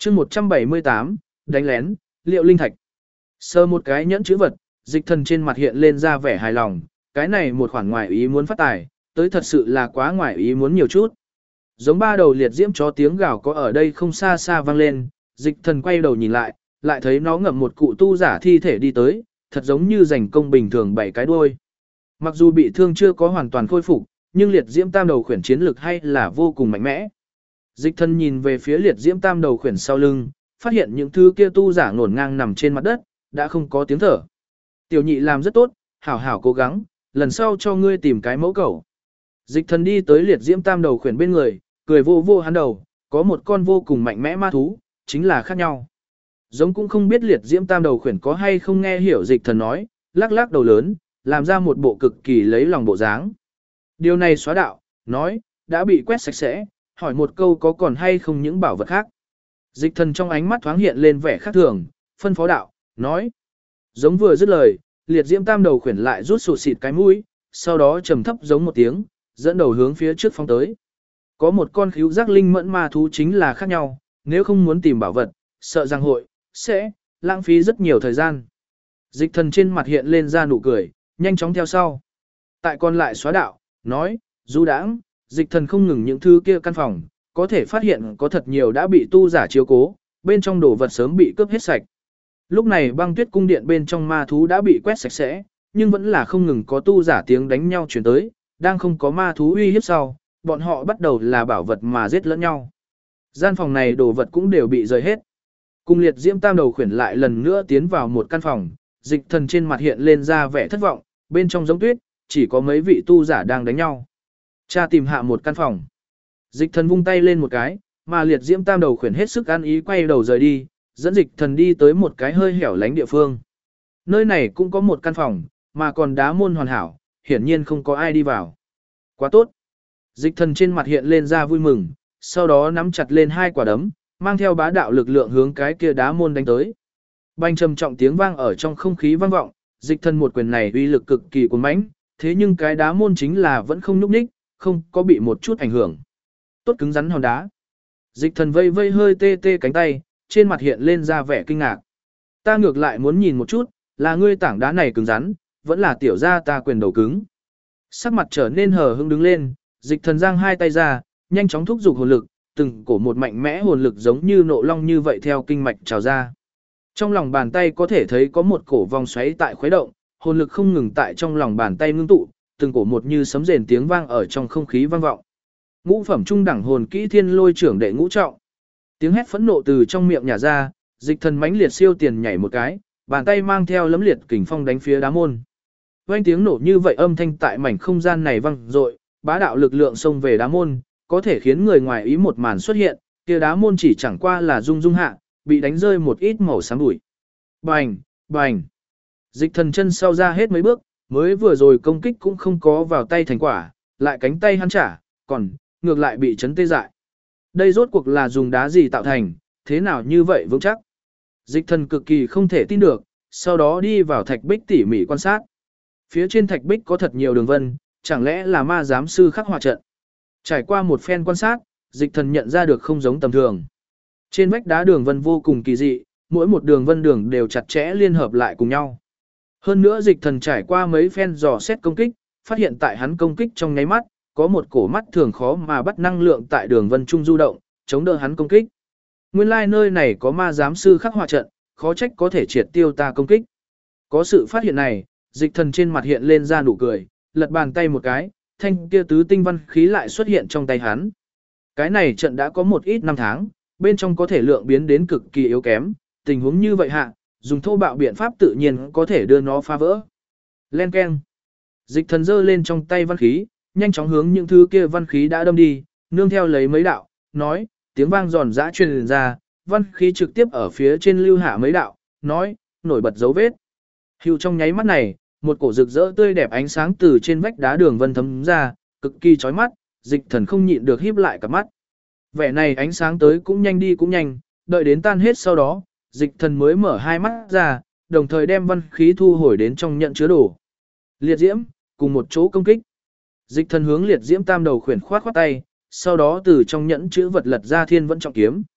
chương 178, đánh lén, liệu linh thạch. Sờ một cái nhẫn chữ vật, dịch thần trên mặt hiện lên ra vẻ hài lòng, cái này một khoản ngoại ý muốn phát tài, tới thật sự là quá ngoại ý muốn nhiều chút. Giống ba đầu liệt diễm chó tiếng gào có ở đây không xa xa vang lên, dịch thần quay đầu nhìn lại, lại thấy nó ngậm một cụ tu giả thi thể đi tới, thật giống như giành công bình thường bảy cái đuôi. Mặc dù bị thương chưa có hoàn toàn khôi phục, nhưng liệt diễm tam đầu khuyển chiến lực hay là vô cùng mạnh mẽ. Dịch thần nhìn về phía liệt diễm tam đầu khuyển sau lưng, phát hiện những thứ kia tu giả ngổn ngang nằm trên mặt đất, đã không có tiếng thở. Tiểu nhị làm rất tốt, hảo hảo cố gắng, lần sau cho ngươi tìm cái mẫu cầu. Dịch thần đi tới liệt diễm tam đầu khuyển bên người, cười vô vô hắn đầu, có một con vô cùng mạnh mẽ ma thú, chính là khác nhau. Giống cũng không biết liệt diễm tam đầu khuyển có hay không nghe hiểu dịch thần nói, lắc lắc đầu lớn, làm ra một bộ cực kỳ lấy lòng bộ dáng. Điều này xóa đạo, nói, đã bị quét sạch sẽ, hỏi một câu có còn hay không những bảo vật khác. Dịch thần trong ánh mắt thoáng hiện lên vẻ khác thường, phân phó đạo, nói. Giống vừa dứt lời, liệt diễm tam đầu khuyển lại rút sụt xịt cái mũi, sau đó trầm thấp giống một tiếng, dẫn đầu hướng phía trước phóng tới. Có một con khíu giác linh mẫn ma thú chính là khác nhau, nếu không muốn tìm bảo vật, sợ rằng sẽ lãng phí rất nhiều thời gian. Dịch thần trên mặt hiện lên ra nụ cười, nhanh chóng theo sau. Tại còn lại xóa đạo, nói, du đãng, dịch thần không ngừng những thứ kia căn phòng, có thể phát hiện có thật nhiều đã bị tu giả chiếu cố, bên trong đồ vật sớm bị cướp hết sạch. Lúc này băng tuyết cung điện bên trong ma thú đã bị quét sạch sẽ, nhưng vẫn là không ngừng có tu giả tiếng đánh nhau chuyển tới, đang không có ma thú uy hiếp sau, bọn họ bắt đầu là bảo vật mà giết lẫn nhau. Gian phòng này đồ vật cũng đều bị rời hết. Cùng liệt diễm tam đầu khuyển lại lần nữa tiến vào một căn phòng, dịch thần trên mặt hiện lên ra vẻ thất vọng, bên trong giống tuyết, chỉ có mấy vị tu giả đang đánh nhau. Cha tìm hạ một căn phòng. Dịch thần vung tay lên một cái, mà liệt diễm tam đầu khuyển hết sức ăn ý quay đầu rời đi, dẫn dịch thần đi tới một cái hơi hẻo lánh địa phương. Nơi này cũng có một căn phòng, mà còn đá môn hoàn hảo, hiển nhiên không có ai đi vào. Quá tốt. Dịch thần trên mặt hiện lên ra vui mừng, sau đó nắm chặt lên hai quả đấm, mang theo bá đạo lực lượng hướng cái kia đá môn đánh tới. Bành trầm trọng tiếng vang ở trong không khí vang vọng, dịch thần một quyền này uy lực cực kỳ cuồng mãnh, thế nhưng cái đá môn chính là vẫn không nhúc nhích, không có bị một chút ảnh hưởng. Tốt cứng rắn hòn đá. Dịch thần vây vây hơi tê tê cánh tay, trên mặt hiện lên ra vẻ kinh ngạc. Ta ngược lại muốn nhìn một chút, là ngươi tảng đá này cứng rắn, vẫn là tiểu gia ta quyền đầu cứng. Sắc mặt trở nên hờ hững đứng lên, dịch thần giang hai tay ra, nhanh chóng thúc giục hồn lực, từng cổ một mạnh mẽ hồn lực giống như nộ long như vậy theo kinh mạch trào ra. Trong lòng bàn tay có thể thấy có một cổ vòng xoáy tại khuấy động, hồn lực không ngừng tại trong lòng bàn tay ngưng tụ, từng cổ một như sấm rền tiếng vang ở trong không khí vang vọng. Ngũ phẩm trung đẳng hồn kỹ thiên lôi trưởng đệ ngũ trọng. Tiếng hét phẫn nộ từ trong miệng nhả ra, dịch thần mãnh liệt siêu tiền nhảy một cái, bàn tay mang theo lấm liệt kình phong đánh phía đá môn. Vang tiếng nổ như vậy âm thanh tại mảnh không gian này vang dội, bá đạo lực lượng xông về đá môn, có thể khiến người ngoài ý một màn xuất hiện, kia đá môn chỉ chẳng qua là rung rung hạ, bị đánh rơi một ít màu xám bụi. Bành, bành. Dịch thần chân sau ra hết mấy bước, mới vừa rồi công kích cũng không có vào tay thành quả, lại cánh tay hắn trả, còn ngược lại bị chấn tê dại. Đây rốt cuộc là dùng đá gì tạo thành, thế nào như vậy vững chắc. Dịch thần cực kỳ không thể tin được, sau đó đi vào thạch bích tỉ mỉ quan sát. Phía trên thạch bích có thật nhiều đường vân, chẳng lẽ là ma giám sư khắc họa trận. Trải qua một phen quan sát, dịch thần nhận ra được không giống tầm thường. Trên vách đá đường vân vô cùng kỳ dị, mỗi một đường vân đường đều chặt chẽ liên hợp lại cùng nhau. Hơn nữa dịch thần trải qua mấy phen dò xét công kích, phát hiện tại hắn công kích trong nháy mắt, có một cổ mắt thường khó mà bắt năng lượng tại đường vân trung du động, chống đỡ hắn công kích. Nguyên lai nơi này có ma giám sư khắc họa trận, khó trách có thể triệt tiêu ta công kích. Có sự phát hiện này, dịch thần trên mặt hiện lên ra nụ cười, lật bàn tay một cái, thanh kia tứ tinh văn khí lại xuất hiện trong tay hắn. Cái này trận đã có một ít năm tháng, bên trong có thể lượng biến đến cực kỳ yếu kém, tình huống như vậy hạ, dùng thô bạo biện pháp tự nhiên có thể đưa nó phá vỡ. Len keng. Dịch thần giơ lên trong tay văn khí, nhanh chóng hướng những thứ kia văn khí đã đâm đi, nương theo lấy mấy đạo, nói, tiếng vang giòn giã truyền ra, văn khí trực tiếp ở phía trên lưu hạ mấy đạo, nói, nổi bật dấu vết. Hưu trong nháy mắt này, một cổ rực rỡ tươi đẹp ánh sáng từ trên vách đá đường vân thấm ra, cực kỳ chói mắt, dịch thần không nhịn được híp lại cả mắt. Vẻ này ánh sáng tới cũng nhanh đi cũng nhanh, đợi đến tan hết sau đó, dịch thần mới mở hai mắt ra, đồng thời đem văn khí thu hồi đến trong nhận chứa đồ. Liệt diễm, cùng một chỗ công kích. Dịch thần hướng liệt diễm tam đầu khuyển khoát tay, sau đó từ trong nhẫn chữ vật lật ra thiên vẫn trọng kiếm.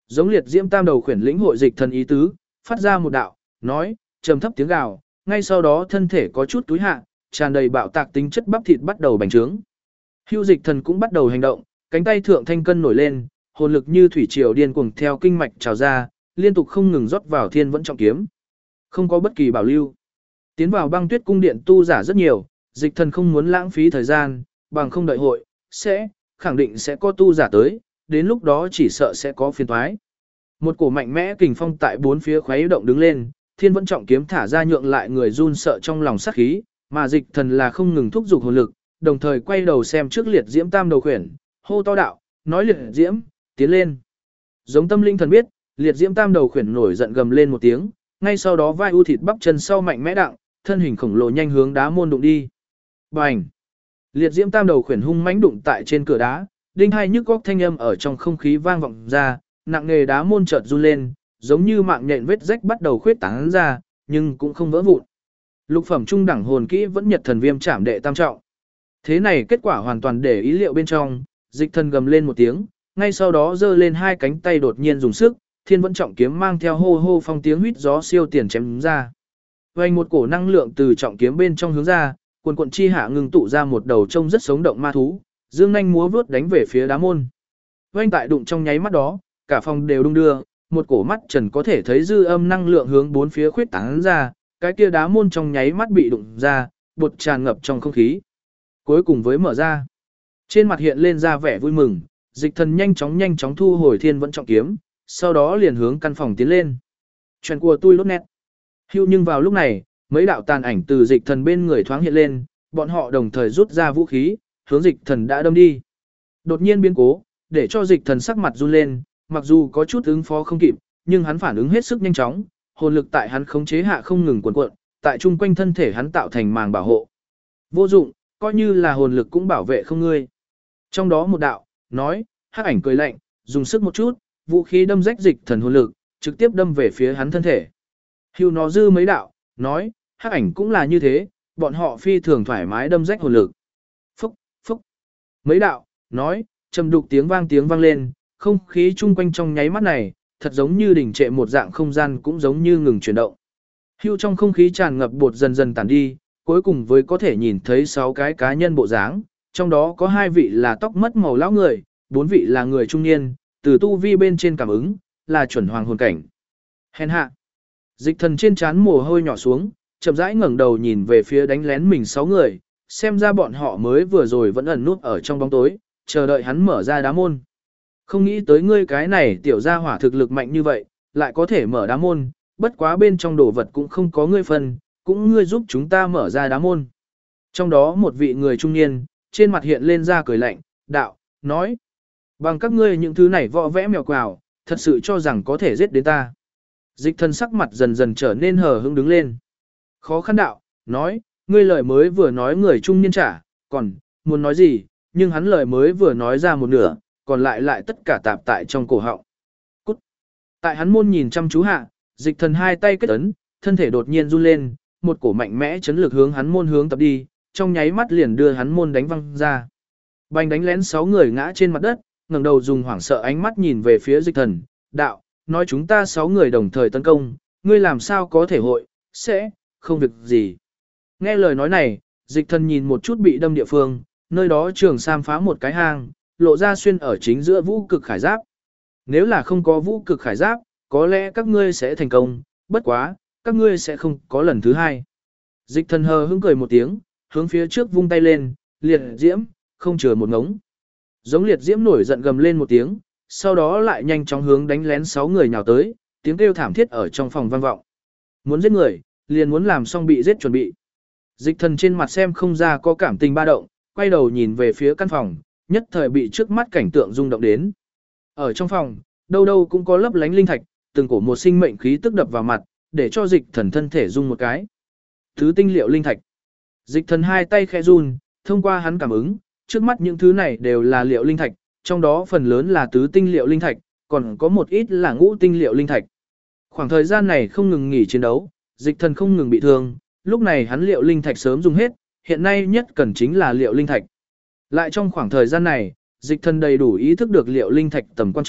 giống liệt diễm tam đầu khuyển lĩnh hội dịch thần ý tứ, phát ra một đạo, nói, trầm thấp tiếng gào, ngay sau đó thân thể có chút túi hạ, tràn đầy bạo tạc tính chất bắp thịt bắt đầu bành trướng. Hưu dịch thần cũng bắt đầu hành động, cánh tay thượng thanh cân nổi lên, hồn lực như thủy triều điên cuồng theo kinh mạch trào ra, liên tục không ngừng rót vào thiên vẫn trọng kiếm. Không có bất kỳ bảo lưu. Tiến vào băng tuyết cung điện tu giả rất nhiều, dịch thần không muốn lãng phí thời gian, bằng không đợi hội, khẳng định sẽ có tu giả tới, đến lúc đó chỉ sợ sẽ có phiền toái. Một cổ mạnh mẽ kình phong tại bốn phía khuấy động đứng lên, thiên vẫn trọng kiếm thả ra nhượng lại người run sợ trong lòng sát khí, mà dịch thần là không ngừng thúc giục hồn lực, đồng thời quay đầu xem trước liệt diễm tam đầu khuyển, hô to đạo, nói liệt diễm, tiến lên. Giống tâm linh thần biết, liệt diễm tam đầu khuyển nổi giận gầm lên một tiếng, ngay sau đó vai u thịt bắp chân sau mạnh mẽ đặng, thân hình khổng lồ nhanh hướng đá môn đụng đi. Bành! Liệt diễm tam đầu khuyển hung mãnh đụng tại trên cửa đá, đinh hai nhức góc thanh âm ở trong không khí vang vọng ra, nặng nề đá môn chợt run lên, giống như mạng nhện vết rách bắt đầu khuyết tán ra, nhưng cũng không vỡ vụn. Lục phẩm trung đẳng hồn kỹ vẫn nhật thần viêm chạm đệ tam trọng. Thế này kết quả hoàn toàn để ý liệu bên trong, dịch thần gầm lên một tiếng, ngay sau đó giơ lên hai cánh tay đột nhiên dùng sức, thiên vẫn trọng kiếm mang theo hô hô phong tiếng huýt gió siêu tiền chém ra. Vành một cổ năng lượng từ trọng kiếm bên trong hướng ra, quần quận chi hạ ngừng tụ ra một đầu trông rất sống động ma thú, dương nhanh múa vướt đánh về phía đá môn. Vành tại đụng trong nháy mắt đó, cả phòng đều đung đưa, một cổ mắt trần có thể thấy dư âm năng lượng hướng bốn phía khuyết tán ra, cái kia đá môn trong nháy mắt bị đụng ra, bột tràn ngập trong không khí. Cuối cùng với mở ra, trên mặt hiện lên ra vẻ vui mừng, dịch thần nhanh chóng thu hồi thiên vẫn trọng kiếm, sau đó liền hướng căn phòng tiến lên. Chuyện của tôi lốt nét. Hưu nhưng vào lúc này, mấy đạo tàn ảnh từ dịch thần bên người thoáng hiện lên, bọn họ đồng thời rút ra vũ khí, hướng dịch thần đã đâm đi. Đột nhiên biến cố, để cho dịch thần sắc mặt run lên, mặc dù có chút ứng phó không kịp, nhưng hắn phản ứng hết sức nhanh chóng, hồn lực tại hắn khống chế hạ không ngừng cuộn cuộn, tại trung quanh thân thể hắn tạo thành màng bảo hộ. Vô dụng, coi như là hồn lực cũng bảo vệ không ngươi. Trong đó một đạo, nói, hắc ảnh cười lạnh, dùng sức một chút, vũ khí đâm rách dịch thần hồn lực, trực tiếp đâm về phía hắn thân thể. Hưu nó dư mấy đạo, nói, hắc ảnh cũng là như thế, bọn họ phi thường thoải mái đâm rách hồn lực. Phúc, phúc. Mấy đạo, nói, trầm đục tiếng vang lên, không khí chung quanh trong nháy mắt này, thật giống như đỉnh trệ một dạng không gian cũng giống như ngừng chuyển động. Hưu trong không khí tràn ngập bột dần dần tản đi, cuối cùng với có thể nhìn thấy 6 cái cá nhân bộ dáng, trong đó có 2 vị là tóc mất màu lão người, 4 vị là người trung niên, từ tu vi bên trên cảm ứng, là chuẩn hoàng hồn cảnh. Hèn hạ. Dịch thần trên trán mồ hôi nhỏ xuống, chậm rãi ngẩng đầu nhìn về phía đánh lén mình 6 người, xem ra bọn họ mới vừa rồi vẫn ẩn núp ở trong bóng tối, chờ đợi hắn mở ra đá môn. Không nghĩ tới ngươi cái này tiểu gia hỏa thực lực mạnh như vậy, lại có thể mở đá môn, bất quá bên trong đồ vật cũng không có ngươi phần, cũng ngươi giúp chúng ta mở ra đá môn. Trong đó một vị người trung niên, trên mặt hiện lên ra cười lạnh, đạo, nói, bằng các ngươi những thứ này võ vẽ mèo quào, thật sự cho rằng có thể giết đến ta. Dịch thần sắc mặt dần dần trở nên hờ hững đứng lên. Khó khăn đạo, nói, ngươi lời mới vừa nói người trung niên trả, còn, muốn nói gì, nhưng hắn lời mới vừa nói ra một nửa, còn lại tất cả tạp tại trong cổ họng. Cút. Tại hắn môn nhìn chăm chú hạ, dịch thần hai tay kết ấn, thân thể đột nhiên run lên, một cổ mạnh mẽ chấn lực hướng hắn môn hướng tập đi, trong nháy mắt liền đưa hắn môn đánh văng ra. Bành đánh lén 6 người ngã trên mặt đất, ngẩng đầu dùng hoảng sợ ánh mắt nhìn về phía dịch thần, đạo, nói chúng ta 6 người đồng thời tấn công, ngươi làm sao có thể hội, không việc gì. Nghe lời nói này, dịch thần nhìn một chút bị đâm địa phương, nơi đó trường sam phá một cái hang, lộ ra xuyên ở chính giữa vũ cực khải giáp. Nếu là không có vũ cực khải giáp, có lẽ các ngươi sẽ thành công, bất quá, các ngươi sẽ không có lần thứ hai. Dịch thần hờ hững cười một tiếng, hướng phía trước vung tay lên, liệt diễm, không chừa một ngống. Giống liệt diễm nổi giận gầm lên một tiếng, sau đó lại nhanh chóng hướng đánh lén 6 người nhào tới, tiếng kêu thảm thiết ở trong phòng vang vọng. Muốn giết người, liền muốn làm xong bị giết chuẩn bị. Dịch thần trên mặt xem không ra có cảm tình ba động, quay đầu nhìn về phía căn phòng, nhất thời bị trước mắt cảnh tượng rung động đến. Ở trong phòng, đâu đâu cũng có lấp lánh linh thạch, từng cổ một sinh mệnh khí tức đập vào mặt, để cho dịch thần thân thể rung một cái. Thứ tinh liệu linh thạch. Dịch thần hai tay khẽ run, thông qua hắn cảm ứng, trước mắt những thứ này đều là liệu linh thạch, trong đó phần lớn là tứ tinh liệu linh thạch, còn có một ít là ngũ tinh liệu linh thạch. Khoảng thời gian này không ngừng nghỉ chiến đấu, dịch thần không ngừng bị thương, lúc này hắn liệu linh thạch sớm dùng hết, hiện nay nhất cần chính là liệu linh thạch. Lại trong khoảng thời gian này, dịch thần đầy đủ ý thức được liệu linh thạch tầm quan trọng,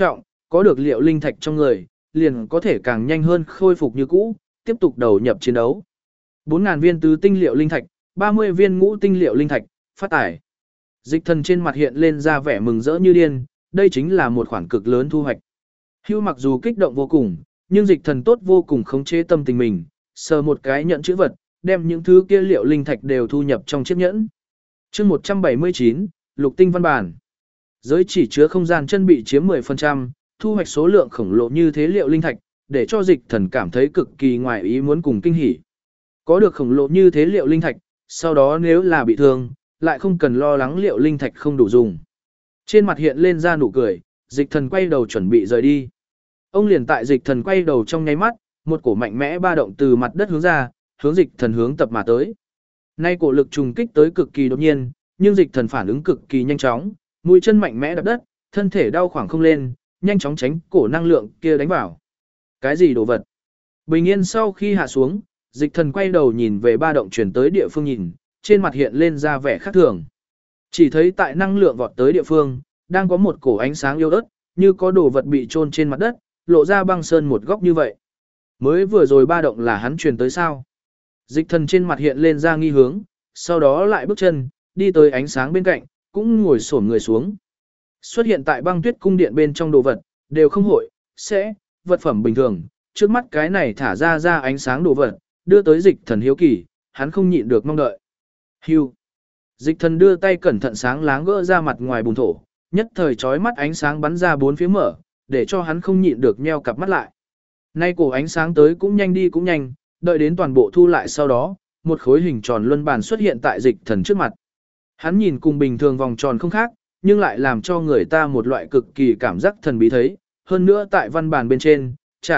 có được liệu linh thạch trong người, liền có thể càng nhanh hơn khôi phục như cũ, tiếp tục đầu nhập chiến đấu. 4.000 viên tứ tinh liệu linh thạch, 30 viên ngũ tinh liệu linh thạch, phát tải. Dịch thần trên mặt hiện lên ra vẻ mừng rỡ như điên, đây chính là một khoản cực lớn thu hoạch. Hưu mặc dù kích động vô cùng, nhưng dịch thần tốt vô cùng khống chế tâm tình mình, sờ một cái nhận chữ vật, đem những thứ kia liệu linh thạch đều thu nhập trong chiếc nhẫn. chương 179, lục tinh văn bản. Giới chỉ chứa không gian chân bị chiếm 10%, thu hoạch số lượng khổng lồ như thế liệu linh thạch, để cho dịch thần cảm thấy cực kỳ ngoài ý muốn cùng kinh hỉ. Có được khổng lồ như thế liệu linh thạch, sau đó nếu là bị thương, lại không cần lo lắng liệu linh thạch không đủ dùng. Trên mặt hiện lên ra nụ cười, dịch thần quay đầu chuẩn bị rời đi. Ông liền tại dịch thần quay đầu trong nháy mắt, một cổ mạnh mẽ ba động từ mặt đất hướng ra, hướng dịch thần hướng tập mà tới. Nay cổ lực trùng kích tới cực kỳ đột nhiên, nhưng dịch thần phản ứng cực kỳ nhanh chóng, mũi chân mạnh mẽ đập đất, thân thể đau khoảng không lên, nhanh chóng tránh cổ năng lượng kia đánh vào. Cái gì đồ vật? Bình yên sau khi hạ xuống, dịch thần quay đầu nhìn về ba động chuyển tới địa phương nhìn, trên mặt hiện lên ra vẻ khác thường. Chỉ thấy tại năng lượng vọt tới địa phương, đang có một cổ ánh sáng yếu ớt, như có đồ vật bị chôn trên mặt đất, lộ ra băng sơn một góc như vậy. Mới vừa rồi ba động là hắn truyền tới sao? Dịch thần trên mặt hiện lên ra nghi hướng, sau đó lại bước chân, đi tới ánh sáng bên cạnh, cũng ngồi xổm người xuống. Xuất hiện tại băng tuyết cung điện bên trong đồ vật, đều không hội, sẽ, vật phẩm bình thường, trước mắt cái này thả ra ánh sáng đồ vật, đưa tới dịch thần hiếu kỳ, hắn không nhịn được mong đợi. Hưu. Dịch thần đưa tay cẩn thận sáng láng gỡ ra mặt ngoài bùn thổ, nhất thời chói mắt ánh sáng bắn ra bốn phía mở, để cho hắn không nhịn được nheo cặp mắt lại. Nay cổ ánh sáng tới cũng nhanh đi cũng nhanh, đợi đến toàn bộ thu lại sau đó, một khối hình tròn luân bàn xuất hiện tại dịch thần trước mặt. Hắn nhìn cùng bình thường vòng tròn không khác, nhưng lại làm cho người ta một loại cực kỳ cảm giác thần bí thấy, hơn nữa tại văn bàn bên trên,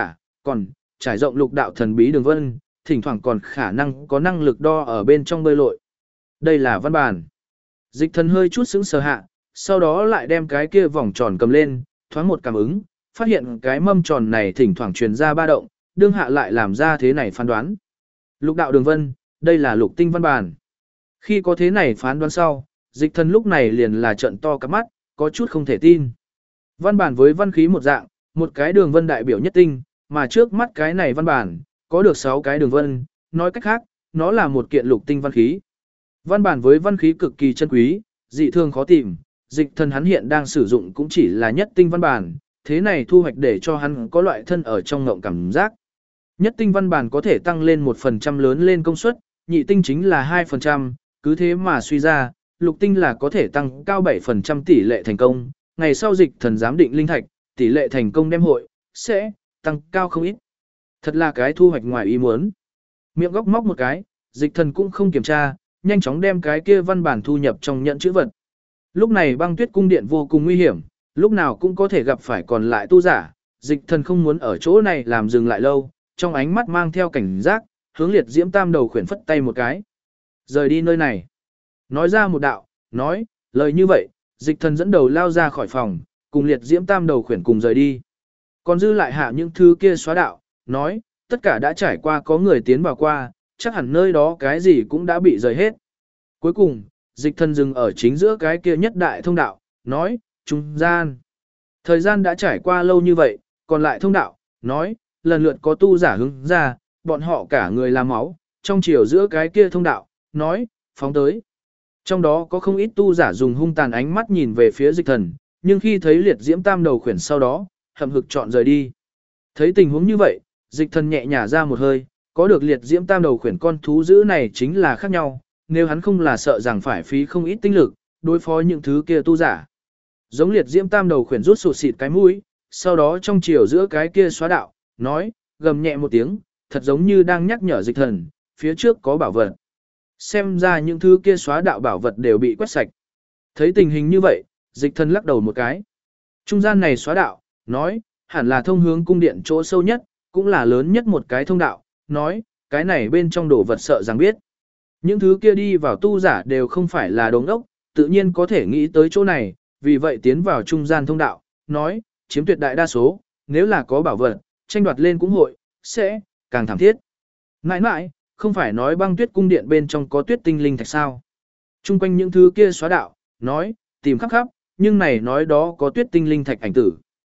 còn trải rộng lục đạo thần bí đường vân, thỉnh thoảng còn khả năng có năng lực đo ở bên trong bơi lội. Đây là văn bản. Dịch thần hơi chút sững sờ hạ, sau đó lại đem cái kia vòng tròn cầm lên, thoáng một cảm ứng, phát hiện cái mâm tròn này thỉnh thoảng truyền ra ba động, đương hạ lại làm ra thế này phán đoán. Lục đạo đường vân, đây là lục tinh văn bản. Khi có thế này phán đoán sau, dịch thần lúc này liền là trận to cặp mắt, có chút không thể tin. Văn bản với văn khí một dạng, một cái đường vân đại biểu nhất tinh, mà trước mắt cái này văn bản, có được 6 cái đường vân, nói cách khác, nó là một kiện lục tinh văn khí. Văn bản với văn khí cực kỳ chân quý, dị thường khó tìm, dịch thần hắn hiện đang sử dụng cũng chỉ là nhất tinh văn bản, thế này thu hoạch để cho hắn có loại thân ở trong ngộng cảm giác. Nhất tinh văn bản có thể tăng lên 1% lớn lên công suất, nhị tinh chính là 2%, cứ thế mà suy ra, lục tinh là có thể tăng cao 7% tỷ lệ thành công, ngày sau dịch thần giám định linh thạch, tỷ lệ thành công đem hội, sẽ tăng cao không ít. Thật là cái thu hoạch ngoài ý muốn. Miệng góc móc một cái, dịch thần cũng không kiểm tra, nhanh chóng đem cái kia văn bản thu nhập trong nhận chữ vật. Lúc này băng tuyết cung điện vô cùng nguy hiểm, lúc nào cũng có thể gặp phải còn lại tu giả, dịch thần không muốn ở chỗ này làm dừng lại lâu, trong ánh mắt mang theo cảnh giác, hướng liệt diễm tam đầu khuyển phất tay một cái. Rời đi nơi này. Nói ra một đạo, nói, lời như vậy, dịch thần dẫn đầu lao ra khỏi phòng, cùng liệt diễm tam đầu khuyển cùng rời đi. Còn dư lại hạ những thứ kia xóa đạo, nói, tất cả đã trải qua có người tiến vào qua, chắc hẳn nơi đó cái gì cũng đã bị rời hết. Cuối cùng, dịch thần dừng ở chính giữa cái kia nhất đại thông đạo, nói, trung gian. Thời gian đã trải qua lâu như vậy, còn lại thông đạo, nói, lần lượt có tu giả hướng ra, bọn họ cả người làm máu, trong chiều giữa cái kia thông đạo, nói, phóng tới. Trong đó có không ít tu giả dùng hung tàn ánh mắt nhìn về phía dịch thần, nhưng khi thấy liệt diễm tam đầu khuyển sau đó, hậm hực chọn rời đi. Thấy tình huống như vậy, dịch thần nhẹ nhả ra một hơi, có được liệt diễm tam đầu khuyển con thú dữ này chính là khác nhau, nếu hắn không là sợ rằng phải phí không ít tinh lực, đối phó những thứ kia tu giả. Giống liệt diễm tam đầu khuyển rút sụt xịt cái mũi, sau đó trong chiều giữa cái kia xóa đạo, nói, gầm nhẹ một tiếng, thật giống như đang nhắc nhở dịch thần, phía trước có bảo vật. Xem ra những thứ kia xóa đạo bảo vật đều bị quét sạch. Thấy tình hình như vậy, dịch thần lắc đầu một cái. Trung gian này xóa đạo, nói, hẳn là thông hướng cung điện chỗ sâu nhất, cũng là lớn nhất một cái thông đạo, nói, cái này bên trong đồ vật sợ rằng biết. Những thứ kia đi vào tu giả đều không phải là đống ốc, tự nhiên có thể nghĩ tới chỗ này, vì vậy tiến vào trung gian thông đạo, nói, chiếm tuyệt đại đa số, nếu là có bảo vật, tranh đoạt lên cũng hội, sẽ, càng thảm thiết. Mãi mãi, không phải nói băng tuyết cung điện bên trong có tuyết tinh linh thạch sao. Trung quanh những thứ kia xóa đạo, nói, tìm khắp khắp, nhưng này nói đó có tuyết tinh linh thạch ảnh tử.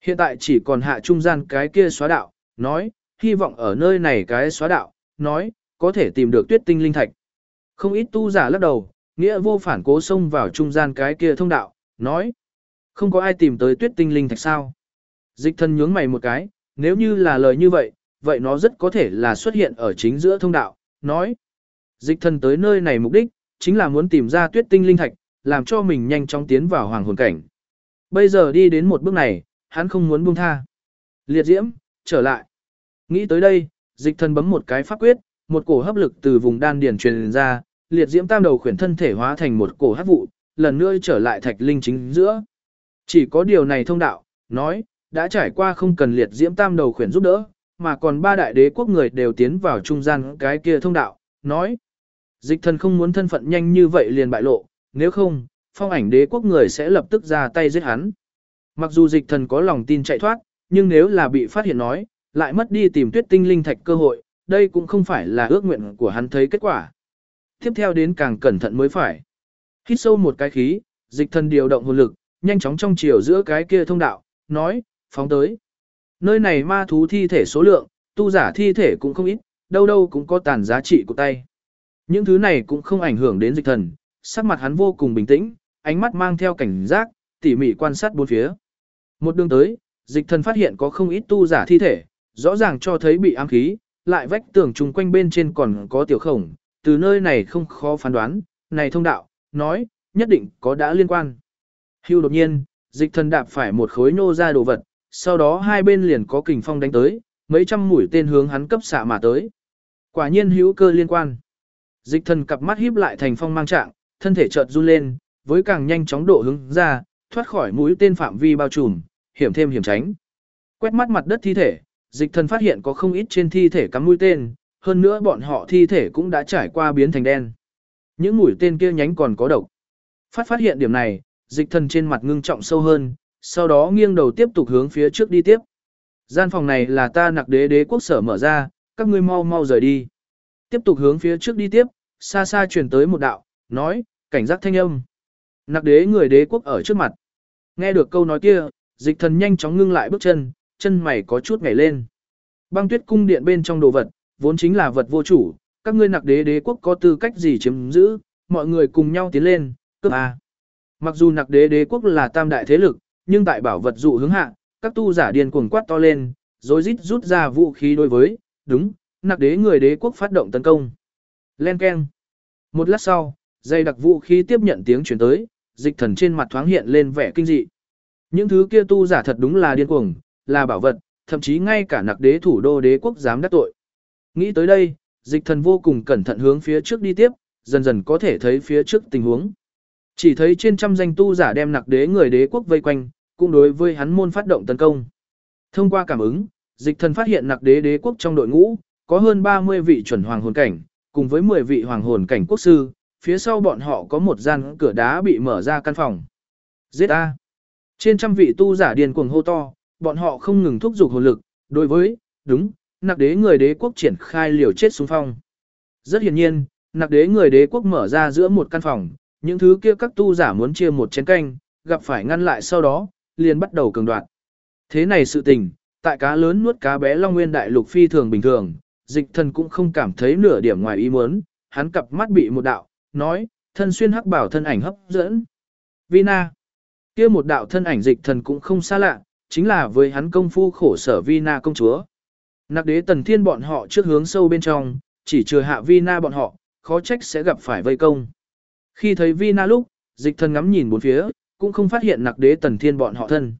Hiện tại chỉ còn hạ trung gian cái kia xóa đạo, nói, hy vọng ở nơi này cái xóa đạo, nói, có thể tìm được tuyết tinh linh thạch. Không ít tu giả lắc đầu, nghĩa vô phản cố xông vào trung gian cái kia thông đạo, nói, không có ai tìm tới tuyết tinh linh thạch sao. Dịch thần nhướng mày một cái, nếu như là lời như vậy, vậy nó rất có thể là xuất hiện ở chính giữa thông đạo, nói. Dịch thần tới nơi này mục đích, chính là muốn tìm ra tuyết tinh linh thạch, làm cho mình nhanh chóng tiến vào hoàng hồn cảnh. Bây giờ đi đến một bước này, hắn không muốn buông tha. Liệt diễm, trở lại. Nghĩ tới đây, dịch thần bấm một cái pháp quyết, một cổ hấp lực từ vùng đan điền truyền ra, liệt diễm tam đầu khuyển thân thể hóa thành một cổ hấp vụ, lần nữa trở lại thạch linh chính giữa. Chỉ có điều này thông đạo, nói, đã trải qua không cần liệt diễm tam đầu khuyển giúp đỡ, mà còn ba đại đế quốc người đều tiến vào trung gian cái kia thông đạo, nói. Dịch thần không muốn thân phận nhanh như vậy liền bại lộ, nếu không, phong ảnh đế quốc người sẽ lập tức ra tay giết hắn. Mặc dù dịch thần có lòng tin chạy thoát, nhưng nếu là bị phát hiện nói, lại mất đi tìm tuyết tinh linh thạch cơ hội, đây cũng không phải là ước nguyện của hắn thấy kết quả. Tiếp theo đến càng cẩn thận mới phải. Hít sâu một cái khí, dịch thần điều động hồn lực, nhanh chóng trong chiều giữa cái kia thông đạo, nói, phóng tới. Nơi này ma thú thi thể số lượng, tu giả thi thể cũng không ít, đâu đâu cũng có tàn giá trị của tay. Những thứ này cũng không ảnh hưởng đến dịch thần, sắc mặt hắn vô cùng bình tĩnh, ánh mắt mang theo cảnh giác, tỉ mỉ quan sát bốn phía. Một đường tới, dịch thần phát hiện có không ít tu giả thi thể, rõ ràng cho thấy bị ám khí, lại vách tường chung quanh bên trên còn có tiểu khổng, từ nơi này không khó phán đoán, này thông đạo, nói, nhất định có đã liên quan. Hưu đột nhiên, dịch thần đạp phải một khối nô ra đồ vật, sau đó hai bên liền có kình phong đánh tới, mấy trăm mũi tên hướng hắn cấp xạ mà tới. Quả nhiên hữu cơ liên quan. Dịch thần cặp mắt híp lại thành phong mang trạng, thân thể chợt run lên, với càng nhanh chóng độ hướng ra, thoát khỏi mũi tên phạm vi bao trùm, hiểm thêm hiểm tránh. Quét mắt mặt đất thi thể, dịch thần phát hiện có không ít trên thi thể cắm mũi tên, hơn nữa bọn họ thi thể cũng đã trải qua biến thành đen. Những mũi tên kia nhánh còn có độc. Phát hiện điểm này, dịch thần trên mặt ngưng trọng sâu hơn, sau đó nghiêng đầu tiếp tục hướng phía trước đi tiếp. Gian phòng này là ta Nặc Đế đế quốc sở mở ra, các ngươi mau mau rời đi. Tiếp tục hướng phía trước đi tiếp, xa xa truyền tới một đạo, nói, cảnh giác thanh âm. Nặc Đế người đế quốc ở trước mặt. Nghe được câu nói kia, dịch thần nhanh chóng ngưng lại bước chân, chân mày có chút nhảy lên. Băng tuyết cung điện bên trong đồ vật, vốn chính là vật vô chủ, các ngươi Nặc Đế đế quốc có tư cách gì chiếm giữ, mọi người cùng nhau tiến lên, cướp A. Mặc dù Nặc Đế đế quốc là tam đại thế lực, nhưng tại bảo vật dụ hướng hạ, các tu giả điên cuồng quát to lên, rồi rít rút ra vũ khí đối với, đúng, Nặc Đế người đế quốc phát động tấn công. Len keng. Một lát sau, dây đặc vũ khí tiếp nhận tiếng chuyển tới, dịch thần trên mặt thoáng hiện lên vẻ kinh dị. Những thứ kia tu giả thật đúng là điên cuồng, là bảo vật, thậm chí ngay cả Nặc Đế thủ đô đế quốc dám đắc tội. Nghĩ tới đây, dịch thần vô cùng cẩn thận hướng phía trước đi tiếp, dần dần có thể thấy phía trước tình huống. Chỉ thấy trên trăm danh tu giả đem Nặc Đế người đế quốc vây quanh, cũng đối với hắn môn phát động tấn công. Thông qua cảm ứng, dịch thần phát hiện Nặc Đế đế quốc trong đội ngũ, có hơn 30 vị chuẩn hoàng hồn cảnh, cùng với 10 vị hoàng hồn cảnh quốc sư, phía sau bọn họ có một gian cửa đá bị mở ra căn phòng. Giết A. Trên trăm vị tu giả điên cuồng hô to, bọn họ không ngừng thúc giục hồn lực, đối với, đúng, Nặc Đế người đế quốc triển khai liều chết xung phong. Rất hiển nhiên, Nặc Đế người đế quốc mở ra giữa một căn phòng, những thứ kia các tu giả muốn chia một chén canh, gặp phải ngăn lại sau đó, liền bắt đầu cường đoạt. Thế này sự tình, tại cá lớn nuốt cá bé Long Nguyên đại lục phi thường bình thường, dịch thần cũng không cảm thấy nửa điểm ngoài ý muốn, hắn cặp mắt bị một đạo, nói, thân xuyên hắc bảo thân ảnh hấp dẫn. Vina. Kia một đạo thân ảnh dịch thần cũng không xa lạ, chính là với hắn công phu khổ sở Vina công chúa. Nặc Đế Tần Thiên bọn họ trước hướng sâu bên trong, chỉ trừ hạ Vina bọn họ, khó trách sẽ gặp phải vây công. Khi thấy Vina lúc, dịch thần ngắm nhìn bốn phía, cũng không phát hiện Nặc Đế Tần Thiên bọn họ thân.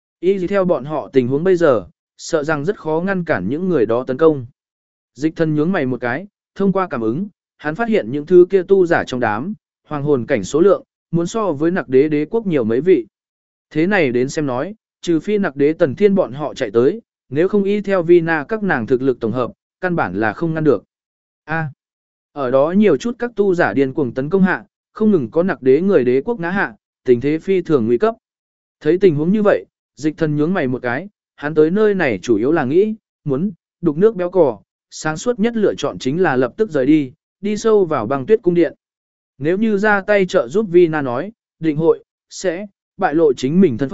Y theo bọn họ tình huống bây giờ, sợ rằng rất khó ngăn cản những người đó tấn công. Dịch thần nhướng mày một cái, thông qua cảm ứng, hắn phát hiện những thứ kia tu giả trong đám, hoàng hồn cảnh số lượng, muốn so với Nặc Đế đế quốc nhiều mấy vị. Thế này đến xem nói, trừ phi Nặc Đế Tần Thiên bọn họ chạy tới, nếu không y theo Vina các nàng thực lực tổng hợp, căn bản là không ngăn được. A. Ở đó nhiều chút các tu giả điên cuồng tấn công hạ, không ngừng có Nặc Đế người đế quốc ngã hạ, tình thế phi thường nguy cấp. Thấy tình huống như vậy, dịch thần nhướng mày một cái, hắn tới nơi này chủ yếu là nghĩ, muốn, đục nước béo cò, sáng suốt nhất lựa chọn chính là lập tức rời đi, đi sâu vào băng tuyết cung điện. Nếu như ra tay trợ giúp Vina nói, định hội, sẽ, bại lộ chính mình thân phận,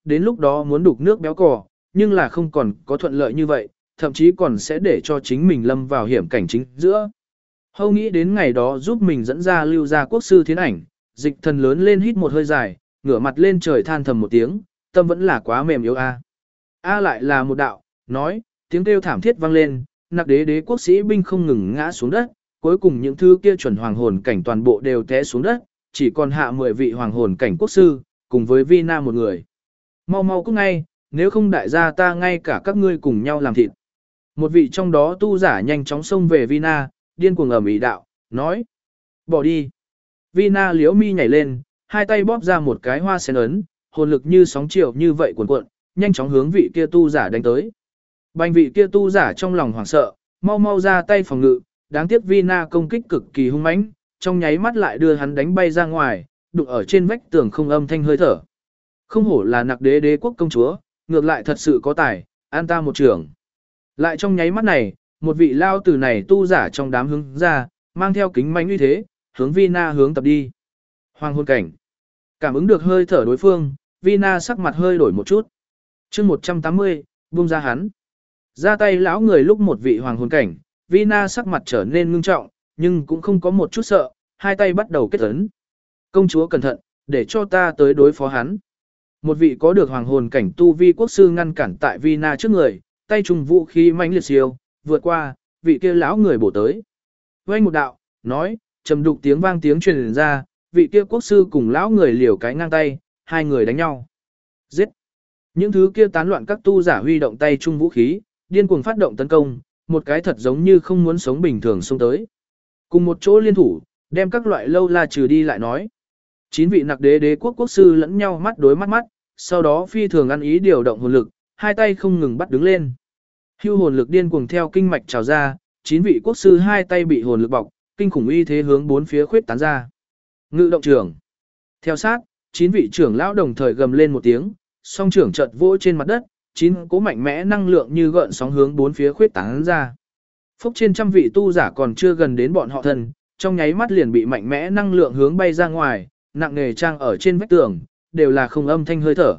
đến lúc đó muốn đục nước béo cò, nhưng là không còn có thuận lợi như vậy, thậm chí còn sẽ để cho chính mình lâm vào hiểm cảnh chính giữa. Hâu nghĩ đến ngày đó giúp mình dẫn ra lưu gia quốc sư thiến ảnh, dịch thần lớn lên hít một hơi dài, ngửa mặt lên trời than thầm một tiếng, tâm vẫn là quá mềm yếu a. A lại là một đạo, nói, tiếng kêu thảm thiết vang lên, nặc đế đế quốc sĩ binh không ngừng ngã xuống đất, cuối cùng những thứ kia chuẩn hoàng hồn cảnh toàn bộ đều té xuống đất, chỉ còn hạ 10 vị hoàng hồn cảnh quốc sư, cùng với Vina một người. Mau mau cút ngay, nếu không đại gia ta ngay cả các ngươi cùng nhau làm thịt. Một vị trong đó tu giả nhanh chóng xông về Vina, điên cuồng ầm ĩ đạo, nói, bỏ đi. Vina liễu mi nhảy lên, hai tay bóp ra một cái hoa sen ấn, hồn lực như sóng chiều như vậy cuồn cuộn, nhanh chóng hướng vị kia tu giả đánh tới. Bành vị kia tu giả trong lòng hoảng sợ, mau mau ra tay phòng ngự, đáng tiếc Vina công kích cực kỳ hung mãnh, trong nháy mắt lại đưa hắn đánh bay ra ngoài, đụng ở trên vách tường không âm thanh hơi thở. Không hổ là nặc đế đế quốc công chúa, ngược lại thật sự có tài, an ta một trường. Lại trong nháy mắt này, một vị lao tử này tu giả trong đám hướng ra, mang theo kính mãnh uy thế, hướng Vina hướng tập đi. Hoàng hồn cảnh. Cảm ứng được hơi thở đối phương, Vina sắc mặt hơi đổi một chút. chương 180, buông ra hắn. Ra tay lão người lúc một vị hoàng hồn cảnh, Vina sắc mặt trở nên ngưng trọng, nhưng cũng không có một chút sợ, hai tay bắt đầu kết ấn. Công chúa cẩn thận, để cho ta tới đối phó hắn. Một vị có được hoàng hồn cảnh tu vi quốc sư ngăn cản tại Vina trước người, tay trùng vũ khí mãnh liệt siêu, vượt qua, vị kia lão người bổ tới. Vang một đạo, nói, trầm đục tiếng vang tiếng truyền ra, vị kia quốc sư cùng lão người liều cái ngang tay, hai người đánh nhau. Giết! Những thứ kia tán loạn các tu giả huy động tay trung vũ khí, điên cuồng phát động tấn công, một cái thật giống như không muốn sống bình thường xông tới. Cùng một chỗ liên thủ, đem các loại lâu la trừ đi lại nói. 9 vị nặc đế đế quốc quốc sư lẫn nhau mắt đối mắt, sau đó phi thường ăn ý điều động hồn lực, hai tay không ngừng bắt đứng lên. Hưu hồn lực điên cuồng theo kinh mạch trào ra, 9 vị quốc sư hai tay bị hồn lực bọc, kinh khủng uy thế hướng bốn phía khuyết tán ra. Ngự động trưởng. Theo sát, 9 vị trưởng lão đồng thời gầm lên một tiếng, song trưởng chợt vỗ trên mặt đất, 9 cố mạnh mẽ năng lượng như gợn sóng hướng bốn phía khuyết tán ra. Phúc trên trăm vị tu giả còn chưa gần đến bọn họ thân, trong nháy mắt liền bị mạnh mẽ năng lượng hướng bay ra ngoài, nặng nề trang ở trên vách tường, đều là không âm thanh hơi thở.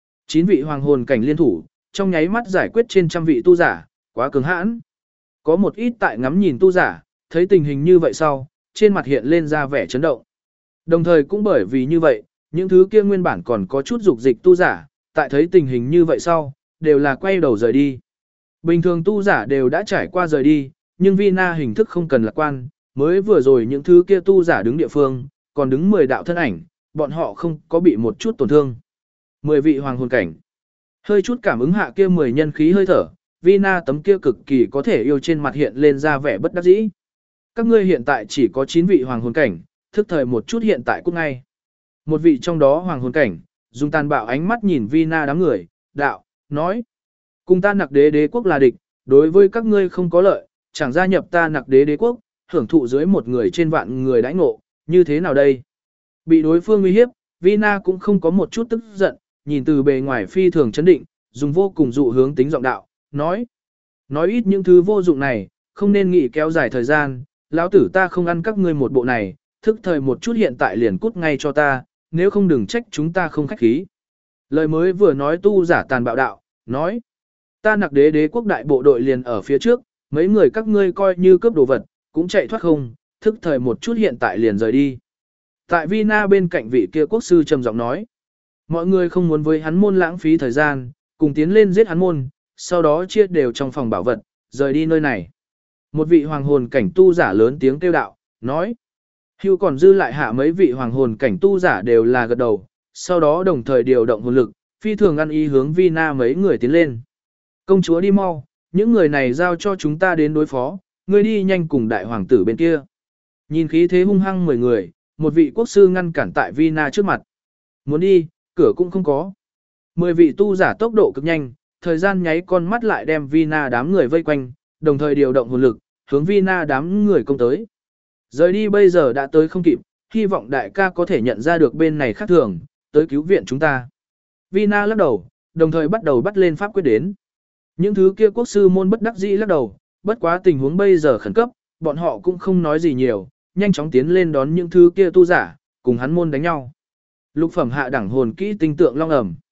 9 vị hoàng hồn cảnh liên thủ, trong nháy mắt giải quyết trên trăm vị tu giả, quá cứng hãn. Có một ít tại ngắm nhìn tu giả, thấy tình hình như vậy sau, trên mặt hiện lên ra vẻ chấn động. Đồng thời cũng bởi vì như vậy, những thứ kia nguyên bản còn có chút dục dịch tu giả, tại thấy tình hình như vậy sau, đều là quay đầu rời đi. Bình thường tu giả đều đã trải qua rời đi, nhưng Vina hình thức không cần lạc quan, mới vừa rồi những thứ kia tu giả đứng địa phương, còn đứng 10 đạo thân ảnh, bọn họ không có bị một chút tổn thương. 10 vị hoàng hồn cảnh. Hơi chút cảm ứng hạ kia 10 nhân khí hơi thở, Vina tấm kia cực kỳ có thể yêu trên mặt hiện lên ra vẻ bất đắc dĩ. Các ngươi hiện tại chỉ có 9 vị hoàng hồn cảnh, thức thời một chút hiện tại cút ngay. Một vị trong đó hoàng hồn cảnh, dùng tàn bạo ánh mắt nhìn Vina đám người, đạo, nói. Cùng ta nặc đế đế quốc là địch, đối với các ngươi không có lợi, chẳng gia nhập ta nặc đế đế quốc, hưởng thụ dưới một người trên vạn người đãi ngộ, như thế nào đây? Bị đối phương uy hiếp, Vina cũng không có một chút tức giận, nhìn từ bề ngoài phi thường chấn định, dùng vô cùng dụ hướng tính giọng đạo, nói. Nói ít những thứ vô dụng này, không nên nghĩ kéo dài thời gian, lão tử ta không ăn các ngươi một bộ này, thức thời một chút hiện tại liền cút ngay cho ta, nếu không đừng trách chúng ta không khách khí. Lời mới vừa nói tu giả tàn bạo đạo, nói. Ta nặc đế đế quốc đại bộ đội liền ở phía trước, mấy người các ngươi coi như cướp đồ vật, cũng chạy thoát không, thức thời một chút hiện tại liền rời đi. Tại Vina bên cạnh vị kia quốc sư trầm giọng nói. Mọi người không muốn với hắn môn lãng phí thời gian, cùng tiến lên giết hắn môn, sau đó chia đều trong phòng bảo vật, rời đi nơi này. Một vị hoàng hồn cảnh tu giả lớn tiếng kêu đạo, nói. Hưu còn dư lại hạ mấy vị hoàng hồn cảnh tu giả đều là gật đầu, sau đó đồng thời điều động hồn lực, phi thường ăn ý hướng Vina mấy người tiến lên. Công chúa đi mau, những người này giao cho chúng ta đến đối phó, ngươi đi nhanh cùng đại hoàng tử bên kia. Nhìn khí thế hung hăng 10 người, một vị quốc sư ngăn cản tại Vina trước mặt. Muốn đi, cửa cũng không có. 10 vị tu giả tốc độ cực nhanh, thời gian nháy con mắt lại đem Vina đám người vây quanh, đồng thời điều động hồn lực, hướng Vina đám người công tới. Rời đi bây giờ đã tới không kịp, hy vọng đại ca có thể nhận ra được bên này khác thường, tới cứu viện chúng ta. Vina lắc đầu, đồng thời bắt đầu bắt lên pháp quyết đến. Những thứ kia quốc sư môn bất đắc dĩ lắc đầu, bất quá tình huống bây giờ khẩn cấp, bọn họ cũng không nói gì nhiều, nhanh chóng tiến lên đón những thứ kia tu giả, cùng hắn môn đánh nhau. Lục phẩm hạ đẳng hồn kỹ tinh tượng long ẩm.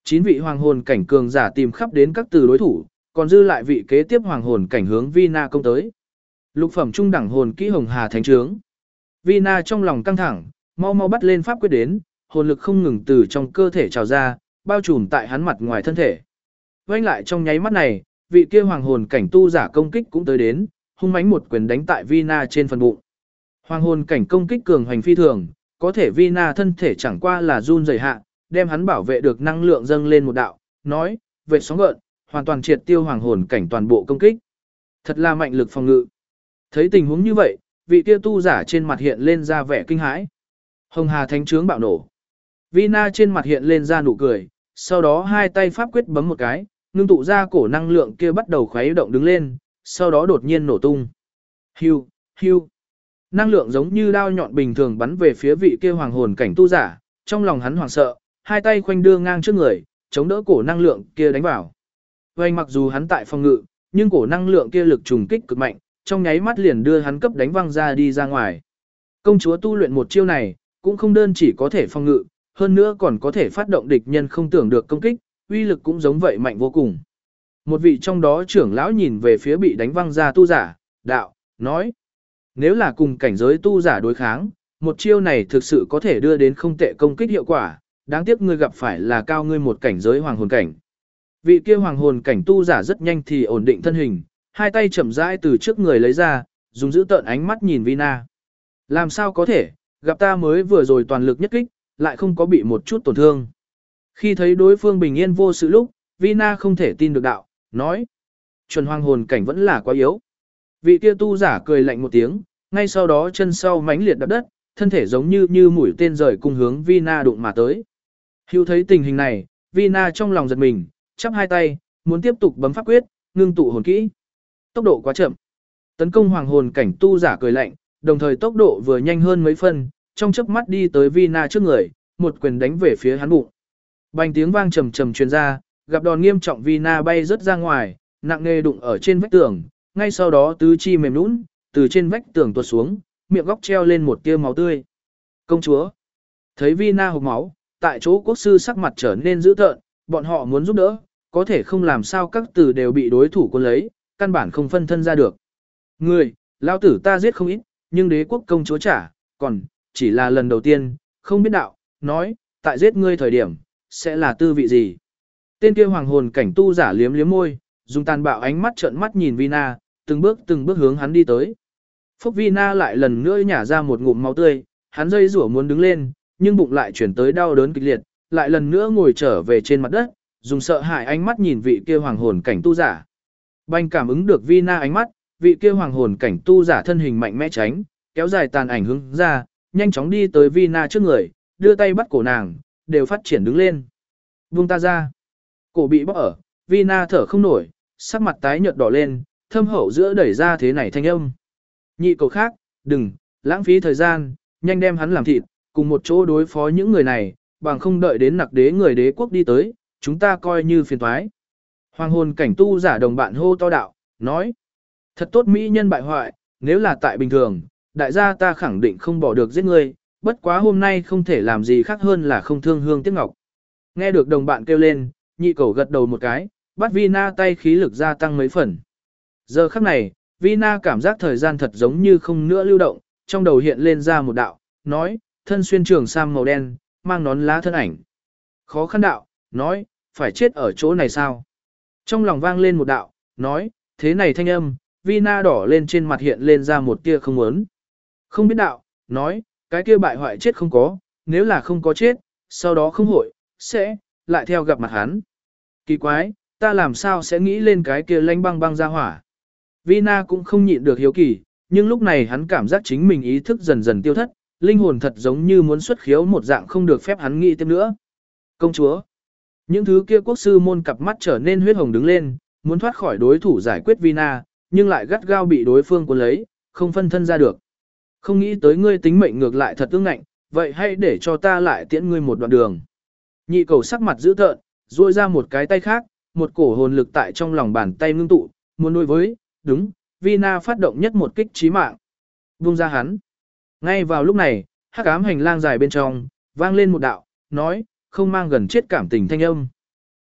9 vị hoàng hồn cảnh cường giả tìm khắp đến các từ đối thủ, còn dư lại vị kế tiếp hoàng hồn cảnh hướng Vina công tới. Lục phẩm trung đẳng hồn kỹ Hồng Hà Thánh Trướng. Vina trong lòng căng thẳng, mau mau bắt lên pháp quyết đến, hồn lực không ngừng từ trong cơ thể trào ra, bao trùm tại hắn mặt ngoài thân thể. Vành lại trong nháy mắt này, vị kia hoàng hồn cảnh tu giả công kích cũng tới đến, hung mãnh một quyền đánh tại Vina trên phần bụng. Hoàng hồn cảnh công kích cường hoành phi thường, có thể Vina thân thể chẳng qua là run rẩy hạ, đem hắn bảo vệ được năng lượng dâng lên một đạo, nói, vệt sóng gợn, hoàn toàn triệt tiêu hoàng hồn cảnh toàn bộ công kích. Thật là mạnh lực phòng ngự. Thấy tình huống như vậy, vị kia tu giả trên mặt hiện lên ra vẻ kinh hãi. Hồng Hà Thánh Trướng bạo nổ. Vina trên mặt hiện lên ra nụ cười, sau đó hai tay pháp quyết bấm một cái, ngưng tụ ra cổ năng lượng kia bắt đầu khuấy động đứng lên, sau đó đột nhiên nổ tung. Hưu, hưu. Năng lượng giống như đao nhọn bình thường bắn về phía vị kia hoàng hồn cảnh tu giả, trong lòng hắn hoảng sợ, hai tay khoanh đưa ngang trước người, chống đỡ cổ năng lượng kia đánh vào. Vành mặc dù hắn tại phòng ngự, nhưng cổ năng lượng kia lực trùng kích cực mạnh, trong nháy mắt liền đưa hắn cấp đánh văng ra đi ra ngoài. Công chúa tu luyện một chiêu này, cũng không đơn chỉ có thể phòng ngự, hơn nữa còn có thể phát động địch nhân không tưởng được công kích, uy lực cũng giống vậy mạnh vô cùng. Một vị trong đó trưởng lão nhìn về phía bị đánh văng ra tu giả, đạo, nói, nếu là cùng cảnh giới tu giả đối kháng, một chiêu này thực sự có thể đưa đến không tệ công kích hiệu quả, đáng tiếc ngươi gặp phải là cao ngươi một cảnh giới hoàng hồn cảnh. Vị kia hoàng hồn cảnh tu giả rất nhanh thì ổn định thân hình, hai tay chậm rãi từ trước người lấy ra, dùng giữ tợn ánh mắt nhìn Vina. Làm sao có thể, gặp ta mới vừa rồi toàn lực nhất kích, lại không có bị một chút tổn thương. Khi thấy đối phương bình yên vô sự lúc, Vina không thể tin được đạo, nói. Chuẩn hoàng hồn cảnh vẫn là quá yếu. Vị kia tu giả cười lạnh một tiếng, ngay sau đó chân sau mãnh liệt đập đất, thân thể giống như mũi tên rời cung hướng Vina đụng mà tới. Hưu thấy tình hình này, Vina trong lòng giật mình, chắp hai tay, muốn tiếp tục bấm pháp quyết, ngưng tụ hồn kỹ. Tốc độ quá chậm. Tấn công hoàng hồn cảnh tu giả cười lạnh, đồng thời tốc độ vừa nhanh hơn mấy phân, trong chớp mắt đi tới Vina trước người, một quyền đánh về phía hắn bụng. Bành tiếng vang trầm trầm truyền ra, gặp đòn nghiêm trọng Vina bay rất ra ngoài, nặng nề đụng ở trên vách tường, ngay sau đó tứ chi mềm nhũn, từ trên vách tường tuột xuống, miệng góc treo lên một tia máu tươi. Công chúa, thấy Vina hộc máu, tại chỗ quốc sư sắc mặt trở nên dữ tợn, bọn họ muốn giúp đỡ, có thể không làm sao các từ đều bị đối thủ cuốn lấy, căn bản không phân thân ra được. Người, lao tử ta giết không ít, nhưng đế quốc công chúa trả, còn, chỉ là lần đầu tiên, không biết đạo, nói, tại giết ngươi thời điểm, sẽ là tư vị gì. Tên kia hoàng hồn cảnh tu giả liếm liếm môi, dùng tàn bạo ánh mắt trợn mắt nhìn Vina, từng bước hướng hắn đi tới. Phúc Vina lại lần nữa nhả ra một ngụm máu tươi, hắn dây rủa muốn đứng lên, nhưng bụng lại chuyển tới đau đớn kịch liệt, lại lần nữa ngồi trở về trên mặt đất, dùng sợ hãi ánh mắt nhìn vị kia hoàng hồn cảnh tu giả. Banh cảm ứng được Vina ánh mắt, vị kia hoàng hồn cảnh tu giả thân hình mạnh mẽ tránh, kéo dài tàn ảnh hướng ra, nhanh chóng đi tới Vina trước người, đưa tay bắt cổ nàng, đều phát triển đứng lên. Buông ta ra. Cổ bị bóp ở, Vina thở không nổi, sắc mặt tái nhợt đỏ lên, thâm hậu giữa đẩy ra thế này thanh âm. Nhị cầu khác, đừng, lãng phí thời gian, nhanh đem hắn làm thịt, cùng một chỗ đối phó những người này, bằng không đợi đến nặc đế người đế quốc đi tới, chúng ta coi như phiền toái. Hoàng hồn cảnh tu giả đồng bạn hô to đạo, nói. Thật tốt mỹ nhân bại hoại, nếu là tại bình thường, đại gia ta khẳng định không bỏ được giết ngươi, bất quá hôm nay không thể làm gì khác hơn là không thương hương tiếc ngọc. Nghe được đồng bạn kêu lên, nhị cầu gật đầu một cái, bắt Vina tay khí lực gia tăng mấy phần. Giờ khắc này, Vina cảm giác thời gian thật giống như không nữa lưu động, trong đầu hiện lên ra một đạo, nói, thân xuyên trường sam màu đen, mang nón lá thân ảnh. Khó khăn đạo, nói, phải chết ở chỗ này sao? Trong lòng vang lên một đạo, nói, thế này thanh âm, Vina đỏ lên trên mặt hiện lên ra một tia không muốn. Không biết đạo, nói, cái kia bại hoại chết không có, nếu là không có chết, sau đó không hội, sẽ, lại theo gặp mặt hắn. Kỳ quái, ta làm sao sẽ nghĩ lên cái kia lanh băng băng ra hỏa. Vina cũng không nhịn được hiếu kỳ, nhưng lúc này hắn cảm giác chính mình ý thức dần dần tiêu thất, linh hồn thật giống như muốn xuất khiếu một dạng không được phép hắn nghĩ tiếp nữa. Công chúa, những thứ kia quốc sư môn cặp mắt trở nên huyết hồng đứng lên, muốn thoát khỏi đối thủ giải quyết Vina, nhưng lại gắt gao bị đối phương cuốn lấy, không phân thân ra được. Không nghĩ tới ngươi tính mệnh ngược lại thật ương ngạnh, vậy hãy để cho ta lại tiễn ngươi một đoạn đường. Nhị cầu sắc mặt dữ tợn, duỗi ra một cái tay khác, một cổ hồn lực tại trong lòng bàn tay ngưng tụ, muốn đối với, đúng, Vina phát động nhất một kích chí mạng. Buông ra hắn. Ngay vào lúc này, hắc ám hành lang dài bên trong, vang lên một đạo, nói, không mang gần chết cảm tình thanh âm.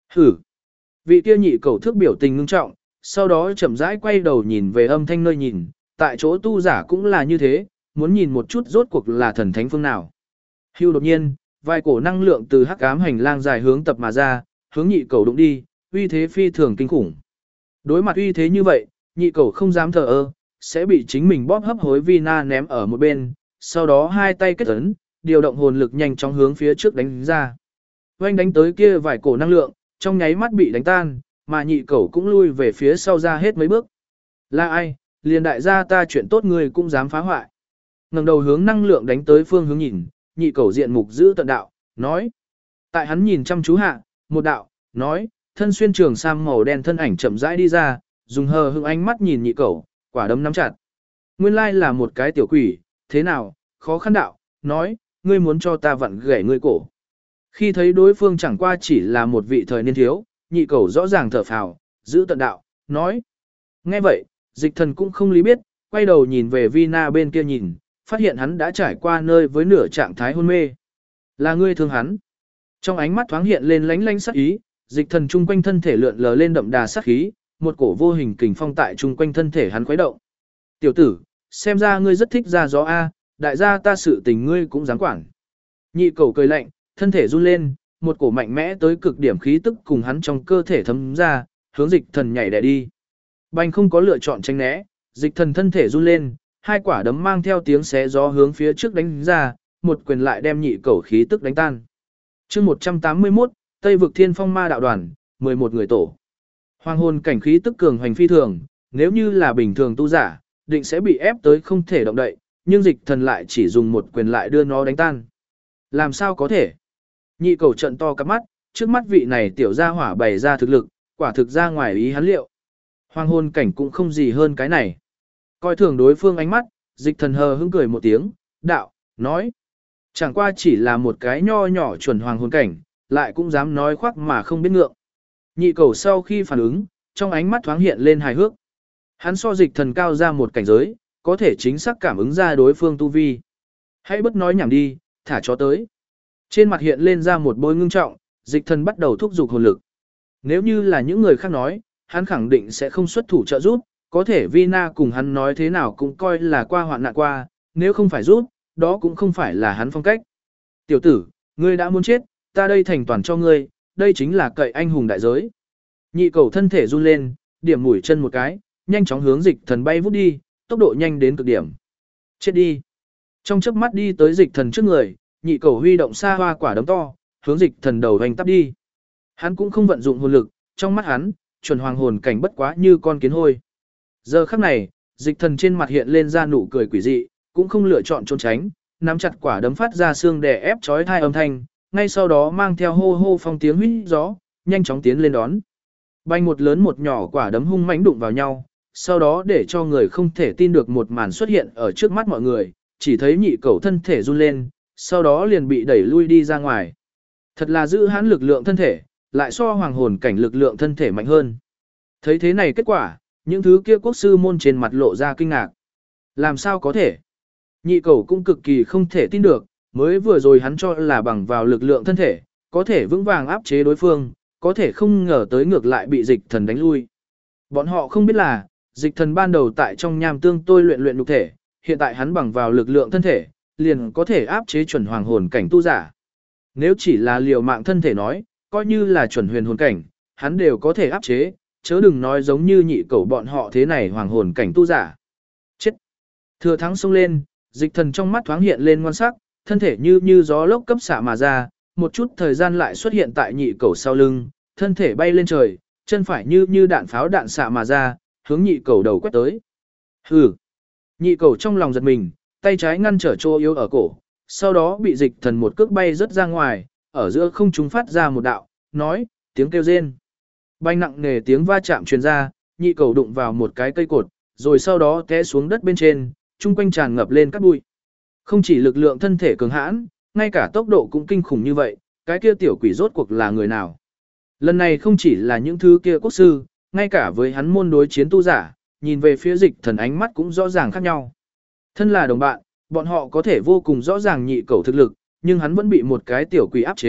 Hử. Vị kia nhị cầu thước biểu tình ngưng trọng, sau đó chậm rãi quay đầu nhìn về âm thanh nơi nhìn, tại chỗ tu giả cũng là như thế, muốn nhìn một chút rốt cuộc là thần thánh phương nào. Hưu đột nhiên, vài cổ năng lượng từ hắc ám hành lang dài hướng tập mà ra, hướng nhị cầu đụng đi, uy thế phi thường kinh khủng. Đối mặt uy thế như vậy, nhị cầu không dám thờ ơ, sẽ bị chính mình bóp hấp hối Vina ném ở một bên, sau đó hai tay kết ấn, điều động hồn lực nhanh chóng hướng phía trước đánh ra. Oanh đánh tới kia vài cổ năng lượng, trong nháy mắt bị đánh tan, mà nhị cầu cũng lui về phía sau ra hết mấy bước. Là ai, liền đại gia ta chuyện tốt người cũng dám phá hoại. Ngẩng đầu hướng năng lượng đánh tới phương hướng nhìn, nhị cầu diện mục giữ tận đạo, nói. Tại hắn nhìn chăm chú hạ, một đạo, nói, thân xuyên trường sam màu đen thân ảnh chậm rãi đi ra, dùng hờ hững ánh mắt nhìn nhị cầu, quả đấm nắm chặt. Nguyên lai là một cái tiểu quỷ, thế nào, khó khăn đạo, nói, ngươi muốn cho ta vặn gãy ngươi cổ. Khi thấy đối phương chẳng qua chỉ là một vị thời niên thiếu, nhị cầu rõ ràng thở phào, giữ tận đạo, nói. Nghe vậy, dịch thần cũng không lý biết, quay đầu nhìn về Vina bên kia nhìn, phát hiện hắn đã trải qua nơi với nửa trạng thái hôn mê. Là ngươi thương hắn. Trong ánh mắt thoáng hiện lên lánh lánh sắc ý, dịch thần chung quanh thân thể lượn lờ lên đậm đà sát khí, một cổ vô hình kình phong tại chung quanh thân thể hắn khuấy động. Tiểu tử, xem ra ngươi rất thích ra gió A, đại gia ta sự tình ngươi cũng dám quản. Nhị cầu cười lạnh, thân thể run lên, một cổ mạnh mẽ tới cực điểm khí tức cùng hắn trong cơ thể thấm ra, hướng dịch thần nhảy đè đi. Bành không có lựa chọn tránh né, dịch thần thân thể run lên, hai quả đấm mang theo tiếng xé gió hướng phía trước đánh ra, một quyền lại đem nhị cầu khí tức đánh tan. Chương 181, Tây vực Thiên Phong Ma đạo đoàn, 11 người tổ. Hoàng hồn cảnh khí tức cường hoành phi thường, nếu như là bình thường tu giả, định sẽ bị ép tới không thể động đậy, nhưng dịch thần lại chỉ dùng một quyền lại đưa nó đánh tan. Làm sao có thể? Nhị cầu trận to cắp mắt, trước mắt vị này tiểu gia hỏa bày ra thực lực, quả thực ra ngoài ý hắn liệu. Hoàng hồn cảnh cũng không gì hơn cái này. Coi thường đối phương ánh mắt, dịch thần hờ hững cười một tiếng, đạo, nói. Chẳng qua chỉ là một cái nho nhỏ chuẩn hoàng hồn cảnh, lại cũng dám nói khoác mà không biết ngượng. Nhị cầu sau khi phản ứng, trong ánh mắt thoáng hiện lên hài hước. Hắn so dịch thần cao ra một cảnh giới, có thể chính xác cảm ứng ra đối phương tu vi. Hãy bất nói nhảm đi, thả chó tới. Trên mặt hiện lên ra một bôi ngưng trọng, dịch thần bắt đầu thúc giục hồn lực. Nếu như là những người khác nói, hắn khẳng định sẽ không xuất thủ trợ giúp, có thể Vina cùng hắn nói thế nào cũng coi là qua hoạn nạn qua, nếu không phải giúp, đó cũng không phải là hắn phong cách. Tiểu tử, ngươi đã muốn chết, ta đây thành toàn cho ngươi, đây chính là cậy anh hùng đại giới. Nhị cầu thân thể run lên, điểm mũi chân một cái, nhanh chóng hướng dịch thần bay vút đi, tốc độ nhanh đến cực điểm. Chết đi. Trong chớp mắt đi tới dịch thần trước người, nhị cầu huy động xa hoa quả đấm to, hướng dịch thần đầu hoành tắp đi. Hắn cũng không vận dụng hồn lực, trong mắt hắn, chuẩn hoàng hồn cảnh bất quá như con kiến hôi. Giờ khắc này, dịch thần trên mặt hiện lên ra nụ cười quỷ dị, cũng không lựa chọn trốn tránh, nắm chặt quả đấm phát ra xương đè ép chói tai âm thanh, ngay sau đó mang theo hô hô phong tiếng huýt gió, nhanh chóng tiến lên đón. Bay một lớn một nhỏ quả đấm hung mãnh đụng vào nhau, sau đó để cho người không thể tin được một màn xuất hiện ở trước mắt mọi người, chỉ thấy nhị cầu thân thể run lên, sau đó liền bị đẩy lui đi ra ngoài. Thật là giữ hãn lực lượng thân thể, lại so hoàng hồn cảnh lực lượng thân thể mạnh hơn. Thấy thế này kết quả, những thứ kia quốc sư môn trên mặt lộ ra kinh ngạc. Làm sao có thể? Nhị cầu cũng cực kỳ không thể tin được, mới vừa rồi hắn cho là bằng vào lực lượng thân thể, có thể vững vàng áp chế đối phương, có thể không ngờ tới ngược lại bị dịch thần đánh lui. Bọn họ không biết là, dịch thần ban đầu tại trong nham tương tôi luyện nhục thể, hiện tại hắn bằng vào lực lượng thân thể, liền có thể áp chế chuẩn hoàng hồn cảnh tu giả. Nếu chỉ là liều mạng thân thể nói, coi như là chuẩn huyền hồn cảnh, hắn đều có thể áp chế, chớ đừng nói giống như nhị cầu bọn họ thế này hoàng hồn cảnh tu giả. Chết! Thừa thắng xông lên, dịch thần trong mắt thoáng hiện lên ngoan sắc, thân thể như gió lốc cấp xạ mà ra, một chút thời gian lại xuất hiện tại nhị cầu sau lưng, thân thể bay lên trời, chân phải như đạn pháo đạn xạ mà ra, hướng nhị cầu đầu quét tới. Hừ! Nhị cầu trong lòng giật mình, tay trái ngăn trở chỗ yếu ở cổ, sau đó bị dịch thần một cước bay rớt ra ngoài, ở giữa không trung phát ra một đạo, nói, tiếng kêu rên. Bay nặng nề tiếng va chạm truyền ra, nhị cầu đụng vào một cái cây cột, rồi sau đó té xuống đất bên trên, chung quanh tràn ngập lên cát bụi. Không chỉ lực lượng thân thể cường hãn, ngay cả tốc độ cũng kinh khủng như vậy, cái kia tiểu quỷ rốt cuộc là người nào? Lần này không chỉ là những thứ kia quốc sư, ngay cả với hắn môn đối chiến tu giả, nhìn về phía dịch thần ánh mắt cũng rõ ràng khác nhau. Thân là đồng bạn, bọn họ có thể vô cùng rõ ràng nhị cầu thực lực, nhưng hắn vẫn bị một cái tiểu quỷ áp chế,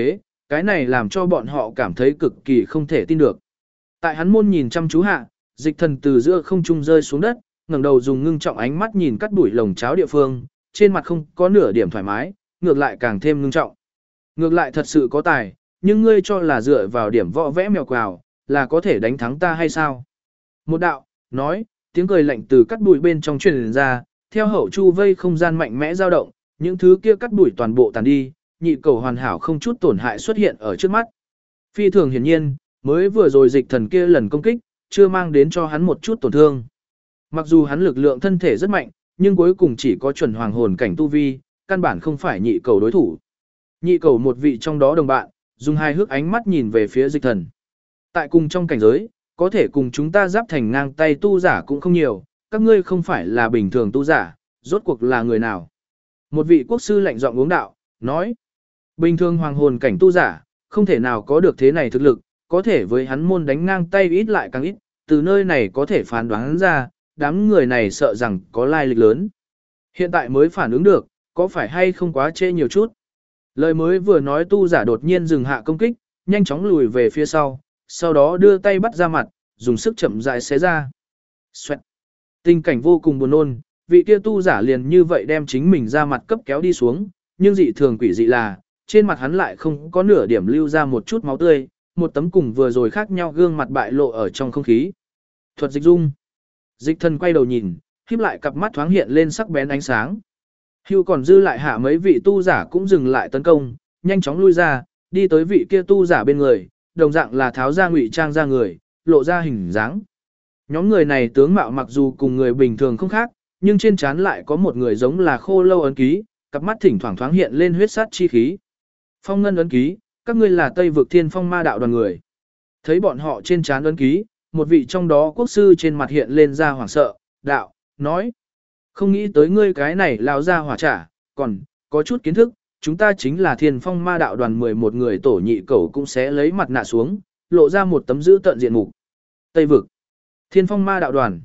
cái này làm cho bọn họ cảm thấy cực kỳ không thể tin được. Tại hắn môn nhìn chăm chú hạ, dịch thần từ giữa không trung rơi xuống đất, ngẩng đầu dùng ngưng trọng ánh mắt nhìn cắt đuổi lồng cháo địa phương, trên mặt không có nửa điểm thoải mái, ngược lại càng thêm ngưng trọng. Ngược lại thật sự có tài, nhưng ngươi cho là dựa vào điểm võ vẽ mèo quào, là có thể đánh thắng ta hay sao? Một đạo, nói, tiếng cười lạnh từ cắt đuổi bên trong truyền ra, theo hậu chu vây không gian mạnh mẽ dao động, những thứ kia cắt đuổi toàn bộ tàn đi, nhị cầu hoàn hảo không chút tổn hại xuất hiện ở trước mắt. Phi thường hiển nhiên, mới vừa rồi dịch thần kia lần công kích, chưa mang đến cho hắn một chút tổn thương. Mặc dù hắn lực lượng thân thể rất mạnh, nhưng cuối cùng chỉ có chuẩn hoàng hồn cảnh tu vi, căn bản không phải nhị cầu đối thủ. Nhị cầu một vị trong đó đồng bạn, dùng hai hước ánh mắt nhìn về phía dịch thần. Tại cùng trong cảnh giới, có thể cùng chúng ta giáp thành ngang tay tu giả cũng không nhiều, các ngươi không phải là bình thường tu giả, rốt cuộc là người nào. Một vị quốc sư lạnh giọng uống đạo, nói, bình thường hoàng hồn cảnh tu giả, không thể nào có được thế này thực lực, có thể với hắn môn đánh ngang tay ít lại càng ít, từ nơi này có thể phán đoán ra, đám người này sợ rằng có lai lịch lớn. Hiện tại mới phản ứng được, có phải hay không quá trễ nhiều chút. Lời mới vừa nói tu giả đột nhiên dừng hạ công kích, nhanh chóng lùi về phía sau đó đưa tay bắt ra mặt, dùng sức chậm rãi xé ra. Xoẹt. Tình cảnh vô cùng buồn nôn, vị kia tu giả liền như vậy đem chính mình ra mặt cấp kéo đi xuống, nhưng dị thường quỷ dị là, trên mặt hắn lại không có nửa điểm lưu ra một chút máu tươi, một tấm cùng vừa rồi khác nhau gương mặt bại lộ ở trong không khí. Thuật dịch dung. Dịch thần quay đầu nhìn, híp lại cặp mắt thoáng hiện lên sắc bén ánh sáng. Hưu còn dư lại hạ mấy vị tu giả cũng dừng lại tấn công, nhanh chóng lui ra, đi tới vị kia tu giả bên người, đồng dạng là tháo ra ngụy trang ra người, lộ ra hình dáng. Nhóm người này tướng mạo mặc dù cùng người bình thường không khác, nhưng trên trán lại có một người giống là khô lâu ấn ký, cặp mắt thỉnh thoảng thoáng hiện lên huyết sát chi khí. Phong ngân ấn ký, các ngươi là Tây vực Thiên Phong Ma đạo đoàn người. Thấy bọn họ trên trán ấn ký, một vị trong đó quốc sư trên mặt hiện lên ra hoảng sợ, đạo, nói. Không nghĩ tới ngươi cái này lao ra hỏa trả, còn, có chút kiến thức, chúng ta chính là Thiên Phong Ma đạo đoàn 11 người tổ nhị cẩu cũng sẽ lấy mặt nạ xuống, lộ ra một tấm dữ tận diện mục. Tây vực, Thiên Phong Ma đạo đoàn,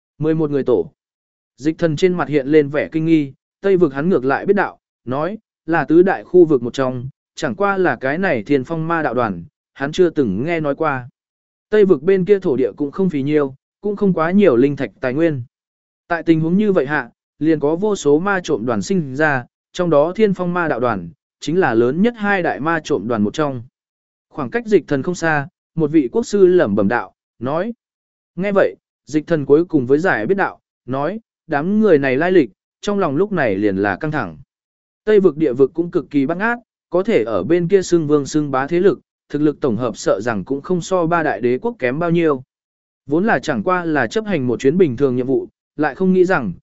11 người tổ. Dịch thần trên mặt hiện lên vẻ kinh nghi, Tây vực hắn ngược lại biết đạo, nói, là tứ đại khu vực một trong, chẳng qua là cái này Thiên Phong Ma đạo đoàn, hắn chưa từng nghe nói qua. Tây vực bên kia thổ địa cũng không phí nhiêu, cũng không quá nhiều linh thạch tài nguyên. Tại tình huống như vậy hạ, liền có vô số ma trộm đoàn sinh ra, trong đó Thiên Phong Ma đạo đoàn, chính là lớn nhất hai đại ma trộm đoàn một trong. Khoảng cách dịch thần không xa, một vị quốc sư lẩm bẩm đạo, nói. Nghe vậy, dịch thần cuối cùng với giải biết đạo, nói, đám người này lai lịch, trong lòng lúc này liền là căng thẳng. Tây vực địa vực cũng cực kỳ bắt ngát, có thể ở bên kia xưng vương xưng bá thế lực, thực lực tổng hợp sợ rằng cũng không so ba đại đế quốc kém bao nhiêu. Vốn là chẳng qua là chấp hành một chuyến bình thường nhiệm vụ, lại không nghĩ rằng,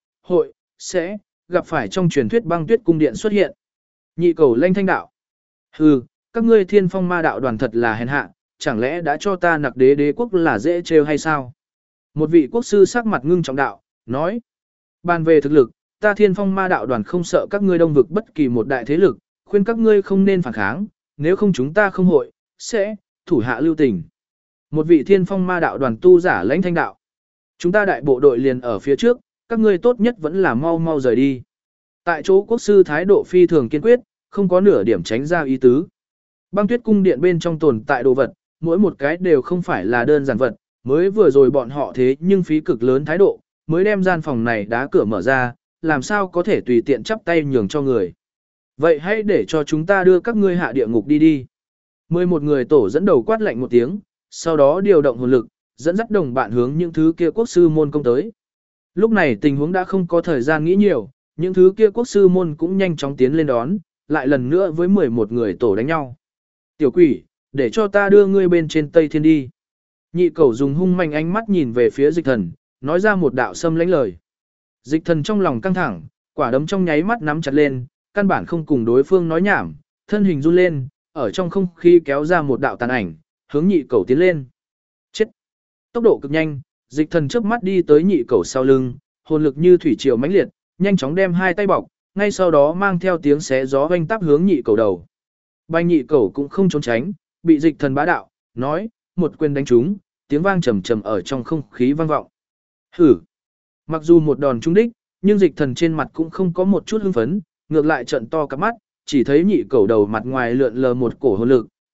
sẽ gặp phải trong truyền thuyết băng tuyết cung điện xuất hiện. Nhị cầu lanh thanh đạo. Hừ, các ngươi Thiên Phong Ma đạo đoàn thật là hèn hạ, chẳng lẽ đã cho ta nặc đế đế quốc là dễ trêu hay sao? Một vị quốc sư sắc mặt ngưng trọng đạo, nói. Bàn về thực lực, ta Thiên Phong Ma đạo đoàn không sợ các ngươi đông vực bất kỳ một đại thế lực, khuyên các ngươi không nên phản kháng, nếu không chúng ta không sẽ thủ hạ lưu tình. Một vị Thiên Phong Ma đạo đoàn tu giả lãnh thanh đạo. Chúng ta đại bộ đội liền ở phía trước, các ngươi tốt nhất vẫn là mau mau rời đi. Tại chỗ quốc sư thái độ phi thường kiên quyết, không có nửa điểm tránh ra ý tứ. Băng tuyết cung điện bên trong tồn tại đồ vật, mỗi một cái đều không phải là đơn giản vật, mới vừa rồi bọn họ thế nhưng phí cực lớn thái độ, mới đem gian phòng này đá cửa mở ra, làm sao có thể tùy tiện chắp tay nhường cho người. Vậy hãy để cho chúng ta đưa các ngươi hạ địa ngục đi đi. 11 người tổ dẫn đầu quát lạnh một tiếng, sau đó điều động hồn lực, dẫn dắt đồng bạn hướng những thứ kia quốc sư môn công tới. Lúc này tình huống đã không có thời gian nghĩ nhiều, những thứ kia quốc sư môn cũng nhanh chóng tiến lên đón, lại lần nữa với 11 người tổ đánh nhau. Tiểu quỷ, để cho ta đưa ngươi bên trên Tây Thiên đi. Nhị cầu dùng hung manh ánh mắt nhìn về phía dịch thần, nói ra một đạo xâm lãnh lời. Dịch thần trong lòng căng thẳng, quả đấm trong nháy mắt nắm chặt lên, căn bản không cùng đối phương nói nhảm, thân hình run lên, ở trong không khí kéo ra một đạo tàn ảnh, hướng nhị cầu tiến lên. Chết! Tốc độ cực nhanh, dịch thần chớp mắt đi tới nhị cầu sau lưng, hồn lực như thủy triều mãnh liệt, nhanh chóng đem hai tay bọc, ngay sau đó mang theo tiếng xé gió oanh táp hướng nhị cầu đầu. Bay nhị cầu cũng không trốn tránh, bị dịch thần bá đạo, nói, một quyền đánh trúng, tiếng vang trầm trầm ở trong không khí vang vọng. Hử! Mặc dù một đòn trúng đích, nhưng dịch thần trên mặt cũng không có một chút hưng phấn, ngược lại trận to cặp mắt, chỉ thấy nhị cầu đầu mặt ngoài lượn lờ một cổ hồn lực,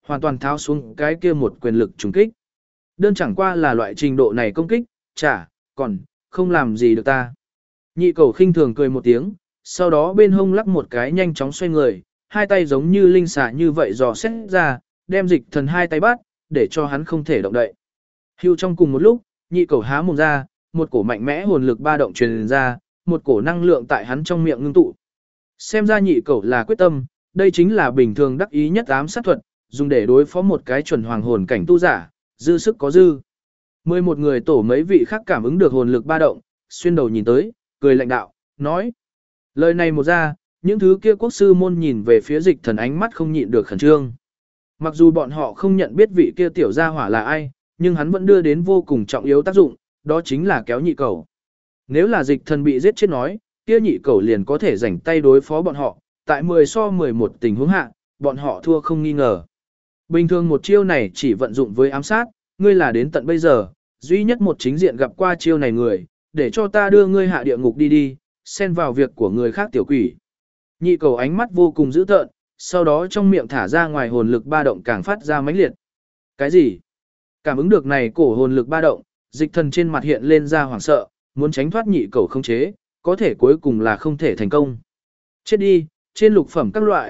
hoàn toàn tháo xuống cái kia một quyền lực trùng kích. Đơn chẳng qua là loại trình độ này công kích, còn không làm gì được ta. Nhị cầu khinh thường cười một tiếng, sau đó bên hông lắc một cái nhanh chóng xoay người, hai tay giống như linh xà như vậy dò xét ra, đem dịch thần hai tay bắt, để cho hắn không thể động đậy. Hưu trong cùng một lúc, nhị cầu há mồm ra, một cổ mạnh mẽ hồn lực ba động truyền ra, một cổ năng lượng tại hắn trong miệng ngưng tụ. Xem ra nhị cầu là quyết tâm, đây chính là bình thường đắc ý nhất ám sát thuật, dùng để đối phó một cái chuẩn hoàng hồn cảnh tu giả, dư sức có dư. 11 người tổ mấy vị khác cảm ứng được hồn lực ba động, xuyên đầu nhìn tới, cười lạnh đạo, nói. Lời này một ra, những thứ kia quốc sư môn nhìn về phía dịch thần ánh mắt không nhịn được khẩn trương. Mặc dù bọn họ không nhận biết vị kia tiểu gia hỏa là ai, nhưng hắn vẫn đưa đến vô cùng trọng yếu tác dụng, đó chính là kéo nhị cầu. Nếu là dịch thần bị giết chết nói, kia nhị cầu liền có thể rảnh tay đối phó bọn họ, tại 10 so 11 tình huống hạ, bọn họ thua không nghi ngờ. Bình thường một chiêu này chỉ vận dụng với ám sát, ngươi là đến tận bây giờ, duy nhất một chính diện gặp qua chiêu này người, để cho ta đưa ngươi hạ địa ngục đi đi, xen vào việc của người khác tiểu quỷ. Nhị cầu ánh mắt vô cùng dữ tợn, sau đó trong miệng thả ra ngoài hồn lực ba động càng phát ra mãnh liệt. Cái gì? Cảm ứng được này cổ hồn lực ba động, dịch thần trên mặt hiện lên ra hoảng sợ, muốn tránh thoát nhị cầu không chế, có thể cuối cùng là không thể thành công. Chết đi, trên lục phẩm các loại,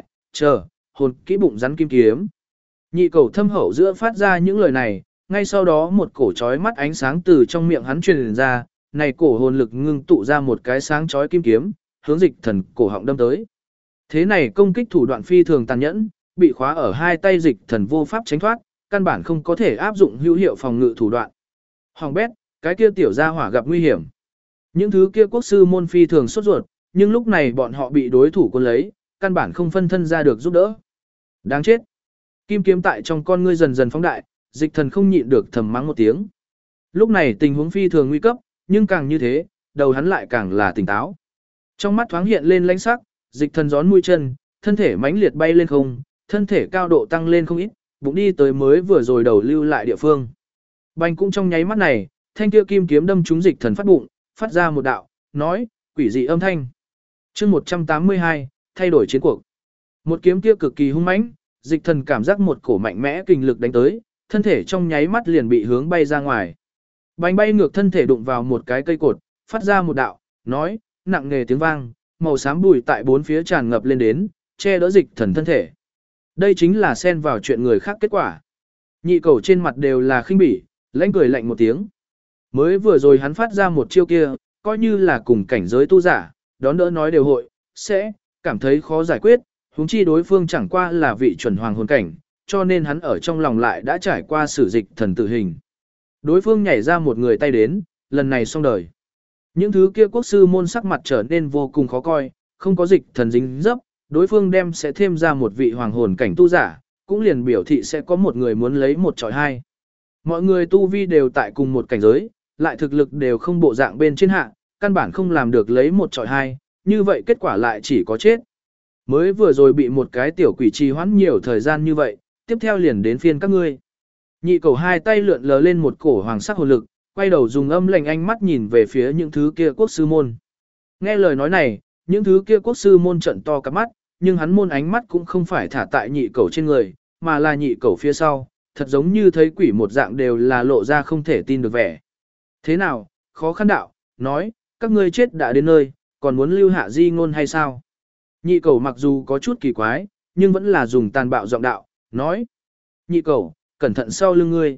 hồn kỹ bụng rắn kim kiếm. Nhị cầu thâm hậu giữa phát ra những lời này, ngay sau đó một cổ chói mắt ánh sáng từ trong miệng hắn truyền ra, này cổ hồn lực ngưng tụ ra một cái sáng chói kim kiếm, hướng dịch thần cổ họng đâm tới. Thế này công kích thủ đoạn phi thường tàn nhẫn, bị khóa ở hai tay dịch thần vô pháp tránh thoát, căn bản không có thể áp dụng hữu hiệu phòng ngự thủ đoạn. Hoàng bét, cái kia tiểu gia hỏa gặp nguy hiểm. Những thứ kia quốc sư môn phi thường sốt ruột, nhưng lúc này bọn họ bị đối thủ cuốn lấy, căn bản không phân thân ra được giúp đỡ. Đáng chết. Kim kiếm tại trong con ngươi dần dần phóng đại, dịch thần không nhịn được thầm mắng một tiếng. Lúc này tình huống phi thường nguy cấp, nhưng càng như thế, đầu hắn lại càng là tỉnh táo. Trong mắt thoáng hiện lên lãnh sắc, dịch thần gión mũi chân, thân thể mãnh liệt bay lên không, thân thể cao độ tăng lên không ít, bụng đi tới mới vừa rồi đầu lưu lại địa phương. Bành cũng trong nháy mắt này, thanh kia kim kiếm đâm trúng dịch thần phát bụng, phát ra một đạo, nói, quỷ dị âm thanh. Chương 182, thay đổi chiến cuộc. Một kiếm kia cực kỳ hung mãnh, dịch thần cảm giác một cổ mạnh mẽ kinh lực đánh tới, thân thể trong nháy mắt liền bị hướng bay ra ngoài. Bành bay ngược thân thể đụng vào một cái cây cột, phát ra một đạo, nói, nặng nề tiếng vang, màu xám bụi tại bốn phía tràn ngập lên đến, che đỡ dịch thần thân thể. Đây chính là xen vào chuyện người khác kết quả. Nhị cầu trên mặt đều là khinh bỉ, lãnh cười lạnh một tiếng. Mới vừa rồi hắn phát ra một chiêu kia, coi như là cùng cảnh giới tu giả, đón đỡ nói đều hội, sẽ cảm thấy khó giải quyết, huống chi đối phương chẳng qua là vị chuẩn hoàng hồn cảnh, cho nên hắn ở trong lòng lại đã trải qua sử dịch thần tử hình. Đối phương nhảy ra một người tay đến, lần này xong đời. Những thứ kia quốc sư môn sắc mặt trở nên vô cùng khó coi, không có dịch thần dính dấp, đối phương đem sẽ thêm ra một vị hoàng hồn cảnh tu giả, cũng liền biểu thị sẽ có một người muốn lấy một chọi hai. Mọi người tu vi đều tại cùng một cảnh giới, lại thực lực đều không bộ dạng bên trên hạ, căn bản không làm được lấy một chọi hai, như vậy kết quả lại chỉ có chết. Mới vừa rồi bị một cái tiểu quỷ trì hoãn nhiều thời gian như vậy, tiếp theo liền đến phiên các ngươi. Nhị cầu hai tay lượn lờ lên một cổ hoàng sắc hồn lực, quay đầu dùng âm lệnh ánh mắt nhìn về phía những thứ kia quốc sư môn. Nghe lời nói này, những thứ kia quốc sư môn trận to cả mắt, nhưng hắn môn ánh mắt cũng không phải thả tại nhị cầu trên người, mà là nhị cầu phía sau, thật giống như thấy quỷ một dạng đều là lộ ra không thể tin được vẻ. Thế nào, khó khăn đạo, nói, các ngươi chết đã đến nơi, còn muốn lưu hạ di ngôn hay sao? Nhị cầu mặc dù có chút kỳ quái, nhưng vẫn là dùng tàn bạo giọng đạo, nói. Nhị cầu, cẩn thận sau lưng ngươi.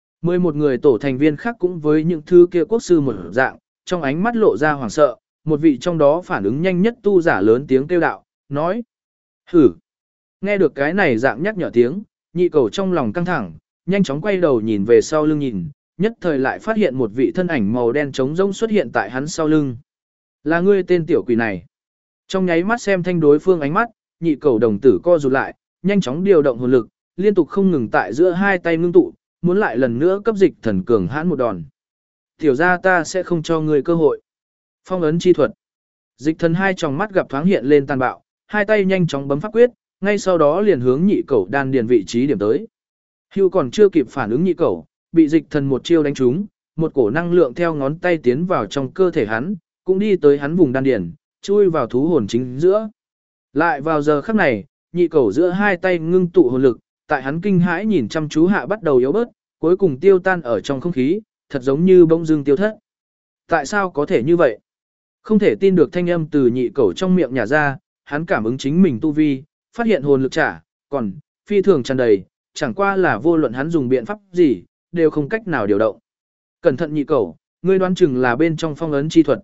11 người tổ thành viên khác cũng với những thứ kia quốc sư một dạng, trong ánh mắt lộ ra hoảng sợ, một vị trong đó phản ứng nhanh nhất tu giả lớn tiếng kêu đạo, nói. Hử. Nghe được cái này dạng nhắc nhở tiếng, nhị cầu trong lòng căng thẳng, nhanh chóng quay đầu nhìn về sau lưng nhìn, nhất thời lại phát hiện một vị thân ảnh màu đen trống rỗng xuất hiện tại hắn sau lưng. Là ngươi tên tiểu quỷ này. Trong nháy mắt xem thanh đối phương ánh mắt, nhị cầu đồng tử co rụt lại, nhanh chóng điều động hồn lực, liên tục không ngừng tại giữa hai tay ngưng tụ, muốn lại lần nữa cấp dịch thần cường hãn một đòn. Tiểu ra ta sẽ không cho ngươi cơ hội. Phong ấn chi thuật. Dịch thần hai tròng mắt gặp thoáng hiện lên tàn bạo, hai tay nhanh chóng bấm pháp quyết, ngay sau đó liền hướng nhị cầu đan điền vị trí điểm tới. Hưu còn chưa kịp phản ứng nhị cầu, bị dịch thần một chiêu đánh trúng, một cổ năng lượng theo ngón tay tiến vào trong cơ thể hắn, cũng đi tới hắn vùng đan điền, chui vào thú hồn chính giữa. Lại vào giờ khắc này, nhị cầu giữa hai tay ngưng tụ hồn lực, tại hắn kinh hãi nhìn chăm chú hạ bắt đầu yếu bớt, cuối cùng tiêu tan ở trong không khí, thật giống như bỗng dưng tiêu thất. Tại sao có thể như vậy? Không thể tin được thanh âm từ nhị cẩu trong miệng nhả ra, hắn cảm ứng chính mình tu vi, phát hiện hồn lực trả, còn phi thường tràn đầy, chẳng qua là vô luận hắn dùng biện pháp gì, đều không cách nào điều động. Cẩn thận nhị cẩu, ngươi đoán chừng là bên trong phong ấn chi thuật.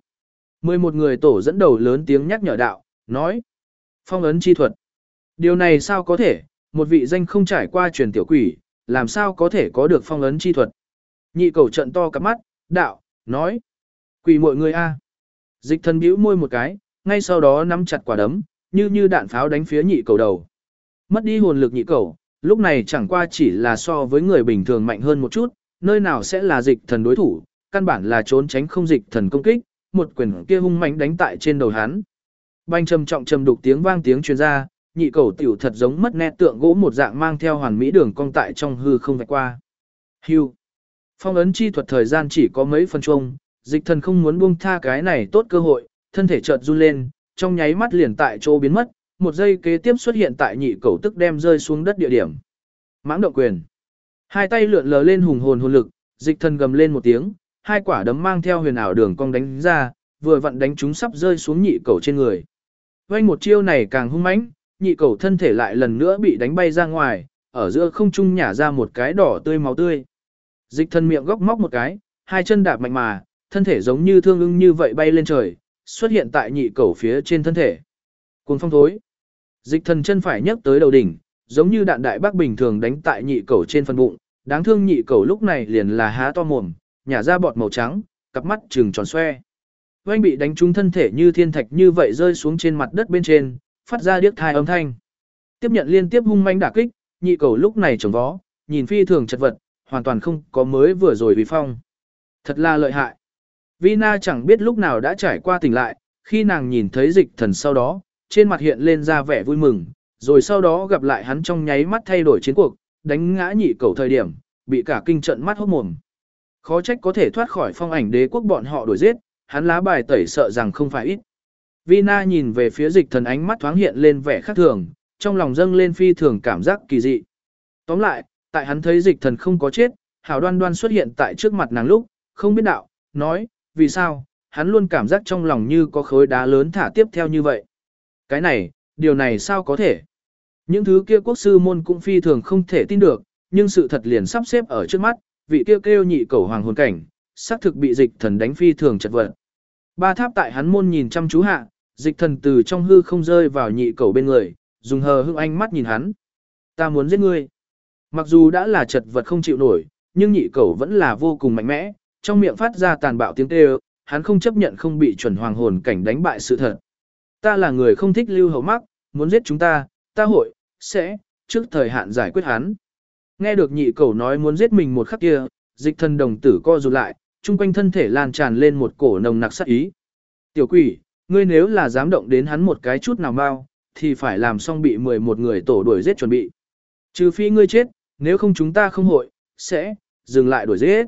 11 người tổ dẫn đầu lớn tiếng nhắc nhở đạo, nói: phong ấn chi thuật. Điều này sao có thể, một vị danh không trải qua truyền tiểu quỷ, làm sao có thể có được phong ấn chi thuật. Nhị cẩu trận to cặp mắt, đạo, nói: quỷ mọi người a. Dịch thần bĩu môi một cái, ngay sau đó nắm chặt quả đấm, như đạn pháo đánh phía nhị cẩu đầu. Mất đi hồn lực nhị cẩu, lúc này chẳng qua chỉ là so với người bình thường mạnh hơn một chút, nơi nào sẽ là dịch thần đối thủ, căn bản là trốn tránh không dịch thần công kích, một quyền kia hung mạnh đánh tại trên đầu hắn. Banh trầm trọng trầm đục tiếng vang tiếng truyền ra, nhị cẩu tiểu thật giống mất nét tượng gỗ một dạng mang theo hoàn mỹ đường cong tại trong hư không vạch qua. Hưu. Phong ấn chi thuật thời gian chỉ có mấy phân chung, dịch thần không muốn buông tha cái này tốt cơ hội, thân thể chợt run lên, trong nháy mắt liền tại chỗ biến mất, một giây kế tiếp xuất hiện tại nhị cẩu tức đem rơi xuống đất địa điểm. Mãng động quyền. Hai tay lượn lờ lên hùng hồn lực, dịch thần gầm lên một tiếng, hai quả đấm mang theo huyền ảo đường cong đánh ra, vừa vặn đánh chúng sắp rơi xuống nhị cẩu trên người. Vây một chiêu này càng hung mãnh, nhị cẩu thân thể lại lần nữa bị đánh bay ra ngoài, ở giữa không trung nhả ra một cái đỏ tươi máu tươi. Dịch thần miệng góc móc một cái, hai chân đạp mạnh mà, thân thể giống như thương ưng như vậy bay lên trời, xuất hiện tại nhị cẩu phía trên thân thể. Cuồng phong thối. Dịch thần chân phải nhấc tới đầu đỉnh, giống như đạn đại bác bình thường đánh tại nhị cẩu trên phần bụng, đáng thương nhị cẩu lúc này liền là há to mồm, nhả ra bọt màu trắng, cặp mắt trừng tròn xoe. Oanh bị đánh trúng thân thể như thiên thạch như vậy rơi xuống trên mặt đất bên trên, phát ra điếc thai âm thanh. Tiếp nhận liên tiếp hung manh đả kích, nhị cẩu lúc này trồng vó, nhìn phi thường chật vật, hoàn toàn không có mới vừa rồi vì phong. Thật là lợi hại. Vina chẳng biết lúc nào đã trải qua tỉnh lại, khi nàng nhìn thấy dịch thần sau đó, trên mặt hiện lên ra vẻ vui mừng, rồi sau đó gặp lại hắn trong nháy mắt thay đổi chiến cuộc, đánh ngã nhị cẩu thời điểm, bị cả kinh trận mắt hốt mồm. Khó trách có thể thoát khỏi phong ảnh đế quốc bọn họ đuổi giết, hắn lá bài tẩy sợ rằng không phải ít. Vina nhìn về phía dịch thần ánh mắt thoáng hiện lên vẻ khác thường, trong lòng dâng lên phi thường cảm giác kỳ dị. Tóm lại, tại hắn thấy dịch thần không có chết, hảo đoan đoan xuất hiện tại trước mặt nàng lúc, không biết đạo, nói, vì sao, hắn luôn cảm giác trong lòng như có khối đá lớn thả tiếp theo như vậy. Cái này, điều này sao có thể? Những thứ kia quốc sư môn cũng phi thường không thể tin được, nhưng sự thật liền sắp xếp ở trước mắt, vị kia kêu nhị cẩu hoàng hồn cảnh, xác thực bị dịch thần đánh phi thường chật vật. Ba tháp tại hắn môn nhìn chăm chú hạ, dịch thần từ trong hư không rơi vào nhị cẩu bên người, dùng hờ hững ánh mắt nhìn hắn. Ta muốn giết ngươi. Mặc dù đã là chật vật không chịu nổi, nhưng nhị cẩu vẫn là vô cùng mạnh mẽ, trong miệng phát ra tàn bạo tiếng kêu, hắn không chấp nhận không bị chuẩn hoàng hồn cảnh đánh bại sự thật. Ta là người không thích lưu hậu mắc, muốn giết chúng ta hội, sẽ, trước thời hạn giải quyết hắn. Nghe được nhị cẩu nói muốn giết mình một khắc kia, dịch thần đồng tử co rụt lại, chung quanh thân thể lan tràn lên một cổ nồng nặc sát ý. Tiểu quỷ, ngươi nếu là dám động đến hắn một cái chút nào mau, thì phải làm xong bị 11 người tổ đuổi giết chuẩn bị. Trừ phi ngươi chết, nếu không chúng ta không hội, sẽ, dừng lại đuổi giết.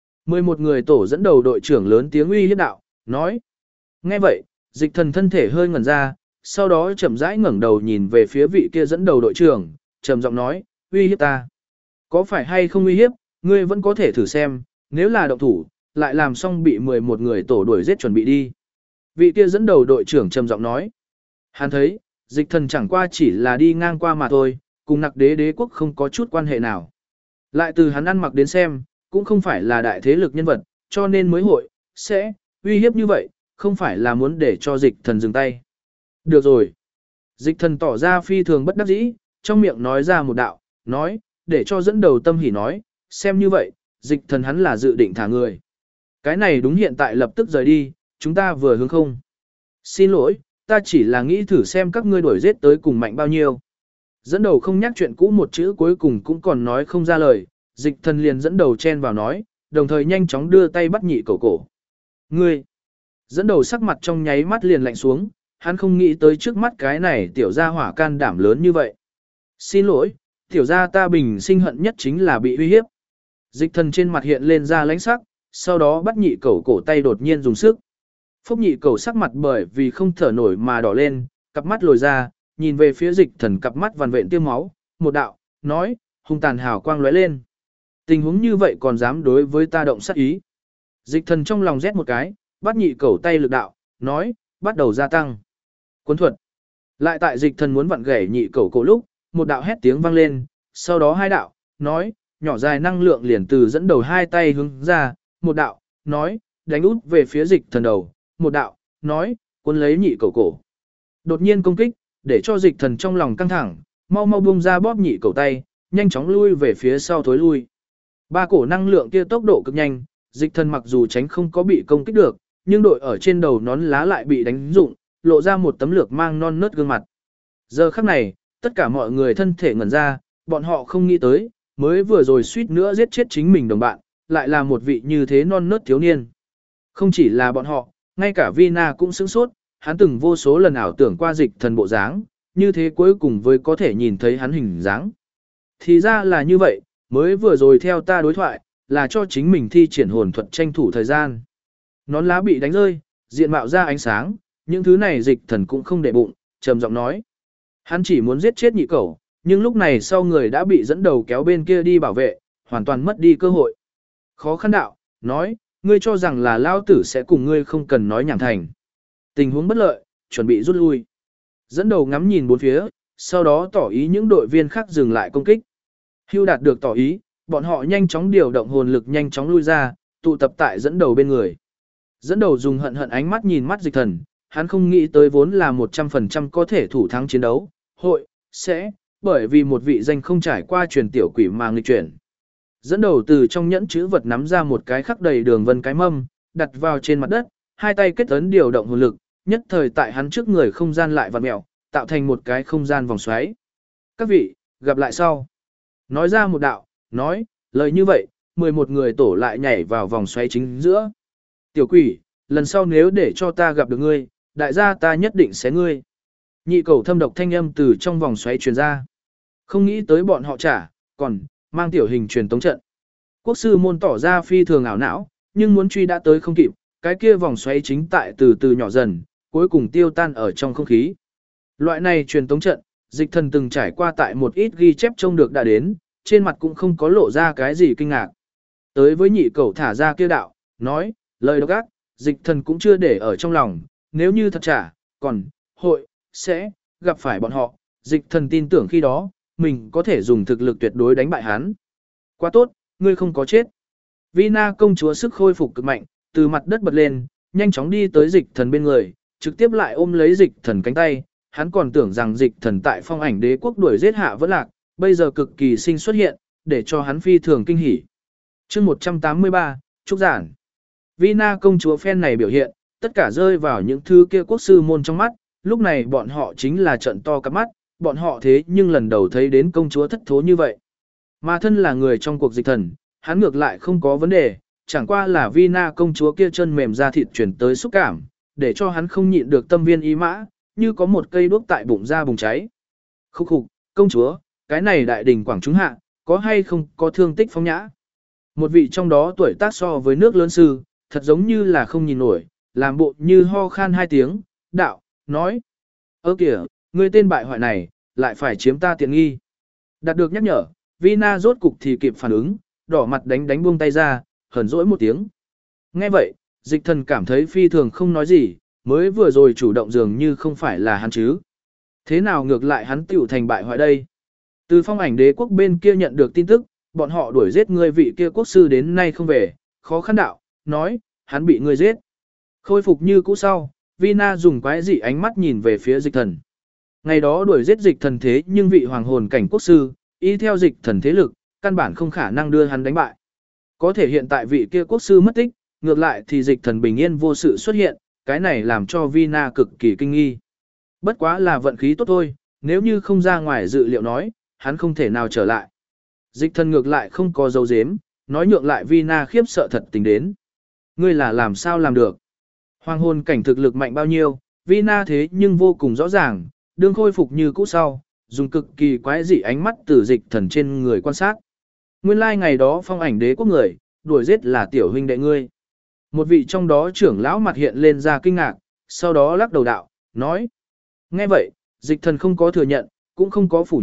11 người tổ dẫn đầu đội trưởng lớn tiếng uy hiếp đạo, nói. Nghe vậy, dịch thần thân thể hơi ngẩn ra, sau đó chậm rãi ngẩng đầu nhìn về phía vị kia dẫn đầu đội trưởng, trầm giọng nói, uy hiếp ta. Có phải hay không uy hiếp, ngươi vẫn có thể thử xem, nếu là động thủ, lại làm xong bị 11 người tổ đuổi giết chuẩn bị đi. Vị kia dẫn đầu đội trưởng trầm giọng nói. Hắn thấy, dịch thần chẳng qua chỉ là đi ngang qua mà thôi, cùng nặc đế đế quốc không có chút quan hệ nào. Lại từ hắn ăn mặc đến xem, cũng không phải là đại thế lực nhân vật, cho nên mới hội, sẽ, uy hiếp như vậy, không phải là muốn để cho dịch thần dừng tay. Được rồi. Dịch thần tỏ ra phi thường bất đắc dĩ, trong miệng nói ra một đạo, nói, để cho dẫn đầu tâm hỉ nói, xem như vậy, dịch thần hắn là dự định thả người. Cái này đúng hiện tại lập tức rời đi, chúng ta vừa hướng không. Xin lỗi, ta chỉ là nghĩ thử xem các ngươi đuổi giết tới cùng mạnh bao nhiêu. Dẫn đầu không nhắc chuyện cũ một chữ cuối cùng cũng còn nói không ra lời, dịch thần liền dẫn đầu chen vào nói, đồng thời nhanh chóng đưa tay bắt nhị cẩu cổ. Ngươi! Dẫn đầu sắc mặt trong nháy mắt liền lạnh xuống, hắn không nghĩ tới trước mắt cái này tiểu gia hỏa can đảm lớn như vậy. Xin lỗi, tiểu gia ta bình sinh hận nhất chính là bị uy hiếp. Dịch thần trên mặt hiện lên ra lãnh sắc, sau đó bắt nhị cẩu cổ tay đột nhiên dùng sức. Phúc nhị cẩu sắc mặt bởi vì không thở nổi mà đỏ lên, cặp mắt lồi ra, nhìn về phía dịch thần cặp mắt vằn vện tiêm máu, một đạo, nói, hung tàn hào quang lóe lên. Tình huống như vậy còn dám đối với ta động sát ý. Dịch thần trong lòng rét một cái, bắt nhị cẩu tay lực đạo, nói, bắt đầu gia tăng. Cuốn thuật. Lại tại dịch thần muốn vặn gãy nhị cẩu cổ lúc, một đạo hét tiếng vang lên, sau đó hai đạo, nói, nhỏ dài năng lượng liền từ dẫn đầu hai tay hướng ra, một đạo, nói, đánh út về phía dịch thần đầu, một đạo, nói, cuốn lấy nhị cẩu cổ. Đột nhiên công kích, để cho dịch thần trong lòng căng thẳng, mau mau buông ra bóp nhị cẩu tay, nhanh chóng lui về phía sau thối lui. Ba cổ năng lượng kia tốc độ cực nhanh, dịch thần mặc dù tránh không có bị công kích được, nhưng đội ở trên đầu nón lá lại bị đánh rụng, lộ ra một tấm lược mang non nớt gương mặt. Giờ khắc này, tất cả mọi người thân thể ngẩn ra, bọn họ không nghĩ tới, mới vừa rồi suýt nữa giết chết chính mình đồng bạn, lại là một vị như thế non nớt thiếu niên. Không chỉ là bọn họ, ngay cả Vina cũng sửng sốt, hắn từng vô số lần ảo tưởng qua dịch thần bộ dáng, như thế cuối cùng với có thể nhìn thấy hắn hình dáng. Thì ra là như vậy, mới vừa rồi theo ta đối thoại, là cho chính mình thi triển hồn thuật tranh thủ thời gian. Nón lá bị đánh rơi, diện mạo ra ánh sáng, những thứ này dịch thần cũng không để bụng, trầm giọng nói. Hắn chỉ muốn giết chết nhị cẩu, nhưng lúc này sau người đã bị dẫn đầu kéo bên kia đi bảo vệ, hoàn toàn mất đi cơ hội. Khó khăn đạo, nói, ngươi cho rằng là lao tử sẽ cùng ngươi không cần nói nhảm thành. Tình huống bất lợi, chuẩn bị rút lui. Dẫn đầu ngắm nhìn bốn phía, sau đó tỏ ý những đội viên khác dừng lại công kích. Hưu đạt được tỏ ý, bọn họ nhanh chóng điều động hồn lực nhanh chóng lui ra, tụ tập tại dẫn đầu bên người. Dẫn đầu dùng hận hận ánh mắt nhìn mắt dịch thần, hắn không nghĩ tới vốn là 100% có thể thủ thắng chiến đấu, hội, sẽ, bởi vì một vị danh không trải qua truyền tiểu quỷ mà nghịch chuyển. Dẫn đầu từ trong nhẫn chữ vật nắm ra một cái khắc đầy đường vân cái mâm, đặt vào trên mặt đất, hai tay kết ấn điều động hồn lực, nhất thời tại hắn trước người không gian lại vặn mèo, tạo thành một cái không gian vòng xoáy. Các vị, gặp lại sau. Nói ra một đạo, nói, lời như vậy, 11 người tổ lại nhảy vào vòng xoáy chính giữa. Tiểu quỷ, lần sau nếu để cho ta gặp được ngươi, đại gia ta nhất định sẽ ngươi. Nhị cầu thâm độc thanh âm từ trong vòng xoáy truyền ra. Không nghĩ tới bọn họ trả, còn mang tiểu hình truyền tống trận. Quốc sư môn tỏ ra phi thường ảo não, nhưng muốn truy đã tới không kịp, cái kia vòng xoáy chính tại từ từ nhỏ dần, cuối cùng tiêu tan ở trong không khí. Loại này truyền tống trận, dịch thần từng trải qua tại một ít ghi chép trông được đã đến, trên mặt cũng không có lộ ra cái gì kinh ngạc. Tới với nhị cầu thả ra kia đạo, nói, lời độc ác, dịch thần cũng chưa để ở trong lòng, nếu như thật trả, còn, hội, sẽ, gặp phải bọn họ, dịch thần tin tưởng khi đó, mình có thể dùng thực lực tuyệt đối đánh bại hắn. Quá tốt, ngươi không có chết. Vina công chúa sức khôi phục cực mạnh, từ mặt đất bật lên, nhanh chóng đi tới dịch thần bên người, trực tiếp lại ôm lấy dịch thần cánh tay, hắn còn tưởng rằng dịch thần tại phong ảnh đế quốc đuổi giết hạ vẫn lạc, bây giờ cực kỳ sinh xuất hiện, để cho hắn phi thường kinh hỉ. Chương 183, Trúc Giản. Vina công chúa phen này biểu hiện, tất cả rơi vào những thứ kia quốc sư môn trong mắt, lúc này bọn họ chính là trận to cắp mắt, bọn họ thế nhưng lần đầu thấy đến công chúa thất thố như vậy. Mà thân là người trong cuộc dịch thần, hắn ngược lại không có vấn đề, chẳng qua là Vina công chúa kia chân mềm ra thịt chuyển tới xúc cảm, để cho hắn không nhịn được tâm viên ý mã, như có một cây đuốc tại bụng ra bùng cháy. Khúc khục, công chúa, cái này đại đình quảng chúng hạ, có hay không có thương tích phong nhã. Một vị trong đó tuổi tác so với nước lớn sư, thật giống như là không nhìn nổi, làm bộ như ho khan hai tiếng, đạo, nói. Ơ kìa, ngươi tên bại hoại này, lại phải chiếm ta tiện nghi. Đạt được nhắc nhở, Vina rốt cục thì kịp phản ứng, đỏ mặt đánh buông tay ra, hờn dỗi một tiếng. Nghe vậy, dịch thần cảm thấy phi thường không nói gì, mới vừa rồi chủ động dường như không phải là hắn chứ. Thế nào ngược lại hắn tiểu thành bại hoại đây? Từ phong ảnh đế quốc bên kia nhận được tin tức, bọn họ đuổi giết ngươi vị kia quốc sư đến nay không về, khó khăn đạo, nói, hắn bị ngươi giết. Khôi phục như cũ sau, Vina dùng quái dị ánh mắt nhìn về phía dịch thần. Ngày đó đuổi giết dịch thần thế nhưng vị hoàng hồn cảnh quốc sư, y theo dịch thần thế lực, căn bản không khả năng đưa hắn đánh bại. Có thể hiện tại vị kia quốc sư mất tích, ngược lại thì dịch thần bình yên vô sự xuất hiện, cái này làm cho Vina cực kỳ kinh nghi. Bất quá là vận khí tốt thôi, nếu như không ra ngoài dự liệu nói, hắn không thể nào trở lại. Dịch thần ngược lại không có dấu dếm, nói nhượng lại Vina khiếp sợ thật tình đến. Ngươi là làm sao làm được? Hoàng hồn cảnh thực lực mạnh bao nhiêu, Vina thế nhưng vô cùng rõ ràng, đương khôi phục như cũ sau, dùng cực kỳ quái dị ánh mắt từ dịch thần trên người quan sát. Nguyên lai ngày đó phong ảnh đế quốc người, đuổi giết là tiểu huynh đệ ngươi. Một vị trong đó trưởng lão mặt hiện lên ra kinh ngạc, sau đó lắc đầu đạo, nói. Nghe vậy, dịch thần không có thừa nhận, cũng không có phủ nhận,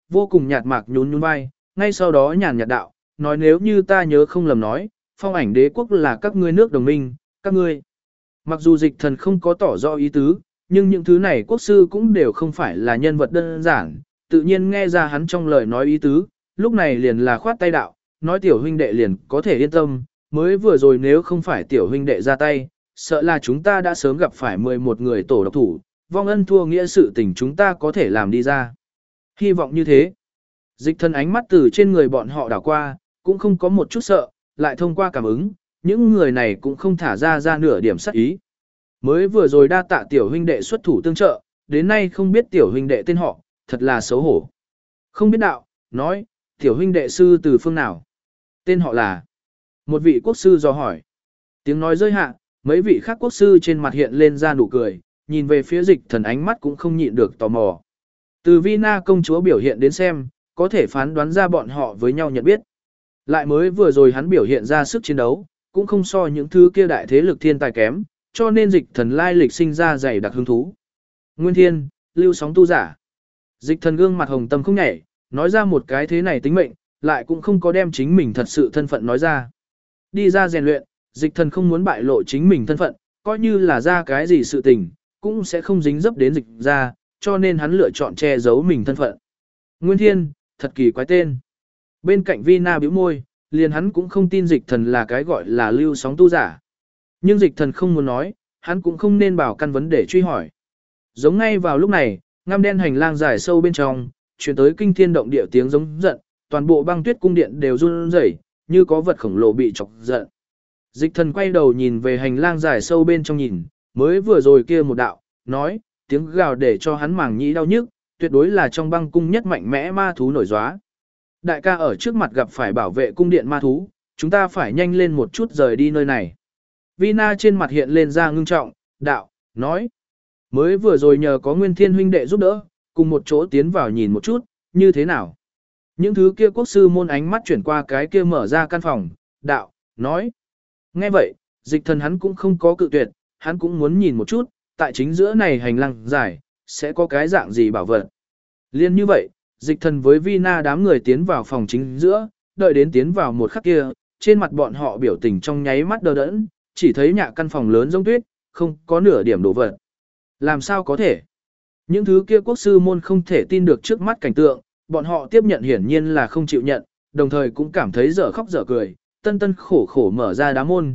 vô cùng nhạt mạc nhún nhún vai, ngay sau đó nhàn nhạt đạo, nói nếu như ta nhớ không lầm nói, phong ảnh đế quốc là các ngươi nước đồng minh, các ngươi. Mặc dù dịch thần không có tỏ rõ ý tứ, nhưng những thứ này quốc sư cũng đều không phải là nhân vật đơn giản, tự nhiên nghe ra hắn trong lời nói ý tứ, lúc này liền là khoát tay đạo, nói tiểu huynh đệ liền có thể yên tâm, mới vừa rồi nếu không phải tiểu huynh đệ ra tay, sợ là chúng ta đã sớm gặp phải 11 người tổ độc thủ, vong ân thua nghĩa sự tình chúng ta có thể làm đi ra. Hy vọng như thế. Dịch thần ánh mắt từ trên người bọn họ đảo qua, cũng không có một chút sợ, lại thông qua cảm ứng, những người này cũng không thả ra nửa điểm sắc ý. Mới vừa rồi đa tạ tiểu huynh đệ xuất thủ tương trợ, đến nay không biết tiểu huynh đệ tên họ, thật là xấu hổ. Không biết đạo, nói, tiểu huynh đệ sư từ phương nào? Tên họ là. Một vị quốc sư dò hỏi. Tiếng nói rơi hạ, mấy vị khác quốc sư trên mặt hiện lên ra nụ cười, nhìn về phía dịch thần ánh mắt cũng không nhịn được tò mò. Từ Vina công chúa biểu hiện đến xem, có thể phán đoán ra bọn họ với nhau nhận biết. Lại mới vừa rồi hắn biểu hiện ra sức chiến đấu, cũng không so những thứ kia đại thế lực thiên tài kém, cho nên dịch thần lai lịch sinh ra dày đặc hứng thú. Nguyên Thiên, lưu sóng tu giả. Dịch thần gương mặt hồng tâm không nhảy, nói ra một cái thế này tính mệnh, lại cũng không có đem chính mình thật sự thân phận nói ra. Đi ra rèn luyện, dịch thần không muốn bại lộ chính mình thân phận, coi như là ra cái gì sự tình, cũng sẽ không dính dấp đến dịch ra, cho nên hắn lựa chọn che giấu mình thân phận. Nguyên Thiên, thật kỳ quái tên. Bên cạnh Vina bĩu môi, liền hắn cũng không tin dịch thần là cái gọi là lưu sóng tu giả. Nhưng dịch thần không muốn nói, hắn cũng không nên bảo căn vấn để truy hỏi. Giống ngay vào lúc này, ngăm đen hành lang dài sâu bên trong, chuyển tới kinh thiên động địa tiếng giống giận, toàn bộ băng tuyết cung điện đều run rẩy, như có vật khổng lồ bị chọc giận. Dịch thần quay đầu nhìn về hành lang dài sâu bên trong nhìn, mới vừa rồi kia một đạo, nói, tiếng gào để cho hắn màng nhĩ đau nhức, tuyệt đối là trong băng cung nhất mạnh mẽ ma thú nổi gióa. Đại ca ở trước mặt gặp phải bảo vệ cung điện ma thú, chúng ta phải nhanh lên một chút rời đi nơi này. Vina trên mặt hiện lên ra ngưng trọng, đạo, nói. Mới vừa rồi nhờ có Nguyên Thiên huynh đệ giúp đỡ, cùng một chỗ tiến vào nhìn một chút, như thế nào. Những thứ kia quốc sư môn ánh mắt chuyển qua cái kia mở ra căn phòng, đạo, nói. Nghe vậy, dịch thần hắn cũng không có cự tuyệt, hắn cũng muốn nhìn một chút, tại chính giữa này hành lang dài, sẽ có cái dạng gì bảo vật. Liên như vậy, dịch thần với Vina đám người tiến vào phòng chính giữa, đợi đến tiến vào một khắc kia, trên mặt bọn họ biểu tình trong nháy mắt đờ đẫn, chỉ thấy nhạ căn phòng lớn giống tuyết, không có nửa điểm đổ vật. Làm sao có thể? Những thứ kia quốc sư môn không thể tin được trước mắt cảnh tượng, bọn họ tiếp nhận hiển nhiên là không chịu nhận, đồng thời cũng cảm thấy dở khóc dở cười, tân tân khổ khổ mở ra đá môn,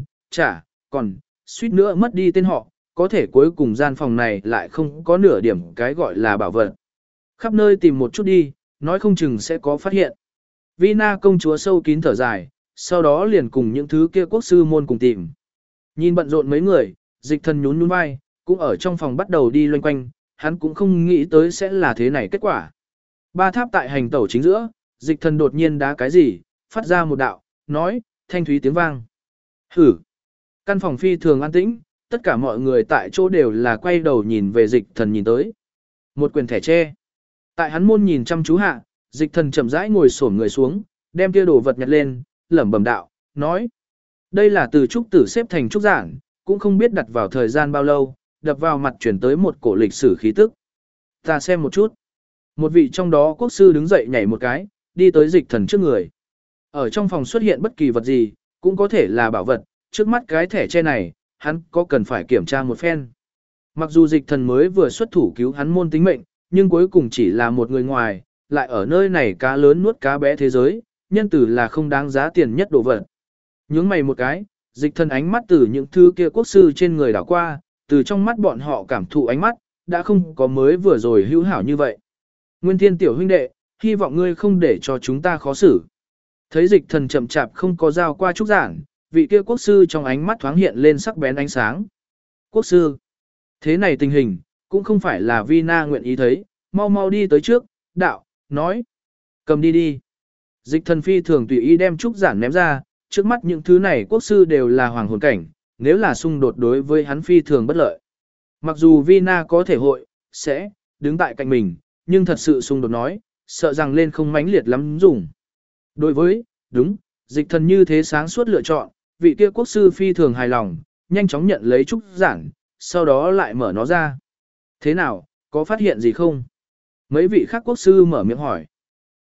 còn, suýt nữa mất đi tên họ, có thể cuối cùng gian phòng này lại không có nửa điểm cái gọi là bảo vật. Khắp nơi tìm một chút đi, nói không chừng sẽ có phát hiện. Vina công chúa sâu kín thở dài, sau đó liền cùng những thứ kia quốc sư môn cùng tìm. Nhìn bận rộn mấy người, dịch thần nhún nhún vai, cũng ở trong phòng bắt đầu đi loanh quanh, hắn cũng không nghĩ tới sẽ là thế này kết quả. Ba tháp tại hành tẩu chính giữa, dịch thần đột nhiên đá cái gì, phát ra một đạo, nói, thanh thúy tiếng vang. Hử! Căn phòng phi thường an tĩnh, tất cả mọi người tại chỗ đều là quay đầu nhìn về dịch thần nhìn tới. Một quyền thẻ tre. Tại hắn môn nhìn chăm chú hạ, dịch thần chậm rãi ngồi xổm người xuống, đem kia đồ vật nhặt lên, lẩm bẩm đạo, nói. Đây là từ trúc tử xếp thành trúc giản, cũng không biết đặt vào thời gian bao lâu, đập vào mặt chuyển tới một cổ lịch sử khí tức. Ta xem một chút. Một vị trong đó quốc sư đứng dậy nhảy một cái, đi tới dịch thần trước người. Ở trong phòng xuất hiện bất kỳ vật gì, cũng có thể là bảo vật, trước mắt cái thẻ tre này, hắn có cần phải kiểm tra một phen. Mặc dù dịch thần mới vừa xuất thủ cứu hắn môn tính mệnh, nhưng cuối cùng chỉ là một người ngoài, lại ở nơi này cá lớn nuốt cá bé thế giới, nhân tử là không đáng giá tiền nhất đồ vật. Nhướng mày một cái, dịch thần ánh mắt từ những thứ kia quốc sư trên người đảo qua, từ trong mắt bọn họ cảm thụ ánh mắt, đã không có mới vừa rồi hữu hảo như vậy. Nguyên Thiên tiểu huynh đệ, hy vọng ngươi không để cho chúng ta khó xử. Thấy dịch thần chậm chạp không có giao qua trúc giản, vị kia quốc sư trong ánh mắt thoáng hiện lên sắc bén ánh sáng. Quốc sư, thế này tình hình, cũng không phải là Vina nguyện ý thấy, mau mau đi tới trước, đạo, nói, cầm đi đi. Dịch thần phi thường tùy ý đem trúc giản ném ra, trước mắt những thứ này quốc sư đều là hoàng hồn cảnh, nếu là xung đột đối với hắn phi thường bất lợi. Mặc dù Vina có thể hội, sẽ, đứng tại cạnh mình, nhưng thật sự xung đột nói, sợ rằng lên không mãnh liệt lắm dùng. Đối với, đúng, dịch thần như thế sáng suốt lựa chọn, vị kia quốc sư phi thường hài lòng, nhanh chóng nhận lấy trúc giản, sau đó lại mở nó ra. Thế nào, có phát hiện gì không? Mấy vị khác quốc sư mở miệng hỏi.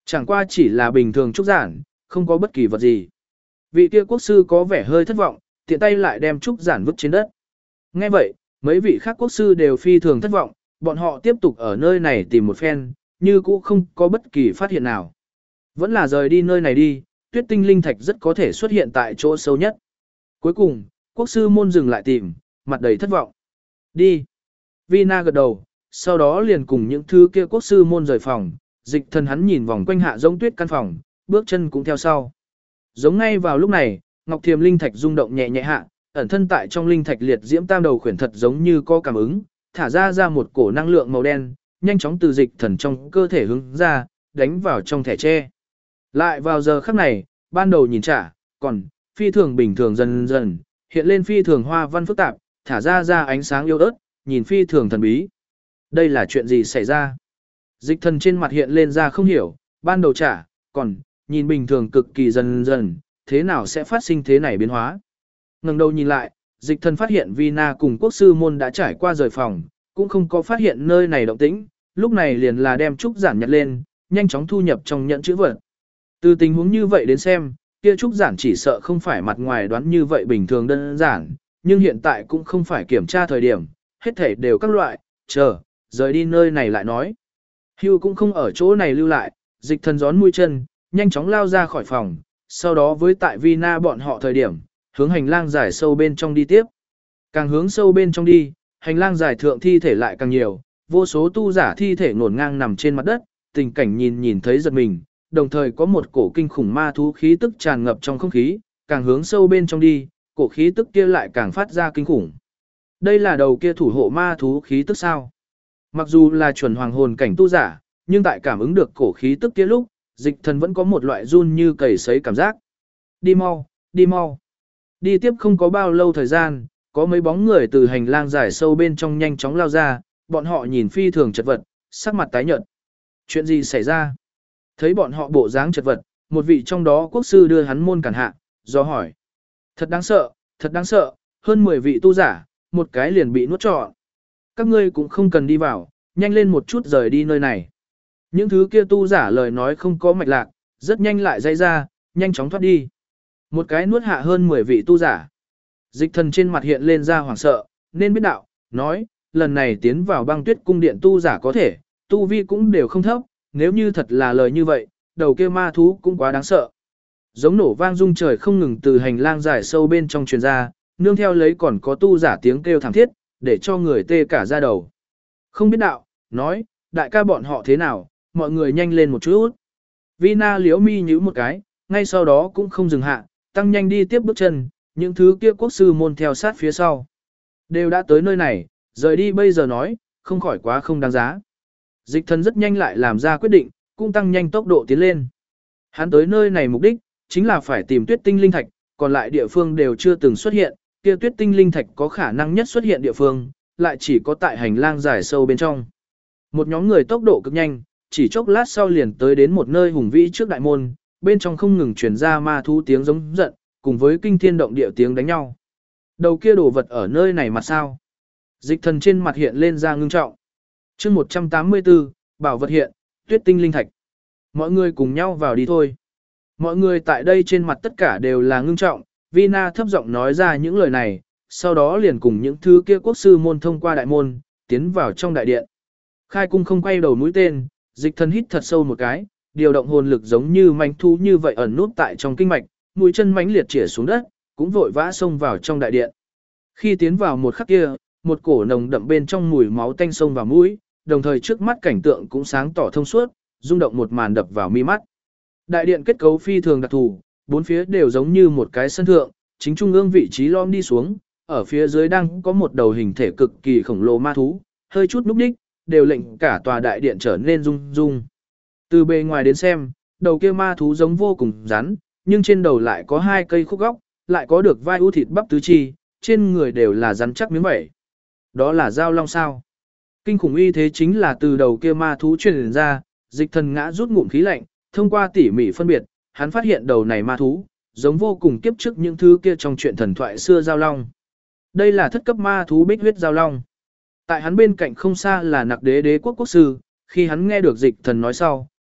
Chẳng qua chỉ là bình thường trúc giản, không có bất kỳ vật gì. Vị kia quốc sư có vẻ hơi thất vọng, tiện tay lại đem trúc giản vứt trên đất. Nghe vậy, mấy vị khác quốc sư đều phi thường thất vọng, bọn họ tiếp tục ở nơi này tìm một phen, như cũ không có bất kỳ phát hiện nào. Vẫn là rời đi nơi này đi, tuyết tinh linh thạch rất có thể xuất hiện tại chỗ sâu nhất. Cuối cùng, quốc sư môn dừng lại tìm, mặt đầy thất vọng. Đi. Vina gật đầu, sau đó liền cùng những thứ kia quốc sư môn rời phòng, dịch thần hắn nhìn vòng quanh hạ giống tuyết căn phòng, bước chân cũng theo sau. Giống ngay vào lúc này, ngọc thiềm linh thạch rung động nhẹ nhẹ hạ, ẩn thân tại trong linh thạch liệt diễm tam đầu khuyển thật giống như có cảm ứng, thả ra một cổ năng lượng màu đen, nhanh chóng từ dịch thần trong cơ thể hướng ra, đánh vào trong thẻ tre. Lại vào giờ khắc này, ban đầu nhìn trả, còn phi thường bình thường dần dần, hiện lên phi thường hoa văn phức tạp, thả ra ánh sáng yếu ớt, nhìn phi thường thần bí. Đây là chuyện gì xảy ra? Dịch thần trên mặt hiện lên ra không hiểu, ban đầu trả, còn nhìn bình thường cực kỳ dần dần, thế nào sẽ phát sinh thế này biến hóa? Ngẩng đầu nhìn lại, dịch thần phát hiện Vina cùng quốc sư môn đã trải qua rời phòng, cũng không có phát hiện nơi này động tĩnh, lúc này liền là đem trúc giản nhặt lên, nhanh chóng thu nhập trong nhẫn chữ vật. Từ tình huống như vậy đến xem, kia trúc giản chỉ sợ không phải mặt ngoài đoán như vậy bình thường đơn giản, nhưng hiện tại cũng không phải kiểm tra thời điểm, hết thể đều các loại, rời đi nơi này lại nói. Hugh cũng không ở chỗ này lưu lại, dịch thần gión mũi chân, nhanh chóng lao ra khỏi phòng, sau đó với tại Vina bọn họ thời điểm, hướng hành lang dài sâu bên trong đi tiếp. Càng hướng sâu bên trong đi, hành lang dài thượng thi thể lại càng nhiều, vô số tu giả thi thể ngổn ngang nằm trên mặt đất, tình cảnh nhìn thấy giật mình, đồng thời có một cổ kinh khủng ma thú khí tức tràn ngập trong không khí, càng hướng sâu bên trong đi, cổ khí tức kia lại càng phát ra kinh khủng. Đây là đầu kia thủ hộ ma thú khí tức sao? Mặc dù là chuẩn hoàng hồn cảnh tu giả, nhưng tại cảm ứng được cổ khí tức kia lúc, dịch thần vẫn có một loại run như cầy sấy cảm giác. Đi mau, đi mau. Đi tiếp không có bao lâu thời gian, có mấy bóng người từ hành lang dài sâu bên trong nhanh chóng lao ra, bọn họ nhìn phi thường chật vật, sắc mặt tái nhợt. Chuyện gì xảy ra? Thấy bọn họ bộ dáng chật vật, một vị trong đó quốc sư đưa hắn môn cản hạ, do hỏi. Thật đáng sợ, hơn 10 vị tu giả, một cái liền bị nuốt trọn. Các ngươi cũng không cần đi vào, nhanh lên một chút rời đi nơi này. Những thứ kia tu giả lời nói không có mạch lạc, rất nhanh lại dây ra, nhanh chóng thoát đi. Một cái nuốt hạ hơn 10 vị tu giả. Dịch thần trên mặt hiện lên ra hoảng sợ, nên biết đạo, nói, lần này tiến vào băng tuyết cung điện tu giả có thể, tu vi cũng đều không thấp, nếu như thật là lời như vậy, đầu kia ma thú cũng quá đáng sợ. Giống nổ vang rung trời không ngừng từ hành lang dài sâu bên trong truyền ra, nương theo lấy còn có tu giả tiếng kêu thảm thiết, để cho người tê cả da đầu. Không biết đạo, nói, đại ca bọn họ thế nào, mọi người nhanh lên một chút. Vina liếu mi nhíu một cái, ngay sau đó cũng không dừng hạ, tăng nhanh đi tiếp bước chân, những thứ kia quốc sư môn theo sát phía sau. Đều đã tới nơi này, rời đi bây giờ nói, không khỏi quá không đáng giá. Dịch thần rất nhanh lại làm ra quyết định, cũng tăng nhanh tốc độ tiến lên. Hắn tới nơi này mục đích, chính là phải tìm tuyết tinh linh thạch, còn lại địa phương đều chưa từng xuất hiện, kia tuyết tinh linh thạch có khả năng nhất xuất hiện địa phương, lại chỉ có tại hành lang dài sâu bên trong. Một nhóm người tốc độ cực nhanh, chỉ chốc lát sau liền tới đến một nơi hùng vĩ trước đại môn, bên trong không ngừng truyền ra ma thú tiếng giống giận, cùng với kinh thiên động địa tiếng đánh nhau. Đầu kia đồ vật ở nơi này mà sao? Dịch thần trên mặt hiện lên ra ngưng trọng. Chương 184, bảo vật hiện, tuyết tinh linh thạch. Mọi người cùng nhau vào đi thôi. Mọi người tại đây trên mặt tất cả đều là ngưng trọng, Vina thấp giọng nói ra những lời này, sau đó liền cùng những thứ kia quốc sư môn thông qua đại môn, tiến vào trong đại điện. Khai cung không quay đầu mũi tên, dịch thần hít thật sâu một cái, điều động hồn lực giống như manh thú như vậy ẩn nút tại trong kinh mạch, mũi chân mãnh liệt chĩa xuống đất, cũng vội vã xông vào trong đại điện. Khi tiến vào một khắc kia, một cổ nồng đậm bên trong mùi máu tanh xông vào mũi, đồng thời trước mắt cảnh tượng cũng sáng tỏ thông suốt, rung động một màn đập vào mi mắt. Đại điện kết cấu phi thường đặc thù, bốn phía đều giống như một cái sân thượng, chính trung ương vị trí lom đi xuống, ở phía dưới đang có một đầu hình thể cực kỳ khổng lồ ma thú, hơi chút núp đích, đều lệnh cả tòa đại điện trở nên rung rung. Từ bề ngoài đến xem, đầu kia ma thú giống vô cùng rắn, nhưng trên đầu lại có hai cây khúc góc, lại có được vai ưu thịt bắp tứ chi, trên người đều là rắn chắc miếng vảy. Đó là giao long sao? Kinh khủng uy thế chính là từ đầu kia ma thú truyền ra, dịch thần ngã rút ngụm khí lạnh, thông qua tỉ mỉ phân biệt, hắn phát hiện đầu này ma thú, giống vô cùng kiếp trước những thứ kia trong chuyện thần thoại xưa giao long. Đây là thất cấp ma thú bích huyết giao long. Tại hắn bên cạnh không xa là nặc đế đế quốc quốc sư, khi hắn nghe được dịch thần nói sau,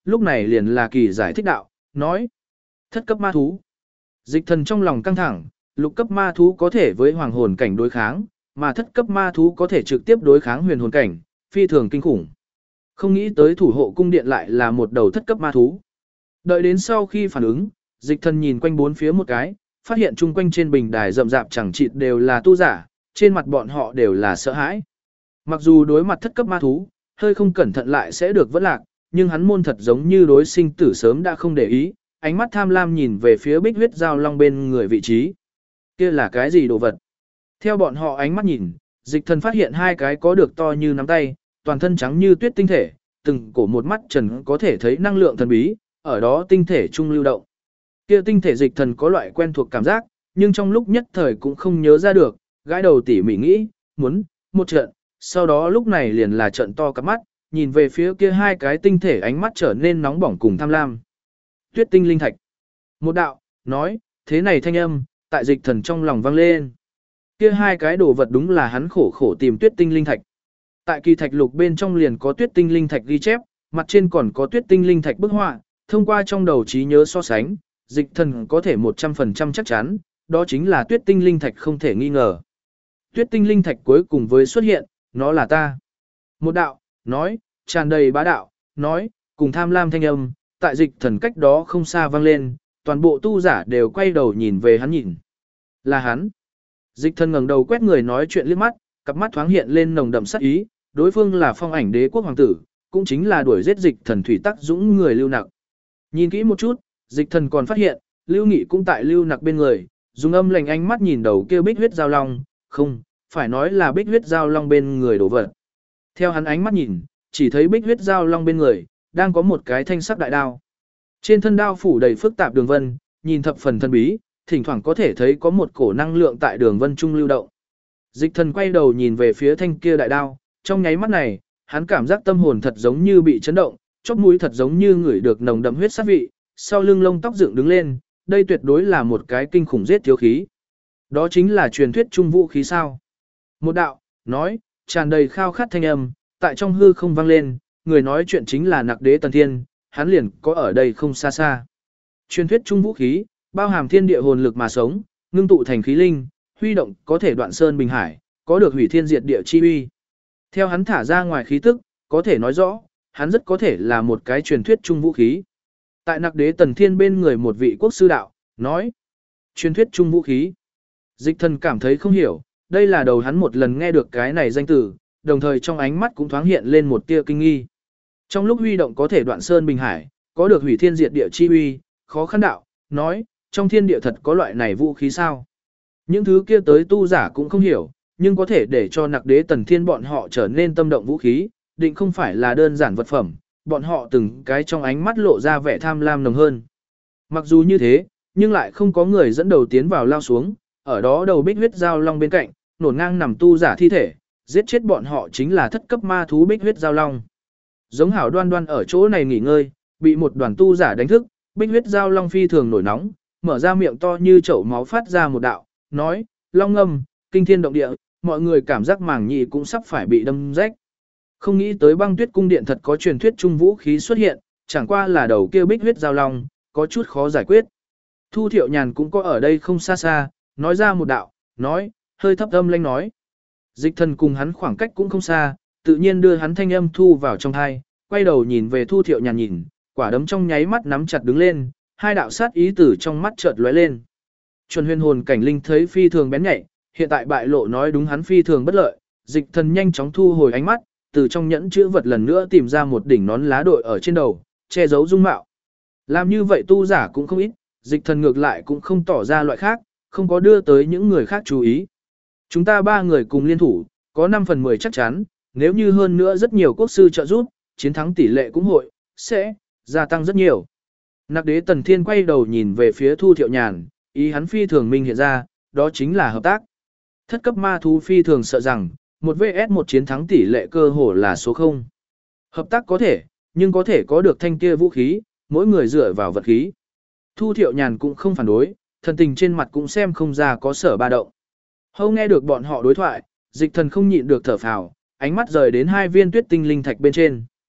lúc này liền là kỳ giải thích đạo, nói. Thất cấp ma thú. Dịch thần trong lòng căng thẳng, lục cấp ma thú có thể với hoàng hồn cảnh đối kháng, mà thất cấp ma thú có thể trực tiếp đối kháng huyền hồn cảnh, phi thường kinh khủng. Không nghĩ tới thủ hộ cung điện lại là một đầu thất cấp ma thú. Đợi đến sau khi phản ứng, dịch thần nhìn quanh bốn phía một cái, phát hiện chung quanh trên bình đài rậm rạp chẳng chịt đều là tu giả, trên mặt bọn họ đều là sợ hãi. Mặc dù đối mặt thất cấp ma thú, hơi không cẩn thận lại sẽ được vẫn lạc, nhưng hắn môn thật giống như đối sinh tử sớm đã không để ý, ánh mắt tham lam nhìn về phía bích huyết giao long bên người vị trí. Kia là cái gì đồ vật? Theo bọn họ ánh mắt nhìn, dịch thần phát hiện hai cái có được to như nắm tay, toàn thân trắng như tuyết tinh thể, từng cổ một mắt trần có thể thấy năng lượng thần bí, ở đó tinh thể trung lưu động. Kia tinh thể dịch thần có loại quen thuộc cảm giác, nhưng trong lúc nhất thời cũng không nhớ ra được, gãi đầu tỉ mỉ nghĩ, muốn, một trận, sau đó lúc này liền là trận to cặp mắt, nhìn về phía kia hai cái tinh thể ánh mắt trở nên nóng bỏng cùng tham lam. Tuyết tinh linh thạch. Một đạo, nói, thế này thanh âm, tại dịch thần trong lòng vang lên. Kia hai cái đồ vật đúng là hắn khổ khổ tìm tuyết tinh linh thạch. Tại kỳ thạch lục bên trong liền có tuyết tinh linh thạch ghi chép, mặt trên còn có tuyết tinh linh thạch bức họa, thông qua trong đầu trí nhớ so sánh, dịch thần có thể 100% chắc chắn, đó chính là tuyết tinh linh thạch không thể nghi ngờ. Tuyết tinh linh thạch cuối cùng với xuất hiện, nó là ta. Một đạo, nói, tràn đầy bá đạo, nói, cùng tham lam thanh âm, tại dịch thần cách đó không xa vang lên, toàn bộ tu giả đều quay đầu nhìn về hắn nhìn. Là hắn. Dịch thần ngẩng đầu quét người nói chuyện liếc mắt, cặp mắt thoáng hiện lên nồng đậm sát ý, đối phương là Phong Ảnh Đế quốc hoàng tử, cũng chính là đuổi giết dịch thần thủy tắc dũng người Lưu Nặc. Nhìn kỹ một chút, dịch thần còn phát hiện, Lưu Nghị cũng tại Lưu Nặc bên người, dùng âm lành ánh mắt nhìn đầu kia bích huyết giao long, không, phải nói là bích huyết giao long bên người đổ vật. Theo hắn ánh mắt nhìn, chỉ thấy bích huyết giao long bên người, đang có một cái thanh sắc đại đao. Trên thân đao phủ đầy phức tạp đường vân, nhìn thập phần thân bí, thỉnh thoảng có thể thấy có một cổ năng lượng tại đường vân trung lưu động. Dịch thần quay đầu nhìn về phía thanh kia đại đao, trong nháy mắt này, hắn cảm giác tâm hồn thật giống như bị chấn động, chóp mũi thật giống như ngửi được nồng đậm huyết sát vị, sau lưng lông tóc dựng đứng lên, đây tuyệt đối là một cái kinh khủng giết thiếu khí. Đó chính là truyền thuyết trung vũ khí sao? Một đạo, nói, tràn đầy khao khát thanh âm, tại trong hư không vang lên, người nói chuyện chính là Nặc Đế Tần Thiên, hắn liền có ở đây không xa xa. Truyền thuyết trung vũ khí, bao hàm thiên địa hồn lực mà sống, ngưng tụ thành khí linh, huy động có thể đoạn sơn bình hải, có được hủy thiên diệt địa chi uy. Theo hắn thả ra ngoài khí tức, có thể nói rõ, hắn rất có thể là một cái truyền thuyết trung vũ khí. Tại Nặc Đế Tần Thiên bên người một vị quốc sư đạo, nói, truyền thuyết trung vũ khí. Dịch thần cảm thấy không hiểu, đây là đầu hắn một lần nghe được cái này danh từ, đồng thời trong ánh mắt cũng thoáng hiện lên một tia kinh nghi. Trong lúc huy động có thể đoạn sơn bình hải, có được hủy thiên diệt địa chi uy, khó khăn đạo, nói, trong thiên địa thật có loại này vũ khí sao? Những thứ kia tới tu giả cũng không hiểu, nhưng có thể để cho Nặc Đế Tần Thiên bọn họ trở nên tâm động vũ khí, định không phải là đơn giản vật phẩm, bọn họ từng cái trong ánh mắt lộ ra vẻ tham lam nồng hơn. Mặc dù như thế, nhưng lại không có người dẫn đầu tiến vào lao xuống, ở đó đầu bích huyết giao long bên cạnh, nổn ngang nằm tu giả thi thể, giết chết bọn họ chính là thất cấp ma thú bích huyết giao long. Giống hảo đoan đoan ở chỗ này nghỉ ngơi, bị một đoàn tu giả đánh thức, bích huyết giao long phi thường nổi nóng, mở ra miệng to như chậu máu phát ra một đạo, nói, long ngâm, kinh thiên động địa, mọi người cảm giác màng nhĩ cũng sắp phải bị đâm rách. Không nghĩ tới Băng Tuyết cung điện thật có truyền thuyết trung vũ khí xuất hiện, chẳng qua là đầu kia bích huyết giao long, có chút khó giải quyết. Thu Thiệu Nhàn cũng có ở đây không xa xa, nói ra một đạo, nói, hơi thấp âm lanh nói. Dịch thần cùng hắn khoảng cách cũng không xa, tự nhiên đưa hắn thanh âm thu vào trong tai, quay đầu nhìn về Thu Thiệu Nhàn nhìn, quả đấm trong nháy mắt nắm chặt đứng lên, hai đạo sát ý tử trong mắt chợt lóe lên. Chuẩn huyền hồn cảnh linh thấy phi thường bén nhạy, hiện tại bại lộ nói đúng hắn phi thường bất lợi, dịch thần nhanh chóng thu hồi ánh mắt, từ trong nhẫn chữ vật lần nữa tìm ra một đỉnh nón lá đội ở trên đầu, che giấu dung mạo. Làm như vậy tu giả cũng không ít, dịch thần ngược lại cũng không tỏ ra loại khác, không có đưa tới những người khác chú ý. Chúng ta ba người cùng liên thủ, có 5 phần 10 chắc chắn, nếu như hơn nữa rất nhiều quốc sư trợ giúp, chiến thắng tỷ lệ cũng hội, sẽ gia tăng rất nhiều. Nặc Đế Tần Thiên quay đầu nhìn về phía Thu Thiệu Nhàn, ý hắn phi thường minh hiện ra, đó chính là hợp tác. Thất cấp ma thú phi thường sợ rằng, một vs một chiến thắng tỷ lệ cơ hồ là số 0. Hợp tác có thể, nhưng có thể có được thanh kia vũ khí, mỗi người dựa vào vật khí. Thu Thiệu Nhàn cũng không phản đối, thần tình trên mặt cũng xem không ra có sở ba động. Hâu nghe được bọn họ đối thoại, dịch thần không nhịn được thở phào, ánh mắt rời đến hai viên tuyết tinh linh thạch bên trên.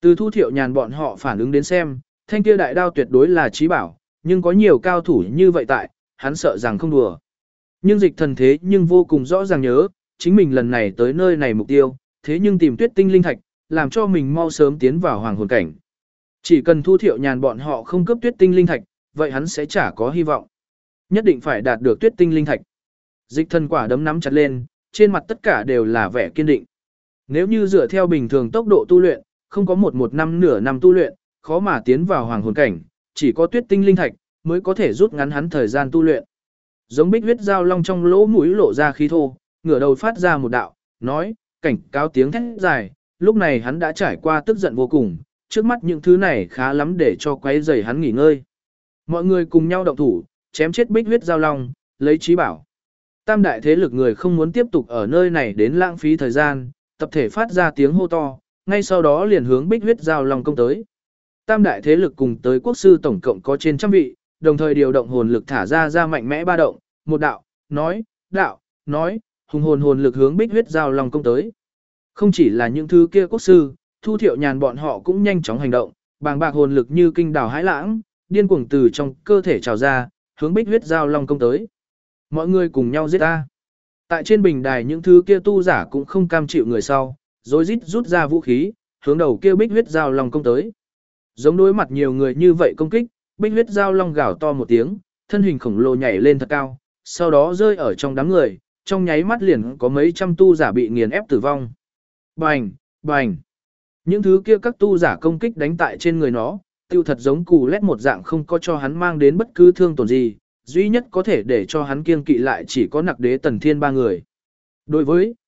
Từ Thu Thiệu Nhàn bọn họ phản ứng đến xem, thanh kia đại đao tuyệt đối là chí bảo, nhưng có nhiều cao thủ như vậy tại, hắn sợ rằng không đùa. Nhưng Dịch Thần thế nhưng vô cùng rõ ràng nhớ, chính mình lần này tới nơi này mục tiêu, thế nhưng tìm Tuyết Tinh Linh Thạch, làm cho mình mau sớm tiến vào hoàng hồn cảnh. Chỉ cần Thu Thiệu Nhàn bọn họ không cướp Tuyết Tinh Linh Thạch, vậy hắn sẽ chả có hy vọng. Nhất định phải đạt được Tuyết Tinh Linh Thạch. Dịch Thần quả đấm nắm chặt lên, trên mặt tất cả đều là vẻ kiên định. Nếu như dựa theo bình thường tốc độ tu luyện, không có một năm nửa năm tu luyện, khó mà tiến vào hoàng hồn cảnh, chỉ có Tuyết Tinh Linh Thạch mới có thể rút ngắn hắn thời gian tu luyện. Giống Bích Huyết Giao Long trong lỗ mũi lộ ra khí thô, ngửa đầu phát ra một đạo, nói, cảnh cáo tiếng thét dài, lúc này hắn đã trải qua tức giận vô cùng, trước mắt những thứ này khá lắm để cho quấy rầy hắn nghỉ ngơi. Mọi người cùng nhau động thủ, chém chết Bích Huyết Giao Long, lấy trí bảo. Tam đại thế lực người không muốn tiếp tục ở nơi này đến lãng phí thời gian, tập thể phát ra tiếng hô to, ngay sau đó liền hướng Bích Huyết Giao Long công tới. Tam đại thế lực cùng tới quốc sư tổng cộng có trên trăm vị, đồng thời điều động hồn lực thả ra mạnh mẽ ba động, một đạo, nói, hùng hồn lực hướng Bích Huyết Giao Long công tới. Không chỉ là những thứ kia quốc sư, Thu Thiệu Nhàn bọn họ cũng nhanh chóng hành động, bàng bạc hồn lực như kinh đảo hãi lãng, điên cuồng từ trong cơ thể trào ra, hướng Bích Huyết Giao Long công tới. Mọi người cùng nhau giết ta. Tại trên bình đài những thứ kia tu giả cũng không cam chịu người sau, rối rít rút ra vũ khí, hướng đầu kia Bích Huyết Giao Long công tới. Giống đối mặt nhiều người như vậy công kích, Bích Huyết Giao Long gào to một tiếng, thân hình khổng lồ nhảy lên thật cao, sau đó rơi ở trong đám người, trong nháy mắt liền có mấy trăm tu giả bị nghiền ép tử vong. Bành, bành. Những thứ kia các tu giả công kích đánh tại trên người nó, tiêu thật giống cù lét một dạng không có cho hắn mang đến bất cứ thương tổn gì, duy nhất có thể để cho hắn kiêng kỵ lại chỉ có Nặc Đế Tần Thiên ba người. Đối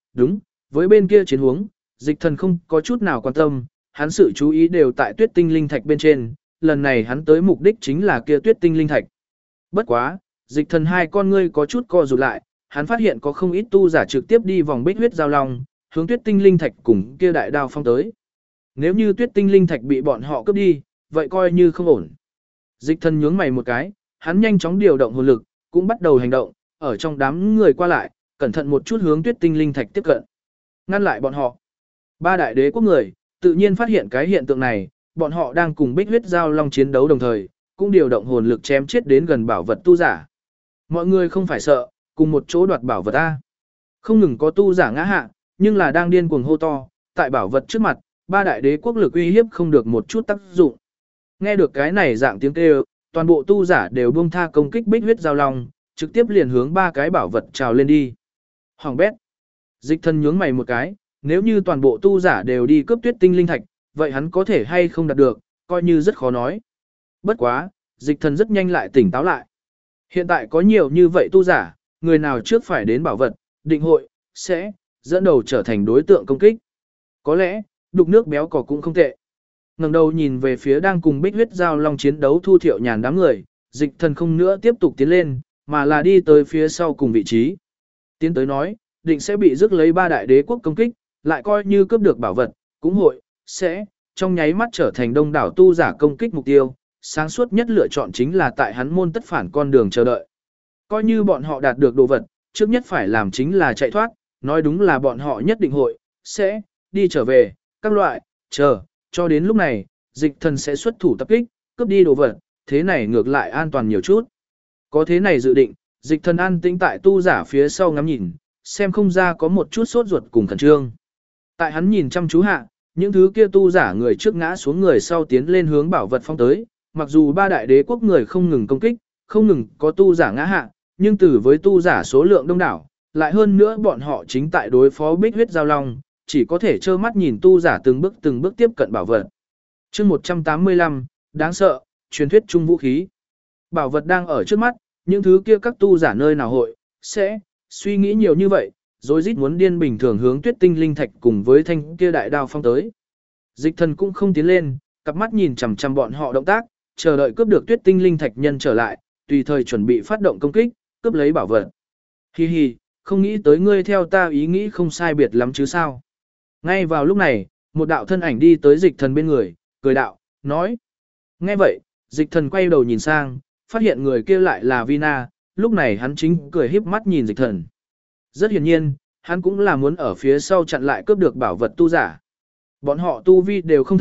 với bên kia chiến huống, Dịch Thần không có chút nào quan tâm, hắn sự chú ý đều tại Tuyết Tinh Linh Thạch bên trên, lần này hắn tới mục đích chính là kia Tuyết Tinh Linh Thạch. Bất quá, Dịch Thần hai con ngươi có chút co rụt lại, hắn phát hiện có không ít tu giả trực tiếp đi vòng Bích Huyết Giao Long, hướng Tuyết Tinh Linh Thạch cùng kia đại đao phong tới. Nếu như Tuyết Tinh Linh Thạch bị bọn họ cướp đi, vậy coi như không ổn. Dịch Thần nhướng mày một cái, hắn nhanh chóng điều động hồn lực, cũng bắt đầu hành động, ở trong đám người qua lại, cẩn thận một chút hướng Tuyết Tinh Linh Thạch tiếp cận. Ngăn lại bọn họ. Ba đại đế quốc người, tự nhiên phát hiện cái hiện tượng này, bọn họ đang cùng Bích Huyết Giao Long chiến đấu đồng thời, cũng điều động hồn lực chém chết đến gần bảo vật tu giả. Mọi người không phải sợ, cùng một chỗ đoạt bảo vật A. Không ngừng có tu giả ngã hạ, nhưng là đang điên cuồng hô to, tại bảo vật trước mặt, ba đại đế quốc lực uy hiếp không được một chút tác dụng. Nghe được cái này dạng tiếng kêu, toàn bộ tu giả đều buông tha công kích Bích Huyết Giao Long, trực tiếp liền hướng ba cái bảo vật trào lên đi. Hoàng bét. Dịch Thần nhướng mày một cái, nếu như toàn bộ tu giả đều đi cướp Tuyết Tinh Linh Thạch, vậy hắn có thể hay không đạt được, coi như rất khó nói. Bất quá, Dịch Thần rất nhanh lại tỉnh táo lại. Hiện tại có nhiều như vậy tu giả, người nào trước phải đến bảo vật, định hội, sẽ dẫn đầu trở thành đối tượng công kích. Có lẽ, đục nước béo cò cũng không tệ. Ngẩng đầu nhìn về phía đang cùng Bích Huyết Giao Long chiến đấu Thu Thiệu Nhàn đám người, Dịch Thần không nữa tiếp tục tiến lên, mà là đi tới phía sau cùng vị trí. Tiến tới nói, định sẽ bị rước lấy ba đại đế quốc công kích, lại coi như cướp được bảo vật, cũng hội, sẽ, trong nháy mắt trở thành đông đảo tu giả công kích mục tiêu, sáng suốt nhất lựa chọn chính là tại hắn môn tất phản con đường chờ đợi. Coi như bọn họ đạt được đồ vật, trước nhất phải làm chính là chạy thoát, nói đúng là bọn họ nhất định hội, sẽ, đi trở về, các loại, chờ, cho đến lúc này, Dịch Thần sẽ xuất thủ tập kích, cướp đi đồ vật, thế này ngược lại an toàn nhiều chút. Có thế này dự định, Dịch Thần an tĩnh tại tu giả phía sau ngắm nhìn, xem không ra có một chút sốt ruột cùng khẩn trương. Tại hắn nhìn chăm chú hạ, những thứ kia tu giả người trước ngã xuống người sau tiến lên hướng bảo vật phong tới, mặc dù ba đại đế quốc người không ngừng công kích, không ngừng có tu giả ngã hạ, nhưng từ với tu giả số lượng đông đảo, lại hơn nữa bọn họ chính tại đối phó Bích Huyết Giao Long, chỉ có thể trơ mắt nhìn tu giả từng bước tiếp cận bảo vật. Chương 185, đáng sợ, truyền thuyết trung vũ khí. Bảo vật đang ở trước mắt, những thứ kia các tu giả nơi nào hội, sẽ, suy nghĩ nhiều như vậy, rồi rít muốn điên bình thường hướng Tuyết Tinh Linh Thạch cùng với thanh kia đại đao phong tới. Dịch Thần cũng không tiến lên, cặp mắt nhìn chằm chằm bọn họ động tác, chờ đợi cướp được Tuyết Tinh Linh Thạch nhân trở lại, tùy thời chuẩn bị phát động công kích, cướp lấy bảo vật. Hi hi, không nghĩ tới ngươi theo ta ý nghĩ không sai biệt lắm chứ sao. Ngay vào lúc này, một đạo thân ảnh đi tới Dịch Thần bên người, cười đạo, nói. Nghe vậy, Dịch Thần quay đầu nhìn sang, phát hiện người kia lại là Vina, lúc này hắn chính cười híp mắt nhìn Dịch Thần. Rất hiển nhiên, hắn cũng là muốn ở phía sau chặn lại cướp được bảo vật tu giả. Bọn họ tu vi đều không thấp,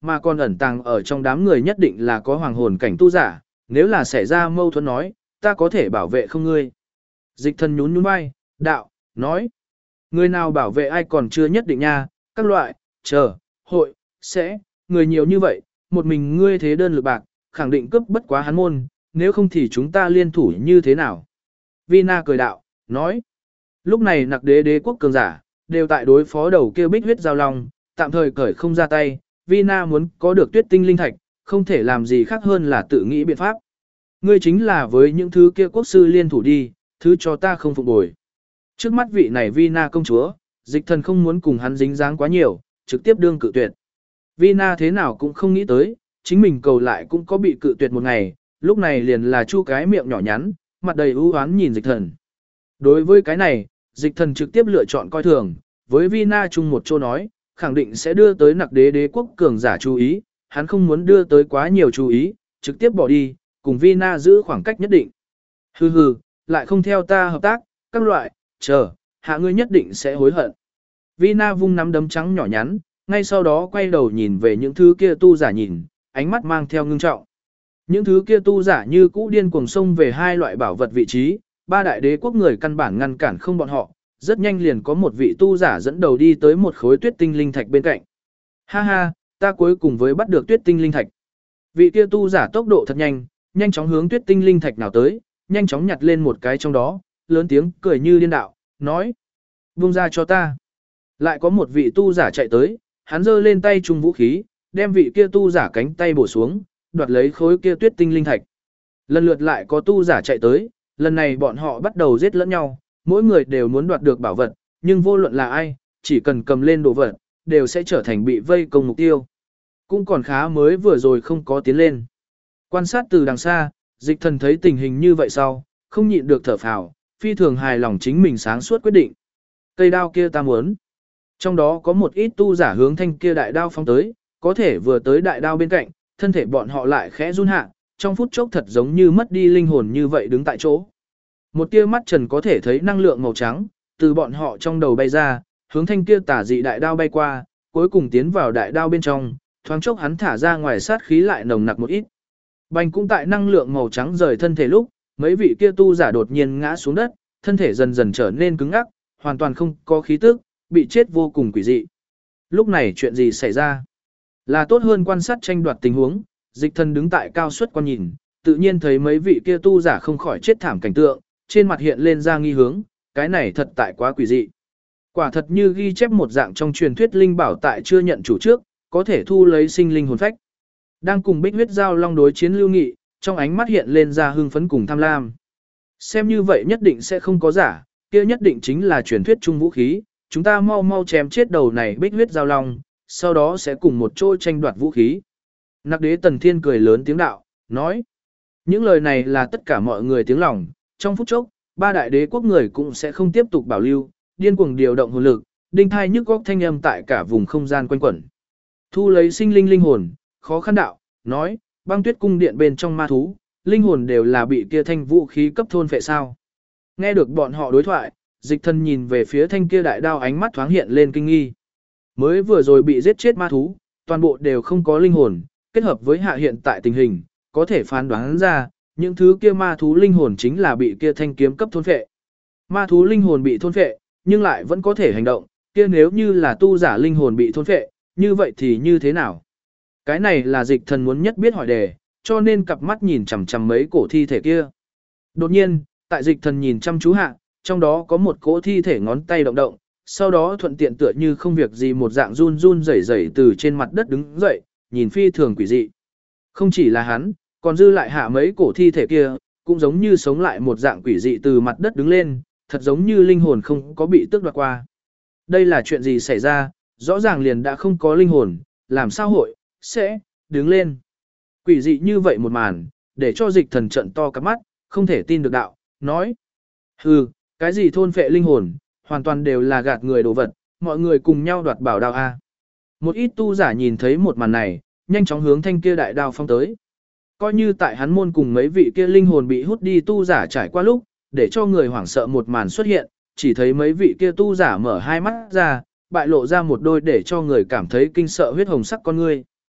mà còn ẩn tàng ở trong đám người nhất định là có hoàng hồn cảnh tu giả, nếu là xảy ra mâu thuẫn nói, ta có thể bảo vệ không ngươi. Dịch thần nhún nhún vai, đạo, nói, người nào bảo vệ ai còn chưa nhất định nha, các loại, chờ, hội, sẽ, người nhiều như vậy, một mình ngươi thế đơn lực bạc, khẳng định cướp bất quá hắn môn, nếu không thì chúng ta liên thủ như thế nào. Vina cười đạo, nói, lúc này nặc đế đế quốc cường giả, đều tại đối phó đầu kia bích huyết giao long, tạm thời cởi không ra tay, Vina muốn có được tuyết tinh linh thạch, không thể làm gì khác hơn là tự nghĩ biện pháp. Ngươi chính là với những thứ kia quốc sư liên thủ đi, thứ cho ta không phục bồi. Trước mắt vị này Vina công chúa, dịch thần không muốn cùng hắn dính dáng quá nhiều, trực tiếp đương cự tuyệt. Vina thế nào cũng không nghĩ tới, chính mình cầu lại cũng có bị cự tuyệt một ngày, lúc này liền là chu cái miệng nhỏ nhắn, mặt đầy ưu oán nhìn dịch thần. Đối với cái này, dịch thần trực tiếp lựa chọn coi thường, với Vina chung một chỗ nói, khẳng định sẽ đưa tới nặc đế đế quốc cường giả chú ý, hắn không muốn đưa tới quá nhiều chú ý, trực tiếp bỏ đi, cùng Vina giữ khoảng cách nhất định. Hừ hừ, lại không theo ta hợp tác, các loại, chờ, hạ ngươi nhất định sẽ hối hận. Vina vung nắm đấm trắng nhỏ nhắn, ngay sau đó quay đầu nhìn về những thứ kia tu giả nhìn, ánh mắt mang theo ngưng trọng. Những thứ kia tu giả như cũ điên cuồng xông về hai loại bảo vật vị trí, ba đại đế quốc người căn bản ngăn cản không bọn họ, rất nhanh liền có một vị tu giả dẫn đầu đi tới một khối tuyết tinh linh thạch bên cạnh. Ha ha, ta cuối cùng với bắt được tuyết tinh linh thạch. Vị kia tu giả tốc độ thật nhanh, nhanh chóng hướng tuyết tinh linh thạch nào tới, nhanh chóng nhặt lên một cái trong đó, lớn tiếng cười như điên đạo, nói: "Buông ra cho ta." Lại có một vị tu giả chạy tới, hắn giơ lên tay trung vũ khí, đem vị kia tu giả cánh tay bổ xuống, đoạt lấy khối kia tuyết tinh linh thạch. Lần lượt lại có tu giả chạy tới, lần này bọn họ bắt đầu giết lẫn nhau, mỗi người đều muốn đoạt được bảo vật, nhưng vô luận là ai, chỉ cần cầm lên đồ vật, đều sẽ trở thành bị vây công mục tiêu. Cũng còn khá mới vừa rồi không có tiến lên. Quan sát từ đằng xa, dịch thần thấy tình hình như vậy sau, không nhịn được thở phào, phi thường hài lòng chính mình sáng suốt quyết định. Cây đao kia ta muốn. Trong đó có một ít tu giả hướng thanh kia đại đao phóng tới, có thể vừa tới đại đao bên cạnh, thân thể bọn họ lại khẽ run hạ, trong phút chốc thật giống như mất đi linh hồn như vậy đứng tại chỗ. Một tia mắt trần có thể thấy năng lượng màu trắng, từ bọn họ trong đầu bay ra, hướng thanh kia tả dị đại đao bay qua, cuối cùng tiến vào đại đao bên trong, thoáng chốc hắn thả ra ngoài sát khí lại nồng nặc một ít. Bành cũng tại năng lượng màu trắng rời thân thể lúc, mấy vị kia tu giả đột nhiên ngã xuống đất, thân thể dần dần trở nên cứng ngắc, hoàn toàn không có khí tức, bị chết vô cùng quỷ dị. Lúc này chuyện gì xảy ra? Là tốt hơn quan sát tranh đoạt tình huống, dịch thần đứng tại cao suất quan nhìn, tự nhiên thấy mấy vị kia tu giả không khỏi chết thảm cảnh tượng, trên mặt hiện lên ra nghi hướng, cái này thật tại quá quỷ dị. Quả thật như ghi chép một dạng trong truyền thuyết linh bảo tại chưa nhận chủ trước, có thể thu lấy sinh linh hồn phách. Đang cùng bích huyết giao long đối chiến lưu nghị, trong ánh mắt hiện lên ra hưng phấn cùng tham lam. Xem như vậy nhất định sẽ không có giả, kia nhất định chính là truyền thuyết trung vũ khí, chúng ta mau mau chém chết đầu này bích huyết giao long, sau đó sẽ cùng một chỗ tranh đoạt vũ khí. Nặc đế Tần Thiên cười lớn tiếng đạo, nói. Những lời này là tất cả mọi người tiếng lòng, trong phút chốc, ba đại đế quốc người cũng sẽ không tiếp tục bảo lưu, điên cuồng điều động hồn lực, đinh thai nhức góc thanh âm tại cả vùng không gian quanh quẩn. Thu lấy sinh linh linh hồn, khó khăn đạo, nói, băng tuyết cung điện bên trong ma thú, linh hồn đều là bị kia thanh vũ khí cấp thôn phệ sao. Nghe được bọn họ đối thoại, dịch thần nhìn về phía thanh kia đại đao ánh mắt thoáng hiện lên kinh nghi. Mới vừa rồi bị giết chết ma thú, toàn bộ đều không có linh hồn, kết hợp với hạ hiện tại tình hình, có thể phán đoán ra, những thứ kia ma thú linh hồn chính là bị kia thanh kiếm cấp thôn phệ. Ma thú linh hồn bị thôn phệ, nhưng lại vẫn có thể hành động, kia nếu như là tu giả linh hồn bị thôn phệ, như vậy thì như thế nào? Cái này là dịch thần muốn nhất biết hỏi đề, cho nên cặp mắt nhìn chằm chằm mấy cổ thi thể kia. Đột nhiên, tại dịch thần nhìn chăm chú hạ, trong đó có một cỗ thi thể ngón tay động động, sau đó thuận tiện tựa như không việc gì một dạng run run rẩy rẩy từ trên mặt đất đứng dậy, nhìn phi thường quỷ dị. Không chỉ là hắn, còn dư lại hạ mấy cổ thi thể kia, cũng giống như sống lại một dạng quỷ dị từ mặt đất đứng lên, thật giống như linh hồn không có bị tước đoạt qua. Đây là chuyện gì xảy ra, rõ ràng liền đã không có linh hồn, làm sao hội, sẽ, đứng lên. Quỷ dị như vậy một màn, để cho dịch thần trận to cắp mắt, không thể tin được đạo, nói. Hừ, cái gì thôn phệ linh hồn, hoàn toàn đều là gạt người đồ vật, mọi người cùng nhau đoạt bảo đao A. Một ít tu giả nhìn thấy một màn này, nhanh chóng hướng thanh kia đại đao phong tới. Coi như tại hắn môn cùng mấy vị kia linh hồn bị hút đi tu giả trải qua lúc, để cho người hoảng sợ một màn xuất hiện, chỉ thấy mấy vị kia tu giả mở hai mắt ra, bại lộ ra một đôi để cho người cảm thấy kinh sợ huyết hồng sắc con ngươi.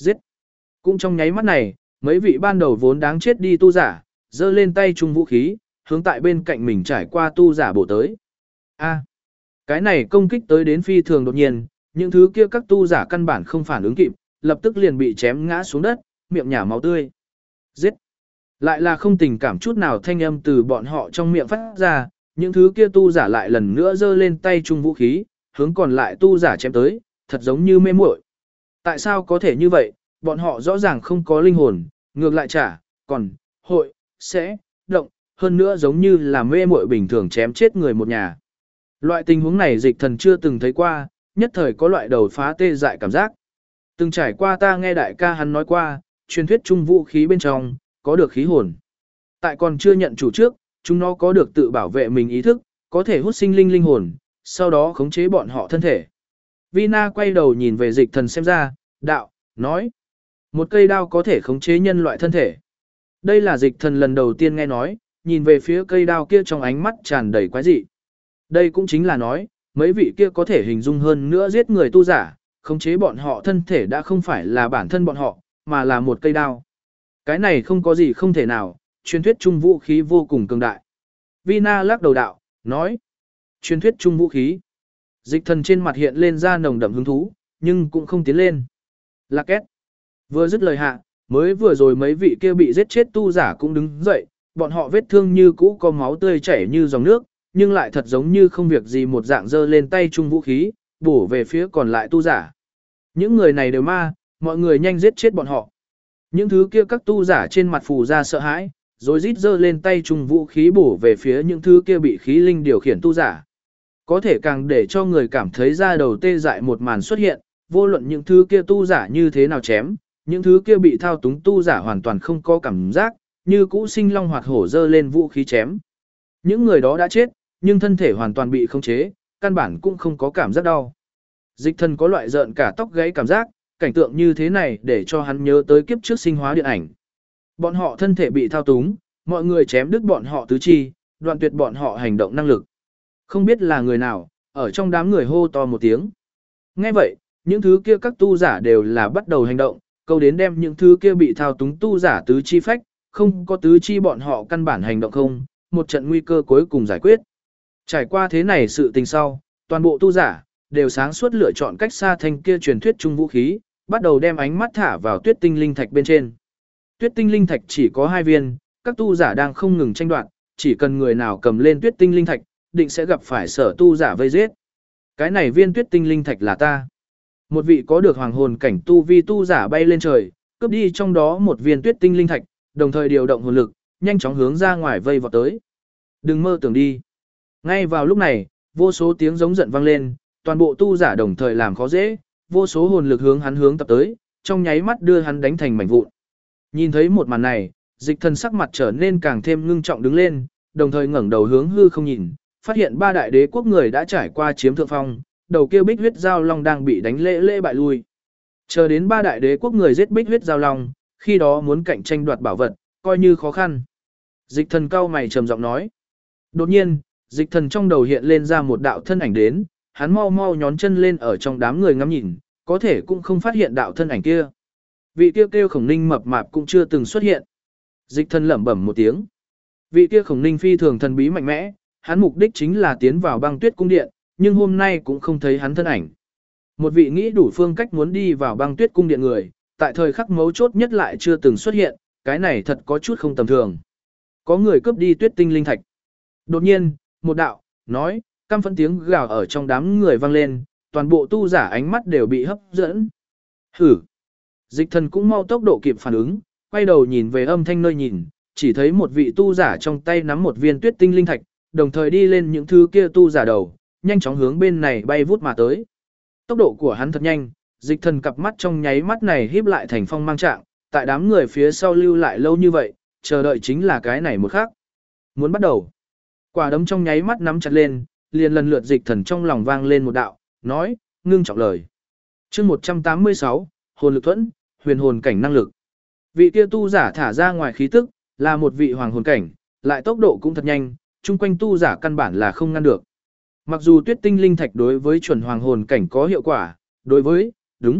Giết! Cũng trong nháy mắt này, mấy vị ban đầu vốn đáng chết đi tu giả, giơ lên tay chung vũ khí, hướng tại bên cạnh mình trải qua tu giả bổ tới. A, cái này công kích tới đến phi thường đột nhiên, những thứ kia các tu giả căn bản không phản ứng kịp, lập tức liền bị chém ngã xuống đất, miệng nhả máu tươi. Giết! Lại là không tình cảm chút nào thanh âm từ bọn họ trong miệng phát ra, những thứ kia tu giả lại lần nữa giơ lên tay chung vũ khí, hướng còn lại tu giả chém tới, thật giống như mê muội. Tại sao có thể như vậy, bọn họ rõ ràng không có linh hồn, ngược lại còn, sẽ, động, hơn nữa giống như là mê muội bình thường chém chết người một nhà. Loại tình huống này Dịch Thần chưa từng thấy qua, nhất thời có loại đầu phá tê dại cảm giác. Từng trải qua ta nghe đại ca hắn nói qua, truyền thuyết chung vũ khí bên trong, có được khí hồn. Tại còn chưa nhận chủ trước, chúng nó có được tự bảo vệ mình ý thức, có thể hút sinh linh linh hồn, sau đó khống chế bọn họ thân thể. Vina quay đầu nhìn về Dịch Thần xem ra, đạo, nói. Một cây đao có thể khống chế nhân loại thân thể. Đây là Dịch Thần lần đầu tiên nghe nói, nhìn về phía cây đao kia trong ánh mắt tràn đầy quái dị. Đây cũng chính là nói, mấy vị kia có thể hình dung hơn nữa giết người tu giả, khống chế bọn họ thân thể đã không phải là bản thân bọn họ, mà là một cây đao. Cái này không có gì không thể nào, truyền thuyết chung vũ khí vô cùng cường đại. Vina lắc đầu đạo, nói. Truyền thuyết chung vũ khí. Dịch Thần trên mặt hiện lên ra nồng đậm hứng thú, nhưng cũng không tiến lên. Lạc két. Vừa dứt lời hạ, mới vừa rồi mấy vị kia bị giết chết tu giả cũng đứng dậy, bọn họ vết thương như cũ có máu tươi chảy như dòng nước, nhưng lại thật giống như không việc gì một dạng giơ lên tay chung vũ khí, bổ về phía còn lại tu giả. Những người này đều ma, mọi người nhanh giết chết bọn họ. Những thứ kia các tu giả trên mặt phù ra sợ hãi, rồi rít giơ lên tay chung vũ khí bổ về phía những thứ kia bị khí linh điều khiển tu giả. Có thể càng để cho người cảm thấy da đầu tê dại một màn xuất hiện, vô luận những thứ kia tu giả như thế nào chém, những thứ kia bị thao túng tu giả hoàn toàn không có cảm giác, như cũ sinh long hoạt hổ giơ lên vũ khí chém. Những người đó đã chết, nhưng thân thể hoàn toàn bị khống chế, căn bản cũng không có cảm giác đau. Dịch Thần có loại rợn cả tóc gáy cảm giác, cảnh tượng như thế này để cho hắn nhớ tới kiếp trước sinh hóa điện ảnh. Bọn họ thân thể bị thao túng, mọi người chém đứt bọn họ tứ chi, đoạn tuyệt bọn họ hành động năng lực. Không biết là người nào, ở trong đám người hô to một tiếng. Nghe vậy, những thứ kia các tu giả đều là bắt đầu hành động, câu đến đem những thứ kia bị thao túng tu giả tứ chi phách, không có tứ chi bọn họ căn bản hành động không, một trận nguy cơ cuối cùng giải quyết. Trải qua thế này sự tình sau, toàn bộ tu giả đều sáng suốt lựa chọn cách xa thanh kia truyền thuyết chung vũ khí, bắt đầu đem ánh mắt thả vào tuyết tinh linh thạch bên trên. Tuyết tinh linh thạch chỉ có 2 viên, các tu giả đang không ngừng tranh đoạt, chỉ cần người nào cầm lên tuyết tinh linh thạch, định sẽ gặp phải sở tu giả vây giết. Cái này viên tuyết tinh linh thạch là ta. Một vị có được hoàng hồn cảnh tu vi tu giả bay lên trời, cướp đi trong đó một viên tuyết tinh linh thạch, đồng thời điều động hồn lực, nhanh chóng hướng ra ngoài vây vọt tới. Đừng mơ tưởng đi. Ngay vào lúc này, vô số tiếng giống giận vang lên, toàn bộ tu giả đồng thời làm khó dễ, vô số hồn lực hướng tập tới, trong nháy mắt đưa hắn đánh thành mảnh vụn. Nhìn thấy một màn này, Dịch Thần sắc mặt trở nên càng thêm ngưng trọng đứng lên, đồng thời ngẩng đầu hướng hư không nhìn, phát hiện 3 đại đế quốc người đã trải qua chiếm thượng phong, đầu kia Bích Huyết Giao Long đang bị đánh lễ bại lui. Chờ đến 3 đại đế quốc người giết Bích Huyết Giao Long, khi đó muốn cạnh tranh đoạt bảo vật, coi như khó khăn. Dịch Thần cau mày trầm giọng nói. Đột nhiên, Dịch Thần trong đầu hiện lên ra một đạo thân ảnh đến, hắn mau mau nhón chân lên ở trong đám người ngắm nhìn, có thể cũng không phát hiện đạo thân ảnh kia. Vị kia kêu Khổng Ninh mập mạp cũng chưa từng xuất hiện. Dịch Thần lẩm bẩm một tiếng. Vị kia Khổng Ninh phi thường thần bí mạnh mẽ, hắn mục đích chính là tiến vào Băng Tuyết cung điện, nhưng hôm nay cũng không thấy hắn thân ảnh. Một vị nghĩ đủ phương cách muốn đi vào Băng Tuyết cung điện người, tại thời khắc mấu chốt nhất lại chưa từng xuất hiện, cái này thật có chút không tầm thường. Có người cướp đi tuyết tinh linh thạch. Đột nhiên, một đạo, nói, căm phẫn tiếng gào ở trong đám người vang lên, toàn bộ tu giả ánh mắt đều bị hấp dẫn. Hử! Dịch Thần cũng mau tốc độ kịp phản ứng, quay đầu nhìn về âm thanh nơi nhìn, chỉ thấy một vị tu giả trong tay nắm một viên tuyết tinh linh thạch, đồng thời đi lên những thứ kia tu giả đầu, nhanh chóng hướng bên này bay vút mà tới. Tốc độ của hắn thật nhanh, Dịch Thần cặp mắt trong nháy mắt này híp lại thành phong mang trạng, tại đám người phía sau lưu lại lâu như vậy, chờ đợi chính là cái này một khắc. Muốn bắt đầu. Quả đấm trong nháy mắt nắm chặt lên, liền lần lượt Dịch Thần trong lòng vang lên một đạo, nói, ngưng trọng lời. Chương 186, hồn lực thuẫn, huyền hồn cảnh năng lực. Vị kia tu giả thả ra ngoài khí tức, là một vị hoàng hồn cảnh, lại tốc độ cũng thật nhanh, chung quanh tu giả căn bản là không ngăn được. Mặc dù tuyết tinh linh thạch đối với chuẩn hoàng hồn cảnh có hiệu quả, đối với,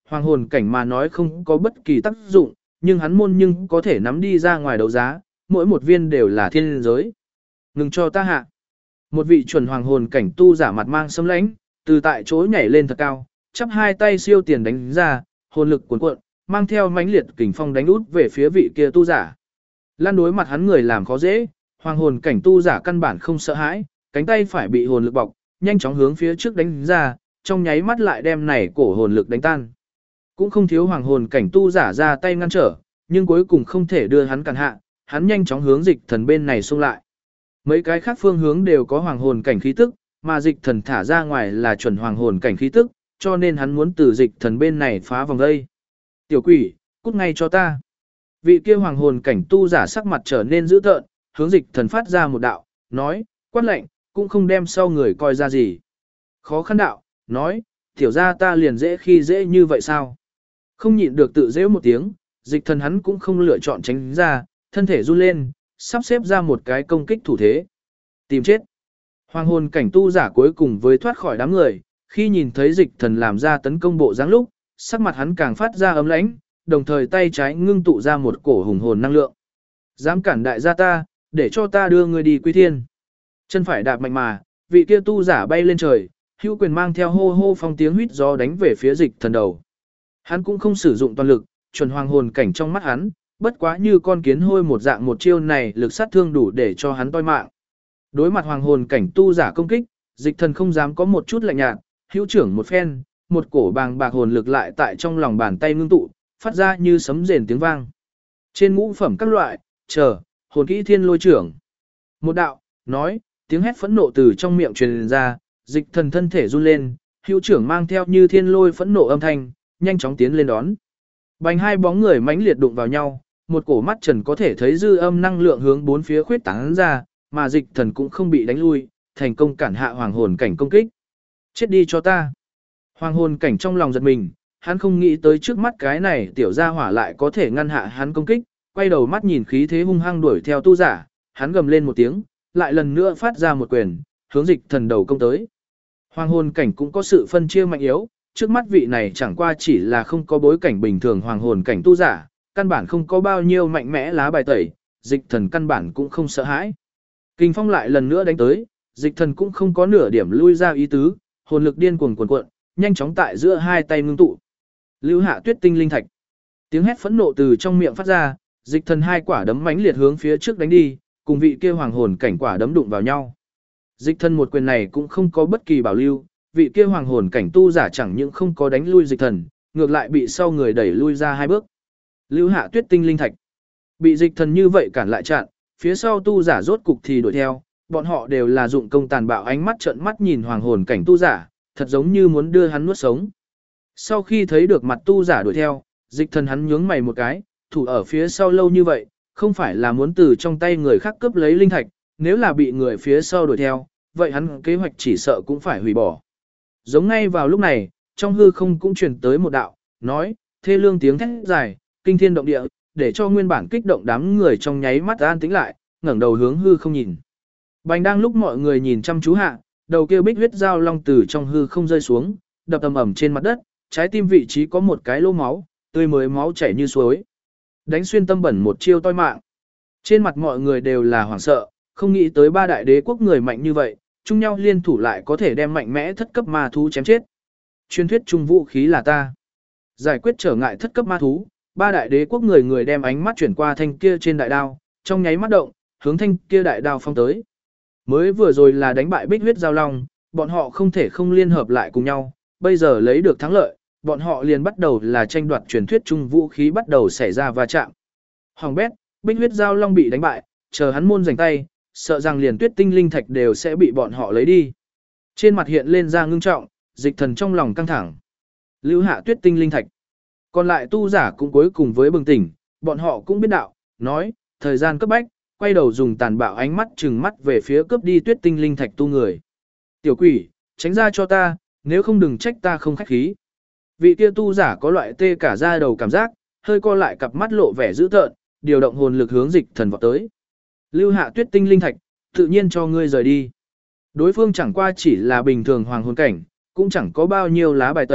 hoàng hồn cảnh mà nói không có bất kỳ tác dụng, nhưng hắn môn nhưng có thể nắm đi ra ngoài đấu giá, mỗi một viên đều là thiên giới. Ngừng cho ta hạ. Một vị chuẩn hoàng hồn cảnh tu giả mặt mang sấm lãnh, từ tại chỗ nhảy lên thật cao, chắp hai tay siêu tiền đánh ra, hồn lực cuồn cuộn, mang theo mãnh liệt kình phong đánh út về phía vị kia tu giả. Lan đối mặt hắn người làm khó dễ, hoàng hồn cảnh tu giả căn bản không sợ hãi, cánh tay phải bị hồn lực bọc, nhanh chóng hướng phía trước đánh ra, trong nháy mắt lại đem này cổ hồn lực đánh tan. Cũng không thiếu hoàng hồn cảnh tu giả ra tay ngăn trở, nhưng cuối cùng không thể đưa hắn cản hạ, hắn nhanh chóng hướng dịch thần bên này xông lại. Mấy cái khác phương hướng đều có hoàng hồn cảnh khí tức, mà dịch thần thả ra ngoài là chuẩn hoàng hồn cảnh khí tức, cho nên hắn muốn từ dịch thần bên này phá vòng đây. Tiểu quỷ, cút ngay cho ta. Vị kia hoàng hồn cảnh tu giả sắc mặt trở nên dữ tợn, hướng dịch thần phát ra một đạo, nói, quát lệnh, cũng không đem sau người coi ra gì. Khó khăn đạo, nói, tiểu ra ta liền dễ khi dễ như vậy sao? Không nhịn được tự dễ một tiếng, dịch thần hắn cũng không lựa chọn tránh ra, thân thể run lên, sắp xếp ra một cái công kích thủ thế. Tìm chết. Hoàng hồn cảnh tu giả cuối cùng với thoát khỏi đám người, khi nhìn thấy dịch thần làm ra tấn công bộ dáng lúc, sắc mặt hắn càng phát ra ấm lãnh, đồng thời tay trái ngưng tụ ra một cổ hùng hồn năng lượng. Dám cản đại gia ta, để cho ta đưa người đi quy thiên. Chân phải đạp mạnh mà, vị kia tu giả bay lên trời, hữu quyền mang theo hô hô phong tiếng huýt gió đánh về phía dịch thần đầu. Hắn cũng không sử dụng toàn lực, chuẩn hoàng hồn cảnh trong mắt hắn, bất quá như con kiến hôi một dạng một chiêu này lực sát thương đủ để cho hắn toi mạng. Đối mặt hoàng hồn cảnh tu giả công kích, dịch thần không dám có một chút lạnh nhạt, hữu trưởng một phen, một cổ bàng bạc hồn lực lại tại trong lòng bàn tay ngưng tụ, phát ra như sấm rền tiếng vang. Trên ngũ phẩm các loại, hồn kỹ thiên lôi trưởng. Một đạo, nói, tiếng hét phẫn nộ từ trong miệng truyền ra, dịch thần thân thể run lên, hữu trưởng mang theo như thiên lôi phẫn nộ âm thanh, nhanh chóng tiến lên đón. Bành hai bóng người mãnh liệt đụng vào nhau, một cổ mắt trần có thể thấy dư âm năng lượng hướng bốn phía khuyết tán ra, mà dịch thần cũng không bị đánh lui, thành công cản hạ hoàng hồn cảnh công kích. Chết đi cho ta. Hoàng hồn cảnh trong lòng giật mình, hắn không nghĩ tới trước mắt cái này tiểu gia hỏa lại có thể ngăn hạ hắn công kích, quay đầu mắt nhìn khí thế hung hăng đuổi theo tu giả, hắn gầm lên một tiếng, lại lần nữa phát ra một quyền, hướng dịch thần đầu công tới. Hoàng hồn cảnh cũng có sự phân chia mạnh yếu, trước mắt vị này chẳng qua chỉ là không có bối cảnh bình thường hoàng hồn cảnh tu giả, căn bản không có bao nhiêu mạnh mẽ lá bài tẩy, dịch thần căn bản cũng không sợ hãi. Kinh phong lại lần nữa đánh tới, dịch thần cũng không có nửa điểm lui ra ý tứ, hồn lực điên cuồng cuồn cuộn, nhanh chóng tại giữa hai tay ngưng tụ. Lưu hạ tuyết tinh linh thạch. Tiếng hét phẫn nộ từ trong miệng phát ra, dịch thần hai quả đấm mãnh liệt hướng phía trước đánh đi, cùng vị kia hoàng hồn cảnh quả đấm đụng vào nhau. Dịch thần một quyền này cũng không có bất kỳ bảo lưu, vị kia hoàng hồn cảnh tu giả chẳng những không có đánh lui dịch thần, ngược lại bị sau người đẩy lui ra hai bước. Lưu hạ tuyết tinh linh thạch. Bị dịch thần như vậy cản lại chặn, phía sau tu giả rốt cục thì đuổi theo, bọn họ đều là dụng công tàn bạo ánh mắt trợn mắt nhìn hoàng hồn cảnh tu giả, thật giống như muốn đưa hắn nuốt sống. Sau khi thấy được mặt tu giả đuổi theo, dịch thần hắn nhướng mày một cái, thủ ở phía sau lâu như vậy, không phải là muốn từ trong tay người khác cướp lấy linh thạch, nếu là bị người phía sau đuổi theo, vậy hắn kế hoạch chỉ sợ cũng phải hủy bỏ. Giống ngay vào lúc này, trong hư không cũng truyền tới một đạo, nói, thê lương tiếng thét dài, kinh thiên động địa, để cho nguyên bản kích động đám người trong nháy mắt an tĩnh lại, ngẩng đầu hướng hư không nhìn. Bành đang lúc mọi người nhìn chăm chú hạ, đầu kia bích huyết dao long từ trong hư không rơi xuống, đập ầm ầm trên mặt đất, trái tim vị trí có một cái lỗ máu, tươi mới máu chảy như suối. Đánh xuyên tâm bẩn một chiêu toi mạng. Trên mặt mọi người đều là hoảng sợ, không nghĩ tới ba đại đế quốc người mạnh như vậy, chung nhau liên thủ lại có thể đem mạnh mẽ thất cấp ma thú chém chết. Truyền thuyết chung vũ khí là ta. Giải quyết trở ngại thất cấp ma thú, ba đại đế quốc người đem ánh mắt chuyển qua thanh kia trên đại đao, trong nháy mắt động, hướng thanh kia đại đao phong tới. Mới vừa rồi là đánh bại bích huyết giao long, bọn họ không thể không liên hợp lại cùng nhau, bây giờ lấy được thắng lợi, bọn họ liền bắt đầu là tranh đoạt truyền thuyết chung vũ khí bắt đầu xảy ra va chạm. Hoàng bét, bích huyết giao long bị đánh bại, chờ hắn môn giành tay, sợ rằng liền tuyết tinh linh thạch đều sẽ bị bọn họ lấy đi. Trên mặt hiện lên ra ngưng trọng, dịch thần trong lòng căng thẳng. Lưu hạ tuyết tinh linh thạch. Còn lại tu giả cũng cuối cùng với bừng tỉnh, bọn họ cũng biết đạo, nói, thời gian cấp bách, quay đầu dùng tàn bạo ánh mắt trừng mắt về phía cướp đi tuyết tinh linh thạch tu người. Tiểu quỷ, tránh ra cho ta, nếu không đừng trách ta không khách khí. Vị kia tu giả có loại tê cả da đầu cảm giác, hơi co lại cặp mắt lộ vẻ dữ tợn, điều động hồn lực hướng dịch thần vọt tới. Lưu hạ tuyết tinh linh thạch, tự nhiên cho ngươi rời đi. Đối phương chẳng qua chỉ là bình thường hoàng hồn cảnh, cũng chẳng có bao nhiêu lá bài tẩy,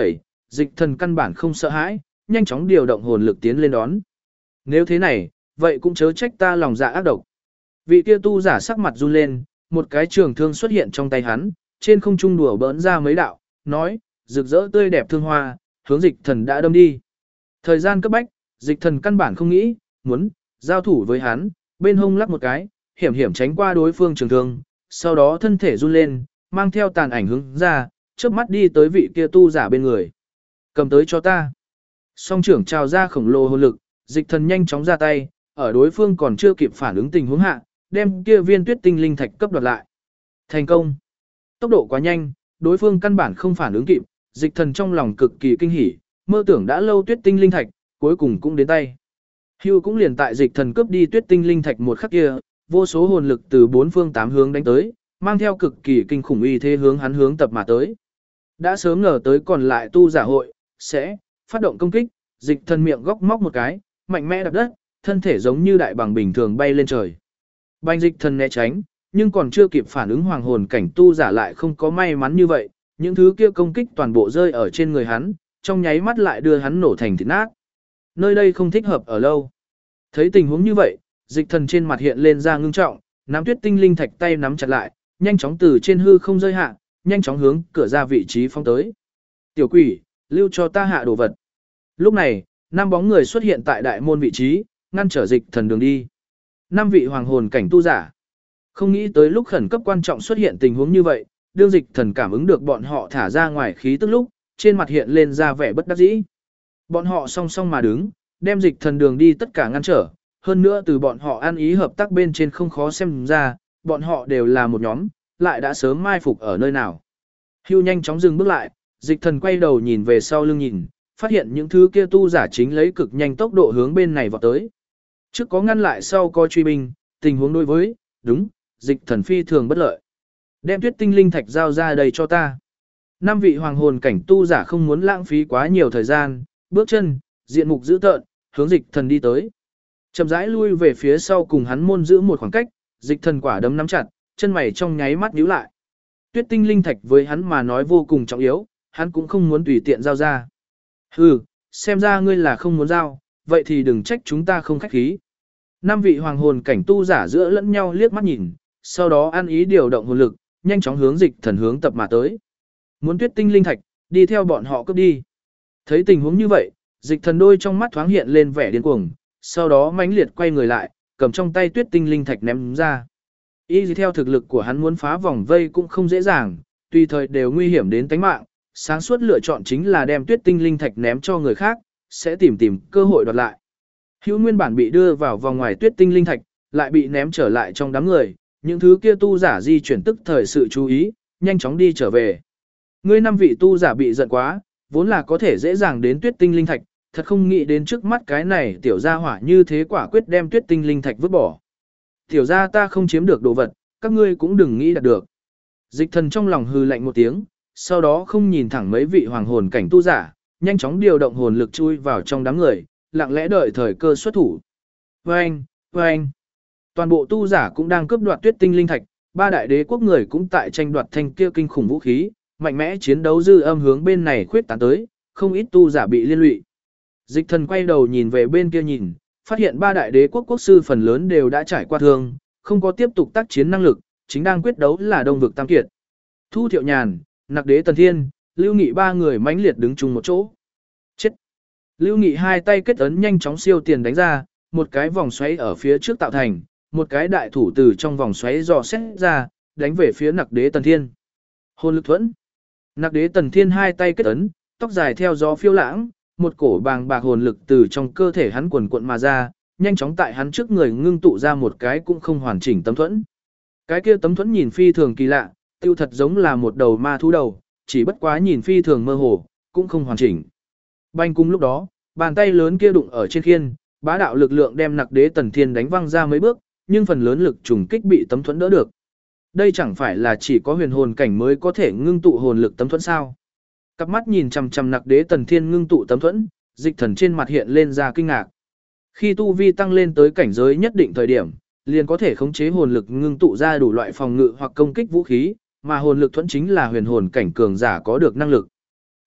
dịch thần căn bản không sợ hãi, nhanh chóng điều động hồn lực tiến lên đón. Nếu thế này, vậy cũng chớ trách ta lòng dạ ác độc. Vị kia tu giả sắc mặt run lên, một cái trường thương xuất hiện trong tay hắn, trên không trung đùa bỡn ra mấy đạo, nói, rực rỡ tươi đẹp thương hoa, hướng dịch thần đã đâm đi. Thời gian cấp bách, dịch thần căn bản không nghĩ, muốn giao thủ với hắn, bên hông lắc một cái, hiểm hiểm tránh qua đối phương trường thương, sau đó thân thể run lên, mang theo tàn ảnh hướng ra, chớp mắt đi tới vị kia tu giả bên người. Cầm tới cho ta. Song trưởng trào ra khổng lồ hồn lực, dịch thần nhanh chóng ra tay, ở đối phương còn chưa kịp phản ứng tình huống hạ, đem kia viên tuyết tinh linh thạch cấp đoạt lại. Thành công. Tốc độ quá nhanh, đối phương căn bản không phản ứng kịp, dịch thần trong lòng cực kỳ kinh hỉ, mơ tưởng đã lâu tuyết tinh linh thạch, cuối cùng cũng đến tay. Hưu cũng liền tại dịch thần cướp đi tuyết tinh linh thạch một khắc kia, vô số hồn lực từ bốn phương tám hướng đánh tới, mang theo cực kỳ kinh khủng uy thế hướng hắn hướng tập mà tới. Đã sớm ngờ tới còn lại tu giả hội sẽ phát động công kích, dịch thần miệng góc móc một cái, mạnh mẽ đập đất, thân thể giống như đại bằng bình thường bay lên trời. Bành dịch thần né tránh, nhưng còn chưa kịp phản ứng hoàng hồn cảnh tu giả lại không có may mắn như vậy, những thứ kia công kích toàn bộ rơi ở trên người hắn, trong nháy mắt lại đưa hắn nổ thành thịt nát. Nơi đây không thích hợp ở lâu. Thấy tình huống như vậy, dịch thần trên mặt hiện lên ra ngưng trọng, nắm tuyết tinh linh thạch tay nắm chặt lại, nhanh chóng từ trên hư không rơi hạ, nhanh chóng hướng cửa ra vị trí phóng tới. Tiểu quỷ, lưu cho ta hạ đồ vật. Lúc này, 5 bóng người xuất hiện tại đại môn vị trí, ngăn trở dịch thần đường đi. 5 vị hoàng hồn cảnh tu giả. Không nghĩ tới lúc khẩn cấp quan trọng xuất hiện tình huống như vậy, đương dịch thần cảm ứng được bọn họ thả ra ngoài khí tức lúc, trên mặt hiện lên ra vẻ bất đắc dĩ. Bọn họ song song mà đứng, đem dịch thần đường đi tất cả ngăn trở, hơn nữa từ bọn họ ăn ý hợp tác bên trên không khó xem ra, bọn họ đều là một nhóm, lại đã sớm mai phục ở nơi nào. Hưu nhanh chóng dừng bước lại, dịch thần quay đầu nhìn về sau lưng nhìn, phát hiện những thứ kia tu giả chính lấy cực nhanh tốc độ hướng bên này vọt tới. Trước có ngăn lại sau có truy binh, tình huống đối với, đúng, dịch thần phi thường bất lợi. Đem tuyết tinh linh thạch giao ra đây cho ta. 5 vị hoàng hồn cảnh tu giả không muốn lãng phí quá nhiều thời gian, bước chân, diện mục dữ tợn, hướng dịch thần đi tới. Chậm rãi lui về phía sau cùng hắn môn giữ một khoảng cách, dịch thần quả đấm nắm chặt, chân mày trong nháy mắt nhíu lại. Tuyết tinh linh thạch với hắn mà nói vô cùng trọng yếu, hắn cũng không muốn tùy tiện giao ra. Hừ, xem ra ngươi là không muốn giao, vậy thì đừng trách chúng ta không khách khí. 5 vị hoàng hồn cảnh tu giả giữa lẫn nhau liếc mắt nhìn, sau đó ăn ý điều động hồn lực, nhanh chóng hướng dịch thần hướng tập mà tới. Muốn tuyết tinh linh thạch, đi theo bọn họ cướp đi. Thấy tình huống như vậy, dịch thần đôi trong mắt thoáng hiện lên vẻ điên cuồng, sau đó mãnh liệt quay người lại, cầm trong tay tuyết tinh linh thạch ném ra. Y theo thực lực của hắn muốn phá vòng vây cũng không dễ dàng, tùy thời đều nguy hiểm đến tính mạng, sáng suốt lựa chọn chính là đem tuyết tinh linh thạch ném cho người khác, sẽ tìm cơ hội đoạt lại. Hữu nguyên bản bị đưa vào vòng ngoài tuyết tinh linh thạch, lại bị ném trở lại trong đám người, những thứ kia tu giả di chuyển tức thời sự chú ý, nhanh chóng đi trở về. Ngươi 5 vị tu giả bị giận quá, vốn là có thể dễ dàng đến tuyết tinh linh thạch, thật không nghĩ đến trước mắt cái này tiểu gia hỏa như thế quả quyết đem tuyết tinh linh thạch vứt bỏ. Tiểu gia ta không chiếm được đồ vật, các ngươi cũng đừng nghĩ đạt được. Dịch thần trong lòng hừ lạnh một tiếng, sau đó không nhìn thẳng mấy vị hoàng hồn cảnh tu giả, nhanh chóng điều động hồn lực chui vào trong đám người, lặng lẽ đợi thời cơ xuất thủ. Vâng, vâng. Toàn bộ tu giả cũng đang cướp đoạt tuyết tinh linh thạch, 3 đại đế quốc người cũng tại tranh đoạt thanh kia kinh khủng vũ khí, mạnh mẽ chiến đấu dư âm hướng bên này khuyết tán tới, không ít tu giả bị liên lụy. Dịch thần quay đầu nhìn về bên kia nhìn, phát hiện 3 đại đế quốc quốc sư phần lớn đều đã trải qua thương, không có tiếp tục tác chiến năng lực, chính đang quyết đấu là đông vực tam kiệt. Thu Thiệu Nhàn, Nặc Đế Tần Thiên, Lưu Nghị 3 người mãnh liệt đứng chung một chỗ. Chết! Lưu Nghị 2 tay kết ấn nhanh chóng siêu tiền đánh ra, một cái vòng xoáy ở phía trước tạo thành, một cái đại thủ từ trong vòng xoáy dò xét ra, đánh về phía Nặc Đế Tần Thiên. Hồn lực thuẫn. Nặc Đế Tần Thiên 2 tay kết ấn, tóc dài theo gió phiêu lãng, một cổ bàng bạc hồn lực từ trong cơ thể hắn quần cuộn mà ra, nhanh chóng tại hắn trước người ngưng tụ ra một cái cũng không hoàn chỉnh tấm thuẫn. Cái kia tấm thuẫn nhìn phi thường kỳ lạ, tiêu thật giống là một đầu ma thú đầu, chỉ bất quá nhìn phi thường mơ hồ, cũng không hoàn chỉnh. Banh cùng lúc đó, bàn tay lớn kia đụng ở trên khiên, bá đạo lực lượng đem Nặc Đế Tần Thiên đánh văng ra mấy bước, nhưng phần lớn lực trùng kích bị tấm thuẫn đỡ được. Đây chẳng phải là chỉ có huyền hồn cảnh mới có thể ngưng tụ hồn lực tấm thuẫn sao? Cặp mắt nhìn chằm chằm Nặc Đế Tần Thiên ngưng tụ tấm thuẫn, dịch thần trên mặt hiện lên ra kinh ngạc. Khi tu vi tăng lên tới cảnh giới nhất định thời điểm, liền có thể khống chế hồn lực ngưng tụ ra đủ loại phòng ngự hoặc công kích vũ khí, mà hồn lực thuẫn chính là huyền hồn cảnh cường giả có được năng lực.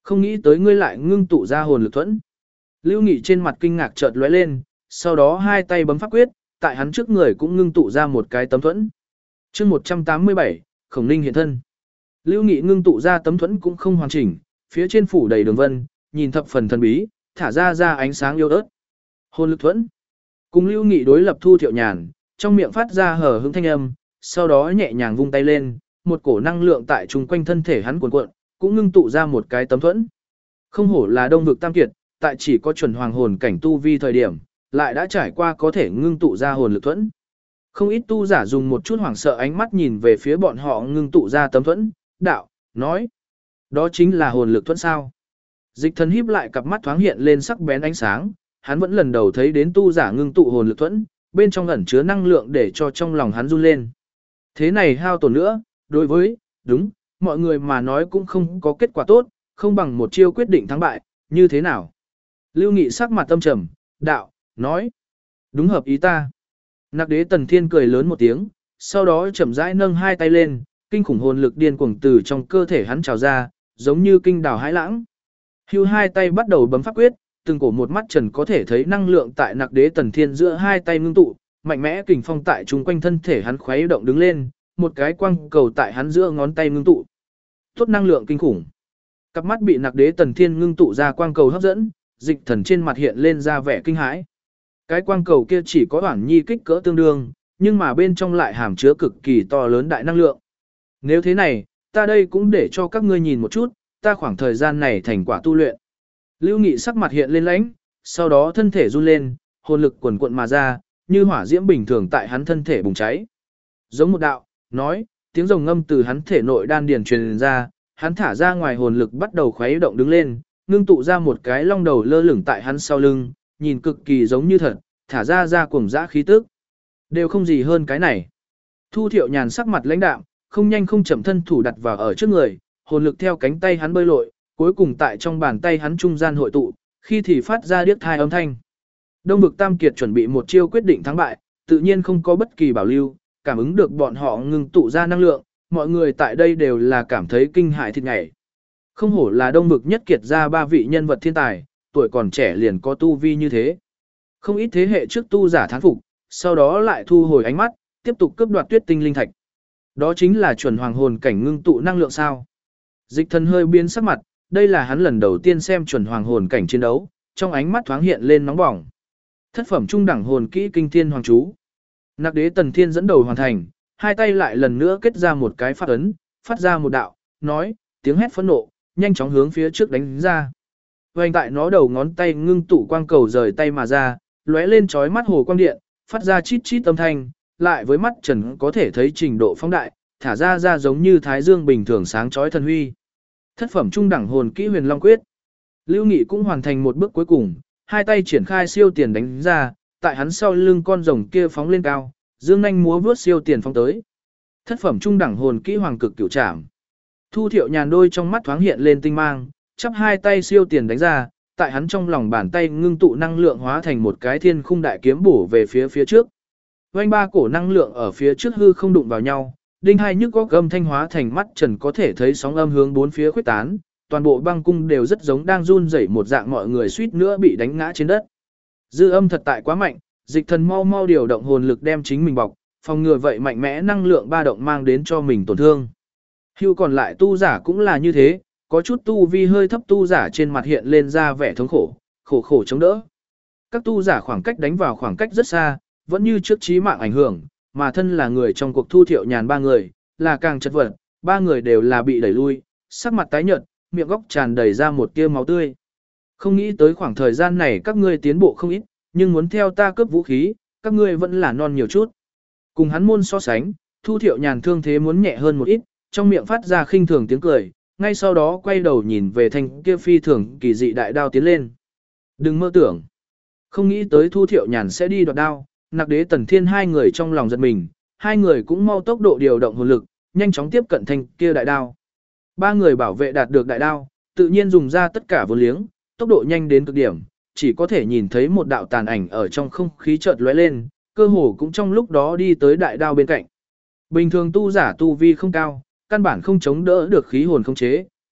Không nghĩ tới ngươi lại ngưng tụ ra hồn lực thuẫn. Lưu Nghị trên mặt kinh ngạc chợt lóe lên, sau đó hai tay bấm pháp quyết, tại hắn trước người cũng ngưng tụ ra một cái tấm thuẫn. Chương 187, Khổng Ninh hiện thân. Lưu Nghị ngưng tụ ra tấm thuẫn cũng không hoàn chỉnh, phía trên phủ đầy đường vân, nhìn thập phần thần bí, thả ra ánh sáng yếu ớt. Hồn lực thuẫn. Cùng Lưu Nghị đối lập Thu Thiệu Nhàn, trong miệng phát ra hở hững thanh âm, sau đó nhẹ nhàng vung tay lên, một cổ năng lượng tại trung quanh thân thể hắn cuộn cuộn, cũng ngưng tụ ra một cái tấm thuẫn. Không hổ là Đông vực tam kiệt, tại chỉ có chuẩn hoàng hồn cảnh tu vi thời điểm, lại đã trải qua có thể ngưng tụ ra hồn lực thuẫn. Không ít tu giả dùng một chút hoảng sợ ánh mắt nhìn về phía bọn họ ngưng tụ ra tấm thuẫn, đạo, nói, đó chính là hồn lực thuẫn sao? Dịch Thần híp lại cặp mắt thoáng hiện lên sắc bén ánh sáng, hắn vẫn lần đầu thấy đến tu giả ngưng tụ hồn lực thuẫn, bên trong ẩn chứa năng lượng để cho trong lòng hắn run lên. Thế này hao tổn nữa, đối với, đúng, mọi người mà nói cũng không có kết quả tốt, không bằng một chiêu quyết định thắng bại, như thế nào? Lưu Nghị sắc mặt tâm trầm, đạo, nói, đúng hợp ý ta. Nặc Đế Tần Thiên cười lớn một tiếng, sau đó chậm rãi nâng hai tay lên, kinh khủng hồn lực điên cuồng từ trong cơ thể hắn trào ra, giống như kinh đào hãi lãng. Hưu hai tay bắt đầu bấm pháp quyết, từng cổ một mắt trần có thể thấy năng lượng tại Nặc Đế Tần Thiên giữa hai tay ngưng tụ, mạnh mẽ kình phong tại trung quanh thân thể hắn khuấy động đứng lên, một cái quang cầu tại hắn giữa ngón tay ngưng tụ. Tốt năng lượng kinh khủng. Cặp mắt bị Nặc Đế Tần Thiên ngưng tụ ra quang cầu hấp dẫn, Dịch Thần trên mặt hiện lên ra vẻ kinh hãi. Cái quang cầu kia chỉ có Hoản Nhi kích cỡ tương đương, nhưng mà bên trong lại hàm chứa cực kỳ to lớn đại năng lượng. Nếu thế này, ta đây cũng để cho các ngươi nhìn một chút, ta khoảng thời gian này thành quả tu luyện. Lưu Nghị sắc mặt hiện lên lãnh, sau đó thân thể run lên, hồn lực quần quận mà ra, như hỏa diễm bình thường tại hắn thân thể bùng cháy. Giống một đạo, nói, tiếng rồng ngâm từ hắn thể nội đan điền truyền ra, hắn thả ra ngoài hồn lực bắt đầu khuấy động đứng lên, ngưng tụ ra một cái long đầu lơ lửng tại hắn sau lưng, nhìn cực kỳ giống như thật, thả ra cuồng dã khí tức. Đều không gì hơn cái này. Thu Thiệu Nhàn sắc mặt lãnh đạm, không nhanh không chậm thân thủ đặt vào ở trước người, hồn lực theo cánh tay hắn bơi lội, cuối cùng tại trong bàn tay hắn trung gian hội tụ, khi thì phát ra điếc thai âm thanh. Đông vực Tam Kiệt chuẩn bị một chiêu quyết định thắng bại, tự nhiên không có bất kỳ bảo lưu, cảm ứng được bọn họ ngừng tụ ra năng lượng, mọi người tại đây đều là cảm thấy kinh hại thịt nhảy. Không hổ là Đông vực nhất kiệt ra ba vị nhân vật thiên tài, tuổi còn trẻ liền có tu vi như thế. Không ít thế hệ trước tu giả thán phục, sau đó lại thu hồi ánh mắt, tiếp tục cướp đoạt tuyết tinh linh thạch. Đó chính là chuẩn hoàng hồn cảnh ngưng tụ năng lượng sao. Dịch Thần hơi biến sắc mặt, đây là hắn lần đầu tiên xem chuẩn hoàng hồn cảnh chiến đấu, trong ánh mắt thoáng hiện lên nóng bỏng. Thất phẩm trung đẳng hồn kỹ kinh thiên hoàng chú. Nặc Đế Tần Thiên dẫn đầu hoàn thành, hai tay lại lần nữa kết ra một cái phát ấn, phát ra một đạo, nói, tiếng hét phẫn nộ, nhanh chóng hướng phía trước đánh ra. Hoành tại nó đầu ngón tay ngưng tụ quang cầu rời tay mà ra, lóe lên chói mắt hồ quang điện, phát ra chít chít âm thanh, lại với mắt trần có thể thấy trình độ phóng đại, thả ra giống như thái dương bình thường sáng chói thần huy. Thất phẩm trung đẳng hồn kỹ Huyền Long Quyết. Lưu Nghị cũng hoàn thành một bước cuối cùng, hai tay triển khai siêu tiền đánh ra, tại hắn sau lưng con rồng kia phóng lên cao, dương nhanh múa vướt siêu tiền phóng tới. Thất phẩm trung đẳng hồn kỹ Hoàng Cực Cửu Trảm. Thu Thiệu Nhàn đôi trong mắt thoáng hiện lên tinh mang, chắp hai tay siêu tiền đánh ra, tại hắn trong lòng bàn tay ngưng tụ năng lượng hóa thành một cái thiên khung đại kiếm bổ về phía trước. Vành ba cổ năng lượng ở phía trước hư không đụng vào nhau, đinh hai nhức góc âm thanh hóa thành mắt trần có thể thấy sóng âm hướng bốn phía khuếch tán, toàn bộ băng cung đều rất giống đang run rẩy một dạng, mọi người suýt nữa bị đánh ngã trên đất. Dư âm thật tại quá mạnh, Dịch Thần mau mau điều động hồn lực đem chính mình bọc, phòng ngừa vậy mạnh mẽ năng lượng ba động mang đến cho mình tổn thương. Hưu còn lại tu giả cũng là như thế, có chút tu vi hơi thấp tu giả trên mặt hiện lên ra vẻ thống khổ, khổ chống đỡ. Các tu giả khoảng cách đánh vào khoảng cách rất xa, vẫn như trước chí mạng ảnh hưởng, mà thân là người trong cuộc Thu Thiệu Nhàn ba người, là càng chật vật, ba người đều là bị đẩy lui, sắc mặt tái nhợt, miệng góc tràn đầy ra một tia máu tươi. Không nghĩ tới khoảng thời gian này các ngươi tiến bộ không ít, nhưng muốn theo ta cướp vũ khí, các ngươi vẫn là non nhiều chút. Cùng hắn môn so sánh, Thu Thiệu Nhàn thương thế muốn nhẹ hơn một ít, trong miệng phát ra khinh thường tiếng cười, ngay sau đó quay đầu nhìn về thanh kia phi thường kỳ dị đại đao tiến lên. Đừng mơ tưởng. Không nghĩ tới Thu Thiệu Nhàn sẽ đi đoạt đao, Nặc Đế Tần Thiên hai người trong lòng giật mình, hai người cũng mau tốc độ điều động hồn lực, nhanh chóng tiếp cận thanh kia đại đao. Ba người bảo vệ đạt được đại đao, tự nhiên dùng ra tất cả vốn liếng, tốc độ nhanh đến cực điểm, chỉ có thể nhìn thấy một đạo tàn ảnh ở trong không khí chợt lóe lên, cơ hồ cũng trong lúc đó đi tới đại đao bên cạnh. Bình thường tu giả tu vi không cao, căn bản không chống đỡ được khí hồn khống chế,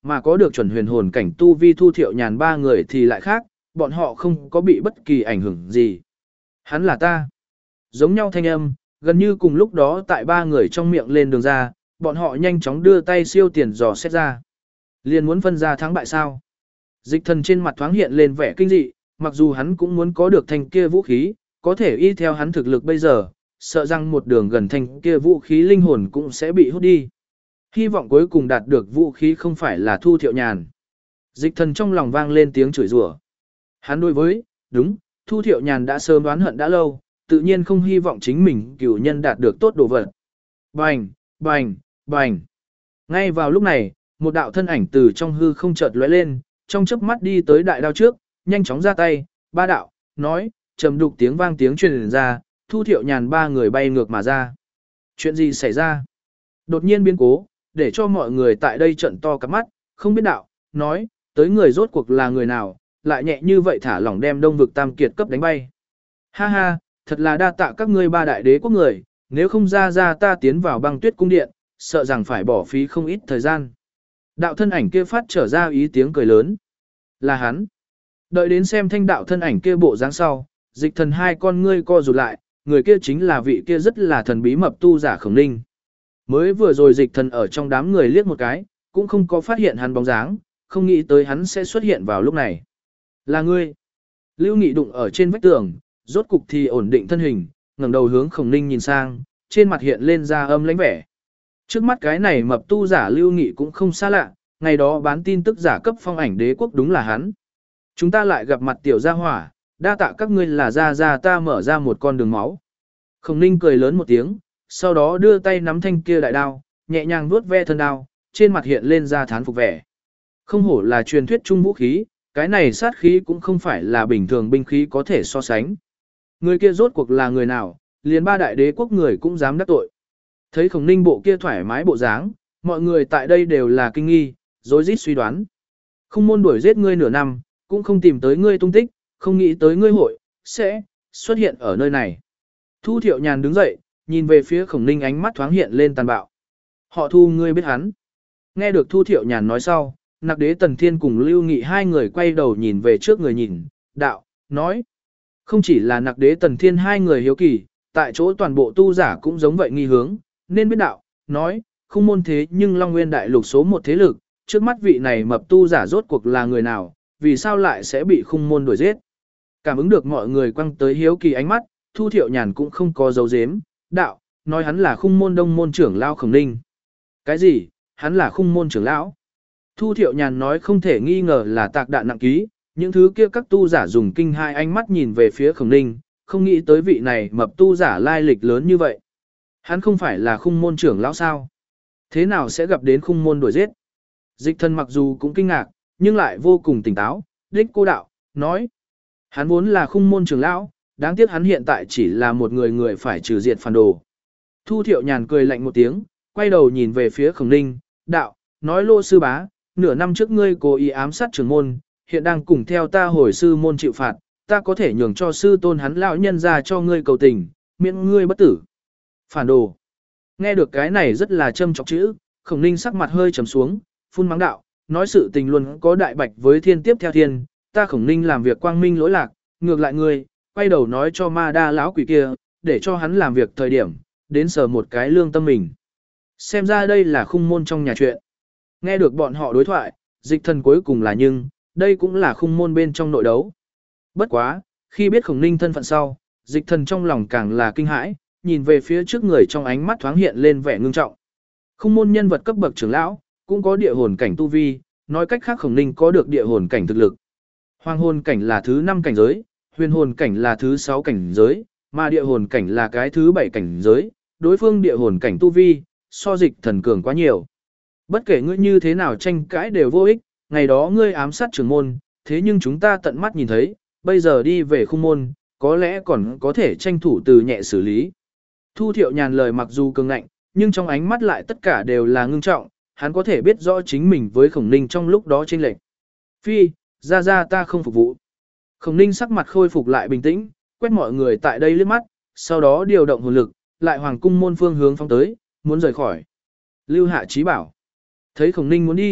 mà có được chuẩn huyền hồn cảnh tu vi Thu Thiệu Nhàn ba người thì lại khác, bọn họ không có bị bất kỳ ảnh hưởng gì. Hắn là ta. Giống nhau thanh âm, gần như cùng lúc đó tại ba người trong miệng lên đường ra, bọn họ nhanh chóng đưa tay siêu tiền dò xét ra. Liền muốn phân ra thắng bại sao? Dịch thần trên mặt thoáng hiện lên vẻ kinh dị, mặc dù hắn cũng muốn có được thanh kia vũ khí, có thể y theo hắn thực lực bây giờ, sợ rằng một đường gần thanh kia vũ khí linh hồn cũng sẽ bị hút đi. Hy vọng cuối cùng đạt được vũ khí không phải là Thu Thiệu Nhàn. Dịch thần trong lòng vang lên tiếng chửi rủa. Hắn đối với, đúng, Thu Thiệu Nhàn đã sớm đoán hận đã lâu, tự nhiên không hy vọng chính mình cửu nhân đạt được tốt đồ vật. Bành, bành, bành. Ngay vào lúc này, một đạo thân ảnh từ trong hư không chợt lóe lên, trong chớp mắt đi tới đại đao trước, nhanh chóng ra tay, ba đạo, nói, trầm đục tiếng vang tiếng truyền ra, Thu Thiệu Nhàn ba người bay ngược mà ra. Chuyện gì xảy ra? Đột nhiên biến cố, để cho mọi người tại đây trận to cắp mắt, không biết đạo, nói, tới người rốt cuộc là người nào, lại nhẹ như vậy thả lỏng đem Đông vực Tam Kiệt cấp đánh bay. Ha ha, thật là đa tạ các ngươi ba đại đế quốc người, nếu không ra ta tiến vào băng tuyết cung điện, sợ rằng phải bỏ phí không ít thời gian. Đạo thân ảnh kia phát trở ra ý tiếng cười lớn. Là hắn. Đợi đến xem thanh đạo thân ảnh kia bộ dáng sau, dịch thần hai con ngươi co rụt lại, người kia chính là vị kia rất là thần bí mập tu giả Khổng Ninh. Mới vừa rồi dịch thần ở trong đám người liếc một cái, cũng không có phát hiện hắn bóng dáng, không nghĩ tới hắn sẽ xuất hiện vào lúc này. Là ngươi. Lưu Nghị đụng ở trên vách tường, rốt cục thì ổn định thân hình, ngẩng đầu hướng Khổng Ninh nhìn sang, trên mặt hiện lên ra âm lãnh vẻ. Trước mắt cái này mập tu giả Lưu Nghị cũng không xa lạ, ngày đó bán tin tức giả cấp phong ảnh đế quốc đúng là hắn. Chúng ta lại gặp mặt tiểu gia hỏa, đa tạ các ngươi là ra ta mở ra một con đường máu. Khổng Ninh cười lớn một tiếng, sau đó đưa tay nắm thanh kia đại đao, nhẹ nhàng vuốt ve thân đao, trên mặt hiện lên ra thán phục vẻ. Không hổ là truyền thuyết trung vũ khí, cái này sát khí cũng không phải là bình thường binh khí có thể so sánh. Người kia rốt cuộc là người nào, liền ba đại đế quốc người cũng dám đắc tội. Thấy Khổng Ninh bộ kia thoải mái bộ dáng, mọi người tại đây đều là kinh nghi, rối rít suy đoán. Không môn đuổi giết ngươi nửa năm, cũng không tìm tới ngươi tung tích, không nghĩ tới ngươi hội, sẽ, xuất hiện ở nơi này. Thu Thiệu Nhàn đứng dậy, nhìn về phía Khổng Ninh ánh mắt thoáng hiện lên tàn bạo. Họ Thu ngươi biết hắn. Nghe được Thu Thiệu Nhàn nói sau, Nặc Đế Tần Thiên cùng Lưu Nghị hai người quay đầu nhìn về trước người nhìn, đạo, nói. Không chỉ là Nặc Đế Tần Thiên hai người hiếu kỳ, tại chỗ toàn bộ tu giả cũng giống vậy nghi hướng, nên biết đạo, nói, không môn thế nhưng Long Nguyên Đại Lục số một thế lực, trước mắt vị này mập tu giả rốt cuộc là người nào, vì sao lại sẽ bị khung môn đuổi giết. Cảm ứng được mọi người quăng tới hiếu kỳ ánh mắt, Thu Thiệu Nhàn cũng không có dấu dếm, đạo, nói hắn là khung môn đông môn trưởng lão Khổng Ninh. Cái gì, hắn là khung môn trưởng lão? Thu Thiệu Nhàn nói không thể nghi ngờ là tạc đạn nặng ký, những thứ kia các tu giả dùng kinh hai ánh mắt nhìn về phía Khổng Ninh, không nghĩ tới vị này mập tu giả lai lịch lớn như vậy. Hắn không phải là khung môn trưởng lão sao? Thế nào sẽ gặp đến khung môn đuổi giết? Dịch thần mặc dù cũng kinh ngạc, nhưng lại vô cùng tỉnh táo, đích cô đạo, nói. Hắn vốn là khung môn trưởng lão, đáng tiếc hắn hiện tại chỉ là một người phải trừ diệt phản đồ. Thu Thiệu Nhàn cười lạnh một tiếng, quay đầu nhìn về phía Khổng Ninh, đạo, nói Lô sư bá, nửa năm trước ngươi cố ý ám sát trưởng môn, hiện đang cùng theo ta hồi sư môn chịu phạt, ta có thể nhường cho sư tôn hắn lão nhân ra cho ngươi cầu tình, miễn ngươi bất tử. Phản đồ. Nghe được cái này rất là châm chọc chữ, Khổng Ninh sắc mặt hơi trầm xuống, phun mắng đạo, nói sự tình luôn có đại bạch với thiên tiếp theo thiên, ta Khổng Ninh làm việc quang minh lỗi lạc, ngược lại ngươi, quay đầu nói cho ma đa lão quỷ kia, để cho hắn làm việc thời điểm, đến sờ một cái lương tâm mình. Xem ra đây là khung môn trong nhà chuyện. Nghe được bọn họ đối thoại, dịch thần cuối cùng là nhưng, đây cũng là khung môn bên trong nội đấu. Bất quá, khi biết Khổng Ninh thân phận sau, dịch thần trong lòng càng là kinh hãi, nhìn về phía trước người trong ánh mắt thoáng hiện lên vẻ ngưng trọng. Khung môn nhân vật cấp bậc trưởng lão, cũng có địa hồn cảnh tu vi, nói cách khác Khổng Ninh có được địa hồn cảnh thực lực. Hoàng hồn cảnh là thứ 5 cảnh giới, huyền hồn cảnh là thứ 6 cảnh giới, mà địa hồn cảnh là cái thứ 7 cảnh giới, đối phương địa hồn cảnh tu vi, so dịch thần cường quá nhiều. Bất kể ngươi như thế nào tranh cãi đều vô ích, ngày đó ngươi ám sát trưởng môn, thế nhưng chúng ta tận mắt nhìn thấy, bây giờ đi về khung môn, có lẽ còn có thể tranh thủ từ nhẹ xử lý. Thu Thiệu Nhàn lời mặc dù cường ngạnh, nhưng trong ánh mắt lại tất cả đều là ngưng trọng, hắn có thể biết rõ chính mình với Khổng Ninh trong lúc đó chênh lệch. Phi, ra ta không phục vụ. Khổng Ninh sắc mặt khôi phục lại bình tĩnh, quét mọi người tại đây liếc mắt, sau đó điều động hồn lực, lại hoàng cung môn phương hướng phóng tới, muốn rời khỏi. Lưu Hạ Chí bảo. Thấy Khổng Ninh muốn đi,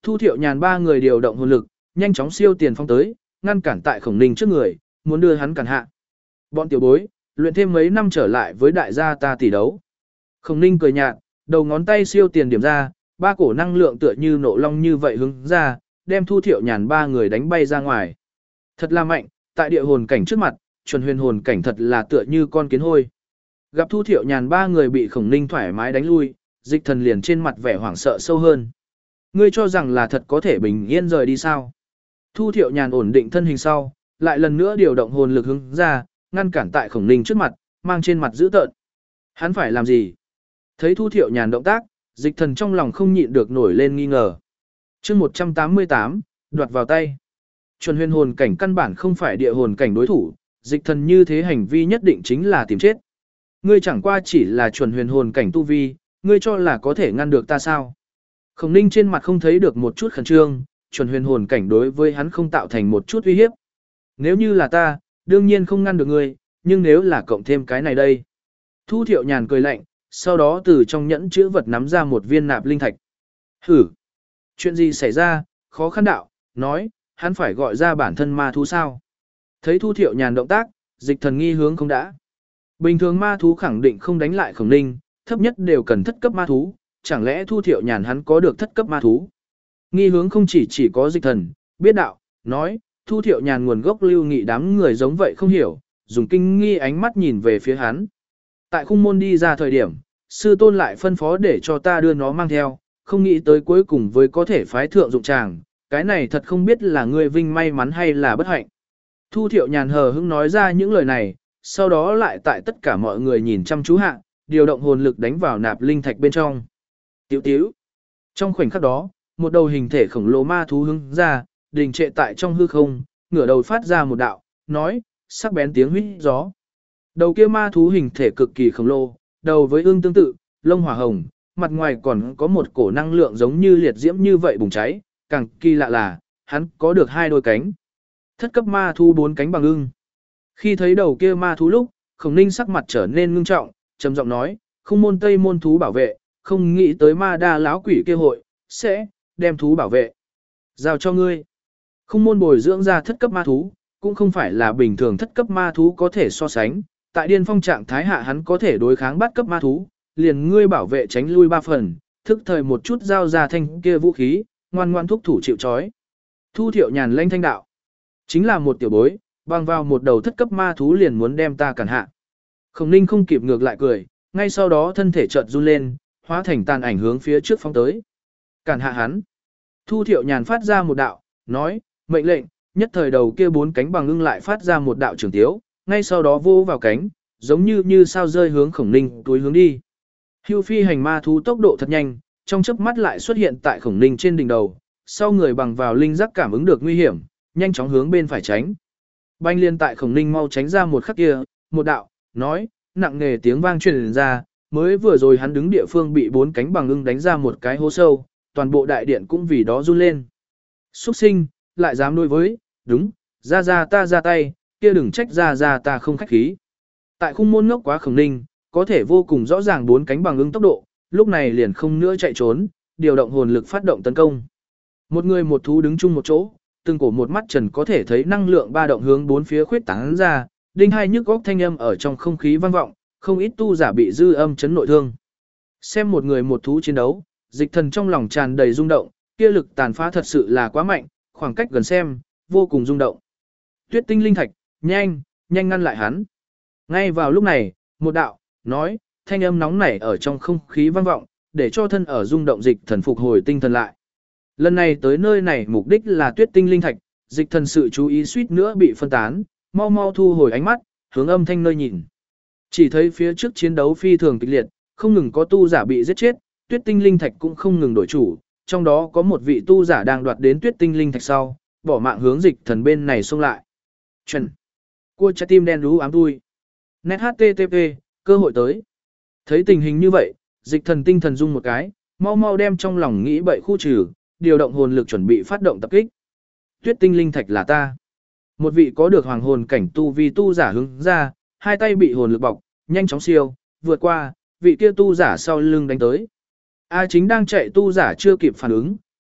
Thu Thiệu Nhàn ba người điều động hồn lực, nhanh chóng siêu tiền phong tới, ngăn cản tại Khổng Ninh trước người, muốn đưa hắn cản hạ. Bọn tiểu bối, luyện thêm mấy năm trở lại với đại gia ta tỷ đấu. Khổng Ninh cười nhạt, đầu ngón tay siêu tiền điểm ra, ba cổ năng lượng tựa như nộ long như vậy hướng ra, đem Thu Thiệu Nhàn ba người đánh bay ra ngoài. Thật là mạnh, tại địa hồn cảnh trước mặt, chuẩn huyền hồn cảnh thật là tựa như con kiến hôi. Gặp Thu Thiệu Nhàn ba người bị Khổng Ninh thoải mái đánh lui, Dịch Thần liền trên mặt vẻ hoảng sợ sâu hơn. Ngươi cho rằng là thật có thể bình yên rời đi sao? Thu Thiệu Nhàn ổn định thân hình sau, lại lần nữa điều động hồn lực hướng ra, ngăn cản tại Khổng Ninh trước mặt, mang trên mặt dữ tợn. Hắn phải làm gì? Thấy Thu Thiệu Nhàn động tác, Dịch Thần trong lòng không nhịn được nổi lên nghi ngờ. Chương 188, đoạt vào tay. Chuẩn huyền hồn cảnh căn bản không phải địa hồn cảnh đối thủ, Dịch Thần như thế hành vi nhất định chính là tìm chết. Ngươi chẳng qua chỉ là chuẩn huyền hồn cảnh tu vi, ngươi cho là có thể ngăn được ta sao? Khổng Ninh trên mặt không thấy được một chút khẩn trương, chuẩn huyền hồn cảnh đối với hắn không tạo thành một chút uy hiếp. Nếu như là ta, đương nhiên không ngăn được ngươi, nhưng nếu là cộng thêm cái này đây. Thu Thiệu Nhàn cười lạnh, sau đó từ trong nhẫn chữ vật nắm ra một viên nạp linh thạch. Hử! Chuyện gì xảy ra, khó khăn đạo, nói, hắn phải gọi ra bản thân ma thú sao? Thấy Thu Thiệu Nhàn động tác, Dịch Thần nghi hướng không đã. Bình thường ma thú khẳng định không đánh lại Khổng Ninh, thấp nhất đều cần thất cấp ma thú, chẳng lẽ Thu Thiệu Nhàn hắn có được thất cấp ma thú? Nghi hướng không chỉ có Dịch Thần, biết đạo, nói, Thu Thiệu Nhàn nguồn gốc Lưu Nghị đám người giống vậy không hiểu, dùng kinh nghi ánh mắt nhìn về phía hắn. Tại khung môn đi ra thời điểm, sư tôn lại phân phó để cho ta đưa nó mang theo, không nghĩ tới cuối cùng với có thể phái thượng dụng tràng, cái này thật không biết là ngươi vinh may mắn hay là bất hạnh. Thu Thiệu Nhàn hờ hững nói ra những lời này, sau đó lại tại tất cả mọi người nhìn chăm chú hạ, điều động hồn lực đánh vào nạp linh thạch bên trong. Tiểu tiểu. Trong khoảnh khắc đó, một đầu hình thể khổng lồ ma thú hứng ra, đình trệ tại trong hư không, ngửa đầu phát ra một đạo, nói, sắc bén tiếng huýt gió. Đầu kia ma thú hình thể cực kỳ khổng lồ, đầu với ương tương tự, lông hỏa hồng, mặt ngoài còn có một cổ năng lượng giống như liệt diễm như vậy bùng cháy, càng kỳ lạ là, hắn có được hai đôi cánh. Thất cấp ma thú bốn cánh bằng ưng. Khi thấy đầu kia ma thú lúc, Khổng Ninh sắc mặt trở nên ngưng trọng, trầm giọng nói, không môn tây môn thú bảo vệ, không nghĩ tới ma đa lão quỷ kia hội, sẽ đem thú bảo vệ. Giao cho ngươi. Không môn bồi dưỡng ra thất cấp ma thú, cũng không phải là bình thường thất cấp ma thú có thể so sánh. Tại điên phong trạng thái hạ hắn có thể đối kháng bắt cấp ma thú, liền ngươi bảo vệ tránh lui 3 phần, thức thời một chút giao ra thanh kia vũ khí, ngoan ngoan thúc thủ chịu trói. Thu Thiệu Nhàn lanh thanh đạo. Chính là một tiểu bối, băng vào một đầu thất cấp ma thú liền muốn đem ta cản hạ. Khổng Ninh không kịp ngược lại cười, ngay sau đó thân thể chợt run lên, hóa thành tàn ảnh hướng phía trước phóng tới. Cản hạ hắn. Thu Thiệu Nhàn phát ra một đạo, nói, mệnh lệnh, nhất thời đầu kia bốn cánh bằng ưng lại phát ra một đạo trường tiếu, ngay sau đó vô vào cánh, giống như sao rơi hướng Khổng Ninh túi hướng đi. Hưu phi hành ma thú tốc độ thật nhanh, trong chớp mắt lại xuất hiện tại Khổng Ninh trên đỉnh đầu, sau người bằng vào linh giác cảm ứng được nguy hiểm, nhanh chóng hướng bên phải tránh. Banh liên tại Khổng Ninh mau tránh ra một khắc kia, một đạo, nói, nặng nề tiếng vang truyền ra, mới vừa rồi hắn đứng địa phương bị bốn cánh bằng ưng đánh ra một cái hố sâu, toàn bộ đại điện cũng vì đó run lên. Xuất sinh, lại dám đối với, đúng, ra ta ra tay, kia đừng trách ra ta không khách khí. Tại khung môn ngốc quá Khổng Ninh, có thể vô cùng rõ ràng bốn cánh bằng ưng tốc độ, lúc này liền không nữa chạy trốn, điều động hồn lực phát động tấn công. Một người một thú đứng chung một chỗ, từng cổ một mắt trần có thể thấy năng lượng ba động hướng bốn phía khuyết tán ra, đinh hai nhức góc thanh âm ở trong không khí vang vọng, không ít tu giả bị dư âm chấn nội thương. Xem một người một thú chiến đấu, Dịch Thần trong lòng tràn đầy rung động, kia lực tàn phá thật sự là quá mạnh, khoảng cách gần xem, vô cùng rung động. Tuyết tinh linh thạch, nhanh ngăn lại hắn. Ngay vào lúc này, một đạo, nói, thanh âm nóng nảy ở trong không khí vang vọng, để cho thân ở rung động Dịch Thần phục hồi tinh thần lại. Lần này tới nơi này mục đích là tuyết tinh linh thạch, Dịch Thần sự chú ý suýt nữa bị phân tán, mau thu hồi ánh mắt, hướng âm thanh nơi nhìn. Chỉ thấy phía trước chiến đấu phi thường kịch liệt, không ngừng có tu giả bị giết chết, tuyết tinh linh thạch cũng không ngừng đổi chủ, trong đó có một vị tu giả đang đoạt đến tuyết tinh linh thạch sau, bỏ mạng hướng Dịch Thần bên này xông lại. Chuẩn. Cua trái tim đen đú ám tui. Net HTTP, cơ hội tới. Thấy tình hình như vậy, Dịch Thần tinh thần rung một cái, mau đem trong lòng nghĩ bậy khu trừ, điều động hồn lực chuẩn bị phát động tập kích. Tuyết tinh linh thạch là ta. Một vị có được hoàng hồn cảnh tu vi tu giả hướng ra, hai tay bị hồn lực bọc, nhanh chóng siêu, vượt qua, vị kia tu giả sau lưng đánh tới. A chính đang chạy tu giả chưa kịp phản ứng,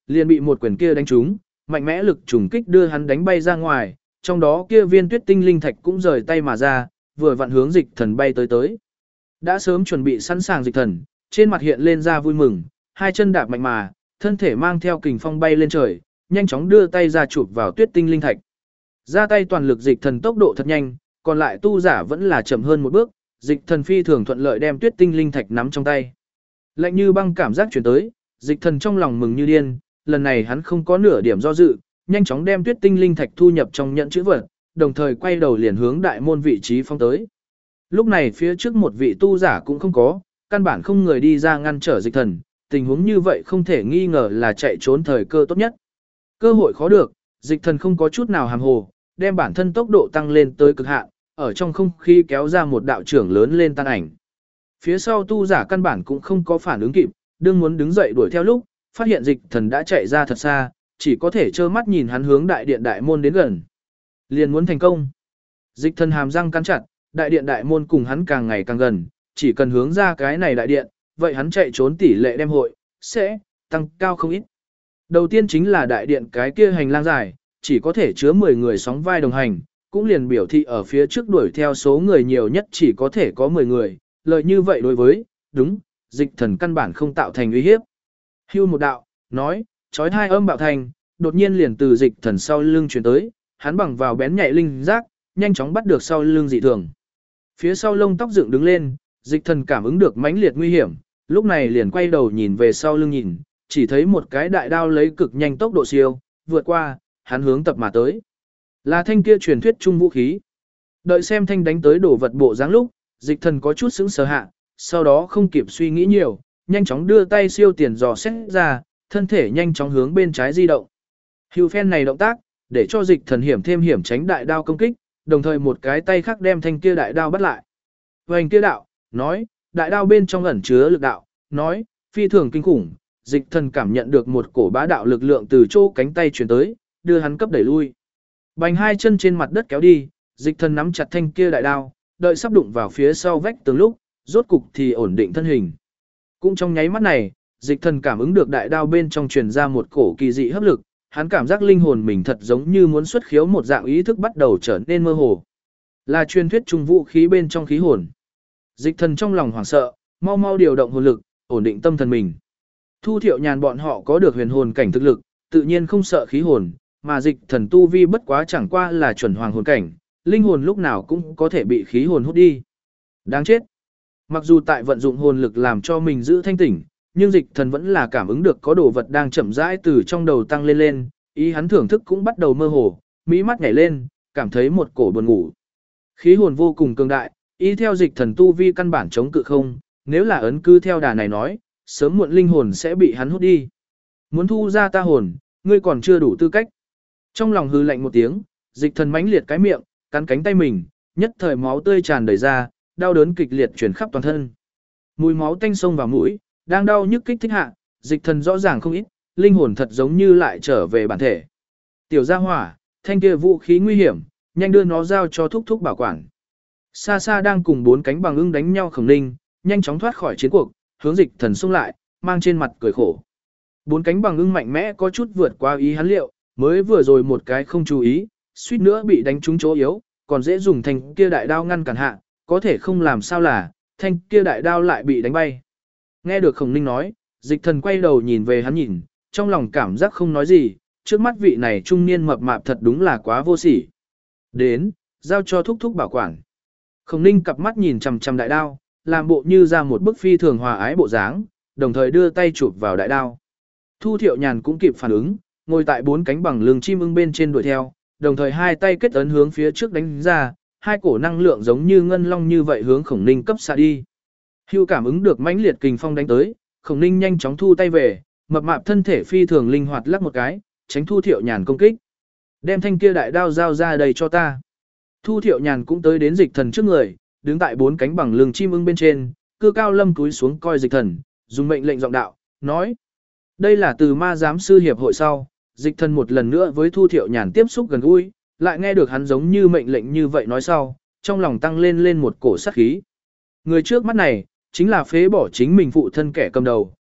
liền bị một quyền kia đánh trúng, mạnh mẽ lực trùng kích đưa hắn đánh bay ra ngoài, trong đó kia viên tuyết tinh linh thạch cũng rời tay mà ra, vừa vặn hướng dịch thần bay tới tới. Đã sớm chuẩn bị sẵn sàng dịch thần, trên mặt hiện lên ra vui mừng, hai chân đạp mạnh mà, thân thể mang theo kình phong bay lên trời, nhanh chóng đưa tay ra chụp vào tuyết tinh linh thạch. Ra tay toàn lực dịch thần tốc độ thật nhanh, còn lại tu giả vẫn là chậm hơn một bước, dịch thần phi thường thuận lợi đem tuyết tinh linh thạch nắm trong tay. Lạnh như băng cảm giác chuyển tới, dịch thần trong lòng mừng như điên, lần này hắn không có nửa điểm do dự, nhanh chóng đem tuyết tinh linh thạch thu nhập trong nhẫn chữ vật, đồng thời quay đầu liền hướng đại môn vị trí phong tới. Lúc này phía trước một vị tu giả cũng không có, căn bản không người đi ra ngăn trở dịch thần, tình huống như vậy không thể nghi ngờ là chạy trốn thời cơ tốt nhất. Cơ hội khó được, dịch thần không có chút nào hàm hồ, đem bản thân tốc độ tăng lên tới cực hạn, ở trong không khí kéo ra một đạo trưởng lớn lên tan ảnh. Phía sau tu giả căn bản cũng không có phản ứng kịp, đương muốn đứng dậy đuổi theo lúc, phát hiện dịch thần đã chạy ra thật xa, chỉ có thể trơ mắt nhìn hắn hướng đại điện đại môn đến gần. Liền muốn thành công. Dịch thần hàm răng cắn chặt, đại điện đại môn cùng hắn càng ngày càng gần, chỉ cần hướng ra cái này đại điện, vậy hắn chạy trốn tỷ lệ đem hội, sẽ tăng cao không ít. Đầu tiên chính là đại điện cái kia hành lang dài, chỉ có thể chứa 10 người sóng vai đồng hành, cũng liền biểu thị ở phía trước đuổi theo số người nhiều nhất chỉ có thể có 10 người, lợi như vậy đối với, đúng, dịch thần căn bản không tạo thành uy hiếp. Hưu một đạo, nói, chói hai âm bạo thành, đột nhiên liền từ dịch thần sau lưng chuyển tới, hắn bằng vào bén nhạy linh giác, nhanh chóng bắt được sau lưng dị thường. Phía sau lông tóc dựng đứng lên, dịch thần cảm ứng được mãnh liệt nguy hiểm, lúc này liền quay đầu nhìn về sau lưng nhìn, chỉ thấy một cái đại đao lấy cực nhanh tốc độ siêu, vượt qua, hắn hướng tập mà tới. Là thanh kia truyền thuyết trung vũ khí. Đợi xem thanh đánh tới đổ vật bộ dáng lúc, dịch thần có chút sững sờ hạ, sau đó không kịp suy nghĩ nhiều, nhanh chóng đưa tay siêu tiền dò xét ra, thân thể nhanh chóng hướng bên trái di động. Hưu phen này động tác, để cho dịch thần hiểm thêm hiểm tránh đại đao công kích, đồng thời một cái tay khác đem thanh kia đại đao bắt lại. Hoành kia đạo, nói, đại đao bên trong ẩn chứa lực đạo, nói, phi thường kinh khủng, dịch thần cảm nhận được một cổ bá đạo lực lượng từ chỗ cánh tay truyền tới, đưa hắn cấp đẩy lui. Bành hai chân trên mặt đất kéo đi, dịch thần nắm chặt thanh kia đại đao, đợi sắp đụng vào phía sau vách tường lúc, rốt cục thì ổn định thân hình. Cũng trong nháy mắt này, dịch thần cảm ứng được đại đao bên trong truyền ra một cổ kỳ dị hấp lực, hắn cảm giác linh hồn mình thật giống như muốn xuất khiếu một dạng ý thức bắt đầu trở nên mơ hồ. Là truyền thuyết trung vũ khí bên trong khí hồn. Dịch thần trong lòng hoảng sợ, mau mau điều động hồn lực, ổn định tâm thần mình. Thu Thiệu Nhàn bọn họ có được huyền hồn cảnh thực lực, tự nhiên không sợ khí hồn, mà dịch thần tu vi bất quá chẳng qua là chuẩn hoàng hồn cảnh, linh hồn lúc nào cũng có thể bị khí hồn hút đi. Đáng chết. Mặc dù tại vận dụng hồn lực làm cho mình giữ thanh tỉnh, nhưng dịch thần vẫn là cảm ứng được có đồ vật đang chậm rãi từ trong đầu tăng lên lên, ý hắn thưởng thức cũng bắt đầu mơ hồ, mỹ mắt nhảy lên, cảm thấy một cổ buồn ngủ. Khí hồn vô cùng cường đại, ý theo dịch thần tu vi căn bản chống cự không, nếu là ấn cư theo đà này nói, sớm muộn linh hồn sẽ bị hắn hút đi. Muốn thu ra ta hồn, ngươi còn chưa đủ tư cách. Trong lòng hư lạnh một tiếng, dịch thần mãnh liệt cái miệng, cắn cánh tay mình, nhất thời máu tươi tràn đầy ra, đau đớn kịch liệt truyền khắp toàn thân. Mùi máu tanh xông vào mũi, đang đau nhức kích thích hạ, dịch thần rõ ràng không ít, linh hồn thật giống như lại trở về bản thể. Tiểu gia hỏa, thanh kia vũ khí nguy hiểm, nhanh đưa nó giao cho thúc thúc bảo quản. Xa xa đang cùng 4 cánh bằng ưng đánh nhau Khổng Ninh, nhanh chóng thoát khỏi chiến cuộc, hướng dịch thần xông lại, mang trên mặt cười khổ. 4 cánh bằng ưng mạnh mẽ có chút vượt qua ý hắn liệu, mới vừa rồi một cái không chú ý, suýt nữa bị đánh trúng chỗ yếu, còn dễ dùng thanh kia đại đao ngăn cản hạ, có thể không làm sao là, thanh kia đại đao lại bị đánh bay. Nghe được Khổng Ninh nói, dịch thần quay đầu nhìn về hắn nhìn, trong lòng cảm giác không nói gì, trước mắt vị này trung niên mập mạp thật đúng là quá vô sỉ. Đến, giao cho thúc thúc bảo quản. Khổng Ninh cặp mắt nhìn chằm chằm đại đao, làm bộ như ra một bức phi thường hòa ái bộ dáng, đồng thời đưa tay chụp vào đại đao. Thu Thiệu Nhàn cũng kịp phản ứng, ngồi tại 4 cánh bằng lưng chim ưng bên trên đuổi theo, đồng thời hai tay kết ấn hướng phía trước đánh ra, hai cổ năng lượng giống như ngân long như vậy hướng Khổng Ninh cấp xạ đi. Hưu cảm ứng được mãnh liệt kình phong đánh tới, Khổng Ninh nhanh chóng thu tay về, mập mạp thân thể phi thường linh hoạt lắc một cái, tránh Thu Thiệu Nhàn công kích. Đem thanh kia đại đao giao ra đây cho ta. Thu Thiệu Nhàn cũng tới đến dịch thần trước người, đứng tại 4 cánh bằng lưng chim ưng bên trên, cư cao lâm cúi xuống coi dịch thần, dùng mệnh lệnh giọng đạo, nói. Đây là từ ma giám sư hiệp hội sau, dịch thần một lần nữa với Thu Thiệu Nhàn tiếp xúc gần gũi, lại nghe được hắn giống như mệnh lệnh như vậy nói sau, trong lòng tăng lên một cổ sát khí. Người trước mắt này, chính là phế bỏ chính mình phụ thân kẻ cầm đầu,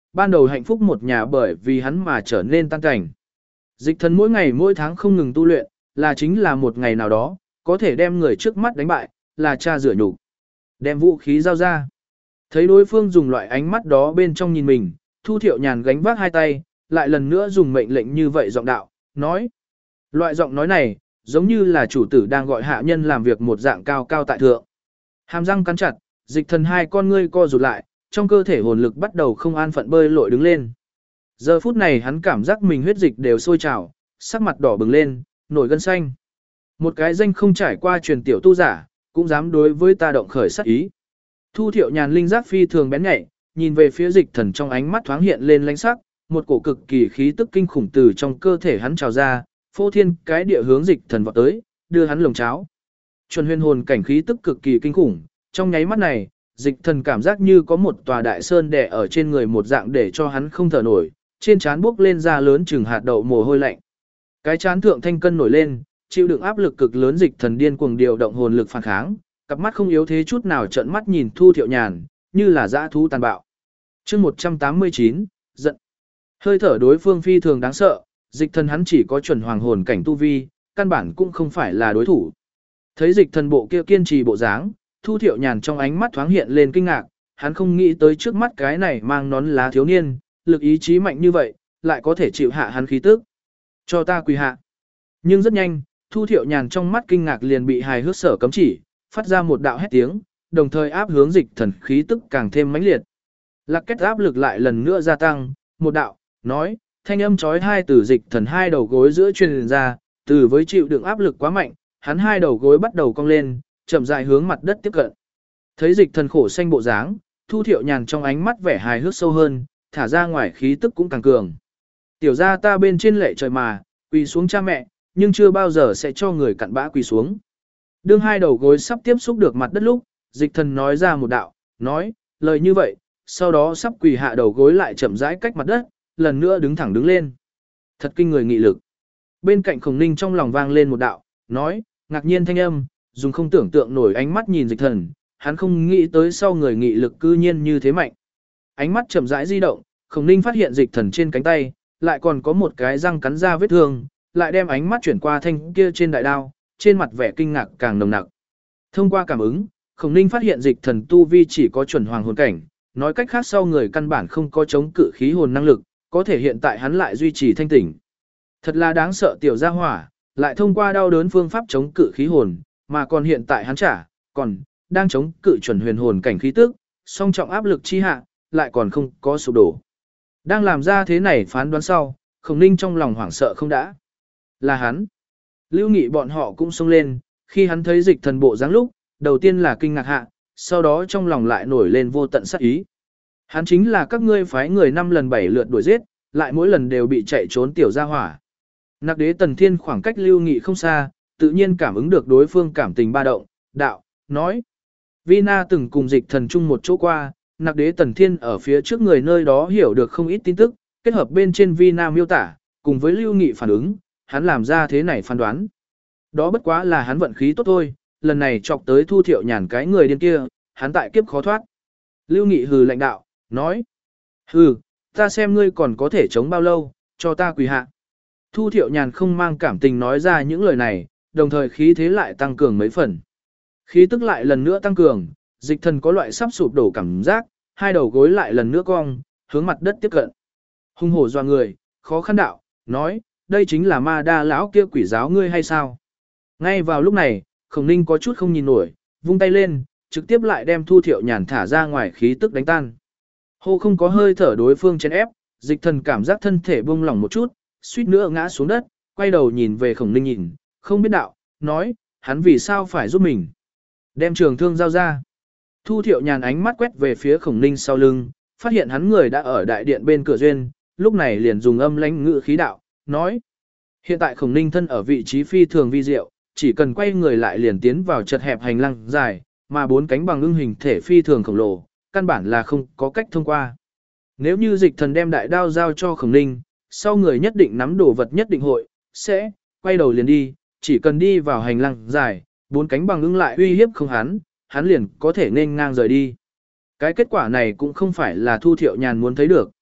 ban đầu hạnh phúc một nhà bởi vì hắn mà trở nên tan cảnh. Dịch thần mỗi ngày mỗi tháng không ngừng tu luyện, là chính là một ngày nào đó, có thể đem người trước mắt đánh bại, là cha rửa nhục. Đem vũ khí giao ra. Thấy đối phương dùng loại ánh mắt đó bên trong nhìn mình, Thu Thiệu Nhàn gánh vác hai tay, lại lần nữa dùng mệnh lệnh như vậy giọng đạo, nói. Loại giọng nói này, giống như là chủ tử đang gọi hạ nhân làm việc một dạng cao cao tại thượng. Hàm răng cắn chặt, dịch thần hai con ngươi co rụt lại, trong cơ thể hồn lực bắt đầu không an phận bơi lội đứng lên. Giờ phút này hắn cảm giác mình huyết dịch đều sôi trào, sắc mặt đỏ bừng lên, nổi gân xanh. Một cái danh không trải qua truyền tiểu tu giả, cũng dám đối với ta động khởi sát ý. Thu Thiệu Nhàn linh giác phi thường bén nhạy, nhìn về phía dịch thần trong ánh mắt thoáng hiện lên lãnh sắc, một cổ cực kỳ khí tức kinh khủng từ trong cơ thể hắn trào ra, phô thiên cái địa hướng dịch thần vọt tới, đưa hắn lồng cháo. Chuẩn huyền hồn cảnh khí tức cực kỳ kinh khủng, trong nháy mắt này, dịch thần cảm giác như có một tòa đại sơn đè ở trên người một dạng để cho hắn không thở nổi, trên trán bốc lên ra lớn chừng hạt đậu mồ hôi lạnh. Cái trán thượng thanh cân nổi lên, chịu đựng áp lực cực lớn dịch thần điên cuồng điều động hồn lực phản kháng, cặp mắt không yếu thế chút nào trợn mắt nhìn Thu Thiệu Nhàn, như là dã thú tàn bạo. Chương 189, giận. Hơi thở đối phương phi thường đáng sợ, dịch thần hắn chỉ có chuẩn hoàng hồn cảnh tu vi, căn bản cũng không phải là đối thủ. Thấy dịch thần bộ kia kiên trì bộ dáng, Thu Thiệu Nhàn trong ánh mắt thoáng hiện lên kinh ngạc, hắn không nghĩ tới trước mắt cái này mang nón lá thiếu niên, lực ý chí mạnh như vậy, lại có thể chịu hạ hắn khí tức. Cho ta quỳ hạ. Nhưng rất nhanh, Thu Thiệu Nhàn trong mắt kinh ngạc liền bị hài hước sở cấm chỉ, phát ra một đạo hét tiếng, đồng thời áp hướng dịch thần khí tức càng thêm mãnh liệt. Lạc kết áp lực lại lần nữa gia tăng, một đạo, nói, thanh âm chói tai từ dịch thần hai đầu gối giữa truyền ra, từ với chịu đựng áp lực quá mạnh, hắn hai đầu gối bắt đầu cong lên, chậm rãi hướng mặt đất tiếp cận. Thấy dịch thần khổ xanh bộ dáng, Thu Thiệu Nhàn trong ánh mắt vẻ hài hước sâu hơn, thả ra ngoài khí tức cũng càng cường. Tiểu gia ta bên trên lệ trời mà, quỳ xuống cha mẹ, nhưng chưa bao giờ sẽ cho người cặn bã quỳ xuống. Đương hai đầu gối sắp tiếp xúc được mặt đất lúc, dịch thần nói ra một đạo, nói, lời như vậy, sau đó sắp quỳ hạ đầu gối lại chậm rãi cách mặt đất, lần nữa đứng thẳng đứng lên. Thật kinh người nghị lực. Bên cạnh Khổng Ninh trong lòng vang lên một đạo, nói, ngạc nhiên thanh âm, dùng không tưởng tượng nổi ánh mắt nhìn dịch thần, hắn không nghĩ tới sau người nghị lực cư nhiên như thế mạnh. Ánh mắt chậm rãi di động, Khổng Ninh phát hiện dịch thần trên cánh tay, lại còn có một cái răng cắn ra vết thương, lại đem ánh mắt chuyển qua thanh kia trên đại đao, trên mặt vẻ kinh ngạc càng nồng nặc. Thông qua cảm ứng, Khổng Ninh phát hiện dịch thần tu vi chỉ có chuẩn hoàng hồn cảnh, nói cách khác sau người căn bản không có chống cự khí hồn năng lực, có thể hiện tại hắn lại duy trì thanh tỉnh. Thật là đáng sợ tiểu gia hỏa, lại thông qua đau đớn phương pháp chống cự khí hồn, mà còn hiện tại hắn còn đang chống cự chuẩn huyền hồn cảnh khí tức, song trọng áp lực chi hạ, lại còn không có sụp đổ. Đang làm ra thế này phán đoán sau, Khổng Ninh trong lòng hoảng sợ không đã. Là hắn. Lưu Nghị bọn họ cũng xông lên, khi hắn thấy dịch thần bộ dáng lúc, đầu tiên là kinh ngạc hạ, sau đó trong lòng lại nổi lên vô tận sát ý. Hắn chính là các ngươi phái người 5 lần 7 lượt đuổi giết, lại mỗi lần đều bị chạy trốn tiểu gia hỏa. Nặc đế Tần Thiên khoảng cách Lưu Nghị không xa, tự nhiên cảm ứng được đối phương cảm tình ba động, đạo, nói. Vina từng cùng dịch thần chung một chỗ qua, Nặc đế Tần Thiên ở phía trước người nơi đó hiểu được không ít tin tức, kết hợp bên trên Vina miêu tả, cùng với Lưu Nghị phản ứng, hắn làm ra thế này phán đoán. Đó bất quá là hắn vận khí tốt thôi, lần này chọc tới Thu Thiệu Nhàn cái người điên kia, hắn tại kiếp khó thoát. Lưu Nghị hừ lạnh đạo, nói. Hừ, ta xem ngươi còn có thể chống bao lâu, cho ta quỳ hạ. Thu Thiệu Nhàn không mang cảm tình nói ra những lời này, đồng thời khí thế lại tăng cường mấy phần. Khí tức lại lần nữa tăng cường, dịch thần có loại sắp sụp đổ cảm giác, hai đầu gối lại lần nữa cong, hướng mặt đất tiếp cận. Hung hổ doa người, khó khăn đạo, nói, đây chính là ma đa lão kia quỷ giáo ngươi hay sao? Ngay vào lúc này, Khổng Ninh có chút không nhìn nổi, vung tay lên, trực tiếp lại đem Thu Thiệu Nhàn thả ra ngoài khí tức đánh tan. Hô không có hơi thở đối phương chèn ép, dịch thần cảm giác thân thể buông lỏng một chút, suýt nữa ngã xuống đất, quay đầu nhìn về Khổng Ninh nhìn, không biết đạo, nói, hắn vì sao phải giúp mình. Đem trường thương giao ra. Thu Thiệu Nhàn ánh mắt quét về phía Khổng Ninh sau lưng, phát hiện hắn người đã ở đại điện bên cửa duyên, lúc này liền dùng âm lãnh ngữ khí đạo, nói. Hiện tại Khổng Ninh thân ở vị trí phi thường vi diệu, chỉ cần quay người lại liền tiến vào chật hẹp hành lang dài, mà bốn cánh bằng ưng hình thể phi thường khổng lồ, căn bản là không có cách thông qua. Nếu như dịch thần đem đại đao giao cho Khổng Ninh, sau người nhất định nắm đồ vật nhất định hội, sẽ quay đầu liền đi, chỉ cần đi vào hành lang dài, bốn cánh bằng ưng lại uy hiếp không hắn liền có thể nên ngang rời đi. Cái kết quả này cũng không phải là Thu Thiệu Nhàn muốn thấy được.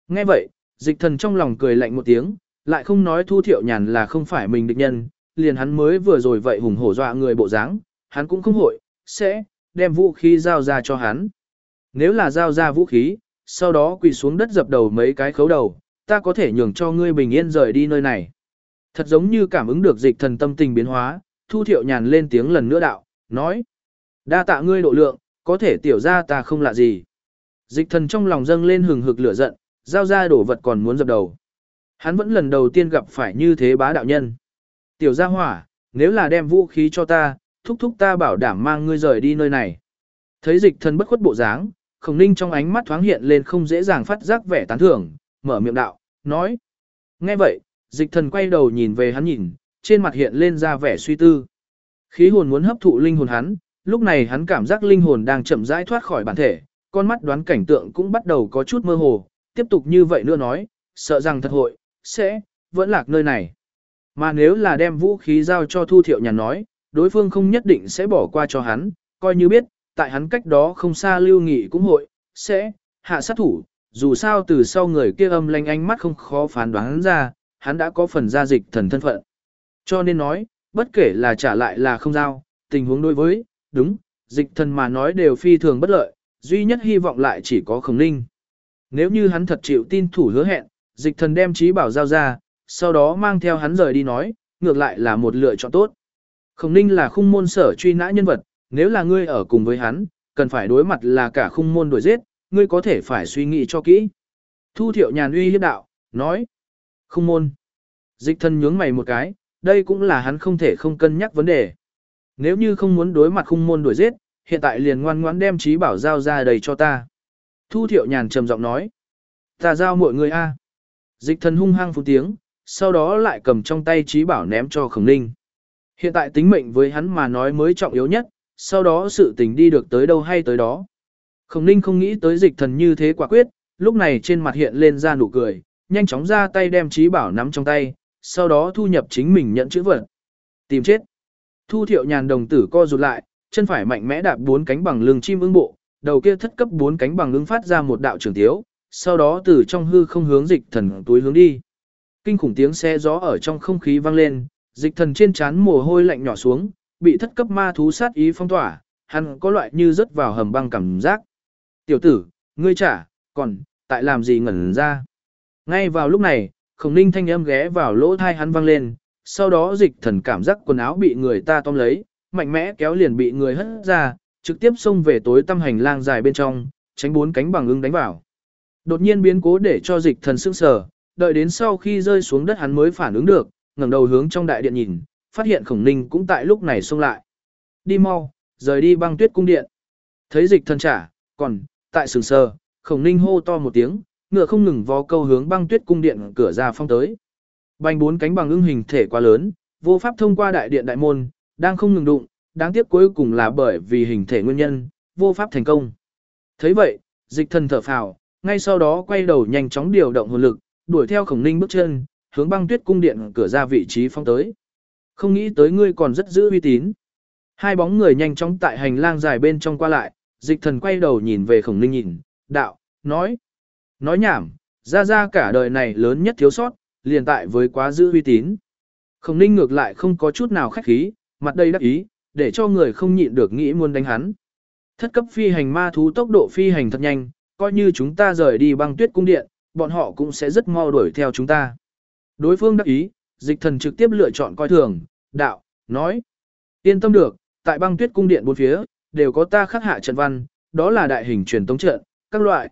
Nghe vậy, dịch thần trong lòng cười lạnh một tiếng, lại không nói Thu Thiệu Nhàn là không phải mình địch nhân, liền hắn mới vừa rồi vậy hùng hổ dọa người bộ dáng, hắn cũng không hội, sẽ đem vũ khí giao ra cho hắn. Nếu là giao ra vũ khí, sau đó quỳ xuống đất dập đầu mấy cái khấu đầu, ta có thể nhường cho ngươi bình yên rời đi nơi này. Thật giống như cảm ứng được dịch thần tâm tình biến hóa, Thu Thiệu Nhàn lên tiếng lần nữa đạo, nói. Đa tạ ngươi độ lượng, có thể tiểu ra ta không lạ gì. Dịch thần trong lòng dâng lên hừng hực lửa giận, giao ra đổ vật còn muốn dập đầu. Hắn vẫn lần đầu tiên gặp phải như thế bá đạo nhân. Tiểu gia hỏa, nếu là đem vũ khí cho ta, thúc thúc ta bảo đảm mang ngươi rời đi nơi này. Thấy dịch thần bất khuất bộ dáng, Khổng Ninh trong ánh mắt thoáng hiện lên không dễ dàng phát giác vẻ tán thưởng, mở miệng đạo, nói. Nghe vậy, dịch thần quay đầu nhìn về hắn nhìn, trên mặt hiện lên ra vẻ suy tư. Khí hồn muốn hấp thụ linh hồn hắn, lúc này hắn cảm giác linh hồn đang chậm rãi thoát khỏi bản thể, con mắt đoán cảnh tượng cũng bắt đầu có chút mơ hồ, tiếp tục như vậy nữa nói, sợ rằng thật hội, sẽ, vẫn lạc nơi này. Mà nếu là đem vũ khí giao cho Thu Thiệu Nhàn nói, đối phương không nhất định sẽ bỏ qua cho hắn, coi như biết, tại hắn cách đó không xa Lưu Nghị cũng hội, sẽ, hạ sát thủ, dù sao từ sau người kia âm lanh ánh mắt không khó phán đoán ra, hắn đã có phần gia dịch thần thân phận. Cho nên nói, bất kể là trả lại là không giao, tình huống đối với, đúng, dịch thần mà nói đều phi thường bất lợi, duy nhất hy vọng lại chỉ có Khổng Ninh. Nếu như hắn thật chịu tin thủ hứa hẹn, dịch thần đem trí bảo giao ra, sau đó mang theo hắn rời đi nói, ngược lại là một lựa chọn tốt. Khổng Ninh là khung môn sở truy nã nhân vật, nếu là ngươi ở cùng với hắn, cần phải đối mặt là cả khung môn đuổi giết, ngươi có thể phải suy nghĩ cho kỹ. Thu Thiệu Nhàn uy hiếp đạo, nói, khung môn. Dịch thần nhướng mày một cái, đây cũng là hắn không thể không cân nhắc vấn đề. Nếu như không muốn đối mặt khung môn đuổi giết, hiện tại liền ngoan ngoãn đem trí bảo giao ra đầy cho ta. Thu Thiệu Nhàn trầm giọng nói, ta giao mọi người a. Dịch thần hung hăng phun tiếng, sau đó lại cầm trong tay trí bảo ném cho Khổng Ninh. Hiện tại tính mệnh với hắn mà nói mới trọng yếu nhất, sau đó sự tình đi được tới đâu hay tới đó. Khổng Ninh không nghĩ tới dịch thần như thế quả quyết, lúc này trên mặt hiện lên ra nụ cười, nhanh chóng ra tay đem trí bảo nắm trong tay, sau đó thu nhập chính mình nhận chữ vật. Tìm chết. Thu Thiệu Nhàn đồng tử co rụt lại, chân phải mạnh mẽ đạp 4 cánh bằng lưng chim ưng bộ, đầu kia thất cấp 4 cánh bằng lưng phát ra một đạo trường tiếu, sau đó từ trong hư không hướng dịch thần túi hướng đi. Kinh khủng tiếng xe gió ở trong không khí vang lên, dịch thần trên trán mồ hôi lạnh nhỏ xuống, bị thất cấp ma thú sát ý phong tỏa, hắn có loại như rớt vào hầm băng cảm giác. Tiểu tử, ngươi trả, còn, tại làm gì ngẩn ra. Ngay vào lúc này, Khổng Ninh thanh âm ghé vào lỗ thai hắn vang lên, sau đó dịch thần cảm giác quần áo bị người ta tóm lấy, mạnh mẽ kéo liền bị người hất ra, trực tiếp xông về tối tăm hành lang dài bên trong, tránh 4 cánh bằng ưng đánh vào. Đột nhiên biến cố để cho dịch thần sững sờ, đợi đến sau khi rơi xuống đất hắn mới phản ứng được, ngẩng đầu hướng trong đại điện nhìn, phát hiện Khổng Ninh cũng tại lúc này xông lại. Đi mau, rời đi Băng Tuyết cung điện. Thấy dịch thần trả, còn, tại sừng sờ, Khổng Ninh hô to một tiếng, ngựa không ngừng vó câu hướng Băng Tuyết cung điện cửa ra phong tới. Bành 4 cánh bằng ưng hình thể quá lớn, vô pháp thông qua đại điện đại môn, đang không ngừng đụng, đáng tiếc cuối cùng là bởi vì hình thể nguyên nhân, vô pháp thành công. Thấy vậy, dịch thần thở phào, ngay sau đó quay đầu nhanh chóng điều động hồn lực, đuổi theo Khổng Ninh bước chân, hướng Băng Tuyết cung điện cửa ra vị trí phong tới. Không nghĩ tới ngươi còn rất giữ uy tín. Hai bóng người nhanh chóng tại hành lang dài bên trong qua lại, dịch thần quay đầu nhìn về Khổng Ninh nhìn, đạo, nói nhảm, ra cả đời này lớn nhất thiếu sót, liền tại với quá giữ uy tín. Khổng Ninh ngược lại không có chút nào khách khí, mặt đầy đắc ý, để cho người không nhịn được nghĩ muốn đánh hắn. Thất cấp phi hành ma thú tốc độ phi hành thật nhanh, coi như chúng ta rời đi Băng Tuyết cung điện, bọn họ cũng sẽ rất mau đuổi theo chúng ta. Đối phương đắc ý, dịch thần trực tiếp lựa chọn coi thường, đạo, nói. Yên tâm được, tại Băng Tuyết cung điện bốn phía, đều có ta khắc hạ trận văn, đó là đại hình truyền tống trận, các loại,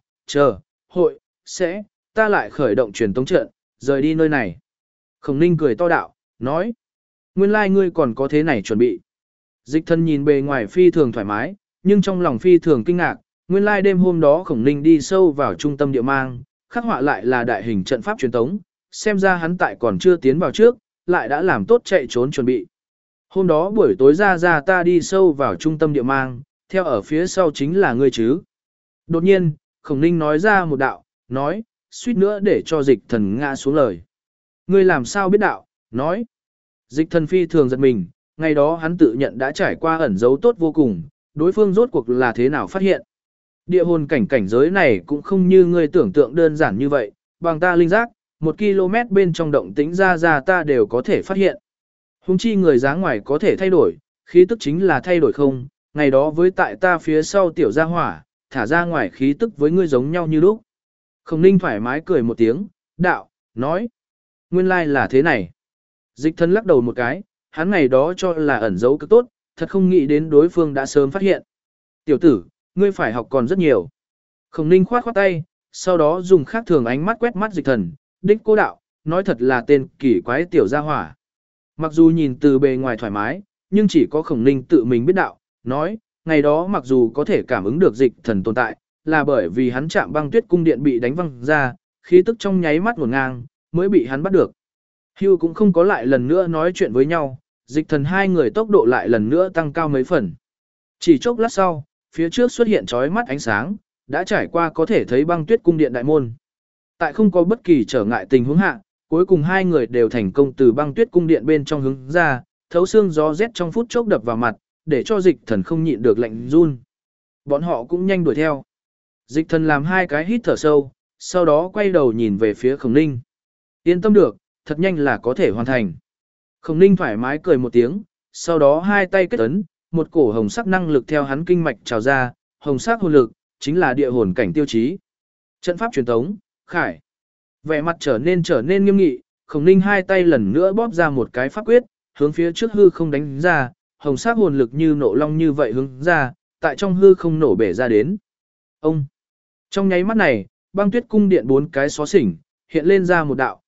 hội, sẽ, ta lại khởi động truyền tống trận, rời đi nơi này. Khổng Ninh cười to đạo, nói. Nguyên lai ngươi còn có thế này chuẩn bị. Dịch thần nhìn bề ngoài phi thường thoải mái, nhưng trong lòng phi thường kinh ngạc, nguyên lai đêm hôm đó Khổng Ninh đi sâu vào trung tâm địa mang, khắc họa lại là đại hình trận pháp truyền tống, xem ra hắn tại còn chưa tiến vào trước, lại đã làm tốt chạy trốn chuẩn bị. Hôm đó buổi tối ra ta đi sâu vào trung tâm địa mang, theo ở phía sau chính là ngươi chứ. Đột nhiên, Khổng Ninh nói ra một đạo, nói, suýt nữa để cho dịch thần ngã xuống lời. Ngươi làm sao biết đạo, nói. Dịch thần phi thường giật mình, ngày đó hắn tự nhận đã trải qua ẩn dấu tốt vô cùng, đối phương rốt cuộc là thế nào phát hiện. Địa hồn cảnh giới này cũng không như ngươi tưởng tượng đơn giản như vậy, bằng ta linh giác, 1 km bên trong động tĩnh ra ta đều có thể phát hiện. Hùng chi người dáng ngoài có thể thay đổi, khí tức chính là thay đổi không, ngày đó với tại ta phía sau tiểu gia hỏa, thả ra ngoài khí tức với ngươi giống nhau như lúc. Khổng Ninh thoải mái cười một tiếng, đạo, nói, nguyên lai là thế này. Dịch Thần lắc đầu một cái, hắn ngày đó cho là ẩn giấu cực tốt, thật không nghĩ đến đối phương đã sớm phát hiện. Tiểu tử, ngươi phải học còn rất nhiều. Khổng Ninh khoát khoát tay, sau đó dùng khác thường ánh mắt quét mắt Dịch Thần, đích cô đạo, nói thật là tên kỳ quái tiểu gia hỏa. Mặc dù nhìn từ bề ngoài thoải mái, nhưng chỉ có Khổng Ninh tự mình biết đạo, nói, ngày đó mặc dù có thể cảm ứng được Dịch Thần tồn tại, là bởi vì hắn chạm băng tuyết cung điện bị đánh văng ra, khí tức trong nháy mắt ngổn ngang, mới bị hắn bắt được. Hugh cũng không có lại lần nữa nói chuyện với nhau, Dịch Thần hai người tốc độ lại lần nữa tăng cao mấy phần. Chỉ chốc lát sau, phía trước xuất hiện chói mắt ánh sáng, đã trải qua có thể thấy băng tuyết cung điện đại môn. Tại không có bất kỳ trở ngại tình huống hạ, cuối cùng hai người đều thành công từ băng tuyết cung điện bên trong hướng ra, thấu xương gió rét trong phút chốc đập vào mặt, để cho Dịch Thần không nhịn được lạnh run. Bọn họ cũng nhanh đuổi theo. Dịch Thần làm 2 cái hít thở sâu, sau đó quay đầu nhìn về phía Khổng Ninh. Yên tâm được, thật nhanh là có thể hoàn thành. Khổng Ninh thoải mái cười một tiếng, sau đó 2 tay kết ấn, một cổ hồng sắc năng lực theo hắn kinh mạch trào ra, hồng sắc hồn lực, chính là địa hồn cảnh tiêu chí. Trận pháp truyền thống, khải. Vẻ mặt trở nên nghiêm nghị, Khổng Ninh 2 tay lần nữa bóp ra một cái pháp quyết, hướng phía trước hư không đánh ra, hồng sắc hồn lực như nộ long như vậy hướng ra, tại trong hư không nổ bể ra đến. Ông. Trong nháy mắt này, băng tuyết cung điện 4 cái xó xỉnh, hiện lên ra một đạo,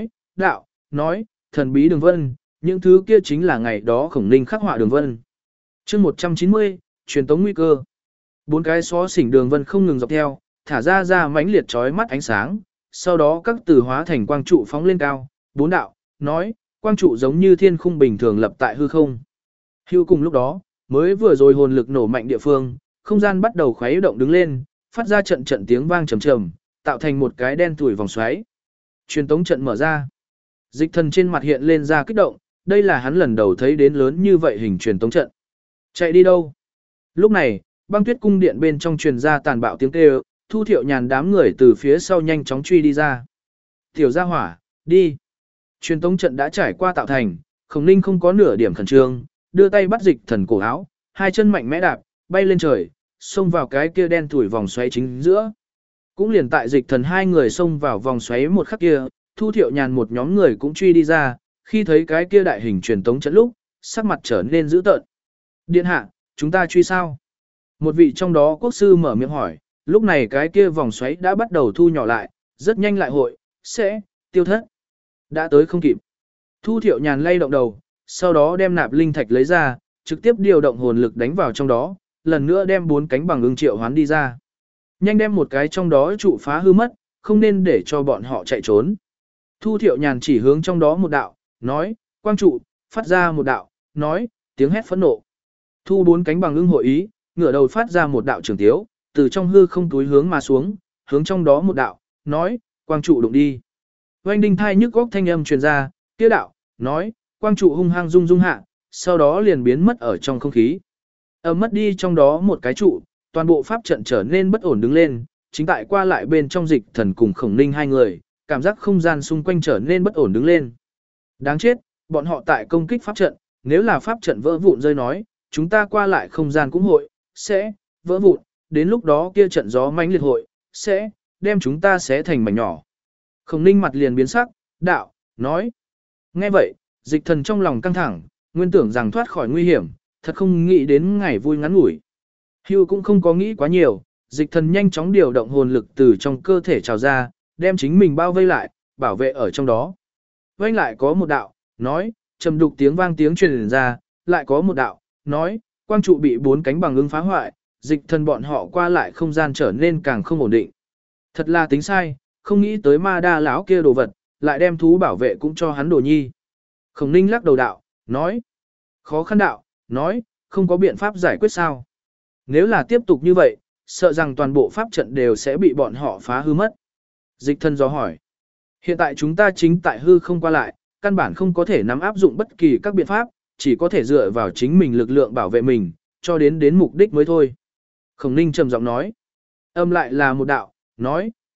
nói, thần bí đường vân, những thứ kia chính là ngày đó Khổng Ninh khắc họa đường vân. chương 190, truyền tống nguy cơ. 4 cái xó xỉnh đường vân không ngừng dọc theo, thả ra mãnh liệt chói mắt ánh sáng, sau đó các từ hóa thành quang trụ phóng lên cao, 4 đạo, nói, quang trụ giống như thiên khung bình thường lập tại hư không. Hưu cùng lúc đó, mới vừa rồi hồn lực nổ mạnh địa phương, không gian bắt đầu khuấy động đứng lên, phát ra trận tiếng vang trầm trầm, tạo thành một cái đen tủi vòng xoáy. Truyền tống trận mở ra. Dịch Thần trên mặt hiện lên ra kích động, đây là hắn lần đầu thấy đến lớn như vậy hình truyền tống trận. Chạy đi đâu? Lúc này, băng tuyết cung điện bên trong truyền ra tàn bạo tiếng kêu, Thu Thiệu Nhàn đám người từ phía sau nhanh chóng truy đi ra. Tiểu gia hỏa, đi. Truyền tống trận đã trải qua tạo thành, Khổng Ninh không có nửa điểm khẩn trương, đưa tay bắt Dịch Thần cổ áo, 2 chân mạnh mẽ đạp, bay lên trời, xông vào cái kia đen tủi vòng xoáy chính giữa. Cũng liền tại Dịch Thần 2 người xông vào vòng xoáy một khắc kia, Thu Thiệu Nhàn một nhóm người cũng truy đi ra, khi thấy cái kia đại hình truyền tống trận lúc, sắc mặt trở nên dữ tợn. Điện hạ, chúng ta truy sao? Một vị trong đó quốc sư mở miệng hỏi, lúc này cái kia vòng xoáy đã bắt đầu thu nhỏ lại, rất nhanh lại hội, sẽ, tiêu thất. Đã tới không kịp. Thu Thiệu Nhàn lay động đầu, sau đó đem nạp linh thạch lấy ra, trực tiếp điều động hồn lực đánh vào trong đó, lần nữa đem 4 cánh bằng ưng triệu hoán đi ra. Nhanh đem một cái trong đó trụ phá hư mất, không nên để cho bọn họ chạy trốn. Thu Thiệu Nhàn chỉ hướng trong đó một đạo, nói, quang trụ, phát ra một đạo, nói, tiếng hét phẫn nộ. Thu 4 cánh bằng ưng hội ý, ngửa đầu phát ra một đạo trường tiếu, từ trong hư không túi hướng mà xuống, hướng trong đó một đạo, nói, quang trụ đụng đi. Oanh đinh thai nhức góc thanh âm truyền ra, kia đạo, nói, quang trụ hung hăng rung rung hạ, sau đó liền biến mất ở trong không khí. Mất đi trong đó một cái trụ, toàn bộ pháp trận trở nên bất ổn đứng lên, chính tại qua lại bên trong Dịch Thần cùng Khổng Ninh 2 người, cảm giác không gian xung quanh trở nên bất ổn đứng lên. Đáng chết, bọn họ tại công kích pháp trận, nếu là pháp trận vỡ vụn rơi nói, chúng ta qua lại không gian cũng hội, sẽ, vỡ vụn, đến lúc đó kia trận gió mãnh liệt hội, sẽ, đem chúng ta xé thành mảnh nhỏ. Khổng Ninh mặt liền biến sắc, đạo, nói. Nghe vậy, Dịch Thần trong lòng căng thẳng, nguyên tưởng rằng thoát khỏi nguy hiểm, thật không nghĩ đến ngày vui ngắn ngủi. Hugh cũng không có nghĩ quá nhiều, Dịch Thần nhanh chóng điều động hồn lực từ trong cơ thể trào ra, đem chính mình bao vây lại, bảo vệ ở trong đó. Vành lại có một đạo, nói, trầm đục tiếng vang tiếng truyền ra, lại có một đạo, nói, quang trụ bị 4 cánh bằng ưng phá hoại, Dịch Thần bọn họ qua lại không gian trở nên càng không ổn định. Thật là tính sai, không nghĩ tới ma đa lão kia đồ vật, lại đem thú bảo vệ cũng cho hắn đồ nhi. Khổng Ninh lắc đầu đạo, nói, khó khăn đạo, nói, không có biện pháp giải quyết sao. Nếu là tiếp tục như vậy, sợ rằng toàn bộ pháp trận đều sẽ bị bọn họ phá hư mất. Dịch Thần dò hỏi, hiện tại chúng ta chính tại hư không qua lại, căn bản không có thể nắm áp dụng bất kỳ các biện pháp, chỉ có thể dựa vào chính mình lực lượng bảo vệ mình, cho đến mục đích mới thôi. Khổng Ninh trầm giọng nói, âm lại là một đạo, nói,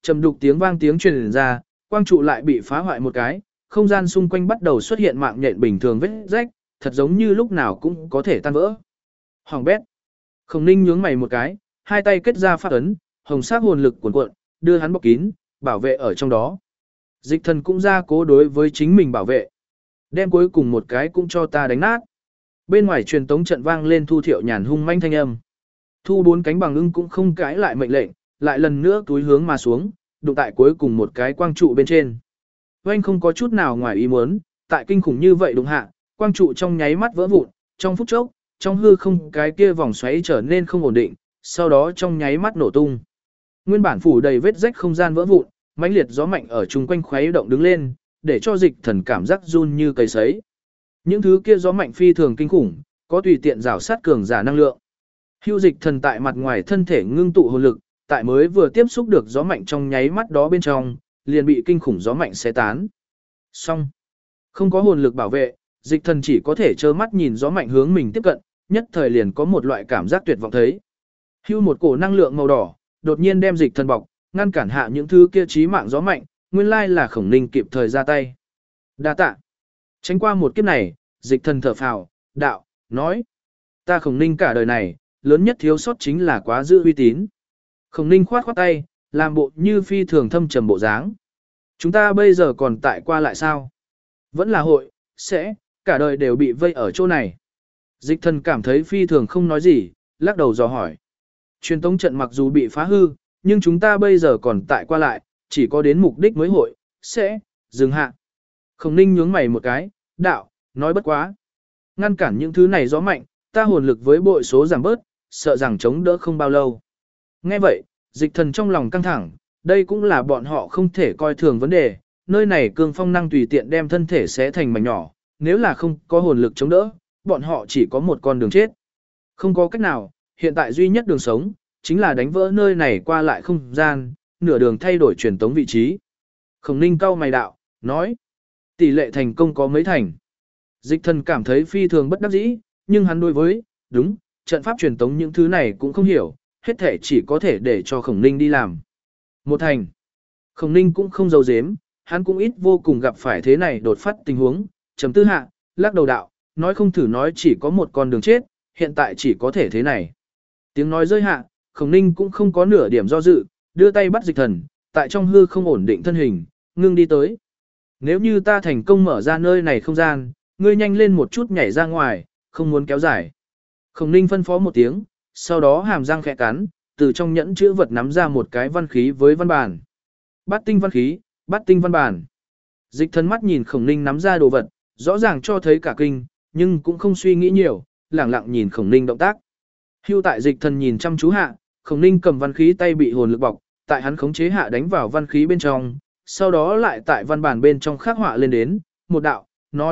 trầm đục tiếng vang tiếng truyền ra, quang trụ lại bị phá hoại một cái, không gian xung quanh bắt đầu xuất hiện mạng nhện bình thường vết rách, thật giống như lúc nào cũng có thể tan vỡ. Hoàng bét. Khổng Ninh nhướng mày một cái, hai tay kết ra pháp ấn, hồng sắc hồn lực cuồn cuộn, đưa hắn bọc kín, bảo vệ ở trong đó. Dịch thần cũng ra cố đối với chính mình bảo vệ. Đem cuối cùng một cái cũng cho ta đánh nát. Bên ngoài truyền tống trận vang lên Thu Thiệu Nhàn hung manh thanh âm. Thu bốn cánh bằng ưng cũng không cãi lại mệnh lệnh, lại lần nữa túi hướng mà xuống, đụng tại cuối cùng một cái quang trụ bên trên. Oanh không có chút nào ngoài ý muốn, tại kinh khủng như vậy đụng hạ, quang trụ trong nháy mắt vỡ vụn, trong phút chốc, trong hư không cái kia vòng xoáy trở nên không ổn định, sau đó trong nháy mắt nổ tung. Nguyên bản phủ đầy vết rách không gian vỡ vụn, mãnh liệt gió mạnh ở chung quanh khuấy động đứng lên, để cho dịch thần cảm giác run như cầy sấy. Những thứ kia gió mạnh phi thường kinh khủng, có tùy tiện rào sát cường giả năng lượng. Hưu dịch thần tại mặt ngoài thân thể ngưng tụ hồn lực, tại mới vừa tiếp xúc được gió mạnh trong nháy mắt đó bên trong, liền bị kinh khủng gió mạnh xé tán. Xong, không có hồn lực bảo vệ, dịch thần chỉ có thể trơ mắt nhìn gió mạnh hướng mình tiếp cận, nhất thời liền có một loại cảm giác tuyệt vọng thấy. Hưu một cổ năng lượng màu đỏ, đột nhiên đem dịch thần bọc, ngăn cản hạ những thứ kia chí mạng gió mạnh, nguyên lai là Khổng Ninh kịp thời ra tay. Đa tạ. Tránh qua một kiếp này, dịch thần thở phào, đạo, nói. Ta Khổng Ninh cả đời này, lớn nhất thiếu sót chính là quá giữ uy tín. Khổng Ninh khoát khoát tay, làm bộ như phi thường thâm trầm bộ dáng. Chúng ta bây giờ còn tại qua lại sao? Vẫn là hội, sẽ, cả đời đều bị vây ở chỗ này. Dịch thần cảm thấy phi thường không nói gì, lắc đầu dò hỏi. Truyền tống trận mặc dù bị phá hư, nhưng chúng ta bây giờ còn tại qua lại, chỉ có đến mục đích mới hội, sẽ, dừng hạ. Khổng Ninh nhướng mày một cái, đạo, nói bất quá. Ngăn cản những thứ này gió mạnh, ta hồn lực với bội số giảm bớt, sợ rằng chống đỡ không bao lâu. Nghe vậy, dịch thần trong lòng căng thẳng, đây cũng là bọn họ không thể coi thường vấn đề, nơi này cương phong năng tùy tiện đem thân thể xé thành mảnh nhỏ, nếu là không có hồn lực chống đỡ, bọn họ chỉ có một con đường chết. Không có cách nào, hiện tại duy nhất đường sống, chính là đánh vỡ nơi này qua lại không gian, nửa đường thay đổi truyền tống vị trí. Khổng Ninh cau mày đạo, nói, tỷ lệ thành công có mấy thành. Dịch thần cảm thấy phi thường bất đắc dĩ, nhưng hắn đối với, đúng, trận pháp truyền tống những thứ này cũng không hiểu, hết thể chỉ có thể để cho Khổng Ninh đi làm. Một thành. Khổng Ninh cũng không giấu giếm, hắn cũng ít vô cùng gặp phải thế này đột phát tình huống, chấm tư hạ, lắc đầu đạo, nói không thử nói chỉ có một con đường chết, hiện tại chỉ có thể thế này. Tiếng nói rơi hạ, Khổng Ninh cũng không có nửa điểm do dự, đưa tay bắt dịch thần, tại trong hư không ổn định thân hình, ngưng đi tới. Nếu như ta thành công mở ra nơi này không gian, ngươi nhanh lên một chút nhảy ra ngoài, không muốn kéo dài. Khổng Ninh phân phó một tiếng, sau đó hàm răng khẽ cắn, từ trong nhẫn chữ vật nắm ra một cái văn khí với văn bản. Bát tinh văn khí, bát tinh văn bản. Dịch thần mắt nhìn Khổng Ninh nắm ra đồ vật, rõ ràng cho thấy cả kinh, nhưng cũng không suy nghĩ nhiều, lẳng lặng nhìn Khổng Ninh động tác. Hưu tại dịch thần nhìn chăm chú hạ, Khổng Ninh cầm văn khí tay bị hồn lực bọc, tại hắn khống chế hạ đánh vào văn khí bên trong, sau đó lại tại văn bản bên trong khắc họa lên đến, một đạo,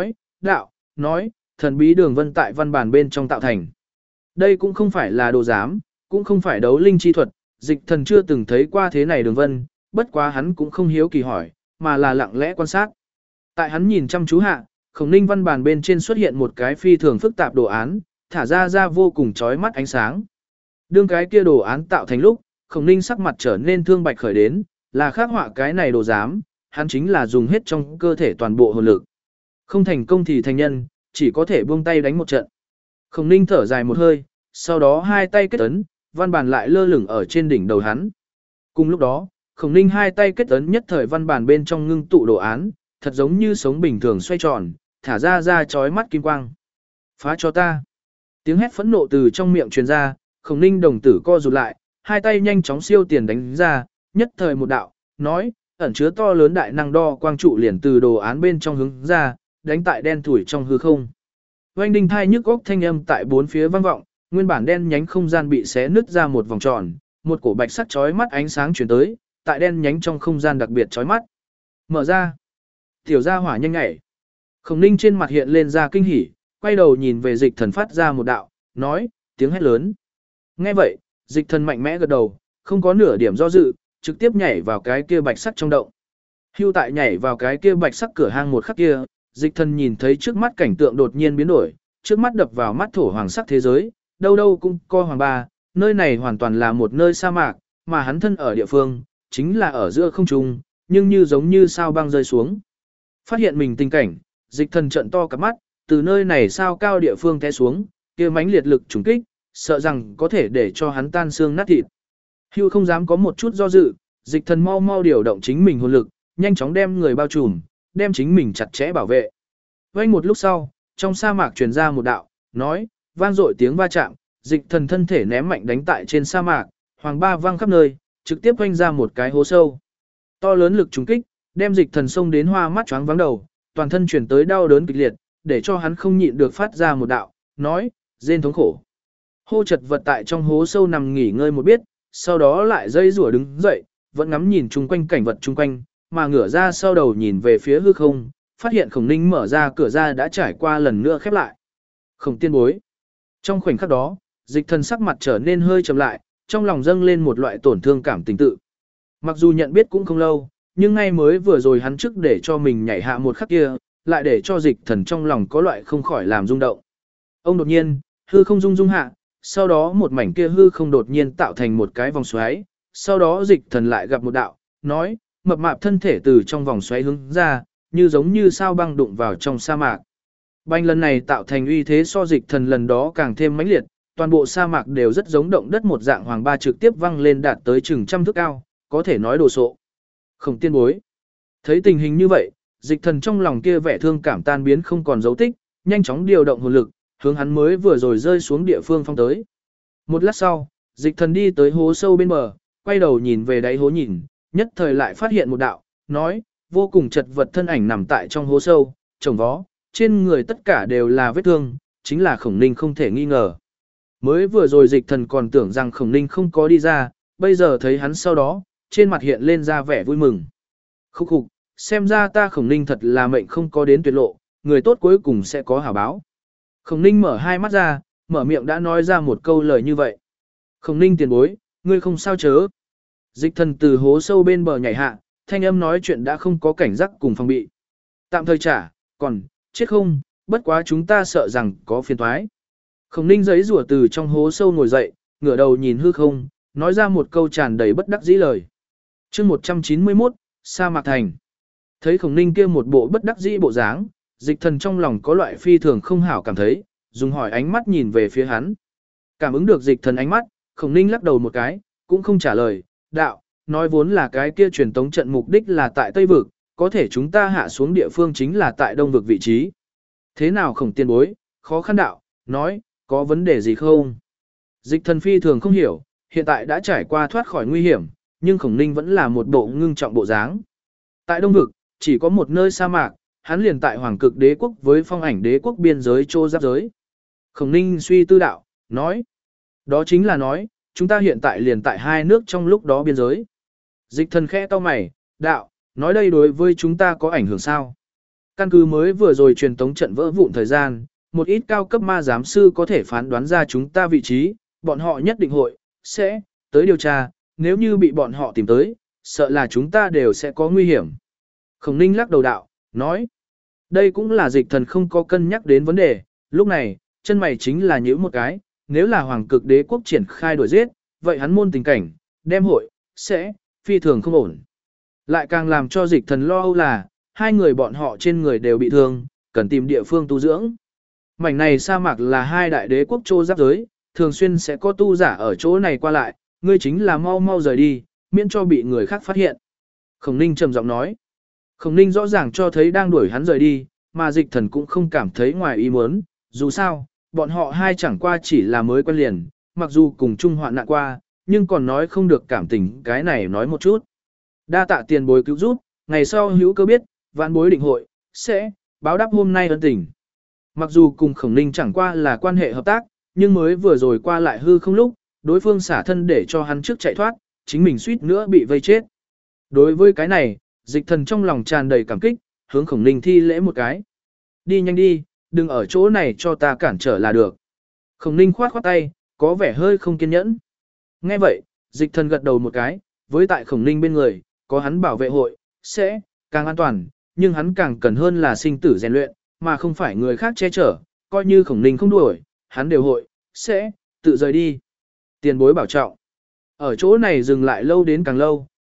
nói, thần bí đường vân tại văn bản bên trong tạo thành. Đây cũng không phải là đồ giám, cũng không phải đấu linh chi thuật, dịch thần chưa từng thấy qua thế này đường vân, bất quá hắn cũng không hiếu kỳ hỏi, mà là lặng lẽ quan sát. Tại hắn nhìn chăm chú hạ, Khổng Ninh văn bản bên trên xuất hiện một cái phi thường phức tạp đồ án, thả ra vô cùng chói mắt ánh sáng. Đương cái kia đồ án tạo thành lúc, Khổng Ninh sắc mặt trở nên thương bạch khởi đến, là khắc họa cái này đồ giám, hắn chính là dùng hết trong cơ thể toàn bộ hồn lực. Không thành công thì thành nhân, chỉ có thể buông tay đánh một trận. Khổng Ninh thở dài một hơi, sau đó hai tay kết ấn, văn bản lại lơ lửng ở trên đỉnh đầu hắn. Cùng lúc đó, Khổng Ninh hai tay kết ấn nhất thời văn bản bên trong ngưng tụ đồ án, thật giống như sống bình thường xoay tròn, thả ra chói mắt kim quang. Phá cho ta. Tiếng hét phẫn nộ từ trong miệng truyền ra, Khổng Ninh đồng tử co rụt lại, hai tay nhanh chóng siêu tiền đánh ra, nhất thời một đạo, nói, ẩn chứa to lớn đại năng đo quang trụ liền từ đồ án bên trong hướng ra, đánh tại đen thủi trong hư không. Oanh đinh thai nhức óc thanh âm tại bốn phía vang vọng, nguyên bản đen nhánh không gian bị xé nứt ra một vòng tròn, một cổ bạch sắc chói mắt ánh sáng truyền tới, tại đen nhánh trong không gian đặc biệt chói mắt. Mở ra. Tiểu gia hỏa nhanh nhảy. Khổng Ninh trên mặt hiện lên ra kinh hỉ, quay đầu nhìn về dịch thần phát ra một đạo, nói, tiếng hét lớn. Nghe vậy, dịch thần mạnh mẽ gật đầu, không có nửa điểm do dự, trực tiếp nhảy vào cái kia bạch sắc trong động. Hưu tại nhảy vào cái kia bạch sắc cửa hang một khắc kia, dịch thần nhìn thấy trước mắt cảnh tượng đột nhiên biến đổi, trước mắt đập vào mắt thổ hoàng sắc thế giới, đâu đâu cũng co hoàng ba, nơi này hoàn toàn là một nơi sa mạc, mà hắn thân ở địa phương, chính là ở giữa không trung, nhưng như giống như sao băng rơi xuống. Phát hiện mình tình cảnh, dịch thần trận to cả mắt, từ nơi này sao cao địa phương té xuống, kia mãnh liệt lực trùng kích, sợ rằng có thể để cho hắn tan xương nát thịt. Hưu không dám có một chút do dự, dịch thần mau mau điều động chính mình hồn lực, nhanh chóng đem người bao trùm, đem chính mình chặt chẽ bảo vệ. Vang một lúc sau, trong sa mạc truyền ra một đạo, nói, vang dội tiếng va chạm, dịch thần thân thể ném mạnh đánh tại trên sa mạc, hoàng ba vang khắp nơi, trực tiếp vang ra một cái hố sâu. To lớn lực trùng kích, đem dịch thần xông đến hoa mắt choáng váng đầu, toàn thân chuyển tới đau đớn kịch liệt, để cho hắn không nhịn được phát ra một đạo, nói, rên thống khổ. Hô chật vật tại trong hố sâu nằm nghỉ ngơi một biết, sau đó lại dây rủa đứng dậy, vẫn ngắm nhìn chung quanh cảnh vật chung quanh, mà ngửa ra sau đầu nhìn về phía hư không, phát hiện Khổng Ninh mở ra cửa ra đã trải qua lần nữa khép lại. Khổng tiên bối. Trong khoảnh khắc đó, dịch thần sắc mặt trở nên hơi trầm lại, trong lòng dâng lên một loại tổn thương cảm tình tự. Mặc dù nhận biết cũng không lâu, nhưng ngay mới vừa rồi hắn trước để cho mình nhảy hạ một khắc kia, lại để cho dịch thần trong lòng có loại không khỏi làm rung động. Ông đột nhiên, hư không rung rung hạ, sau đó một mảnh kia hư không đột nhiên tạo thành một cái vòng xoáy, sau đó dịch thần lại gặp một đạo, nói, mập mạp thân thể từ trong vòng xoáy hướng ra, như giống như sao băng đụng vào trong sa mạc. Banh lần này tạo thành uy thế so dịch thần lần đó càng thêm mãnh liệt, toàn bộ sa mạc đều rất giống động đất một dạng hoàng ba trực tiếp văng lên đạt tới chừng trăm thước cao, có thể nói đồ sộ. Khổng tiên bối. Thấy tình hình như vậy, dịch thần trong lòng kia vẻ thương cảm tan biến không còn dấu tích, nhanh chóng điều động hồn lực, hướng hắn mới vừa rồi rơi xuống địa phương phong tới. Một lát sau, dịch thần đi tới hố sâu bên bờ, quay đầu nhìn về đáy hố nhìn, nhất thời lại phát hiện một đạo, nói, vô cùng chật vật thân ảnh nằm tại trong hố sâu, chồng vó, trên người tất cả đều là vết thương, chính là Khổng Ninh không thể nghi ngờ. Mới vừa rồi dịch thần còn tưởng rằng Khổng Ninh không có đi ra, bây giờ thấy hắn sau đó, trên mặt hiện lên ra vẻ vui mừng. Khúc khục, xem ra ta Khổng Ninh thật là mệnh không có đến tuyệt lộ, người tốt cuối cùng sẽ có hảo báo. Khổng Ninh mở hai mắt ra, mở miệng đã nói ra một câu lời như vậy. Khổng Ninh tiền bối, ngươi không sao chớ. Dịch thần từ hố sâu bên bờ nhảy hạ, thanh âm nói chuyện đã không có cảnh giác cùng phòng bị. Tạm thời trả, còn, chết không, bất quá chúng ta sợ rằng có phiền toái. Khổng Ninh giấy rủa từ trong hố sâu ngồi dậy, ngửa đầu nhìn hư không, nói ra một câu tràn đầy bất đắc dĩ lời. chương 191, Sa Mạc Thành. Thấy Khổng Ninh kia một bộ bất đắc dĩ bộ dáng, dịch thần trong lòng có loại phi thường không hảo cảm thấy, dùng hỏi ánh mắt nhìn về phía hắn. Cảm ứng được dịch thần ánh mắt, Khổng Ninh lắc đầu một cái, cũng không trả lời, đạo, nói vốn là cái kia truyền tống trận mục đích là tại Tây Vực, có thể chúng ta hạ xuống địa phương chính là tại Đông Vực vị trí. Thế nào Khổng tiên bối, khó khăn đạo, nói, có vấn đề gì không? Dịch thần phi thường không hiểu, hiện tại đã trải qua thoát khỏi nguy hiểm, nhưng Khổng Ninh vẫn là một bộ ngưng trọng bộ dáng. Tại Đông Vực, chỉ có một nơi sa mạc, hắn liền tại Hoàng Cực Đế quốc với Phong Ảnh Đế quốc biên giới chô giáp giới. Khổng Ninh suy tư đạo, nói, đó chính là nói, chúng ta hiện tại liền tại hai nước trong lúc đó biên giới. Dịch thần khẽ cau mày, đạo, nói đây đối với chúng ta có ảnh hưởng sao? Căn cứ mới vừa rồi truyền tống trận vỡ vụn thời gian, một ít cao cấp ma giám sư có thể phán đoán ra chúng ta vị trí, bọn họ nhất định sẽ tới điều tra, nếu như bị bọn họ tìm tới, sợ là chúng ta đều sẽ có nguy hiểm. Khổng Ninh lắc đầu đạo, nói, đây cũng là dịch thần không có cân nhắc đến vấn đề, lúc này, chân mày chính là nhíu một cái, nếu là Hoàng Cực Đế quốc triển khai đuổi giết, vậy hắn môn tình cảnh, đem sẽ phi thường không ổn. Lại càng làm cho dịch thần lo âu là, hai người bọn họ trên người đều bị thương, cần tìm địa phương tu dưỡng. Mảnh này sa mạc là hai đại đế quốc chô giáp giới, thường xuyên sẽ có tu giả ở chỗ này qua lại, ngươi chính là mau mau rời đi, miễn cho bị người khác phát hiện. Khổng Ninh trầm giọng nói. Khổng Ninh rõ ràng cho thấy đang đuổi hắn rời đi, mà dịch thần cũng không cảm thấy ngoài ý muốn, dù sao, bọn họ hai chẳng qua chỉ là mới quen liền, mặc dù cùng chung hoạn nạn qua, nhưng còn nói không được cảm tình cái này nói một chút. Đa tạ tiền bối cứu giúp, ngày sau hữu cơ biết, vạn bối định hội, sẽ báo đáp hôm nay ân tình. Mặc dù cùng Khổng Ninh chẳng qua là quan hệ hợp tác, nhưng mới vừa rồi qua lại hư không lúc, đối phương xả thân để cho hắn trước chạy thoát, chính mình suýt nữa bị vây chết. Đối với cái này, dịch thần trong lòng tràn đầy cảm kích, hướng Khổng Ninh thi lễ một cái. Đi nhanh đi, đừng ở chỗ này cho ta cản trở là được. Khổng Ninh khoát khoát tay, có vẻ hơi không kiên nhẫn. Nghe vậy, dịch thần gật đầu một cái, với tại Khổng Ninh bên người, có hắn bảo vệ hội, sẽ càng an toàn, nhưng hắn càng cần hơn là sinh tử rèn luyện, mà không phải người khác che chở, coi như Khổng Ninh không đuổi, hắn đều hội, sẽ tự rời đi. Tiền bối bảo trọng. Ở chỗ này dừng lại lâu đến càng lâu,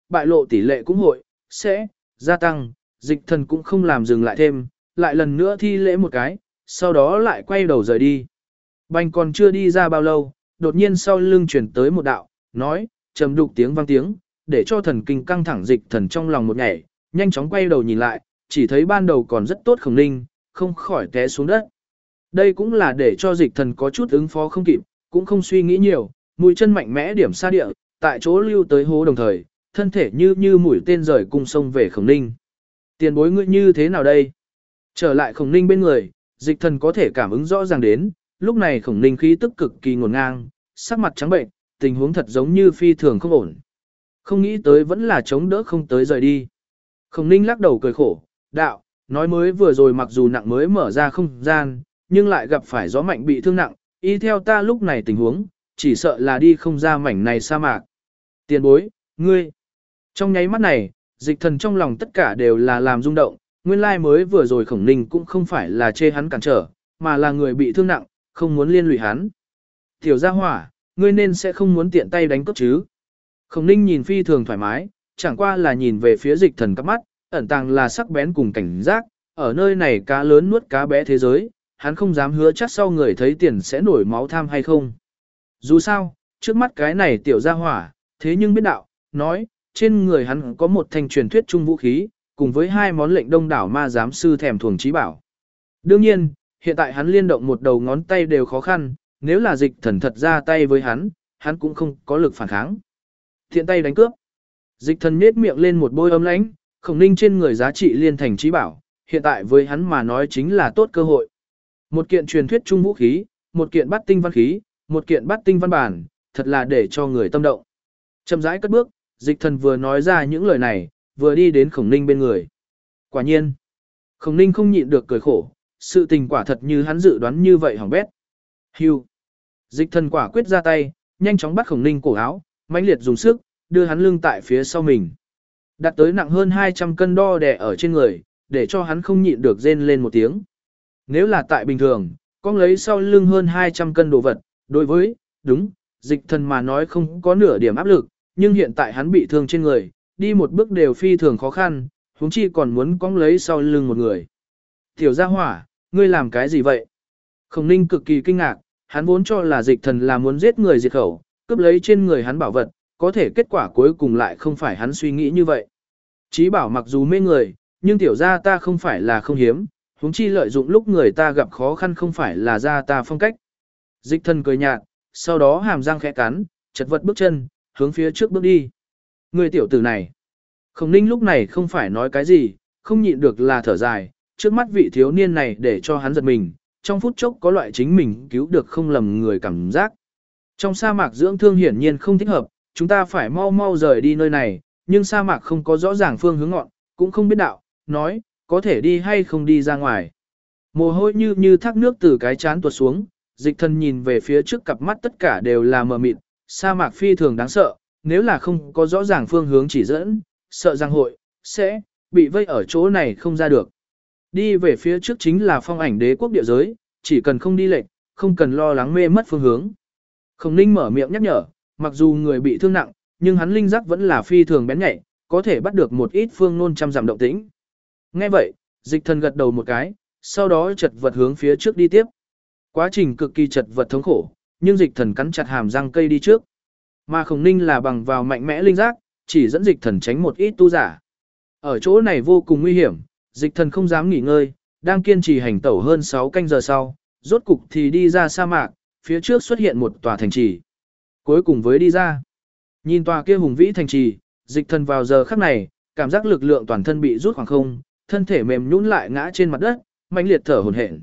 bại lộ tỷ lệ cũng sẽ gia tăng, dịch thần cũng không làm dừng lại thêm, lại lần nữa thi lễ một cái, sau đó lại quay đầu rời đi. Bành còn chưa đi ra bao lâu, đột nhiên sau lưng chuyển tới một đạo, nói, trầm đục tiếng vang tiếng, để cho thần kinh căng thẳng dịch thần trong lòng một nhảy, nhanh chóng quay đầu nhìn lại, chỉ thấy ban đầu còn rất tốt Khổng Ninh, không khỏi té xuống đất. Đây cũng là để cho dịch thần có chút ứng phó không kịp, cũng không suy nghĩ nhiều, mũi chân mạnh mẽ điểm xa địa, tại chỗ lưu tới hố đồng thời, thân thể như mũi tên rời cung sông về Khổng Ninh. Tiền bối ngươi như thế nào đây? Trở lại Khổng Ninh bên người, dịch thần có thể cảm ứng rõ ràng đến, lúc này Khổng Ninh khí tức cực kỳ ngổn ngang, sắc mặt trắng bệnh, tình huống thật giống như phi thường không ổn. Không nghĩ tới vẫn là chống đỡ không tới rời đi. Khổng Ninh lắc đầu cười khổ, đạo, nói mới vừa rồi mặc dù nặng mới mở ra không gian, nhưng lại gặp phải gió mạnh bị thương nặng, y theo ta lúc này tình huống, chỉ sợ là đi không ra mảnh này sa mạc. Tiền bối, ngươi. Trong nháy mắt này, dịch thần trong lòng tất cả đều là làm rung động, nguyên lai mới vừa rồi Khổng Ninh cũng không phải là chê hắn cản trở, mà là người bị thương nặng, không muốn liên lụy hắn. Tiểu gia hỏa, ngươi nên sẽ không muốn tiện tay đánh cướp chứ. Khổng Ninh nhìn phi thường thoải mái, chẳng qua là nhìn về phía dịch thần cắp mắt, ẩn tàng là sắc bén cùng cảnh giác, ở nơi này cá lớn nuốt cá bé thế giới, hắn không dám hứa chắc sau người thấy tiền sẽ nổi máu tham hay không. Dù sao, trước mắt cái này tiểu gia hỏa, thế nhưng biết đạo, nói, trên người hắn có một thanh truyền thuyết trung vũ khí, cùng với hai món lệnh đông đảo ma giám sư thèm thuồng trí bảo. Đương nhiên, hiện tại hắn liên động một đầu ngón tay đều khó khăn, nếu là dịch thần thật ra tay với hắn cũng không có lực phản kháng. Thiện tay đánh cướp. Dịch thần nết miệng lên một bôi ấm lãnh, Khổng Ninh trên người giá trị liên thành trí bảo, hiện tại với hắn mà nói chính là tốt cơ hội. Một kiện truyền thuyết trung vũ khí, một kiện bắt tinh văn khí, một kiện bắt tinh văn bản, thật là để cho người tâm động. Chậm rãi cất bước, dịch thần vừa nói ra những lời này, vừa đi đến Khổng Ninh bên người. Quả nhiên, Khổng Ninh không nhịn được cười khổ, sự tình quả thật như hắn dự đoán như vậy hỏng bét. Hưu. Dịch thần quả quyết ra tay, nhanh chóng bắt Khổng Ninh cổ áo, mãnh liệt dùng sức, đưa hắn lưng tại phía sau mình. Đặt tới nặng hơn 200 cân đo đè ở trên người, để cho hắn không nhịn được rên lên một tiếng. Nếu là tại bình thường, con lấy sau lưng hơn 200 cân đồ vật, đối với, đúng, dịch thần mà nói không có nửa điểm áp lực, nhưng hiện tại hắn bị thương trên người, đi một bước đều phi thường khó khăn, huống chi còn muốn con lấy sau lưng một người. Tiểu gia hỏa, ngươi làm cái gì vậy? Khổng Ninh cực kỳ kinh ngạc, hắn vốn cho là dịch thần là muốn giết người diệt khẩu, cướp lấy trên người hắn bảo vật, có thể kết quả cuối cùng lại không phải hắn suy nghĩ như vậy. Chí bảo mặc dù mê người, nhưng tiểu gia ta không phải là không hiếm, huống chi lợi dụng lúc người ta gặp khó khăn không phải là gia ta phong cách. Dịch thần cười nhạt, sau đó hàm răng khẽ cắn, chật vật bước chân, hướng phía trước bước đi. Người tiểu tử này. Khổng Ninh lúc này không phải nói cái gì, không nhịn được là thở dài, trước mắt vị thiếu niên này để cho hắn giật mình, trong phút chốc có loại chính mình cứu được không lầm người cảm giác. Trong sa mạc dưỡng thương hiển nhiên không thích hợp, chúng ta phải mau mau rời đi nơi này, nhưng sa mạc không có rõ ràng phương hướng ngọn, cũng không biết đạo, nói, có thể đi hay không đi ra ngoài. Mồ hôi như thác nước từ cái chán tuột xuống, dịch thần nhìn về phía trước cặp mắt tất cả đều là mờ mịt, sa mạc phi thường đáng sợ, nếu là không có rõ ràng phương hướng chỉ dẫn, sợ rằng hội, sẽ, bị vây ở chỗ này không ra được. Đi về phía trước chính là Phong Ảnh Đế quốc địa giới, chỉ cần không đi lệch, không cần lo lắng mê mất phương hướng. Khổng Ninh mở miệng nhắc nhở, mặc dù người bị thương nặng, nhưng hắn linh giác vẫn là phi thường bén nhạy, có thể bắt được một ít phương nôn trăm dặm động tĩnh. Nghe vậy, dịch thần gật đầu một cái, sau đó chật vật hướng phía trước đi tiếp. Quá trình cực kỳ chật vật thống khổ, nhưng dịch thần cắn chặt hàm răng cây đi trước. Mà Khổng Ninh là bằng vào mạnh mẽ linh giác, chỉ dẫn dịch thần tránh một ít tu giả. Ở chỗ này vô cùng nguy hiểm, dịch thần không dám nghỉ ngơi, đang kiên trì hành tẩu hơn 6 canh giờ sau, rốt cục thì đi ra sa mạc, phía trước xuất hiện một tòa thành trì. Cuối cùng với đi ra, nhìn tòa kia hùng vĩ thành trì, dịch thần vào giờ khắc này, cảm giác lực lượng toàn thân bị rút khoảng không, thân thể mềm nhũn lại ngã trên mặt đất, mãnh liệt thở hổn hển.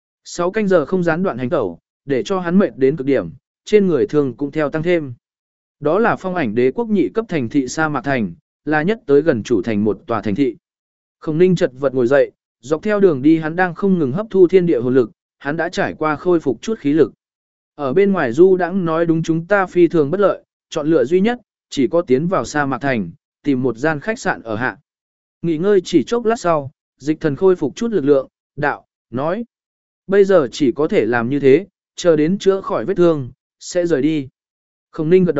6 canh giờ không gián đoạn hành tẩu, để cho hắn mệt đến cực điểm, trên người thường cũng theo tăng thêm. Đó là Phong Ảnh Đế quốc nhị cấp thành thị Sa Mạc Thành, là nhất tới gần chủ thành một tòa thành thị. Khổng Ninh chật vật ngồi dậy, dọc theo đường đi hắn đang không ngừng hấp thu thiên địa hồn lực, hắn đã trải qua khôi phục chút khí lực. Ở bên ngoài Du Đãng nói đúng chúng ta phi thường bất lợi, chọn lựa duy nhất, chỉ có tiến vào Sa Mạc Thành, tìm một gian khách sạn ở hạ. Nghỉ ngơi chỉ chốc lát sau, dịch thần khôi phục chút lực lượng, đạo, nói. Bây giờ chỉ có thể làm như thế, chờ đến chữa khỏi vết thương, sẽ rời đi. Khổng Ninh gật đầu,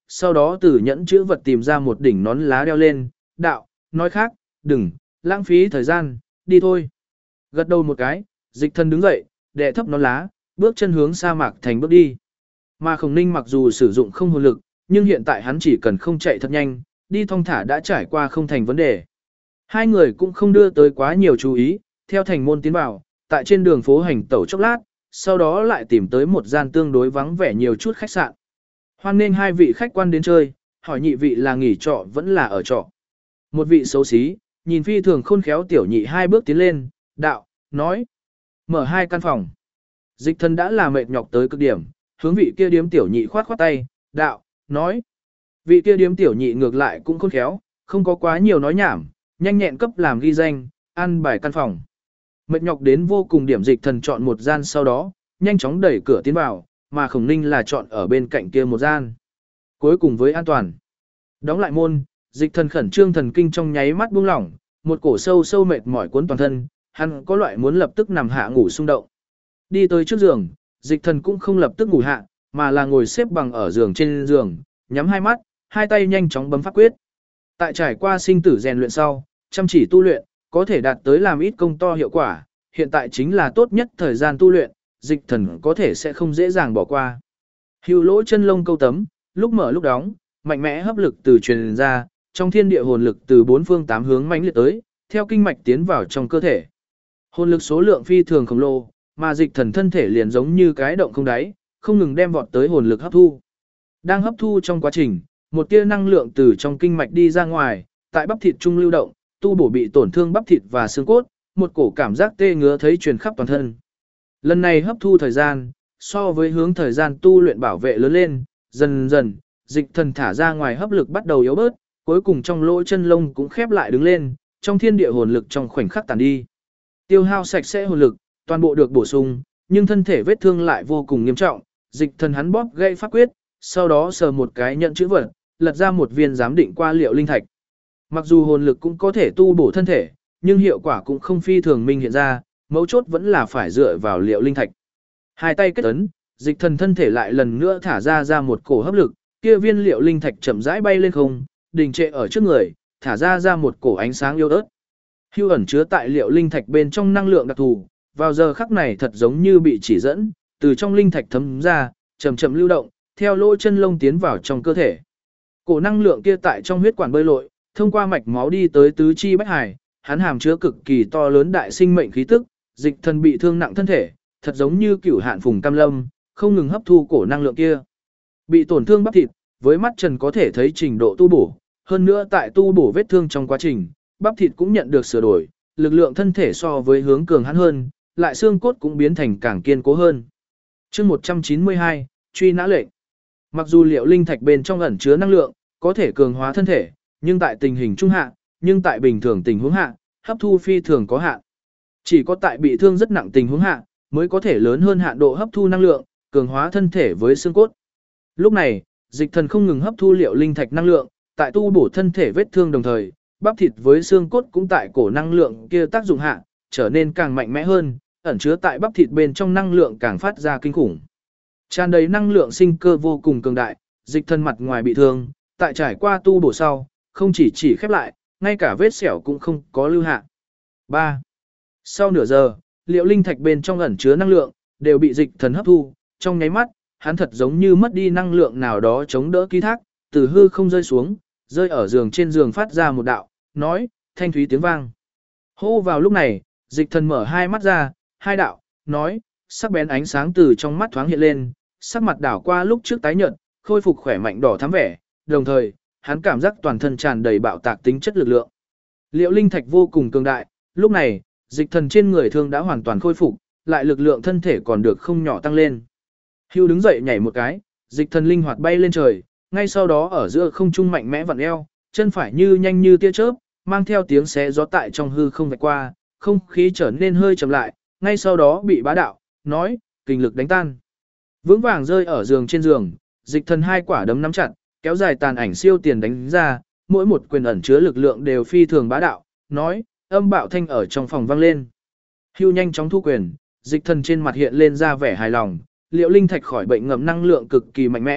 sau đó từ nhẫn chữ vật tìm ra một đỉnh nón lá đeo lên, đạo, nói khác, đừng, lãng phí thời gian, đi thôi. Gật đầu một cái, dịch thần đứng dậy, đệ thấp nón lá, bước chân hướng sa mạc thành bước đi. Mà Khổng Ninh mặc dù sử dụng không hồn lực, nhưng hiện tại hắn chỉ cần không chạy thật nhanh, đi thong thả đã trải qua không thành vấn đề. Hai người cũng không đưa tới quá nhiều chú ý, theo thành môn tiến vào, tại trên đường phố hành tẩu chốc lát, sau đó lại tìm tới một gian tương đối vắng vẻ nhiều chút khách sạn. Hoan nên hai vị khách quan đến chơi, hỏi nhị vị là nghỉ trọ vẫn là ở trọ. Một vị xấu xí, nhìn phi thường khôn khéo tiểu nhị hai bước tiến lên, đạo, nói, mở hai căn phòng. Dịch thần đã là mệt nhọc tới cực điểm, hướng vị kia điếm tiểu nhị khoát khoát tay, đạo, nói. Vị kia điếm tiểu nhị ngược lại cũng khôn khéo, không có quá nhiều nói nhảm, nhanh nhẹn cấp làm ghi danh, ăn bài căn phòng. Mệt nhọc đến vô cùng điểm dịch thần chọn một gian sau đó, nhanh chóng đẩy cửa tiến vào, mà Khổng Ninh là chọn ở bên cạnh kia một gian. Cuối cùng với an toàn. Đóng lại môn, dịch thần khẩn trương thần kinh trong nháy mắt buông lỏng, một cổ sâu sâu mệt mỏi cuốn toàn thân, hắn có loại muốn lập tức nằm hạ ngủ xung động. Đi tới trước giường, dịch thần cũng không lập tức ngủ hạ, mà là ngồi xếp bằng ở giường trên giường, nhắm hai mắt, hai tay nhanh chóng bấm pháp quyết. Tại trải qua sinh tử rèn luyện sau, chăm chỉ tu luyện, có thể đạt tới làm ít công to hiệu quả, hiện tại chính là tốt nhất thời gian tu luyện, dịch thần có thể sẽ không dễ dàng bỏ qua. Hưu lỗ chân lông câu tấm, lúc mở lúc đóng, mạnh mẽ hấp lực từ truyền ra, trong thiên địa hồn lực từ bốn phương tám hướng mãnh liệt tới, theo kinh mạch tiến vào trong cơ thể. Hồn lực số lượng phi thường khổng lồ, mà dịch thần thân thể liền giống như cái động không đáy, không ngừng đem vọt tới hồn lực hấp thu. Đang hấp thu trong quá trình, một tia năng lượng từ trong kinh mạch đi ra ngoài, tại bắp thịt trung lưu động, tu bổ bị tổn thương bắp thịt và xương cốt, một cổ cảm giác tê ngứa thấy truyền khắp toàn thân. Lần này hấp thu thời gian, so với hướng thời gian tu luyện bảo vệ lớn lên, dần dần, dịch thần thả ra ngoài hấp lực bắt đầu yếu bớt, cuối cùng trong lỗ chân lông cũng khép lại đứng lên, trong thiên địa hồn lực trong khoảnh khắc tàn đi. Tiêu hao sạch sẽ hồn lực, toàn bộ được bổ sung, nhưng thân thể vết thương lại vô cùng nghiêm trọng, dịch thần hắn bóp gây pháp quyết, sau đó sờ một cái nhận chữ vật, lật ra một viên giám định qua liệu linh thạch. Mặc dù hồn lực cũng có thể tu bổ thân thể, nhưng hiệu quả cũng không phi thường minh hiện ra, mấu chốt vẫn là phải dựa vào liệu linh thạch. Hai tay kết ấn, dịch thần thân thể lại lần nữa thả ra một cổ hấp lực, kia viên liệu linh thạch chậm rãi bay lên không, đình trệ ở trước người, thả ra một cổ ánh sáng yếu ớt. Hưu ẩn chứa tại liệu linh thạch bên trong năng lượng đặc thù, vào giờ khắc này thật giống như bị chỉ dẫn, từ trong linh thạch thấm ra, chậm chậm lưu động, theo lỗ chân lông tiến vào trong cơ thể. Cổ năng lượng kia tại trong huyết quản bơi lội, thông qua mạch máu đi tới tứ chi bách hải, hắn hàm chứa cực kỳ to lớn đại sinh mệnh khí tức, dịch thần bị thương nặng thân thể, thật giống như cửu hạn phùng cam lâm, không ngừng hấp thu cổ năng lượng kia. Bị tổn thương bắp thịt, với mắt trần có thể thấy trình độ tu bổ, hơn nữa tại tu bổ vết thương trong quá trình, bắp thịt cũng nhận được sửa đổi, lực lượng thân thể so với hướng cường hắn hơn, lại xương cốt cũng biến thành càng kiên cố hơn. Chương 192, truy nã lệnh. Mặc dù liệu linh thạch bên trong ẩn chứa năng lượng, có thể cường hóa thân thể, nhưng tại tình hình trung hạ, nhưng tại bình thường tình huống hạ, hấp thu phi thường có hạn. Chỉ có tại bị thương rất nặng tình huống hạ, mới có thể lớn hơn hạn độ hấp thu năng lượng, cường hóa thân thể với xương cốt. Lúc này, dịch thần không ngừng hấp thu liệu linh thạch năng lượng, tại tu bổ thân thể vết thương đồng thời, bắp thịt với xương cốt cũng tại cổ năng lượng kia tác dụng hạ, trở nên càng mạnh mẽ hơn, ẩn chứa tại bắp thịt bên trong năng lượng càng phát ra kinh khủng. Tràn đầy năng lượng sinh cơ vô cùng cường đại, dịch thần mặt ngoài bị thương, tại trải qua tu bổ sau, không chỉ khép lại, ngay cả vết sẹo cũng không có lưu hạ. 3. Sau nửa giờ, liệu linh thạch bên trong ẩn chứa năng lượng, đều bị dịch thần hấp thu, trong nháy mắt, hắn thật giống như mất đi năng lượng nào đó chống đỡ ký thác, từ hư không rơi xuống, rơi ở giường trên giường phát ra một đạo, nói, thanh thúy tiếng vang. Hô vào lúc này, dịch thần mở hai mắt ra, hai đạo, nói, sắc bén ánh sáng từ trong mắt thoáng hiện lên, sắc mặt đảo qua lúc trước tái nhợt, khôi phục khỏe mạnh đỏ thắm vẻ, đồng thời, hắn cảm giác toàn thân tràn đầy bạo tạc tính chất lực lượng. Liệu linh thạch vô cùng cường đại, lúc này, dịch thần trên người thương đã hoàn toàn khôi phục, lại lực lượng thân thể còn được không nhỏ tăng lên. Hưu đứng dậy nhảy một cái, dịch thần linh hoạt bay lên trời, ngay sau đó ở giữa không trung mạnh mẽ vặn eo, chân phải như nhanh như tia chớp, mang theo tiếng xé gió tại trong hư không vạch qua, không khí trở nên hơi chậm lại, ngay sau đó bị bá đạo, nói, kình lực đánh tan. Vững vàng rơi ở giường trên giường, dịch thần hai quả đấm nắm chặt, kéo dài tàn ảnh siêu tiền đánh ra, mỗi một quyền ẩn chứa lực lượng đều phi thường bá đạo, nói, âm bạo thanh ở trong phòng vang lên. Hưu nhanh chóng thu quyền, dịch thần trên mặt hiện lên ra vẻ hài lòng, liệu linh thạch khỏi bệnh ngầm năng lượng cực kỳ mạnh mẽ,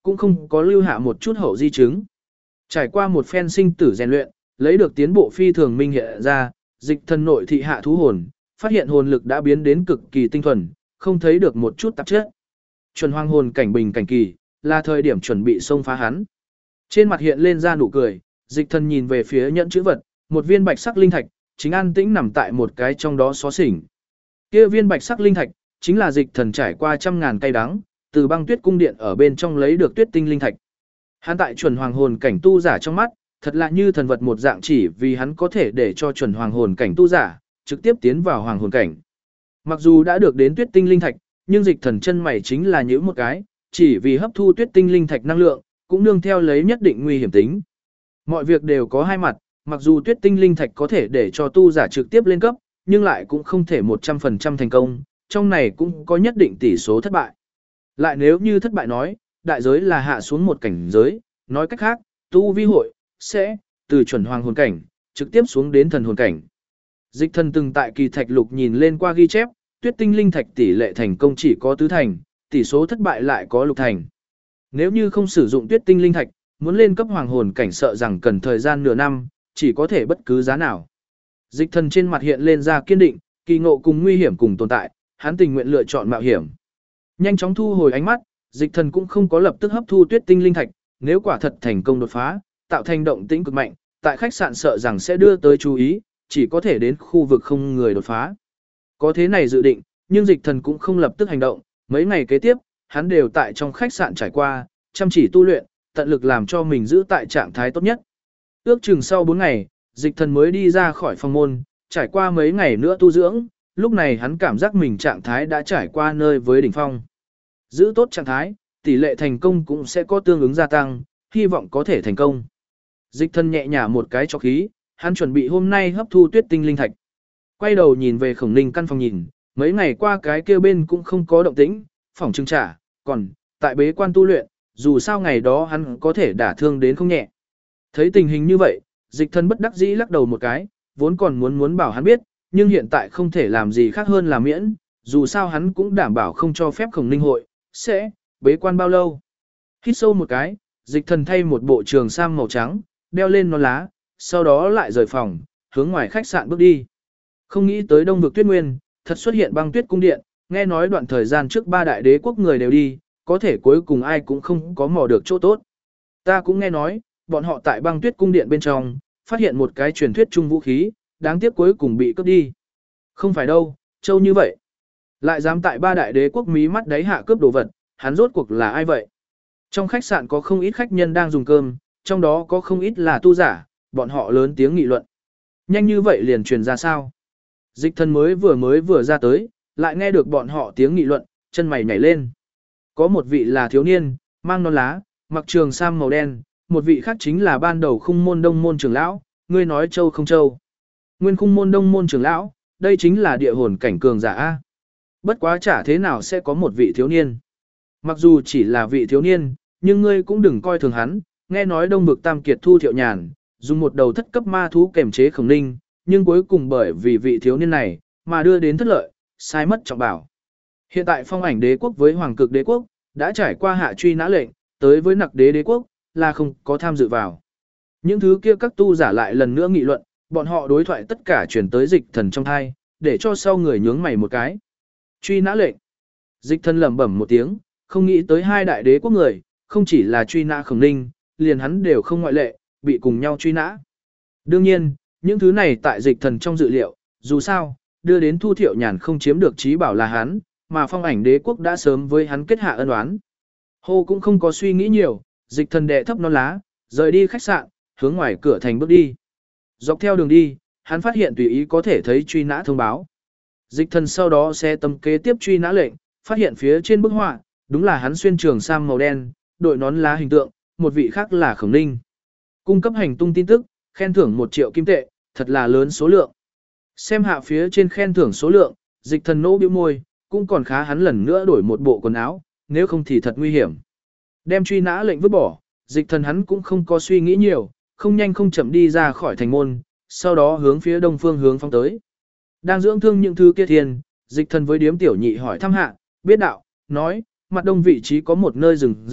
cũng không có lưu hạ một chút hậu di chứng. Trải qua một phen sinh tử rèn luyện, lấy được tiến bộ phi thường minh hiện ra, dịch thần nội thị hạ thú hồn, phát hiện hồn lực đã biến đến cực kỳ tinh thuần, không thấy được một chút tạp chất. Chuẩn hoàng hồn cảnh bình cảnh kỳ, là thời điểm chuẩn bị xông phá hắn. Trên mặt hiện lên ra nụ cười, dịch thần nhìn về phía nhẫn chữ vật, một viên bạch sắc linh thạch, chính an tĩnh nằm tại một cái trong đó xó xỉnh. Kia viên bạch sắc linh thạch, chính là dịch thần trải qua trăm ngàn cây đắng, từ băng tuyết cung điện ở bên trong lấy được tuyết tinh linh thạch. Hắn tại chuẩn hoàng hồn cảnh tu giả trong mắt, thật là như thần vật một dạng chỉ vì hắn có thể để cho chuẩn hoàng hồn cảnh tu giả, trực tiếp tiến vào hoàng hồn cảnh. Mặc dù đã được đến tuyết tinh linh thạch, nhưng dịch thần chân mày chính là những một cái, chỉ vì hấp thu tuyết tinh linh thạch năng lượng, cũng nương theo lấy nhất định nguy hiểm tính. Mọi việc đều có hai mặt, mặc dù tuyết tinh linh thạch có thể để cho tu giả trực tiếp lên cấp, nhưng lại cũng không thể 100% thành công, trong này cũng có nhất định tỷ số thất bại. Lại nếu như thất bại nói, đại giới là hạ xuống một cảnh giới, nói cách khác, tu vi hội, sẽ, từ chuẩn hoàng hồn cảnh, trực tiếp xuống đến thần hồn cảnh. Dịch thần từng tại kỳ thạch lục nhìn lên qua ghi chép, tuyết tinh linh thạch tỷ lệ thành công chỉ có tứ thành, tỷ số thất bại lại có lục thành. Nếu như không sử dụng tuyết tinh linh thạch, muốn lên cấp hoàng hồn cảnh sợ rằng cần thời gian nửa năm, chỉ có thể bất cứ giá nào. Dịch thần trên mặt hiện lên ra kiên định, kỳ ngộ cùng nguy hiểm cùng tồn tại, hắn tình nguyện lựa chọn mạo hiểm. Nhanh chóng thu hồi ánh mắt, dịch thần cũng không có lập tức hấp thu tuyết tinh linh thạch, nếu quả thật thành công đột phá, tạo thành động tĩnh cực mạnh, tại khách sạn sợ rằng sẽ đưa tới chú ý, chỉ có thể đến khu vực không người đột phá. Có thế này dự định, nhưng dịch thần cũng không lập tức hành động, mấy ngày kế tiếp, hắn đều tại trong khách sạn trải qua, chăm chỉ tu luyện, tận lực làm cho mình giữ tại trạng thái tốt nhất. Ước chừng sau 4 ngày, dịch thần mới đi ra khỏi phòng môn, trải qua mấy ngày nữa tu dưỡng, lúc này hắn cảm giác mình trạng thái đã trải qua nơi với đỉnh phong. Giữ tốt trạng thái, tỷ lệ thành công cũng sẽ có tương ứng gia tăng, hy vọng có thể thành công. Dịch thần nhẹ nhả một cái cho khí, hắn chuẩn bị hôm nay hấp thu tuyết tinh linh thạch. Quay đầu nhìn về Khổng Ninh căn phòng nhìn, mấy ngày qua cái kia bên cũng không có động tĩnh, phòng trưng trả, còn, tại bế quan tu luyện, dù sao ngày đó hắn có thể đả thương đến không nhẹ. Thấy tình hình như vậy, dịch thần bất đắc dĩ lắc đầu một cái, vốn còn muốn bảo hắn biết, nhưng hiện tại không thể làm gì khác hơn là miễn, dù sao hắn cũng đảm bảo không cho phép Khổng Ninh hội, sẽ, bế quan bao lâu. Hít sâu một cái, dịch thần thay một bộ trường sam màu trắng, đeo lên nón lá, sau đó lại rời phòng, hướng ngoài khách sạn bước đi. Không nghĩ tới Đông vực Tuyết Nguyên, thật xuất hiện băng tuyết cung điện, nghe nói đoạn thời gian trước 3 đại đế quốc người đều đi, có thể cuối cùng ai cũng không có mò được chỗ tốt. Ta cũng nghe nói, bọn họ tại băng tuyết cung điện bên trong, phát hiện một cái truyền thuyết chung vũ khí, đáng tiếc cuối cùng bị cướp đi. Không phải đâu, châu như vậy. Lại dám tại 3 đại đế quốc mí mắt đáy hạ cướp đồ vật, hắn rốt cuộc là ai vậy? Trong khách sạn có không ít khách nhân đang dùng cơm, trong đó có không ít là tu giả, bọn họ lớn tiếng nghị luận. Nhanh như vậy liền truyền ra sao? Dịch thần mới vừa ra tới, lại nghe được bọn họ tiếng nghị luận, chân mày nhảy lên. Có một vị là thiếu niên, mang nón lá, mặc trường sam màu đen, một vị khác chính là ban đầu khung môn đông môn trưởng lão, ngươi nói châu không châu. Nguyên khung môn đông môn trưởng lão, đây chính là địa hồn cảnh cường giả A. Bất quá chả thế nào sẽ có một vị thiếu niên. Mặc dù chỉ là vị thiếu niên, nhưng ngươi cũng đừng coi thường hắn, nghe nói đông vực tam kiệt Thu Thiệu Nhàn, dùng một đầu thất cấp ma thú kềm chế Khổng Ninh, nhưng cuối cùng bởi vì vị thiếu niên này, mà đưa đến thất lợi, sai mất trọng bảo. Hiện tại Phong Ảnh đế quốc với Hoàng Cực đế quốc, đã trải qua hạ truy nã lệnh, tới với Nặc đế đế quốc, là không có tham dự vào. Những thứ kia các tu giả lại lần nữa nghị luận, bọn họ đối thoại tất cả chuyển tới dịch thần trong thai, để cho sau người nhướng mày một cái. Truy nã lệnh. Dịch thần lẩm bẩm một tiếng, không nghĩ tới 2 đại đế quốc người, không chỉ là truy nã Khổng Ninh, liền hắn đều không ngoại lệ, bị cùng nhau truy nã. Đương nhiên, những thứ này tại dịch thần trong dự liệu, dù sao, đưa đến Thu Thiệu Nhàn không chiếm được trí bảo là hắn, mà Phong Ảnh đế quốc đã sớm với hắn kết hạ ân oán. Hồ cũng không có suy nghĩ nhiều, dịch thần đệ thấp non lá, rời đi khách sạn, hướng ngoài cửa thành bước đi. Dọc theo đường đi, hắn phát hiện tùy ý có thể thấy truy nã thông báo. Dịch thần sau đó sẽ tâm kế tiếp truy nã lệnh, phát hiện phía trên bức họa, đúng là hắn xuyên trường sam màu đen, đội nón lá hình tượng, một vị khác là Khổng Ninh. Cung cấp hành tung tin tức, khen thưởng 1 triệu kim tệ, thật là lớn số lượng. Xem hạ phía trên khen thưởng số lượng, dịch thần nỗ bĩu môi, cũng còn khá hắn lần nữa đổi một bộ quần áo, nếu không thì thật nguy hiểm. Đem truy nã lệnh vứt bỏ, dịch thần hắn cũng không có suy nghĩ nhiều, không nhanh không chậm đi ra khỏi thành môn, sau đó hướng phía đông phương hướng phóng tới. Đang dưỡng thương những thứ kia thiên, dịch thần với điếm tiểu nhị hỏi thăm hạ, biết đạo, nói, mặt đông vị trí có một nơi rừng rậm,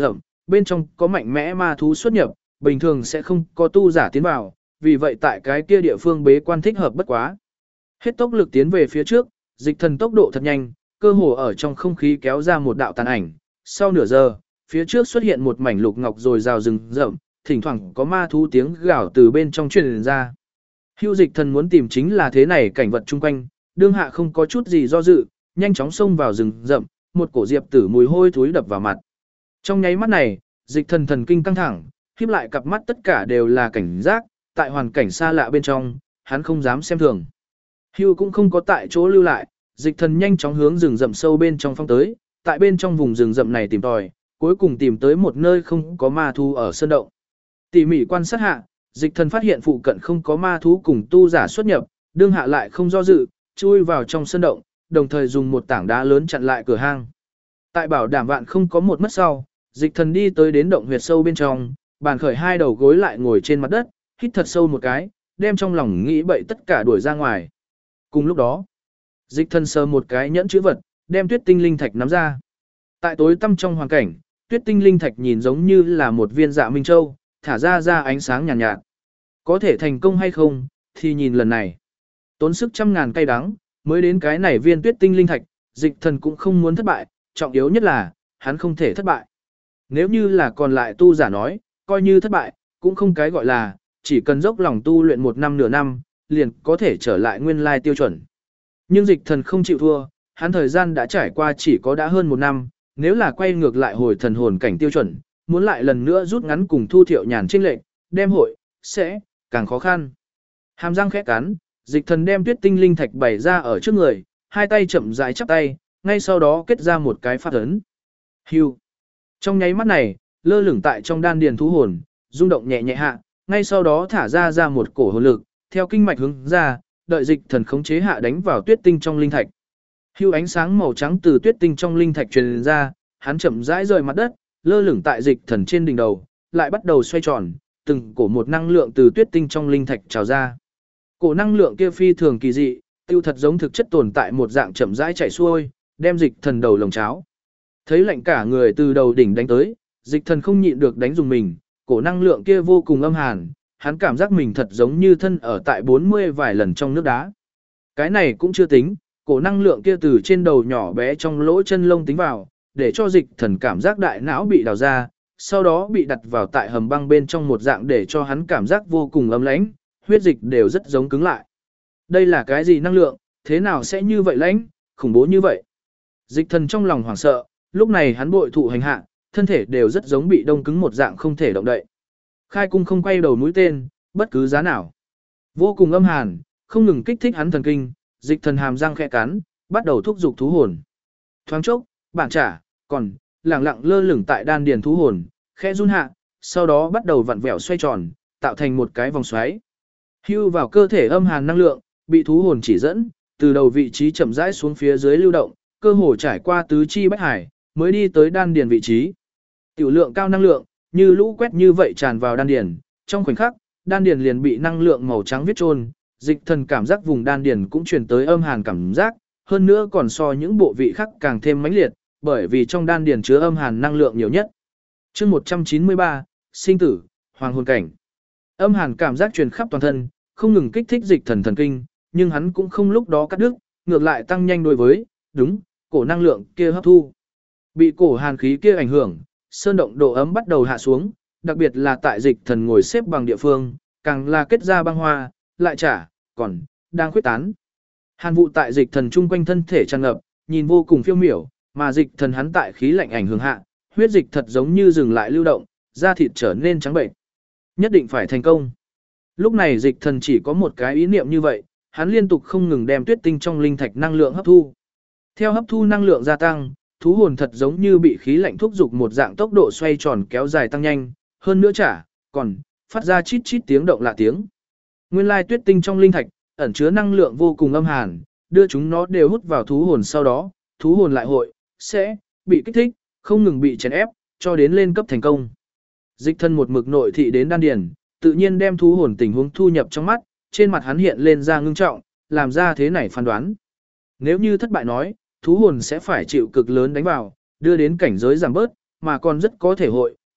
bên trong có mạnh mẽ ma thú xuất nhập, bình thường sẽ không có tu giả tiến vào, vì vậy tại cái kia địa phương bế quan thích hợp bất quá. Hết tốc lực tiến về phía trước, dịch thần tốc độ thật nhanh, cơ hồ ở trong không khí kéo ra một đạo tàn ảnh. Sau nửa giờ, phía trước xuất hiện một mảnh lục ngọc rồi rào rừng rậm, thỉnh thoảng có ma thú tiếng gào từ bên trong truyền ra. Hưu dịch thần muốn tìm chính là thế này cảnh vật chung quanh, đương hạ không có chút gì do dự, nhanh chóng xông vào rừng rậm, một cổ diệp tử mùi hôi thối đập vào mặt. Trong nháy mắt này, dịch thần thần kinh căng thẳng, khép lại cặp mắt tất cả đều là cảnh giác, tại hoàn cảnh xa lạ bên trong, hắn không dám xem thường. Hưu cũng không có tại chỗ lưu lại, dịch thần nhanh chóng hướng rừng rậm sâu bên trong phong tới, tại bên trong vùng rừng rậm này tìm tòi, cuối cùng tìm tới một nơi không có ma thú ở sơn động. Tỉ mỉ quan sát hạ, dịch thần phát hiện phụ cận không có ma thú cùng tu giả xuất nhập, đương hạ lại không do dự, chui vào trong sơn động, đồng thời dùng một tảng đá lớn chặn lại cửa hang. Tại bảo đảm vạn không có một mất sau, dịch thần đi tới đến động huyệt sâu bên trong, bàn khởi hai đầu gối lại ngồi trên mặt đất, hít thật sâu một cái, đem trong lòng nghĩ bậy tất cả đuổi ra ngoài. Cùng lúc đó, dịch thần sờ một cái nhẫn chữ vật, đem tuyết tinh linh thạch nắm ra. Tại tối tăm trong hoàn cảnh, tuyết tinh linh thạch nhìn giống như là một viên dạ minh châu, thả ra ánh sáng nhàn nhạt. Có thể thành công hay không, thì nhìn lần này. Tốn sức trăm ngàn cay đắng, mới đến cái này viên tuyết tinh linh thạch, dịch thần cũng không muốn thất bại, trọng yếu nhất là, hắn không thể thất bại. Nếu như là còn lại tu giả nói, coi như thất bại, cũng không cái gọi là, chỉ cần dốc lòng tu luyện 1 năm nửa năm, liền có thể trở lại nguyên lai tiêu chuẩn. Nhưng dịch thần không chịu thua, hắn thời gian đã trải qua chỉ có đã hơn 1 năm, nếu là quay ngược lại hồi thần hồn cảnh tiêu chuẩn, muốn lại lần nữa rút ngắn cùng Thu Thiệu Nhàn chênh lệch, đem hội, sẽ, càng khó khăn. Hàm răng khẽ cắn, dịch thần đem tuyết tinh linh thạch bày ra ở trước người, hai tay chậm rãi chắp tay, ngay sau đó kết ra một cái pháp ấn. Hưu. Trong nháy mắt này, lơ lửng tại trong đan điền thú hồn, rung động nhẹ nhẹ hạ, ngay sau đó thả ra một cổ hồn lực, theo kinh mạch hướng ra, đợi dịch thần khống chế hạ đánh vào tuyết tinh trong linh thạch. Hưu ánh sáng màu trắng từ tuyết tinh trong linh thạch truyền ra, hắn chậm rãi rời mặt đất, lơ lửng tại dịch thần trên đỉnh đầu, lại bắt đầu xoay tròn, từng cổ một năng lượng từ tuyết tinh trong linh thạch trào ra. Cổ năng lượng kia phi thường kỳ dị, tiêu thật giống thực chất tồn tại một dạng chậm rãi chảy xuôi, đem dịch thần đầu lồng cháo. Thấy lạnh cả người từ đầu đỉnh đánh tới, dịch thần không nhịn được đánh dùng mình, cổ năng lượng kia vô cùng âm hàn, hắn cảm giác mình thật giống như thân ở tại 40 vài lần trong nước đá. Cái này cũng chưa tính, cổ năng lượng kia từ trên đầu nhỏ bé trong lỗ chân lông tính vào, để cho dịch thần cảm giác đại não bị đào ra, sau đó bị đặt vào tại hầm băng bên trong một dạng để cho hắn cảm giác vô cùng ấm lãnh, huyết dịch đều rất giống cứng lại. Đây là cái gì năng lượng, thế nào sẽ như vậy lãnh, khủng bố như vậy? Dịch thần trong lòng hoảng sợ, lúc này hắn bội thụ hành hạ, thân thể đều rất giống bị đông cứng một dạng không thể động đậy. Khai cung không quay đầu mũi tên, bất cứ giá nào. Vô cùng âm hàn, không ngừng kích thích hắn thần kinh, dịch thần hàm răng khẽ cắn, bắt đầu thúc giục thú hồn. Thoáng chốc, bản trả, còn lẳng lặng lơ lửng tại đan điền thú hồn, khẽ run hạ, sau đó bắt đầu vặn vẹo xoay tròn, tạo thành một cái vòng xoáy. Hưu vào cơ thể âm hàn năng lượng, bị thú hồn chỉ dẫn, từ đầu vị trí chậm rãi xuống phía dưới lưu động, cơ hồ trải qua tứ chi bách hải, mới đi tới đan điền vị trí. Tiểu lượng cao năng lượng, như lũ quét như vậy tràn vào đan điền, trong khoảnh khắc, đan điền liền bị năng lượng màu trắng viết chôn, dịch thần cảm giác vùng đan điền cũng truyền tới âm hàn cảm giác, hơn nữa còn so những bộ vị khác càng thêm mãnh liệt, bởi vì trong đan điền chứa âm hàn năng lượng nhiều nhất. Chương 193, sinh tử, hoàng hồn cảnh. Âm hàn cảm giác truyền khắp toàn thân, không ngừng kích thích dịch thần thần kinh, nhưng hắn cũng không lúc đó cắt đứt, ngược lại tăng nhanh đối với, đúng, cổ năng lượng kia hấp thu. Bị cổ hàn khí kia ảnh hưởng, sơn động độ ấm bắt đầu hạ xuống, đặc biệt là tại dịch thần ngồi xếp bằng địa phương, càng là kết ra băng hoa, lại trả, còn đang khuyết tán. Hàn vụ tại dịch thần chung quanh thân thể tràn ngập, nhìn vô cùng phiêu miểu, mà dịch thần hắn tại khí lạnh ảnh hưởng hạ, huyết dịch thật giống như dừng lại lưu động, da thịt trở nên trắng bệnh. Nhất định phải thành công. Lúc này dịch thần chỉ có một cái ý niệm như vậy, hắn liên tục không ngừng đem tuyết tinh trong linh thạch năng lượng hấp thu. Theo hấp thu năng lượng gia tăng, thú hồn thật giống như bị khí lạnh thúc giục một dạng tốc độ xoay tròn kéo dài tăng nhanh, hơn nữa còn phát ra chít chít tiếng động lạ tiếng. Nguyên lai tuyết tinh trong linh thạch ẩn chứa năng lượng vô cùng âm hàn, đưa chúng nó đều hút vào thú hồn, sau đó, thú hồn lại sẽ bị kích thích, không ngừng bị chèn ép, cho đến lên cấp thành công. Dịch thân một mực nội thị đến đan điền, tự nhiên đem thú hồn tình huống thu nhập trong mắt, trên mặt hắn hiện lên ra ngưng trọng, làm ra thế này phán đoán. Nếu như thất bại nói, thú hồn sẽ phải chịu cực lớn đánh vào, đưa đến cảnh giới giảm bớt, mà còn rất có thể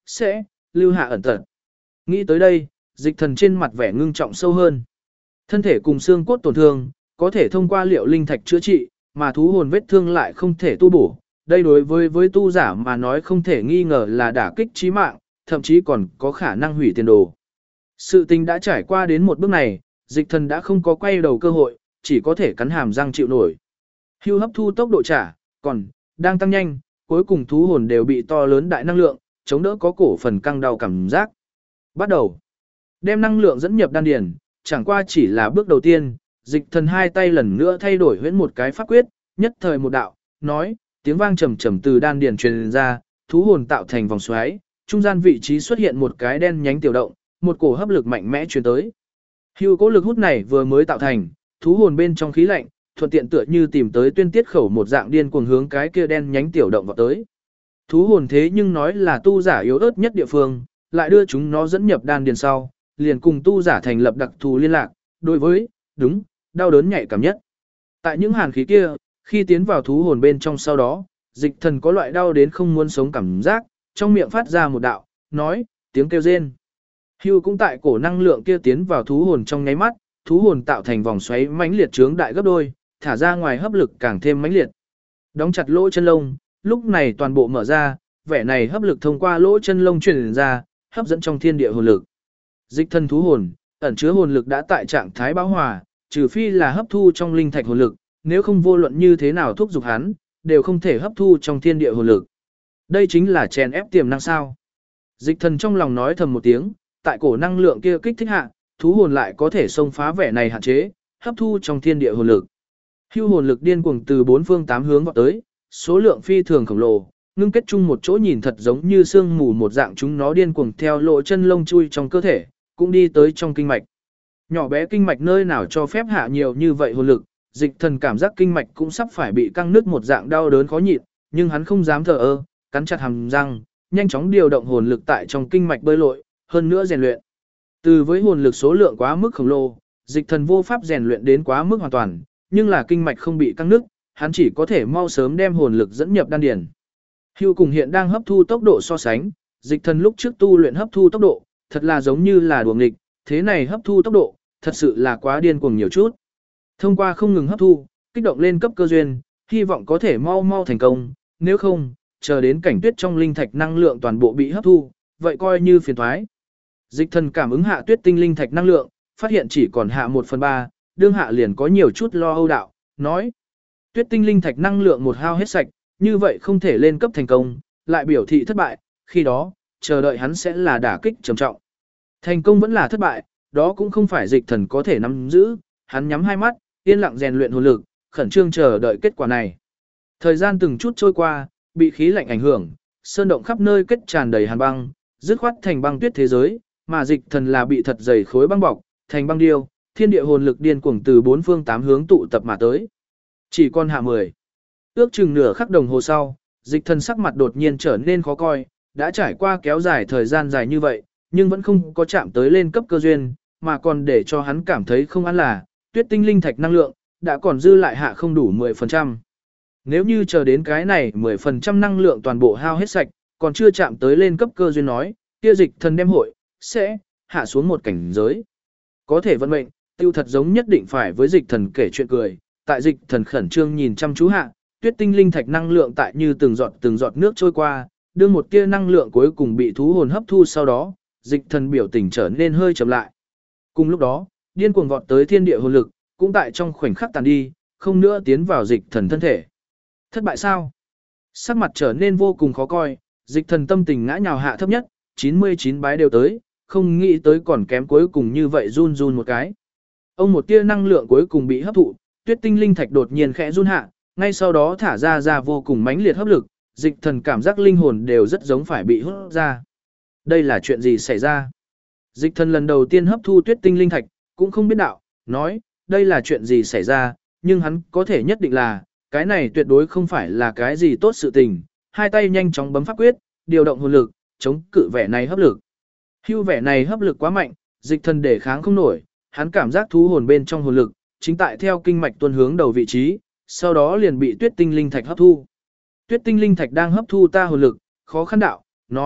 sẽ lưu hạ ẩn tật. Nghĩ tới đây, dịch thần trên mặt vẻ ngưng trọng sâu hơn. Thân thể cùng xương cốt tổn thương, có thể thông qua liệu linh thạch chữa trị, mà thú hồn vết thương lại không thể tu bổ. Đây đối với tu giả mà nói không thể nghi ngờ là đả kích chí mạng, thậm chí còn có khả năng hủy tiền đồ. Sự tình đã trải qua đến một bước này, dịch thần đã không có quay đầu cơ hội, chỉ có thể cắn hàm răng chịu nổi. Hưu hấp thu tốc độ trả, còn đang tăng nhanh, cuối cùng thú hồn đều bị to lớn đại năng lượng, chống đỡ có cổ phần căng đau cảm giác. Bắt đầu, đem năng lượng dẫn nhập đan điền, chẳng qua chỉ là bước đầu tiên, dịch thần hai tay lần nữa thay đổi huyễn một cái pháp quyết, nhất thời một đạo, nói, tiếng vang trầm trầm từ đan điền truyền ra, thú hồn tạo thành vòng xoáy, trung gian vị trí xuất hiện một cái đen nhánh tiểu động, một cổ hấp lực mạnh mẽ truyền tới. Hưu cố lực hút này vừa mới tạo thành, thú hồn bên trong khí lạnh, thuận tiện tựa như tìm tới tuyên tiết khẩu một dạng điên cuồng hướng cái kia đen nhánh tiểu động vào tới. Thú hồn thế nhưng nói là tu giả yếu ớt nhất địa phương, lại đưa chúng nó dẫn nhập đan điền sau, liền cùng tu giả thành lập đặc thù liên lạc, đối với, đúng, đau đớn nhạy cảm nhất. Tại những hàn khí kia, khi tiến vào thú hồn bên trong sau đó, dịch thần có loại đau đến không muốn sống cảm giác, trong miệng phát ra một đạo, nói, tiếng kêu rên. Hưu cũng tại cổ năng lượng kia tiến vào thú hồn trong nháy mắt, thú hồn tạo thành vòng xoáy mãnh liệt trướng đại gấp đôi, thả ra ngoài hấp lực càng thêm mãnh liệt. Đóng chặt lỗ chân lông, lúc này toàn bộ mở ra, vẻ này hấp lực thông qua lỗ chân lông truyền ra, hấp dẫn trong thiên địa hồn lực. Dịch thần thú hồn, ẩn chứa hồn lực đã tại trạng thái bão hòa, trừ phi là hấp thu trong linh thạch hồn lực, nếu không vô luận như thế nào thúc giục hắn, đều không thể hấp thu trong thiên địa hồn lực. Đây chính là chèn ép tiềm năng sao? Dịch thần trong lòng nói thầm một tiếng, tại cổ năng lượng kia kích thích hạ, thú hồn lại có thể xông phá vẻ này hạn chế, hấp thu trong thiên địa hồn lực. Hưu hồn lực điên cuồng từ bốn phương tám hướng vọt tới, số lượng phi thường khổng lồ, ngưng kết chung một chỗ nhìn thật giống như sương mù một dạng, chúng nó điên cuồng theo lỗ chân lông chui trong cơ thể, cũng đi tới trong kinh mạch. Nhỏ bé kinh mạch nơi nào cho phép hạ nhiều như vậy hồn lực, dịch thần cảm giác kinh mạch cũng sắp phải bị căng nứt một dạng đau đớn khó nhịn, nhưng hắn không dám thờ ơ, cắn chặt hàm răng, nhanh chóng điều động hồn lực tại trong kinh mạch bơi lội, hơn nữa rèn luyện. Từ với hồn lực số lượng quá mức khổng lồ, dịch thần vô pháp rèn luyện đến quá mức hoàn toàn, nhưng là kinh mạch không bị căng nứt, hắn chỉ có thể mau sớm đem hồn lực dẫn nhập đan điền. Hưu cùng hiện đang hấp thu tốc độ so sánh, dịch thần lúc trước tu luyện hấp thu tốc độ, thật là giống như là đùa nghịch, thế này hấp thu tốc độ, thật sự là quá điên cuồng nhiều chút. Thông qua không ngừng hấp thu, kích động lên cấp cơ duyên, hy vọng có thể mau mau thành công, nếu không, chờ đến cảnh tuyết trong linh thạch năng lượng toàn bộ bị hấp thu, vậy coi như phiền toái. Dịch thần cảm ứng hạ tuyết tinh linh thạch năng lượng, phát hiện chỉ còn hạ 1/3, đương hạ liền có nhiều chút lo âu đạo, nói. Tuyết tinh linh thạch năng lượng một hao hết sạch, như vậy không thể lên cấp thành công, lại biểu thị thất bại, khi đó, chờ đợi hắn sẽ là đả kích trầm trọng. Thành công vẫn là thất bại, đó cũng không phải dịch thần có thể nắm giữ, hắn nhắm hai mắt, yên lặng rèn luyện hồn lực, khẩn trương chờ đợi kết quả này. Thời gian từng chút trôi qua, bị khí lạnh ảnh hưởng, sơn động khắp nơi kết tràn đầy hàn băng, dứt khoát thành băng tuyết thế giới, mà dịch thần là bị thật dày khối băng bọc, thành băng điêu, thiên địa hồn lực điên cuồng từ bốn phương tám hướng tụ tập mà tới. Chỉ còn hạ 10. Ước chừng nửa khắc đồng hồ sau, dịch thần sắc mặt đột nhiên trở nên khó coi, đã trải qua kéo dài thời gian dài như vậy, nhưng vẫn không có chạm tới lên cấp cơ duyên, mà còn để cho hắn cảm thấy không an là, tuyết tinh linh thạch năng lượng, đã còn dư lại hạ không đủ 10%. Nếu như chờ đến cái này 10% năng lượng toàn bộ hao hết sạch, còn chưa chạm tới lên cấp cơ duyên nói, kia dịch thần đem hội, sẽ hạ xuống một cảnh giới. Có thể vận mệnh, tiêu thật giống nhất định phải với dịch thần kể chuyện cười, tại dịch thần khẩn trương nhìn chăm chú hạ, tuyết tinh linh thạch năng lượng tại như từng giọt nước trôi qua, đưa một tia năng lượng cuối cùng bị thú hồn hấp thu sau đó, dịch thần biểu tình trở nên hơi chậm lại. Cùng lúc đó, điên cuồng vọt tới thiên địa hồn lực, cũng tại trong khoảnh khắc tàn đi, không nữa tiến vào dịch thần thân thể. Thất bại sao? Sắc mặt trở nên vô cùng khó coi, dịch thần tâm tình ngã nhào hạ thấp nhất, 99 bái đều tới, không nghĩ tới còn kém cuối cùng như vậy run run một cái. Ông một tia năng lượng cuối cùng bị hấp thụ, tuyết tinh linh thạch đột nhiên khẽ run hạ, ngay sau đó thả ra vô cùng mãnh liệt hấp lực, dịch thần cảm giác linh hồn đều rất giống phải bị hút ra. Đây là chuyện gì xảy ra? Dịch thần lần đầu tiên hấp thu tuyết tinh linh thạch, cũng không biết đạo, nói, đây là chuyện gì xảy ra, nhưng hắn có thể nhất định là, cái này tuyệt đối không phải là cái gì tốt sự tình, hai tay nhanh chóng bấm pháp quyết, điều động hồn lực, chống cự vẻ này hấp lực. Hưu vẻ này hấp lực quá mạnh, dịch thần để kháng không nổi, hắn cảm giác thú hồn bên trong hồn lực, chính tại theo kinh mạch tuôn hướng đầu vị trí, sau đó liền bị tuyết tinh linh thạch hấp thu. Tuyết tinh linh thạch đang hấp thu ta hồn lực, khó khăn đạo, nói,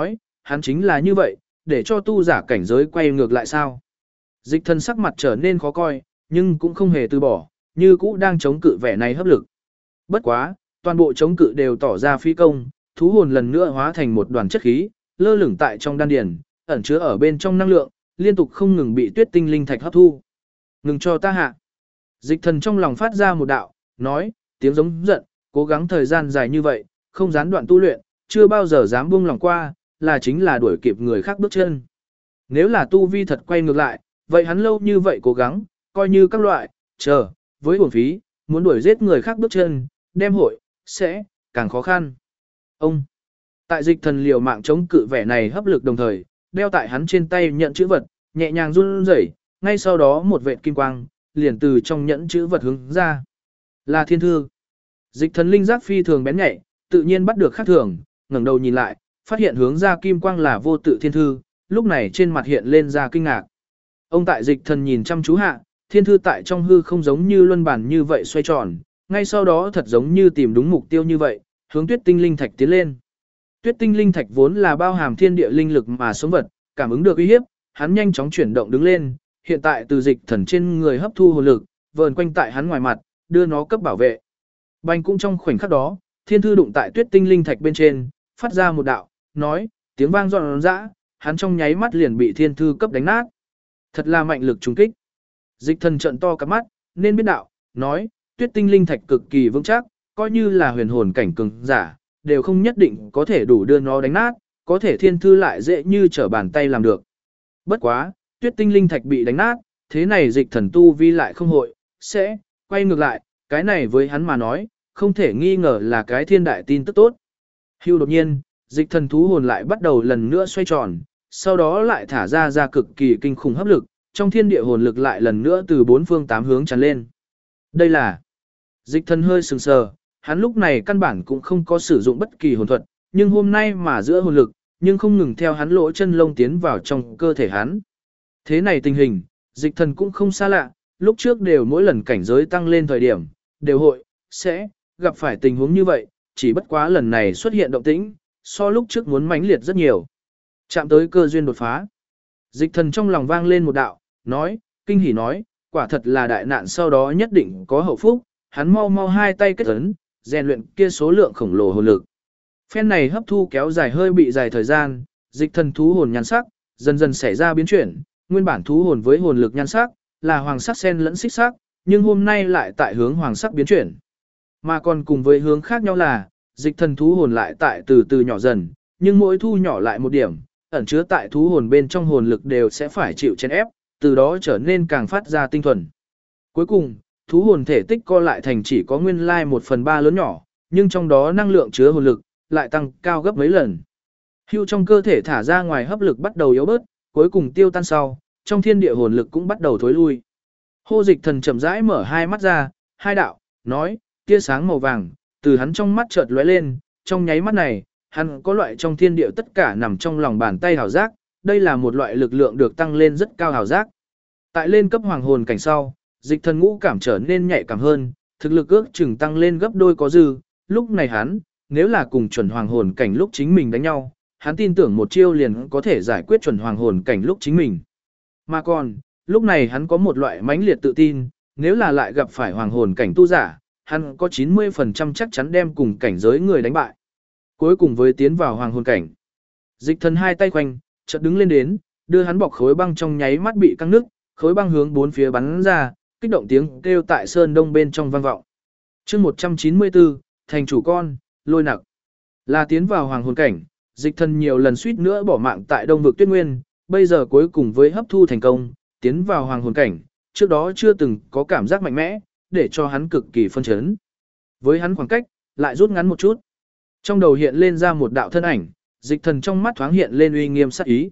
hắn chính là như vậy, để cho tu giả cảnh giới quay ngược lại sao. Dịch thần sắc mặt trở nên khó coi, nhưng cũng không hề từ bỏ, như cũ đang chống cự vẻ này hấp lực. Bất quá, toàn bộ chống cự đều tỏ ra phi công, thú hồn lần nữa hóa thành một đoàn chất khí, lơ lửng tại trong đan điền, ẩn chứa ở bên trong năng lượng, liên tục không ngừng bị tuyết tinh linh thạch hấp thu. Ngừng cho ta hạ. Dịch thần trong lòng phát ra một đạo, nói, tiếng giống giận, cố gắng thời gian dài như vậy, không gián đoạn tu luyện, chưa bao giờ dám buông lòng qua, là chính là đuổi kịp người khác bước chân. Nếu là tu vi thật quay ngược lại, vậy hắn lâu như vậy cố gắng, coi như các loại, chờ, với uổng phí, muốn đuổi giết người khác bước chân, đem hội, sẽ, càng khó khăn. Ông, tại dịch thần liều mạng chống cự vẻ này hấp lực đồng thời, đeo tại hắn trên tay nhận chữ vật, nhẹ nhàng run rẩy, ngay sau đó một vệt kim quang, liền từ trong nhẫn chữ vật hướng ra. Là thiên thư. Dịch thần linh giác phi thường bén nhạy, tự nhiên bắt được khác thường, ngẩng đầu nhìn lại, phát hiện hướng ra kim quang là vô tự thiên thư, lúc này trên mặt hiện lên ra kinh ngạc. Ông tại dịch thần nhìn chăm chú hạ, thiên thư tại trong hư không giống như luân bản như vậy xoay tròn, ngay sau đó thật giống như tìm đúng mục tiêu như vậy, hướng tuyết tinh linh thạch tiến lên. Tuyết tinh linh thạch vốn là bao hàm thiên địa linh lực mà sống vật, cảm ứng được uy hiếp, hắn nhanh chóng chuyển động đứng lên, hiện tại từ dịch thần trên người hấp thu hồn lực, vờn quanh tại hắn ngoài mặt, đưa nó cấp bảo vệ. Bành cũng trong khoảnh khắc đó, thiên thư đụng tại tuyết tinh linh thạch bên trên, phát ra một đạo, nói, tiếng vang rọn rã, hắn trong nháy mắt liền bị thiên thư cấp đánh nát. Thật là mạnh lực trùng kích. Dịch thần trợn to cả mắt, nên biết đạo, nói, tuyết tinh linh thạch cực kỳ vững chắc, coi như là huyền hồn cảnh cường giả, đều không nhất định có thể đủ đưa nó đánh nát, có thể thiên thư lại dễ như trở bàn tay làm được. Bất quá, tuyết tinh linh thạch bị đánh nát, thế này dịch thần tu vi lại không hội, sẽ, quay ngược lại, cái này với hắn mà nói, không thể nghi ngờ là cái thiên đại tin tức tốt. Hưu đột nhiên, dịch thần thú hồn lại bắt đầu lần nữa xoay tròn, sau đó lại thả ra cực kỳ kinh khủng hấp lực, trong thiên địa hồn lực lại lần nữa từ bốn phương tám hướng tràn lên. Đây là dịch thần hơi sừng sờ, hắn lúc này căn bản cũng không có sử dụng bất kỳ hồn thuật, nhưng hôm nay mà giữa hồn lực, nhưng không ngừng theo hắn lỗ chân lông tiến vào trong cơ thể hắn. Thế này tình hình, dịch thần cũng không xa lạ, lúc trước đều mỗi lần cảnh giới tăng lên thời điểm, đều hội, sẽ, gặp phải tình huống như vậy, chỉ bất quá lần này xuất hiện động tĩnh, so lúc trước muốn mãnh liệt rất nhiều. Chạm tới cơ duyên đột phá. Dịch thần trong lòng vang lên một đạo, nói, kinh hỉ nói, quả thật là đại nạn sau đó nhất định có hậu phúc, hắn mau mau hai tay kết ấn, rèn luyện kia số lượng khổng lồ hồn lực. Phen này hấp thu kéo dài hơi bị dài thời gian, dịch thần thú hồn nhan sắc, dần dần xảy ra biến chuyển, nguyên bản thú hồn với hồn lực nhan sắc, là hoàng sắc xen lẫn xích sắc, nhưng hôm nay lại tại hướng hoàng sắc biến chuyển. Mà còn cùng với hướng khác nhau là, dịch thần thú hồn lại tại từ từ nhỏ dần, nhưng mỗi thu nhỏ lại một điểm, ẩn chứa tại thú hồn bên trong hồn lực đều sẽ phải chịu chèn ép, từ đó trở nên càng phát ra tinh thuần. Cuối cùng, thú hồn thể tích co lại thành chỉ có nguyên lai 1/3 lớn nhỏ, nhưng trong đó năng lượng chứa hồn lực lại tăng cao gấp mấy lần. Hưu trong cơ thể thả ra ngoài hấp lực bắt đầu yếu bớt, cuối cùng tiêu tan sau, trong thiên địa hồn lực cũng bắt đầu thối lui. Hô dịch thần chậm rãi mở hai mắt ra, hai đạo, nói, tia sáng màu vàng, từ hắn trong mắt chợt lóe lên, trong nháy mắt này, hắn có loại trong thiên địa tất cả nằm trong lòng bàn tay hảo giác, đây là một loại lực lượng được tăng lên rất cao hảo giác. Tại lên cấp hoàng hồn cảnh sau, dịch thần ngũ cảm trở nên nhạy cảm hơn, thực lực ước chừng tăng lên gấp đôi có dư, lúc này hắn, nếu là cùng chuẩn hoàng hồn cảnh lúc chính mình đánh nhau, hắn tin tưởng một chiêu liền có thể giải quyết chuẩn hoàng hồn cảnh lúc chính mình. Mà còn, lúc này hắn có một loại mãnh liệt tự tin, nếu là lại gặp phải hoàng hồn cảnh tu giả, hắn có 90% chắc chắn đem cùng cảnh giới người đánh bại. Cuối cùng với tiến vào hoàng hồn cảnh. Dịch thần hai tay quanh, chợt đứng lên đến, đưa hắn bọc khối băng trong nháy mắt bị căng nứt, khối băng hướng bốn phía bắn ra, kích động tiếng kêu tại sơn đông bên trong vang vọng. Chương 194, thành chủ con, lôi nặc. Là tiến vào hoàng hồn cảnh, dịch thần nhiều lần suýt nữa bỏ mạng tại đông vực tuyết nguyên, bây giờ cuối cùng với hấp thu thành công, tiến vào hoàng hồn cảnh, trước đó chưa từng có cảm giác mạnh mẽ, để cho hắn cực kỳ phân chấn. Với hắn khoảng cách, lại rút ngắn một chút. Trong đầu hiện lên ra một đạo thân ảnh, dịch thần trong mắt thoáng hiện lên uy nghiêm sắc ý.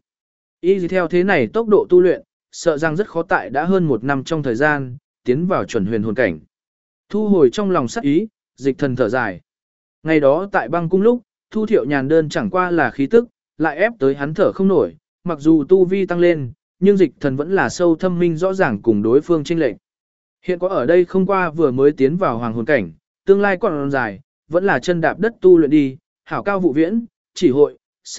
Y theo thế này tốc độ tu luyện, sợ rằng rất khó tại đã hơn một năm trong thời gian, tiến vào chuẩn huyền hồn cảnh. Thu hồi trong lòng sắc ý, dịch thần thở dài. Ngày đó tại băng cung lúc, Thu Thiệu Nhàn đơn chẳng qua là khí tức, lại ép tới hắn thở không nổi, mặc dù tu vi tăng lên, nhưng dịch thần vẫn là sâu thâm minh rõ ràng cùng đối phương chênh lệch. Hiện có ở đây không qua vừa mới tiến vào hoàng hồn cảnh, tương lai còn dài, vẫn là chân đạp đất tu luyện đi, hảo cao vụ viễn, chỉ hội, sẽ,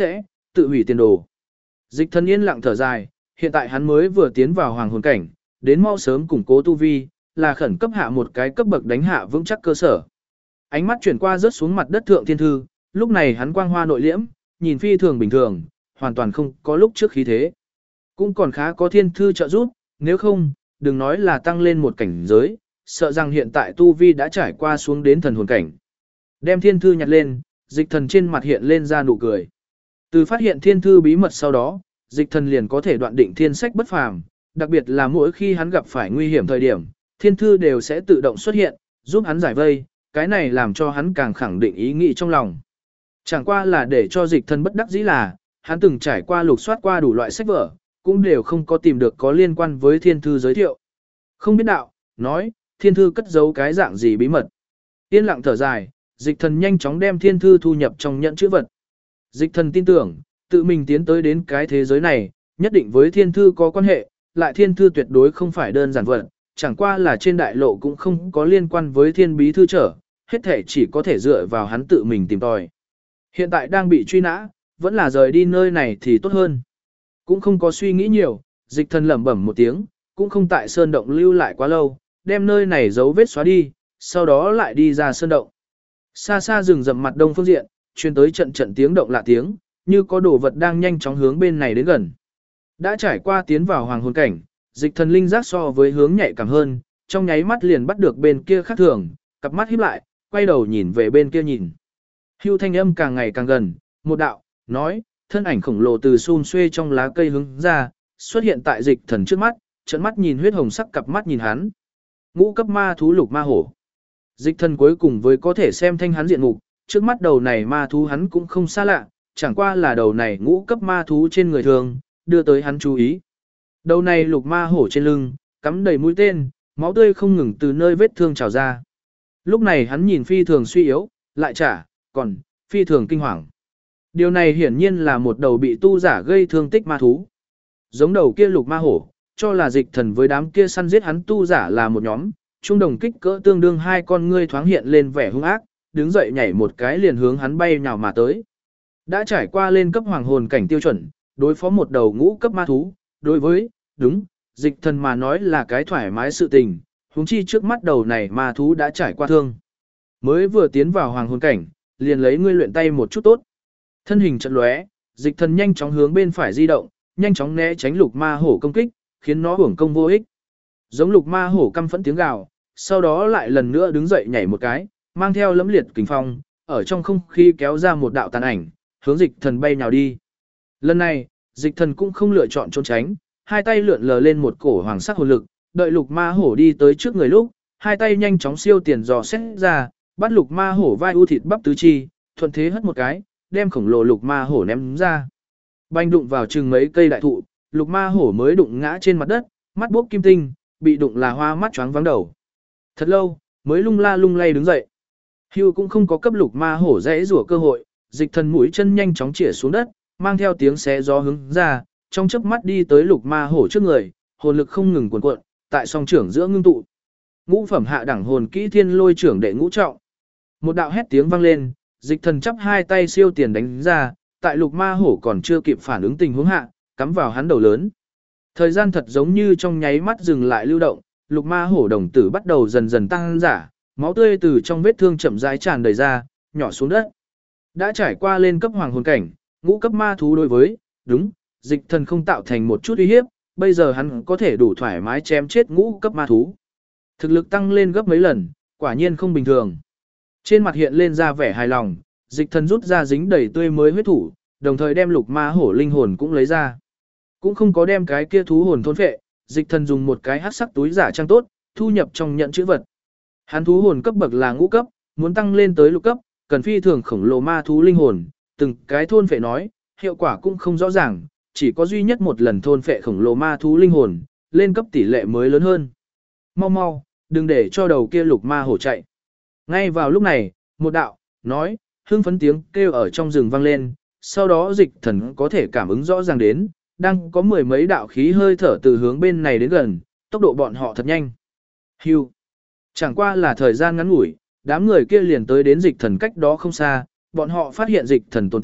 tự hủy tiền đồ. Dịch thần yên lặng thở dài, hiện tại hắn mới vừa tiến vào hoàng hồn cảnh, đến mau sớm củng cố tu vi, là khẩn cấp hạ một cái cấp bậc đánh hạ vững chắc cơ sở. Ánh mắt chuyển qua rớt xuống mặt đất thượng thiên thư, lúc này hắn quang hoa nội liễm, nhìn phi thường bình thường, hoàn toàn không có lúc trước khí thế. Cũng còn khá có thiên thư trợ giúp, nếu không, đừng nói là tăng lên một cảnh giới, sợ rằng hiện tại tu vi đã trải qua xuống đến thần hồn cảnh. Đem thiên thư nhặt lên, dịch thần trên mặt hiện lên ra nụ cười. Từ phát hiện thiên thư bí mật sau đó, dịch thần liền có thể đoạn định thiên sách bất phàm, đặc biệt là mỗi khi hắn gặp phải nguy hiểm thời điểm, thiên thư đều sẽ tự động xuất hiện, giúp hắn giải vây, cái này làm cho hắn càng khẳng định ý nghĩ trong lòng. Chẳng qua là để cho dịch thần bất đắc dĩ là, hắn từng trải qua lục soát qua đủ loại sách vở, cũng đều không có tìm được có liên quan với thiên thư giới thiệu. Không biết đạo, nói, thiên thư cất giấu cái dạng gì bí mật. Yên lặng thở dài, dịch thần nhanh chóng đem thiên thư thu nhập trong nhẫn chữ vật. Dịch thần tin tưởng, tự mình tiến tới đến cái thế giới này, nhất định với thiên thư có quan hệ, lại thiên thư tuyệt đối không phải đơn giản vật, chẳng qua là trên đại lộ cũng không có liên quan với thiên bí thư trở, hết thể chỉ có thể dựa vào hắn tự mình tìm tòi. Hiện tại đang bị truy nã, vẫn là rời đi nơi này thì tốt hơn. Cũng không có suy nghĩ nhiều, dịch thần lẩm bẩm một tiếng, cũng không tại sơn động lưu lại quá lâu, đem nơi này dấu vết xóa đi, sau đó lại đi ra sơn động. Xa xa rừng rậm mặt đông phương diện, truyền tới trận trận tiếng động lạ tiếng, như có đồ vật đang nhanh chóng hướng bên này đến gần. Đã trải qua tiến vào hoàng hồn cảnh, dịch thần linh giác so với hướng nhạy cảm hơn, trong nháy mắt liền bắt được bên kia khác thường, cặp mắt híp lại, quay đầu nhìn về bên kia nhìn. Hưu thanh âm càng ngày càng gần, một đạo, nói, thân ảnh khổng lồ từ xun xuê trong lá cây hướng ra, xuất hiện tại dịch thần trước mắt, trợn mắt nhìn huyết hồng sắc cặp mắt nhìn hắn. Ngũ cấp ma thú lục ma hổ. Dịch thần cuối cùng với có thể xem thanh hắn diện mục, trước mắt đầu này ma thú hắn cũng không xa lạ, chẳng qua là đầu này ngũ cấp ma thú trên người thường, đưa tới hắn chú ý. Đầu này lục ma hổ trên lưng, cắm đầy mũi tên, máu tươi không ngừng từ nơi vết thương trào ra. Lúc này hắn nhìn phi thường suy yếu, lại còn phi thường kinh hoàng. Điều này hiển nhiên là một đầu bị tu giả gây thương tích ma thú. Giống đầu kia lục ma hổ, cho là dịch thần với đám kia săn giết hắn tu giả là một nhóm, trung đồng kích cỡ tương đương hai con ngươi thoáng hiện lên vẻ hung ác, đứng dậy nhảy một cái liền hướng hắn bay nhào mà tới. Đã trải qua lên cấp hoàng hồn cảnh tiêu chuẩn, đối phó một đầu ngũ cấp ma thú, đối với, dịch thần mà nói là cái thoải mái sự tình, huống chi trước mắt đầu này ma thú đã trải qua thương. Mới vừa tiến vào hoàng hồn cảnh, liền lấy ngươi luyện tay một chút tốt. Thân hình chợt lóe, dịch thần nhanh chóng hướng bên phải di động, nhanh chóng né tránh lục ma hổ công kích, khiến nó hưởng công vô ích. Giống lục ma hổ căm phẫn tiếng gào, sau đó lại lần nữa đứng dậy nhảy một cái, mang theo lẫm liệt kình phong, ở trong không khí kéo ra một đạo tàn ảnh, hướng dịch thần bay nhào đi. Lần này, dịch thần cũng không lựa chọn trốn tránh, hai tay lượn lờ lên một cổ hoàng sắc hồn lực, đợi lục ma hổ đi tới trước người lúc, hai tay nhanh chóng siêu tiền dò xét ra, bắt lục ma hổ vai u thịt bắp tứ chi, thuận thế hất một cái, đem khổng lồ lục ma hổ ném ra. Banh đụng vào chừng mấy cây đại thụ, lục ma hổ mới đụng ngã trên mặt đất, mắt bốc kim tinh, bị đụng là hoa mắt choáng váng đầu. Thật lâu, mới lung la lung lay đứng dậy. Hưu cũng không có cấp lục ma hổ dễ rủa cơ hội, dịch thần mũi chân nhanh chóng chĩa xuống đất, mang theo tiếng xé gió hướng ra, trong chớp mắt đi tới lục ma hổ trước người, hồn lực không ngừng cuồn cuộn, tại song trưởng giữa ngưng tụ. Ngũ phẩm hạ đẳng hồn kỹ thiên lôi trưởng đệ ngũ trọng. Một đạo hét tiếng vang lên, dịch thần chắp hai tay siêu tiền đánh ra, tại lục ma hổ còn chưa kịp phản ứng tình huống hạ, cắm vào hắn đầu lớn. Thời gian thật giống như trong nháy mắt dừng lại lưu động, lục ma hổ đồng tử bắt đầu dần dần tăng giả, máu tươi từ trong vết thương chậm rãi tràn đầy ra, nhỏ xuống đất. Đã trải qua lên cấp hoàng hồn cảnh, ngũ cấp ma thú đối với, dịch thần không tạo thành một chút uy hiếp, bây giờ hắn có thể đủ thoải mái chém chết ngũ cấp ma thú. Thực lực tăng lên gấp mấy lần, quả nhiên không bình thường. Trên mặt hiện lên ra vẻ hài lòng, dịch thần rút ra dính đầy tươi mới huyết thủ, đồng thời đem lục ma hổ linh hồn cũng lấy ra. Cũng không có đem cái kia thú hồn thôn phệ, dịch thần dùng một cái hắc sắc túi giả trang tốt, thu nhập trong nhận chữ vật. Hắn thú hồn cấp bậc là ngũ cấp, muốn tăng lên tới lục cấp, cần phi thường khổng lồ ma thú linh hồn, từng cái thôn phệ nói, hiệu quả cũng không rõ ràng, chỉ có duy nhất một lần thôn phệ khổng lồ ma thú linh hồn, lên cấp tỷ lệ mới lớn hơn. Mau mau, đừng để cho đầu kia lục ma hổ chạy. Ngay vào lúc này, một đạo, nói, hưng phấn tiếng kêu ở trong rừng vang lên, sau đó dịch thần có thể cảm ứng rõ ràng đến, đang có mười mấy đạo khí hơi thở từ hướng bên này đến gần, tốc độ bọn họ thật nhanh. Hưu. Chẳng qua là thời gian ngắn ngủi, đám người kia liền tới đến dịch thần cách đó không xa, bọn họ phát hiện dịch thần tồn tại,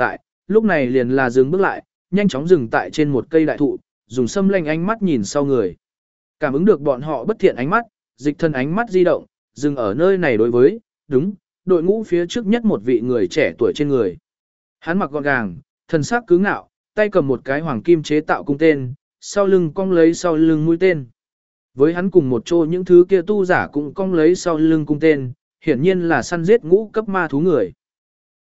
lúc này liền là dừng bước lại, nhanh chóng dừng tại trên một cây đại thụ, dùng xâm lanh ánh mắt nhìn sau người. Cảm ứng được bọn họ bất thiện ánh mắt, dịch thần ánh mắt di động, dừng ở nơi này đối với, đúng, đội ngũ phía trước nhất một vị người trẻ tuổi trên người. Hắn mặc gọn gàng, thần sắc cứ ngạo, tay cầm một cái hoàng kim chế tạo cung tên, sau lưng cong lấy sau lưng mũi tên. Với hắn cùng một chỗ những thứ kia tu giả cũng cong lấy sau lưng cung tên, hiển nhiên là săn giết ngũ cấp ma thú người.